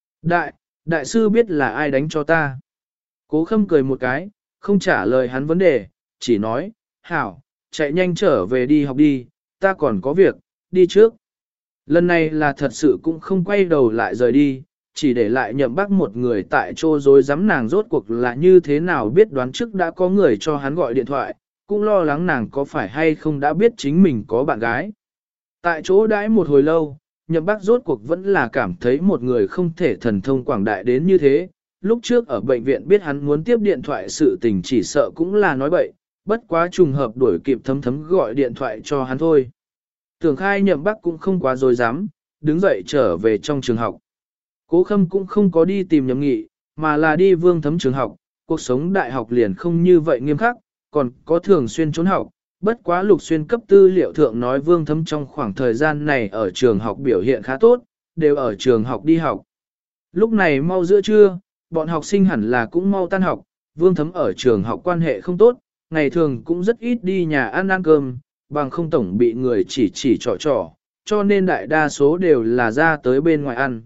Đại sư biết là ai đánh cho ta. Cố Khâm cười một cái, không trả lời hắn vấn đề, chỉ nói, hảo, chạy nhanh trở về đi học đi, ta còn có việc, đi trước. Lần này là thật sự cũng không quay đầu lại rời đi, chỉ để lại Nhậm Bác một người tại chỗ dối dám nàng rốt cuộc là như thế nào biết đoán trước đã có người cho hắn gọi điện thoại, cũng lo lắng nàng có phải hay không đã biết chính mình có bạn gái. Tại chỗ đãi một hồi lâu, Nhậm Bác rốt cuộc vẫn là cảm thấy một người không thể thần thông quảng đại đến như thế. Lúc trước ở bệnh viện biết hắn muốn tiếp điện thoại sự tình chỉ sợ cũng là nói bậy, bất quá trùng hợp đuổi kịp thấm gọi điện thoại cho hắn thôi. Tưởng Khai Nhậm Bác cũng không quá dối dám, đứng dậy trở về trong trường học. Cố Khâm cũng không có đi tìm Nhậm Nghị, mà là đi Vương Thấm trường học, cuộc sống đại học liền không như vậy nghiêm khắc, còn có thường xuyên trốn học. Bất quá Lục Xuyên cấp tư liệu thượng nói Vương Thấm trong khoảng thời gian này ở trường học biểu hiện khá tốt, đều ở trường học đi học. Lúc này mau giữa trưa, bọn học sinh hẳn là cũng mau tan học, Vương Thấm ở trường học quan hệ không tốt, ngày thường cũng rất ít đi nhà ăn cơm, bằng không tổng bị người chỉ trò, cho nên đại đa số đều là ra tới bên ngoài ăn.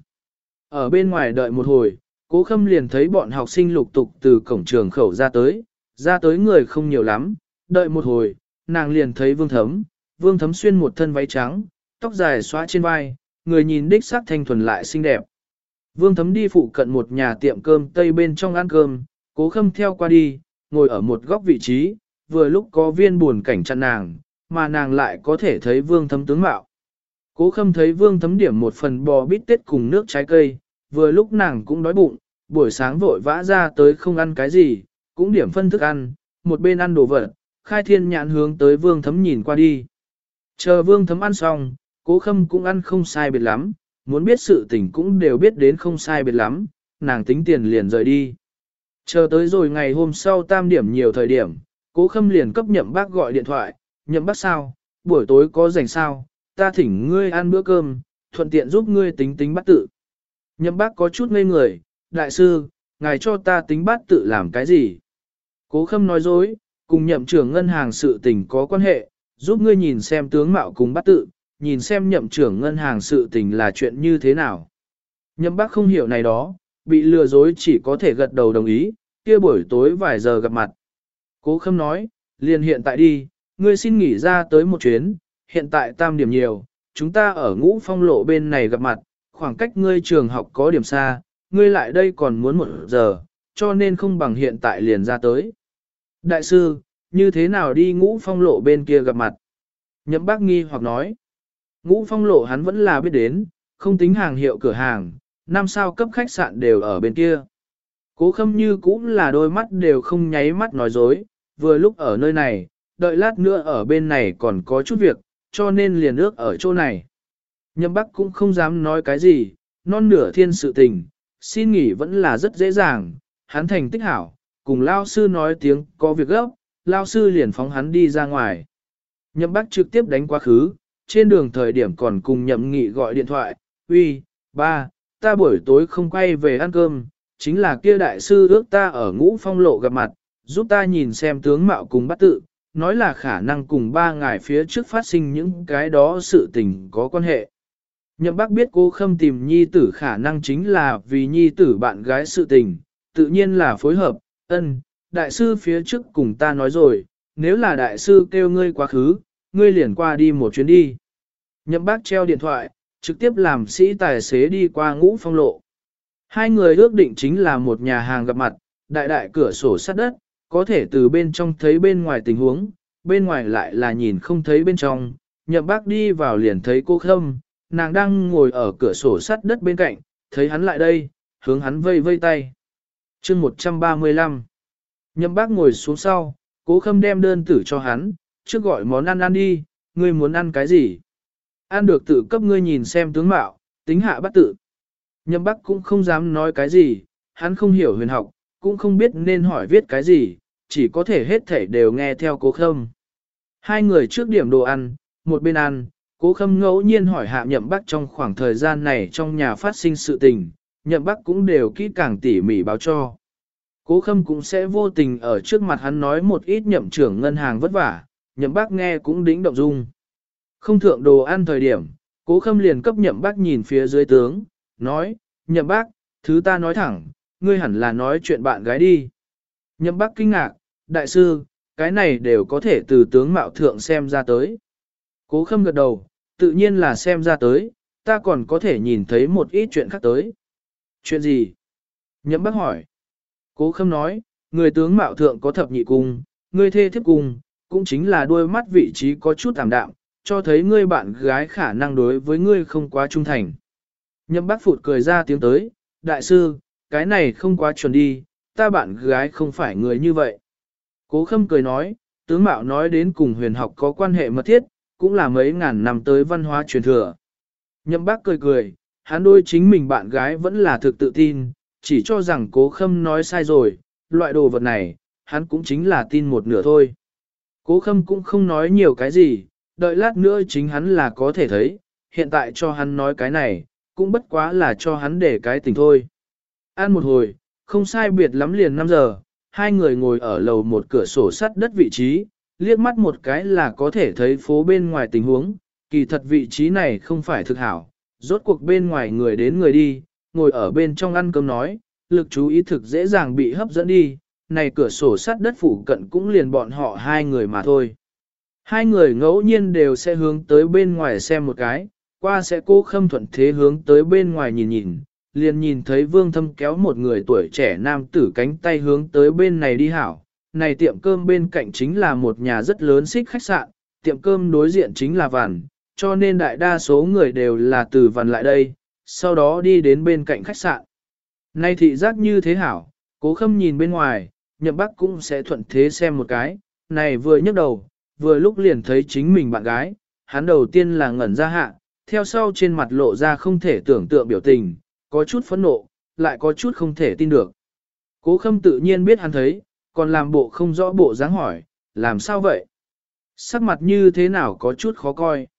Ở bên ngoài đợi một hồi, Cố Khâm liền thấy bọn học sinh lục tục từ cổng trường khẩu ra tới người không nhiều lắm, đợi một hồi, nàng liền thấy Vương Thấm xuyên một thân váy trắng, tóc dài xóa trên vai, người nhìn đích sắc thanh thuần lại xinh đẹp. Vương Thấm đi phụ cận một nhà tiệm cơm Tây bên trong ăn cơm, Cố Khâm theo qua đi, ngồi ở một góc vị trí, vừa lúc có viên buồn cảnh chặn nàng, mà nàng lại có thể thấy Vương Thấm tướng mạo. Cố Khâm thấy Vương Thấm điểm một phần bò bít tết cùng nước trái cây, vừa lúc nàng cũng đói bụng, buổi sáng vội vã ra tới không ăn cái gì, cũng điểm phân thức ăn, một bên ăn đồ vật, khai thiên nhãn hướng tới Vương Thấm nhìn qua đi. Chờ Vương Thấm ăn xong, Cố Khâm cũng ăn không sai biệt lắm, muốn biết sự tình cũng đều biết đến không sai biệt lắm, nàng tính tiền liền rời đi. Chờ tới rồi ngày hôm sau tam điểm nhiều thời điểm, Cố Khâm liền cấp Nhậm Bác gọi điện thoại, Nhậm Bác sao, buổi tối có rảnh sao, ta thỉnh ngươi ăn bữa cơm, thuận tiện giúp ngươi tính bát tự. Nhậm Bác có chút ngây người, đại sư, ngài cho ta tính bát tự làm cái gì? Cố Khâm nói dối, cùng nhậm trưởng ngân hàng sự tình có quan hệ, giúp ngươi nhìn xem tướng mạo cùng bát tự, nhìn xem nhậm trưởng ngân hàng sự tình là chuyện như thế nào. Nhậm Bác không hiểu này đó, bị lừa dối chỉ có thể gật đầu đồng ý, kia buổi tối vài giờ gặp mặt. Cố Khâm nói, liền hiện tại đi, ngươi xin nghỉ ra tới một chuyến, hiện tại tam điểm nhiều, chúng ta ở Ngũ Phong lộ bên này gặp mặt, khoảng cách ngươi trường học có điểm xa, ngươi lại đây còn muốn 1 giờ, cho nên không bằng hiện tại liền ra tới. Đại sư, như thế nào đi Ngũ Phong lộ bên kia gặp mặt? Nhậm Bác nghi hoặc nói, Ngũ Phong lộ hắn vẫn là biết đến, không tính hàng hiệu cửa hàng, 5 sao cấp khách sạn đều ở bên kia. Cố Khâm như cũng là đôi mắt đều không nháy mắt nói dối, vừa lúc ở nơi này, đợi lát nữa ở bên này còn có chút việc, cho nên liền ước ở chỗ này. Nhậm Bác cũng không dám nói cái gì, non nửa thiên sự tình, xin nghỉ vẫn là rất dễ dàng, hắn thành tích hảo, cùng lao sư nói tiếng có việc gấp, lao sư liền phóng hắn đi ra ngoài. Nhậm Bác trực tiếp đánh quá khứ, trên đường thời điểm còn cùng Nhậm Nghị gọi điện thoại, uy, ba, ta buổi tối không quay về ăn cơm, chính là kia đại sư ước ta ở Ngũ Phong lộ gặp mặt, giúp ta nhìn xem tướng mạo cùng bát tự, nói là khả năng cùng 3 ngày phía trước phát sinh những cái đó sự tình có quan hệ. Nhậm Bác biết Cố Khâm tìm nhi tử khả năng chính là vì nhi tử bạn gái sự tình, tự nhiên là phối hợp, đại sư phía trước cùng ta nói rồi, nếu là đại sư kêu ngươi quá khứ, ngươi liền qua đi một chuyến đi. Nhậm Bác treo điện thoại, trực tiếp làm sĩ tài xế đi qua Ngũ Phong lộ. Hai người ước định chính là một nhà hàng gặp mặt, đại cửa sổ sát đất, có thể từ bên trong thấy bên ngoài tình huống, bên ngoài lại là nhìn không thấy bên trong. Nhậm Bác đi vào liền thấy Cố Khâm, nàng đang ngồi ở cửa sổ sắt đất bên cạnh, thấy hắn lại đây, hướng hắn vây vây tay. Chương 135. Nhậm Bác ngồi xuống sau, Cố Khâm đem đơn tử cho hắn, trước gọi món ăn đi, ngươi muốn ăn cái gì? Ăn được tự cấp ngươi nhìn xem tướng mạo, tính hạ bắt tự. Nhậm Bác cũng không dám nói cái gì, hắn không hiểu huyền học, cũng không biết nên hỏi viết cái gì, chỉ có thể hết thảy đều nghe theo Cố Khâm. Hai người trước điểm đồ ăn, một bên ăn, Cố Khâm ngẫu nhiên hỏi hạ Nhậm Bác trong khoảng thời gian này trong nhà phát sinh sự tình, Nhậm Bác cũng đều kỹ càng tỉ mỉ báo cho. Cố Khâm cũng sẽ vô tình ở trước mặt hắn nói một ít nhậm trưởng ngân hàng vất vả, Nhậm Bác nghe cũng đĩnh động dung. Không thượng đồ ăn thời điểm, Cố Khâm liền cấp Nhậm Bác nhìn phía dưới tướng, nói, Nhậm Bác, thứ ta nói thẳng, ngươi hẳn là nói chuyện bạn gái đi. Nhậm Bác kinh ngạc, đại sư, cái này đều có thể từ tướng mạo thượng xem ra tới. Cố Khâm gật đầu, tự nhiên là xem ra tới, ta còn có thể nhìn thấy một ít chuyện khác tới. Chuyện gì? Nhậm Bác hỏi. Cố Khâm nói, người tướng mạo thượng có thập nhị cung, người thê thiếp cung, cũng chính là đôi mắt vị trí có chút tạm đạm, cho thấy ngươi bạn gái khả năng đối với ngươi không quá trung thành. Nhậm Bác phụt cười ra tiếng tới, đại sư, cái này không quá chuẩn đi, ta bạn gái không phải người như vậy. Cố Khâm cười nói, tướng mạo nói đến cùng huyền học có quan hệ mật thiết, cũng là mấy ngàn năm tới văn hóa truyền thừa. Nhậm Bác cười, hắn đôi chính mình bạn gái vẫn là thực tự tin, chỉ cho rằng Cố Khâm nói sai rồi, loại đồ vật này, hắn cũng chính là tin một nửa thôi. Cố Khâm cũng không nói nhiều cái gì, đợi lát nữa chính hắn là có thể thấy, hiện tại cho hắn nói cái này, cũng bất quá là cho hắn để cái tình thôi. Ăn một hồi, không sai biệt lắm liền 5 giờ, hai người ngồi ở lầu một cửa sổ sắt đất vị trí, liếc mắt một cái là có thể thấy phố bên ngoài tình huống, kỳ thật vị trí này không phải thực hảo, rốt cuộc bên ngoài người đến người đi, ngồi ở bên trong ăn cơm nói, lực chú ý thực dễ dàng bị hấp dẫn đi, này cửa sổ sắt đất phụ cận cũng liền bọn họ hai người mà thôi. Hai người ngẫu nhiên đều sẽ hướng tới bên ngoài xem một cái, qua sẽ Cố Khâm thuận thế hướng tới bên ngoài nhìn nhìn, liền nhìn thấy Vương Thâm kéo một người tuổi trẻ nam tử cánh tay hướng tới bên này đi hảo. Này tiệm cơm bên cạnh chính là một nhà rất lớn xích khách sạn, tiệm cơm đối diện chính là Vằn, cho nên đại đa số người đều là từ Vằn lại đây, sau đó đi đến bên cạnh khách sạn. Nay thị giác như thế hảo, Cố Khâm nhìn bên ngoài, Nhậm Bắc cũng sẽ thuận thế xem một cái, này vừa nhấc đầu, vừa lúc liền thấy chính mình bạn gái, hắn đầu tiên là ngẩn ra hạ, theo sau trên mặt lộ ra không thể tưởng tượng biểu tình, có chút phẫn nộ, lại có chút không thể tin được. Cố Khâm tự nhiên biết hắn thấy, còn làm bộ không rõ bộ dáng hỏi, làm sao vậy? Sắc mặt như thế nào có chút khó coi?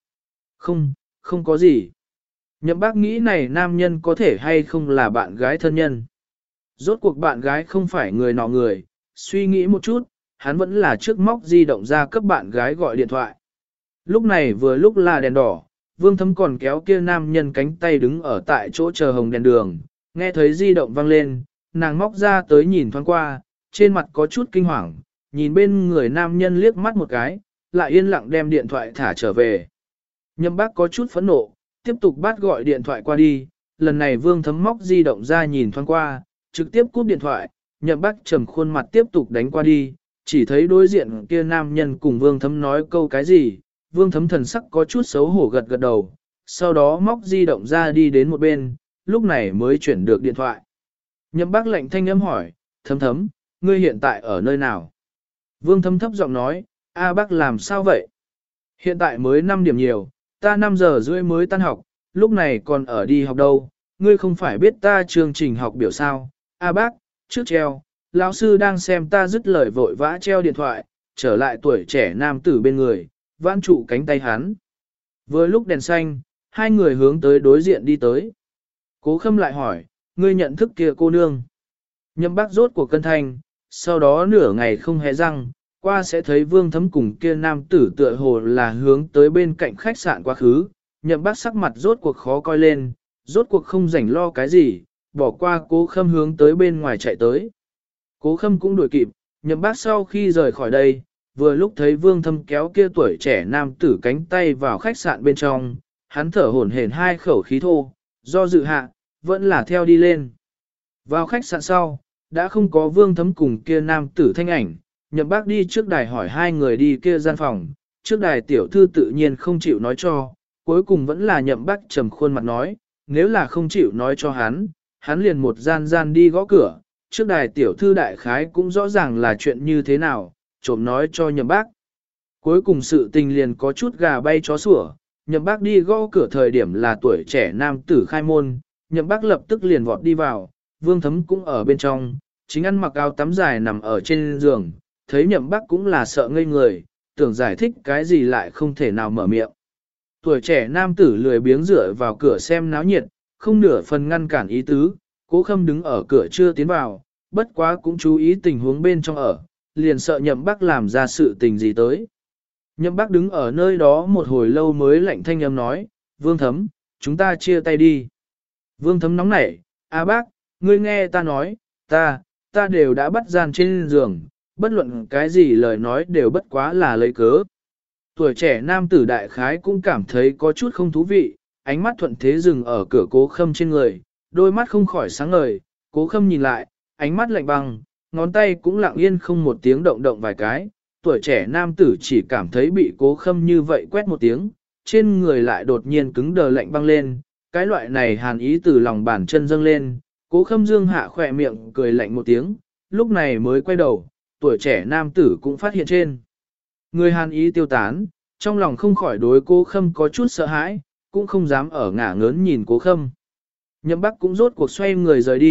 Không có gì. Nhậm Bác nghĩ này nam nhân có thể hay không là bạn gái thân nhân. Rốt cuộc bạn gái không phải người nọ người, suy nghĩ một chút, hắn vẫn là trước móc di động ra cấp bạn gái gọi điện thoại. Lúc này vừa lúc là đèn đỏ, Vương Thấm còn kéo kia nam nhân cánh tay đứng ở tại chỗ chờ hồng đèn đường, nghe thấy di động vang lên, nàng móc ra tới nhìn thoáng qua, trên mặt có chút kinh hoàng, nhìn bên người nam nhân liếc mắt một cái, lại yên lặng đem điện thoại thả trở về. Nhậm Bác có chút phẫn nộ, tiếp tục bắt gọi điện thoại qua đi, lần này Vương Thấm móc di động ra nhìn thoáng qua, trực tiếp cúp điện thoại, Nhậm Bác trầm khuôn mặt tiếp tục đánh qua đi, chỉ thấy đối diện kia nam nhân cùng Vương Thấm nói câu cái gì, Vương Thấm thần sắc có chút xấu hổ gật gật đầu, sau đó móc di động ra đi đến một bên, lúc này mới chuyển được điện thoại. Nhậm Bác lạnh thanh âm hỏi, Thấm, ngươi hiện tại ở nơi nào? Vương Thấm thấp giọng nói, Bác làm sao vậy? Hiện tại mới 5 điểm nhiều, ta 5 giờ rưỡi mới tan học, lúc này còn ở đi học đâu, ngươi không phải biết ta chương trình học biểu sao? Bác, trước treo, lão sư đang xem ta dứt lời vội vã treo điện thoại, trở lại tuổi trẻ nam tử bên người, vãn trụ cánh tay hắn. Vừa lúc đèn xanh, hai người hướng tới đối diện đi tới. Cố Khâm lại hỏi, ngươi nhận thức kia cô nương. Nhậm Bác rốt của cân thanh, sau đó nửa ngày không hé răng, qua sẽ thấy Vương Thấm cùng kia nam tử tựa hồ là hướng tới bên cạnh khách sạn quá khứ. Nhậm Bác sắc mặt rốt cuộc khó coi lên, rốt cuộc không rảnh lo cái gì, bỏ qua Cố Khâm hướng tới bên ngoài chạy tới. Cố Khâm cũng đuổi kịp, Nhậm Bác sau khi rời khỏi đây, vừa lúc thấy Vương Thâm kéo kia tuổi trẻ nam tử cánh tay vào khách sạn bên trong, hắn thở hổn hển hai khẩu khí thô, do dự hạ, vẫn là theo đi lên. Vào khách sạn sau, đã không có Vương Thâm cùng kia nam tử thanh ảnh, Nhậm Bác đi trước đài hỏi hai người đi kia gian phòng, trước đài tiểu thư tự nhiên không chịu nói cho, cuối cùng vẫn là Nhậm Bác trầm khuôn mặt nói, nếu là không chịu nói cho hắn liền một gian đi gõ cửa, trước đài tiểu thư đại khái cũng rõ ràng là chuyện như thế nào, trộm nói cho Nhậm Bác. Cuối cùng sự tình liền có chút gà bay chó sủa, Nhậm Bác đi gõ cửa thời điểm là tuổi trẻ nam tử khai môn, Nhậm Bác lập tức liền vọt đi vào, Vương Thấm cũng ở bên trong, chính ăn mặc áo tắm dài nằm ở trên giường, thấy Nhậm Bác cũng là sợ ngây người, tưởng giải thích cái gì lại không thể nào mở miệng. Tuổi trẻ nam tử lười biếng dựa vào cửa xem náo nhiệt, không nửa phần ngăn cản ý tứ, Cố Khâm đứng ở cửa chưa tiến vào, bất quá cũng chú ý tình huống bên trong ở, liền sợ Nhậm Bác làm ra sự tình gì tới. Nhậm Bác đứng ở nơi đó một hồi lâu mới lạnh thanh âm nói, Vương Thấm, chúng ta chia tay đi. Vương Thấm nóng nảy, Bác, ngươi nghe ta nói, ta đều đã bắt gian trên giường, bất luận cái gì lời nói đều bất quá là lấy cớ. Tuổi trẻ nam tử đại khái cũng cảm thấy có chút không thú vị, ánh mắt thuận thế dừng ở cửa Cố Khâm trên người, đôi mắt không khỏi sáng ngời, Cố Khâm nhìn lại, ánh mắt lạnh băng, ngón tay cũng lặng yên không một tiếng động động vài cái, tuổi trẻ nam tử chỉ cảm thấy bị Cố Khâm như vậy quét một tiếng, trên người lại đột nhiên cứng đờ lạnh băng lên, cái loại này hàn ý từ lòng bàn chân dâng lên, Cố Khâm dương hạ khỏe miệng cười lạnh một tiếng, lúc này mới quay đầu, tuổi trẻ nam tử cũng phát hiện trên. Người hàn ý tiêu tán, trong lòng không khỏi đối Cố Khâm có chút sợ hãi, cũng không dám ở ngả ngớn nhìn Cố Khâm. Nhậm Bắc cũng rốt cuộc xoay người rời đi,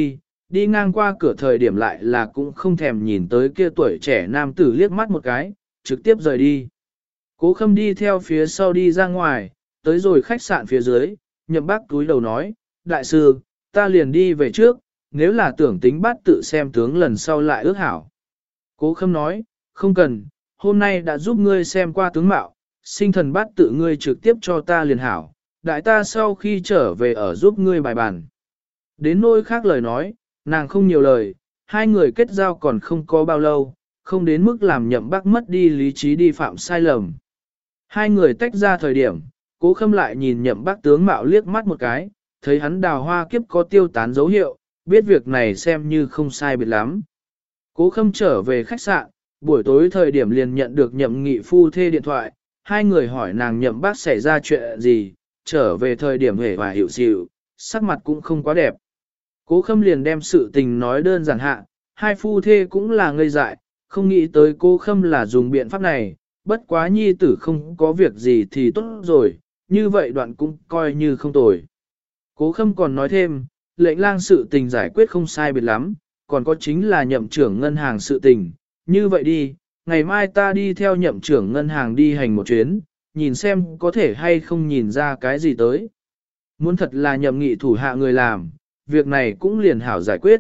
đi ngang qua cửa thời điểm lại là cũng không thèm nhìn tới kia tuổi trẻ nam tử liếc mắt một cái, trực tiếp rời đi. Cố Khâm đi theo phía sau đi ra ngoài, tới rồi khách sạn phía dưới, Nhậm Bác túi đầu nói, đại sư, ta liền đi về trước, nếu là tưởng tính bắt tự xem tướng lần sau lại ước hảo. Cố Khâm nói, không cần, hôm nay đã giúp ngươi xem qua tướng mạo, sinh thần bát tự ngươi trực tiếp cho ta liền hảo, đại ta sau khi trở về ở giúp ngươi bài bàn. Đến nỗi khác lời nói, nàng không nhiều lời, hai người kết giao còn không có bao lâu, không đến mức làm Nhậm Bác mất đi lý trí đi phạm sai lầm. Hai người tách ra thời điểm, Cố Khâm lại nhìn Nhậm Bác tướng mạo liếc mắt một cái, thấy hắn đào hoa kiếp có tiêu tán dấu hiệu, biết việc này xem như không sai biệt lắm. Cố Khâm trở về khách sạn, buổi tối thời điểm liền nhận được Nhậm Nghị phu thê điện thoại, hai người hỏi nàng Nhậm Bác xảy ra chuyện gì, trở về thời điểm hề và hiểu xịu, sắc mặt cũng không quá đẹp. Cố Khâm liền đem sự tình nói đơn giản hạ, hai phu thê cũng là ngây dại, không nghĩ tới Cố Khâm là dùng biện pháp này, bất quá nhi tử không có việc gì thì tốt rồi, như vậy đoạn cũng coi như không tồi. Cố Khâm còn nói thêm, lệnh lang sự tình giải quyết không sai biệt lắm, còn có chính là nhậm trưởng ngân hàng sự tình, như vậy đi, ngày mai ta đi theo nhậm trưởng ngân hàng đi hành một chuyến, nhìn xem có thể hay không nhìn ra cái gì tới. Muốn thật là Nhậm Nghị thủ hạ người làm, việc này cũng liền hảo giải quyết.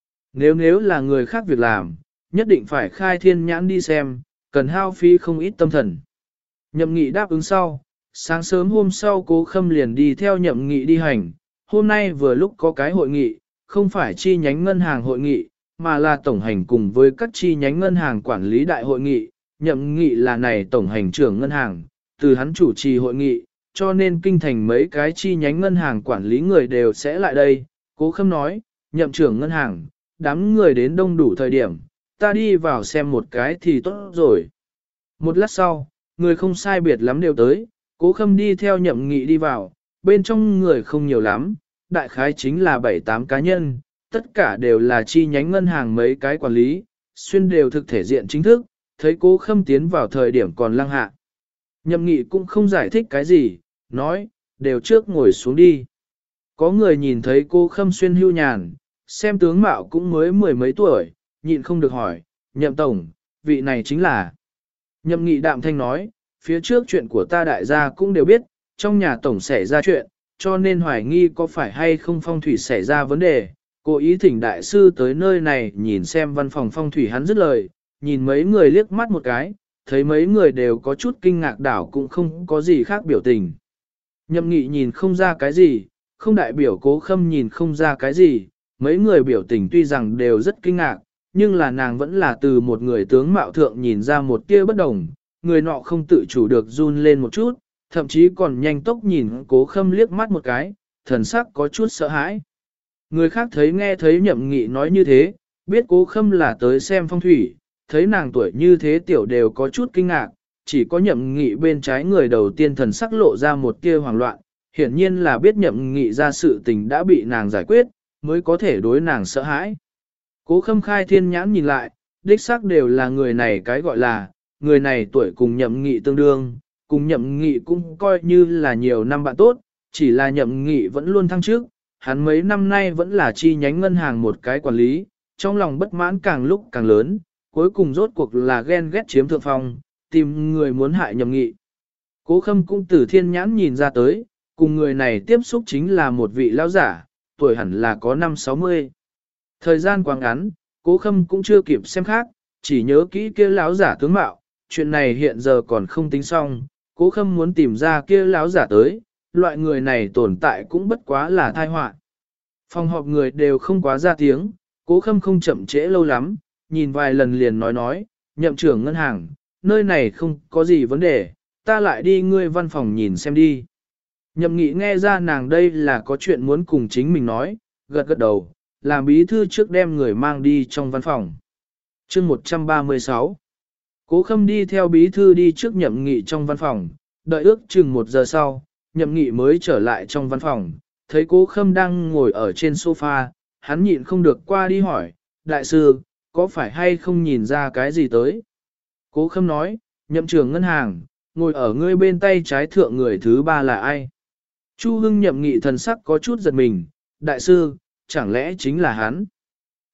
Nếu là người khác việc làm, nhất định phải khai thiên nhãn đi xem, cần hao phí không ít tâm thần. Nhậm Nghị đáp ứng sau, sáng sớm hôm sau Cố Khâm liền đi theo Nhậm Nghị đi hành, hôm nay vừa lúc có cái hội nghị, không phải chi nhánh ngân hàng hội nghị, mà là tổng hành cùng với các chi nhánh ngân hàng quản lý đại hội nghị, Nhậm Nghị là này tổng hành trưởng ngân hàng, từ hắn chủ trì hội nghị, cho nên kinh thành mấy cái chi nhánh ngân hàng quản lý người đều sẽ lại đây. Cố Khâm nói, Nhậm trưởng ngân hàng, đám người đến đông đủ thời điểm, ta đi vào xem một cái thì tốt rồi. Một lát sau, người không sai biệt lắm đều tới, Cố Khâm đi theo Nhậm Nghị đi vào, bên trong người không nhiều lắm, đại khái chính là 7-8 cá nhân, tất cả đều là chi nhánh ngân hàng mấy cái quản lý, xuyên đều thực thể diện chính thức, thấy Cố Khâm tiến vào thời điểm còn lăng hạ. Nhậm Nghị cũng không giải thích cái gì, nói, đều trước ngồi xuống đi. Có người nhìn thấy Cố Khâm xuyên hưu nhàn, xem tướng mạo cũng mới mười mấy tuổi, nhịn không được hỏi, Nhậm tổng, vị này chính là. Nhậm Nghị đạm thanh nói, phía trước chuyện của ta đại gia cũng đều biết, trong nhà tổng xảy ra chuyện, cho nên hoài nghi có phải hay không phong thủy xảy ra vấn đề. Cố ý thỉnh đại sư tới nơi này nhìn xem văn phòng phong thủy. Hắn dứt lời, nhìn mấy người liếc mắt một cái, thấy mấy người đều có chút kinh ngạc đảo cũng không có gì khác biểu tình. Nhậm Nghị nhìn không ra cái gì, không đại biểu Cố Khâm nhìn không ra cái gì, mấy người biểu tình tuy rằng đều rất kinh ngạc, nhưng là nàng vẫn là từ một người tướng mạo thượng nhìn ra một tia bất đồng, người nọ không tự chủ được run lên một chút, thậm chí còn nhanh tốc nhìn Cố Khâm liếc mắt một cái, thần sắc có chút sợ hãi. Người khác thấy nghe thấy Nhậm Nghị nói như thế, biết Cố Khâm là tới xem phong thủy, thấy nàng tuổi như thế tiểu đều có chút kinh ngạc, chỉ có Nhậm Nghị bên trái người đầu tiên thần sắc lộ ra một tia hoảng loạn, hiển nhiên là biết Nhậm Nghị ra sự tình đã bị nàng giải quyết, mới có thể đối nàng sợ hãi. Cố Khâm khai thiên nhãn nhìn lại, đích xác đều là người này cái gọi là, người này tuổi cùng Nhậm Nghị tương đương, cùng Nhậm Nghị cũng coi như là nhiều năm bạn tốt, chỉ là Nhậm Nghị vẫn luôn thăng trước, hắn mấy năm nay vẫn là chi nhánh ngân hàng một cái quản lý, trong lòng bất mãn càng lúc càng lớn, cuối cùng rốt cuộc là ghen ghét chiếm thượng phong, tìm người muốn hại Nhậm Nghị. Cố Khâm cũng từ thiên nhãn nhìn ra tới, cùng người này tiếp xúc chính là một vị lão giả, tuổi hẳn là có 5-60. Thời gian quá ngắn, Cố Khâm cũng chưa kịp xem khác, chỉ nhớ kỹ kia lão giả tướng mạo, chuyện này hiện giờ còn không tính xong, Cố Khâm muốn tìm ra kia lão giả tới, loại người này tồn tại cũng bất quá là tai họa. Phòng họp người đều không quá ra tiếng, Cố Khâm không chậm trễ lâu lắm, nhìn vài lần liền nói, Nhậm trưởng ngân hàng, nơi này không có gì vấn đề, ta lại đi ngươi văn phòng nhìn xem đi. Nhậm Nghị nghe ra nàng đây là có chuyện muốn cùng chính mình nói, gật gật đầu, làm bí thư trước đem người mang đi trong văn phòng. Chương 136. Cố Khâm đi theo bí thư đi trước Nhậm Nghị trong văn phòng, đợi ước chừng 1 giờ sau, Nhậm Nghị mới trở lại trong văn phòng, thấy Cố Khâm đang ngồi ở trên sofa, hắn nhịn không được qua đi hỏi, đại sư, có phải hay không nhìn ra cái gì tới? Cố Khâm nói, Nhậm trưởng ngân hàng, ngồi ở ngươi bên tay trái thượng người thứ 3 là ai? Chu Hưng Nhậm Nghị thần sắc có chút giật mình, đại sư, chẳng lẽ chính là hắn?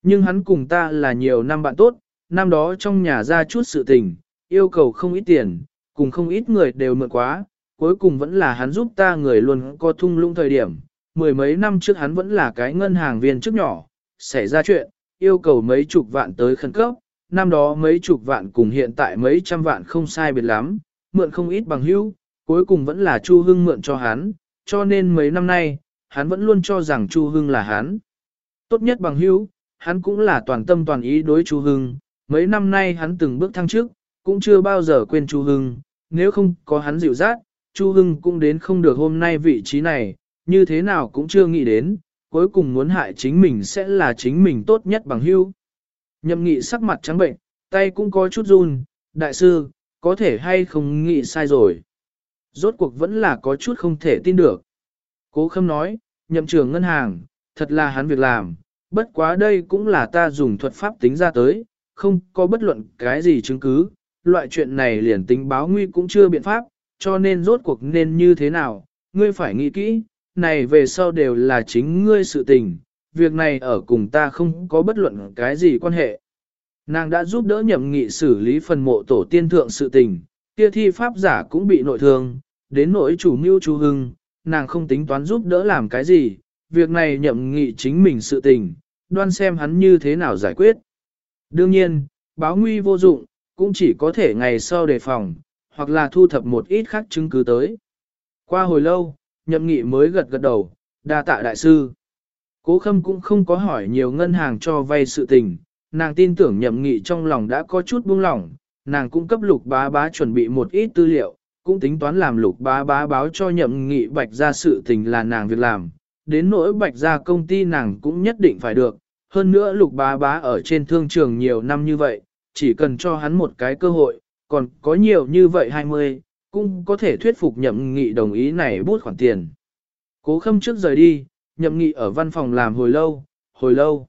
Nhưng hắn cùng ta là nhiều năm bạn tốt, năm đó trong nhà ra chút sự tình, yêu cầu không ít tiền, cùng không ít người đều mượn quá, cuối cùng vẫn là hắn giúp ta người luôn có thung lũng thời điểm. Mười mấy năm trước hắn vẫn là cái ngân hàng viên trước nhỏ, xảy ra chuyện, yêu cầu mấy chục vạn tới khẩn cấp, năm đó mấy chục vạn cùng hiện tại mấy trăm vạn không sai biệt lắm, mượn không ít bằng hữu, cuối cùng vẫn là Chu Hưng mượn cho hắn, cho nên mấy năm nay, hắn vẫn luôn cho rằng Chu Hưng là hắn. Tốt nhất bằng hữu, hắn cũng là toàn tâm toàn ý đối Chu Hưng, mấy năm nay hắn từng bước thăng trước, cũng chưa bao giờ quên Chu Hưng, nếu không có hắn dịu dắt, Chu Hưng cũng đến không được hôm nay vị trí này, như thế nào cũng chưa nghĩ đến, cuối cùng muốn hại chính mình sẽ là chính mình tốt nhất bằng hữu. Nhậm Nghị sắc mặt trắng bệnh, tay cũng có chút run, đại sư, có thể hay không nghĩ sai rồi. Rốt cuộc vẫn là có chút không thể tin được. Cố Khâm nói, nhậm trưởng ngân hàng, thật là hắn việc làm, bất quá đây cũng là ta dùng thuật pháp tính ra tới, không có bất luận cái gì chứng cứ, loại chuyện này liền tính báo nguy cũng chưa biện pháp, cho nên rốt cuộc nên như thế nào, ngươi phải nghĩ kỹ, này về sau đều là chính ngươi sự tình, việc này ở cùng ta không có bất luận cái gì quan hệ. Nàng đã giúp đỡ Nhậm Nghị xử lý phần mộ tổ tiên thượng sự tình, kia thi pháp giả cũng bị nội thương, đến nỗi chủ mưu Chu Hưng, nàng không tính toán giúp đỡ làm cái gì, việc này Nhậm Nghị chính mình sự tình, đoan xem hắn như thế nào giải quyết. Đương nhiên, báo nguy vô dụng, cũng chỉ có thể ngày sau đề phòng, hoặc là thu thập một ít khác chứng cứ tới. Qua hồi lâu, Nhậm Nghị mới gật gật đầu, đa tạ đại sư. Cố Khâm cũng không có hỏi nhiều ngân hàng cho vay sự tình, nàng tin tưởng Nhậm Nghị trong lòng đã có chút buông lỏng, nàng cũng cấp Lục Bá Bá chuẩn bị một ít tư liệu, cũng tính toán làm Lục Bá Bá báo cho Nhậm Nghị Bạch ra sự tình là nàng việc làm, đến nỗi Bạch ra công ty nàng cũng nhất định phải được, hơn nữa Lục Bá Bá ở trên thương trường nhiều năm như vậy, chỉ cần cho hắn một cái cơ hội, còn có nhiều như vậy 20, cũng có thể thuyết phục Nhậm Nghị đồng ý này bút khoản tiền. Cố Khâm trước rời đi, Nhậm Nghị ở văn phòng làm hồi lâu.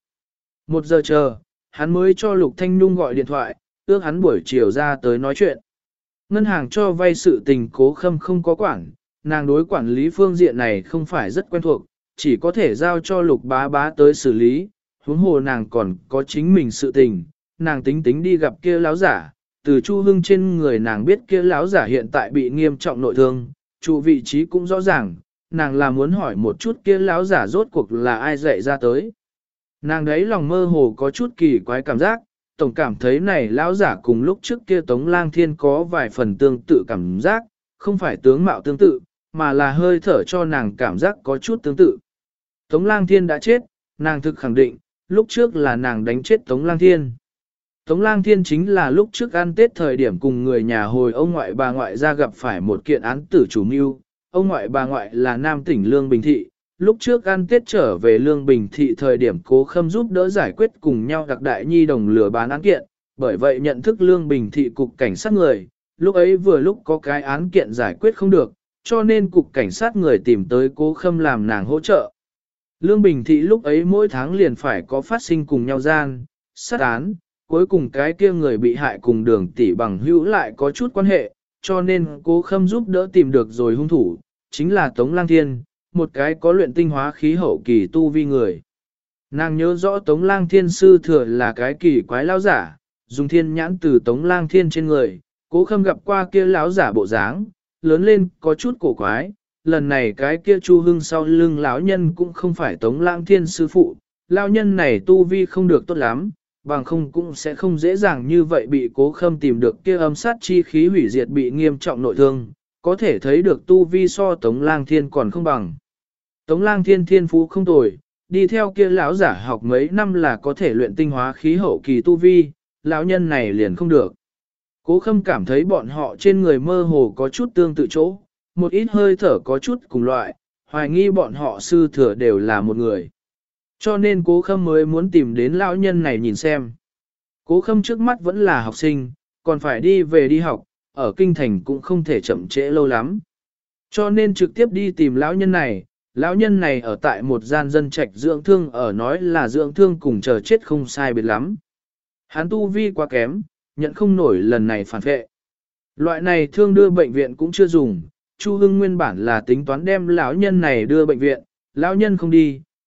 1 giờ chờ, hắn mới cho Lục Thanh Nhung gọi điện thoại, ước hắn buổi chiều ra tới nói chuyện. Ngân hàng cho vay sự tình Cố Khâm không có quản, nàng đối quản lý phương diện này không phải rất quen thuộc, chỉ có thể giao cho Lục Bá Bá tới xử lý, huống hồ nàng còn có chính mình sự tình, nàng tính đi gặp kia láo giả, từ Chu Hưng trên người nàng biết kia láo giả hiện tại bị nghiêm trọng nội thương, trụ vị trí cũng rõ ràng, nàng là muốn hỏi một chút kia láo giả rốt cuộc là ai dạy ra tới. Nàng đấy lòng mơ hồ có chút kỳ quái cảm giác, tổng cảm thấy này lão giả cùng lúc trước kia Tống Lang Thiên có vài phần tương tự cảm giác, không phải tướng mạo tương tự, mà là hơi thở cho nàng cảm giác có chút tương tự. Tống Lang Thiên đã chết, nàng thực khẳng định, lúc trước là nàng đánh chết Tống Lang Thiên. Tống Lang Thiên chính là lúc trước ăn Tết thời điểm cùng người nhà hồi ông ngoại bà ngoại ra gặp phải một kiện án tử chủ mưu, ông ngoại bà ngoại là nam tỉnh Lương Bình Thị. Lúc trước ăn Tết trở về Lương Bình Thị thời điểm Cố Khâm giúp đỡ giải quyết cùng nhau đặc đại nhi đồng lừa bán án kiện, bởi vậy nhận thức Lương Bình Thị cục cảnh sát người, lúc ấy vừa lúc có cái án kiện giải quyết không được, cho nên cục cảnh sát người tìm tới Cố Khâm làm nàng hỗ trợ. Lương Bình Thị lúc ấy mỗi tháng liền phải có phát sinh cùng nhau gian, sát án, cuối cùng cái kia người bị hại cùng Đường tỷ bằng hữu lại có chút quan hệ, cho nên Cố Khâm giúp đỡ tìm được rồi hung thủ, chính là Tống Lang Thiên, một cái có luyện tinh hóa khí hậu kỳ tu vi người. Nàng nhớ rõ Tống Lang Thiên sư thừa là cái kỳ quái lão giả, dùng thiên nhãn từ Tống Lang Thiên trên người, Cố Khâm gặp qua kia lão giả bộ dáng, lớn lên có chút cổ quái, lần này cái kia Chu Hưng sau lưng lão nhân cũng không phải Tống Lang Thiên sư phụ, lão nhân này tu vi không được tốt lắm, bằng không cũng sẽ không dễ dàng như vậy bị Cố Khâm tìm được kia âm sát chi khí hủy diệt bị nghiêm trọng nội thương, có thể thấy được tu vi so Tống Lang Thiên còn không bằng. Tống Lang Thiên thiên phú không tồi, đi theo kia lão giả học mấy năm là có thể luyện tinh hóa khí hậu kỳ tu vi, lão nhân này liền không được. Cố Khâm cảm thấy bọn họ trên người mơ hồ có chút tương tự chỗ, một ít hơi thở có chút cùng loại, hoài nghi bọn họ sư thừa đều là một người. Cho nên Cố Khâm mới muốn tìm đến lão nhân này nhìn xem. Cố Khâm trước mắt vẫn là học sinh, còn phải đi về đi học, ở kinh thành cũng không thể chậm trễ lâu lắm. Cho nên trực tiếp đi tìm lão nhân này. Lão nhân này ở tại một gian dân trạch dưỡng thương ở nói là dưỡng thương cùng chờ chết không sai biệt lắm. Hắn tu vi quá kém, nhận không nổi lần này phản vệ. Loại này thương đưa bệnh viện cũng chưa dùng, Chu Hưng nguyên bản là tính toán đem lão nhân này đưa bệnh viện, lão nhân không đi,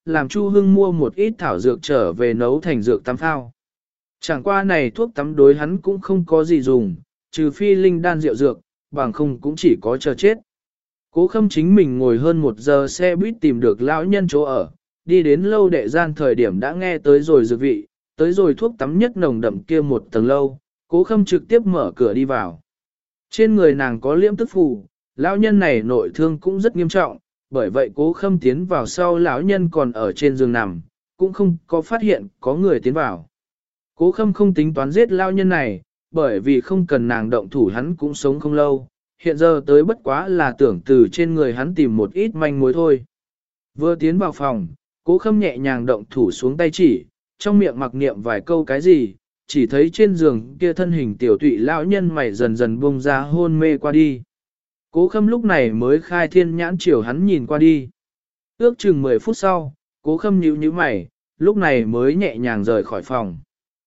làm Chu Hưng mua một ít thảo dược trở về nấu thành dược tắm phao. Chẳng qua này thuốc tắm đối hắn cũng không có gì dùng, trừ phi linh đan rượu dược, bằng không cũng chỉ có chờ chết. Cố Khâm chính mình ngồi hơn 1 giờ xe buýt tìm được lão nhân chỗ ở, đi đến lâu đệ gian thời điểm đã nghe tới rồi dược vị, tới rồi thuốc tắm nhất nồng đậm kia một tầng lâu, Cố Khâm trực tiếp mở cửa đi vào. Trên người nàng có liễm tức phù, lão nhân này nội thương cũng rất nghiêm trọng, bởi vậy Cố Khâm tiến vào sau lão nhân còn ở trên giường nằm, cũng không có phát hiện có người tiến vào. Cố Khâm không tính toán giết lão nhân này, bởi vì không cần nàng động thủ hắn cũng sống không lâu, hiện giờ tới bất quá là tưởng từ trên người hắn tìm một ít manh mối thôi. Vừa tiến vào phòng, Cố Khâm nhẹ nhàng động thủ xuống tay chỉ, trong miệng mặc niệm vài câu cái gì, chỉ thấy trên giường kia thân hình tiểu tụy lão nhân mày dần dần buông ra hôn mê qua đi. Cố Khâm lúc này mới khai thiên nhãn chiều hắn nhìn qua đi. Ước chừng 10 phút sau, Cố Khâm nhíu mày, lúc này mới nhẹ nhàng rời khỏi phòng.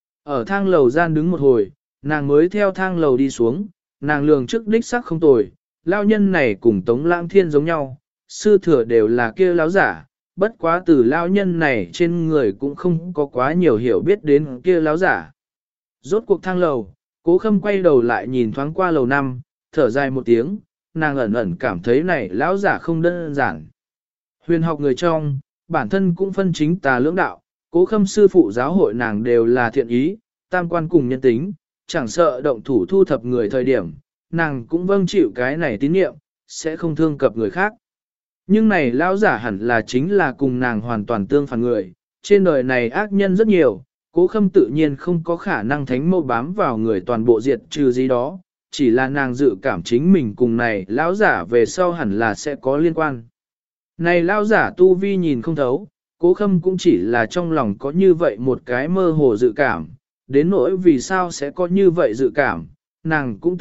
Ở thang lầu gian đứng một hồi, nàng mới theo thang lầu đi xuống, nàng lường trước đích sắc không tồi, lão nhân này cùng Tống Lãng Thiên giống nhau, sư thừa đều là kia lão giả, bất quá từ lão nhân này trên người cũng không có quá nhiều hiểu biết đến kia lão giả. Rốt cuộc thang lầu, Cố Khâm quay đầu lại nhìn thoáng qua lầu 5, thở dài một tiếng, nàng ẩn ẩn cảm thấy này lão giả không đơn giản. Huyền học người trong, bản thân cũng phân chính tà lưỡng đạo, Cố Khâm sư phụ giáo hội nàng đều là thiện ý, tam quan cùng nhân tính, chẳng sợ động thủ thu thập người thời điểm, nàng cũng vâng chịu cái này tín nhiệm, sẽ không thương cập người khác. Nhưng này lão giả hẳn là chính là cùng nàng hoàn toàn tương phản người, trên đời này ác nhân rất nhiều, Cố Khâm tự nhiên không có khả năng thánh mâu bám vào người toàn bộ diệt trừ gì đó, chỉ là nàng dự cảm chính mình cùng này lão giả về sau hẳn là sẽ có liên quan. Này lão giả tu vi nhìn không thấu, Cố Khâm cũng chỉ là trong lòng có như vậy một cái mơ hồ dự cảm, đến nỗi vì sao sẽ có như vậy dự cảm, nàng cũng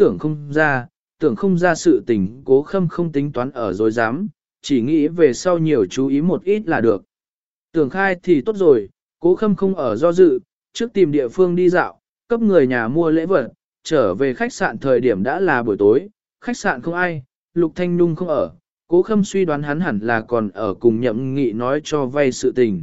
tưởng không ra sự tình. Cố Khâm không tính toán ở dối dám, chỉ nghĩ về sau nhiều chú ý một ít là được. Tưởng khai thì tốt rồi, Cố Khâm không ở do dự, trước tìm địa phương đi dạo, cấp người nhà mua lễ vật, trở về khách sạn thời điểm đã là buổi tối, khách sạn không ai, Lục Thanh Nhung không ở, Cố Khâm suy đoán hắn hẳn là còn ở cùng Nhậm Nghị nói cho vay sự tình.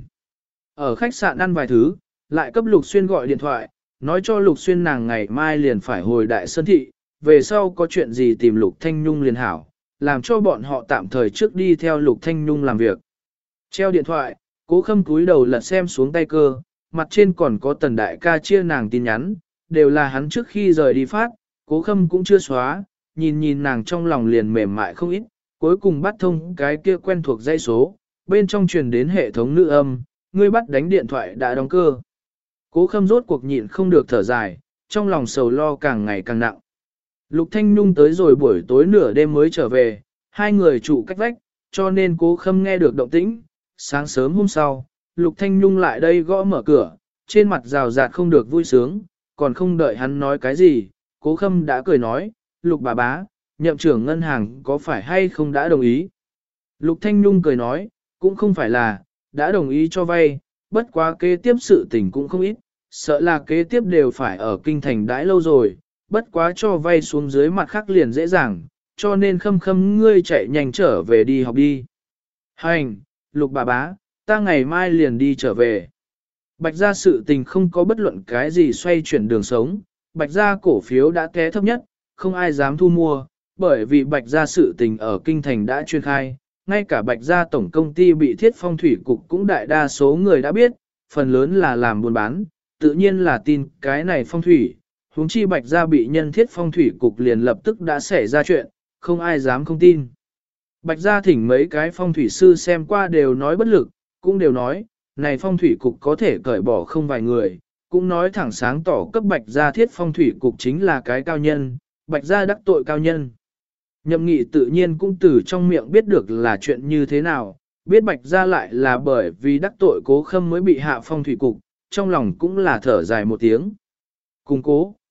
Ở khách sạn ăn vài thứ, lại cấp Lục Xuyên gọi điện thoại, nói cho Lục Xuyên nàng ngày mai liền phải hồi Đại Sơn Thị, về sau có chuyện gì tìm Lục Thanh Nhung liền hảo, làm cho bọn họ tạm thời trước đi theo Lục Thanh Nhung làm việc. Treo điện thoại, Cố Khâm cúi đầu lật xem xuống tay cơ, mặt trên còn có Tần đại ca chia nàng tin nhắn, đều là hắn trước khi rời đi phát, Cố Khâm cũng chưa xóa, nhìn nàng trong lòng liền mềm mại không ít, cuối cùng bắt thông cái kia quen thuộc dãy số, bên trong truyền đến hệ thống nữ âm, ngươi bắt đánh điện thoại đã đóng cơ. Cố Khâm rốt cuộc nhịn không được thở dài, trong lòng sầu lo càng ngày càng nặng. Lục Thanh Nhung tới rồi buổi tối nửa đêm mới trở về, hai người trụ cách vách, cho nên Cố Khâm nghe được động tĩnh. Sáng sớm hôm sau, Lục Thanh Nhung lại đây gõ mở cửa, trên mặt rào rạt không được vui sướng, còn không đợi hắn nói cái gì, Cố Khâm đã cười nói, Lục bà bá, nhậm trưởng ngân hàng có phải hay không đã đồng ý? Lục Thanh Nhung cười nói, cũng không phải là, đã đồng ý cho vay, bất quá kế tiếp sự tình cũng không ít, sợ là kế tiếp đều phải ở kinh thành đãi lâu rồi, bất quá cho vay xuống dưới mặt khác liền dễ dàng, cho nên Khâm ngươi chạy nhanh trở về đi học đi. Hành, Lục bà bá, ta ngày mai liền đi trở về. Bạch gia sự tình không có bất luận cái gì xoay chuyển đường sống, Bạch gia cổ phiếu đã té thấp nhất, không ai dám thu mua, bởi vì Bạch gia sự tình ở kinh thành đã truyền khai, ngay cả Bạch gia tổng công ty bị Thiết Phong thủy cục cũng đại đa số người đã biết, phần lớn là làm buôn bán, tự nhiên là tin cái này phong thủy, huống chi Bạch gia bị nhân Thiết Phong thủy cục liền lập tức đã xảy ra chuyện, không ai dám không tin. Bạch gia thỉnh mấy cái phong thủy sư xem qua đều nói bất lực, cũng đều nói, này phong thủy cục có thể cởi bỏ không vài người, cũng nói thẳng sáng tỏ cấp Bạch gia Thiết Phong thủy cục chính là cái cao nhân, Bạch gia đắc tội cao nhân. Nhậm Nghị tự nhiên cũng từ trong miệng biết được là chuyện như thế nào, biết Bạch gia lại là bởi vì đắc tội Cố Khâm mới bị hạ phong thủy cục, trong lòng cũng là thở dài một tiếng. Cùng Cố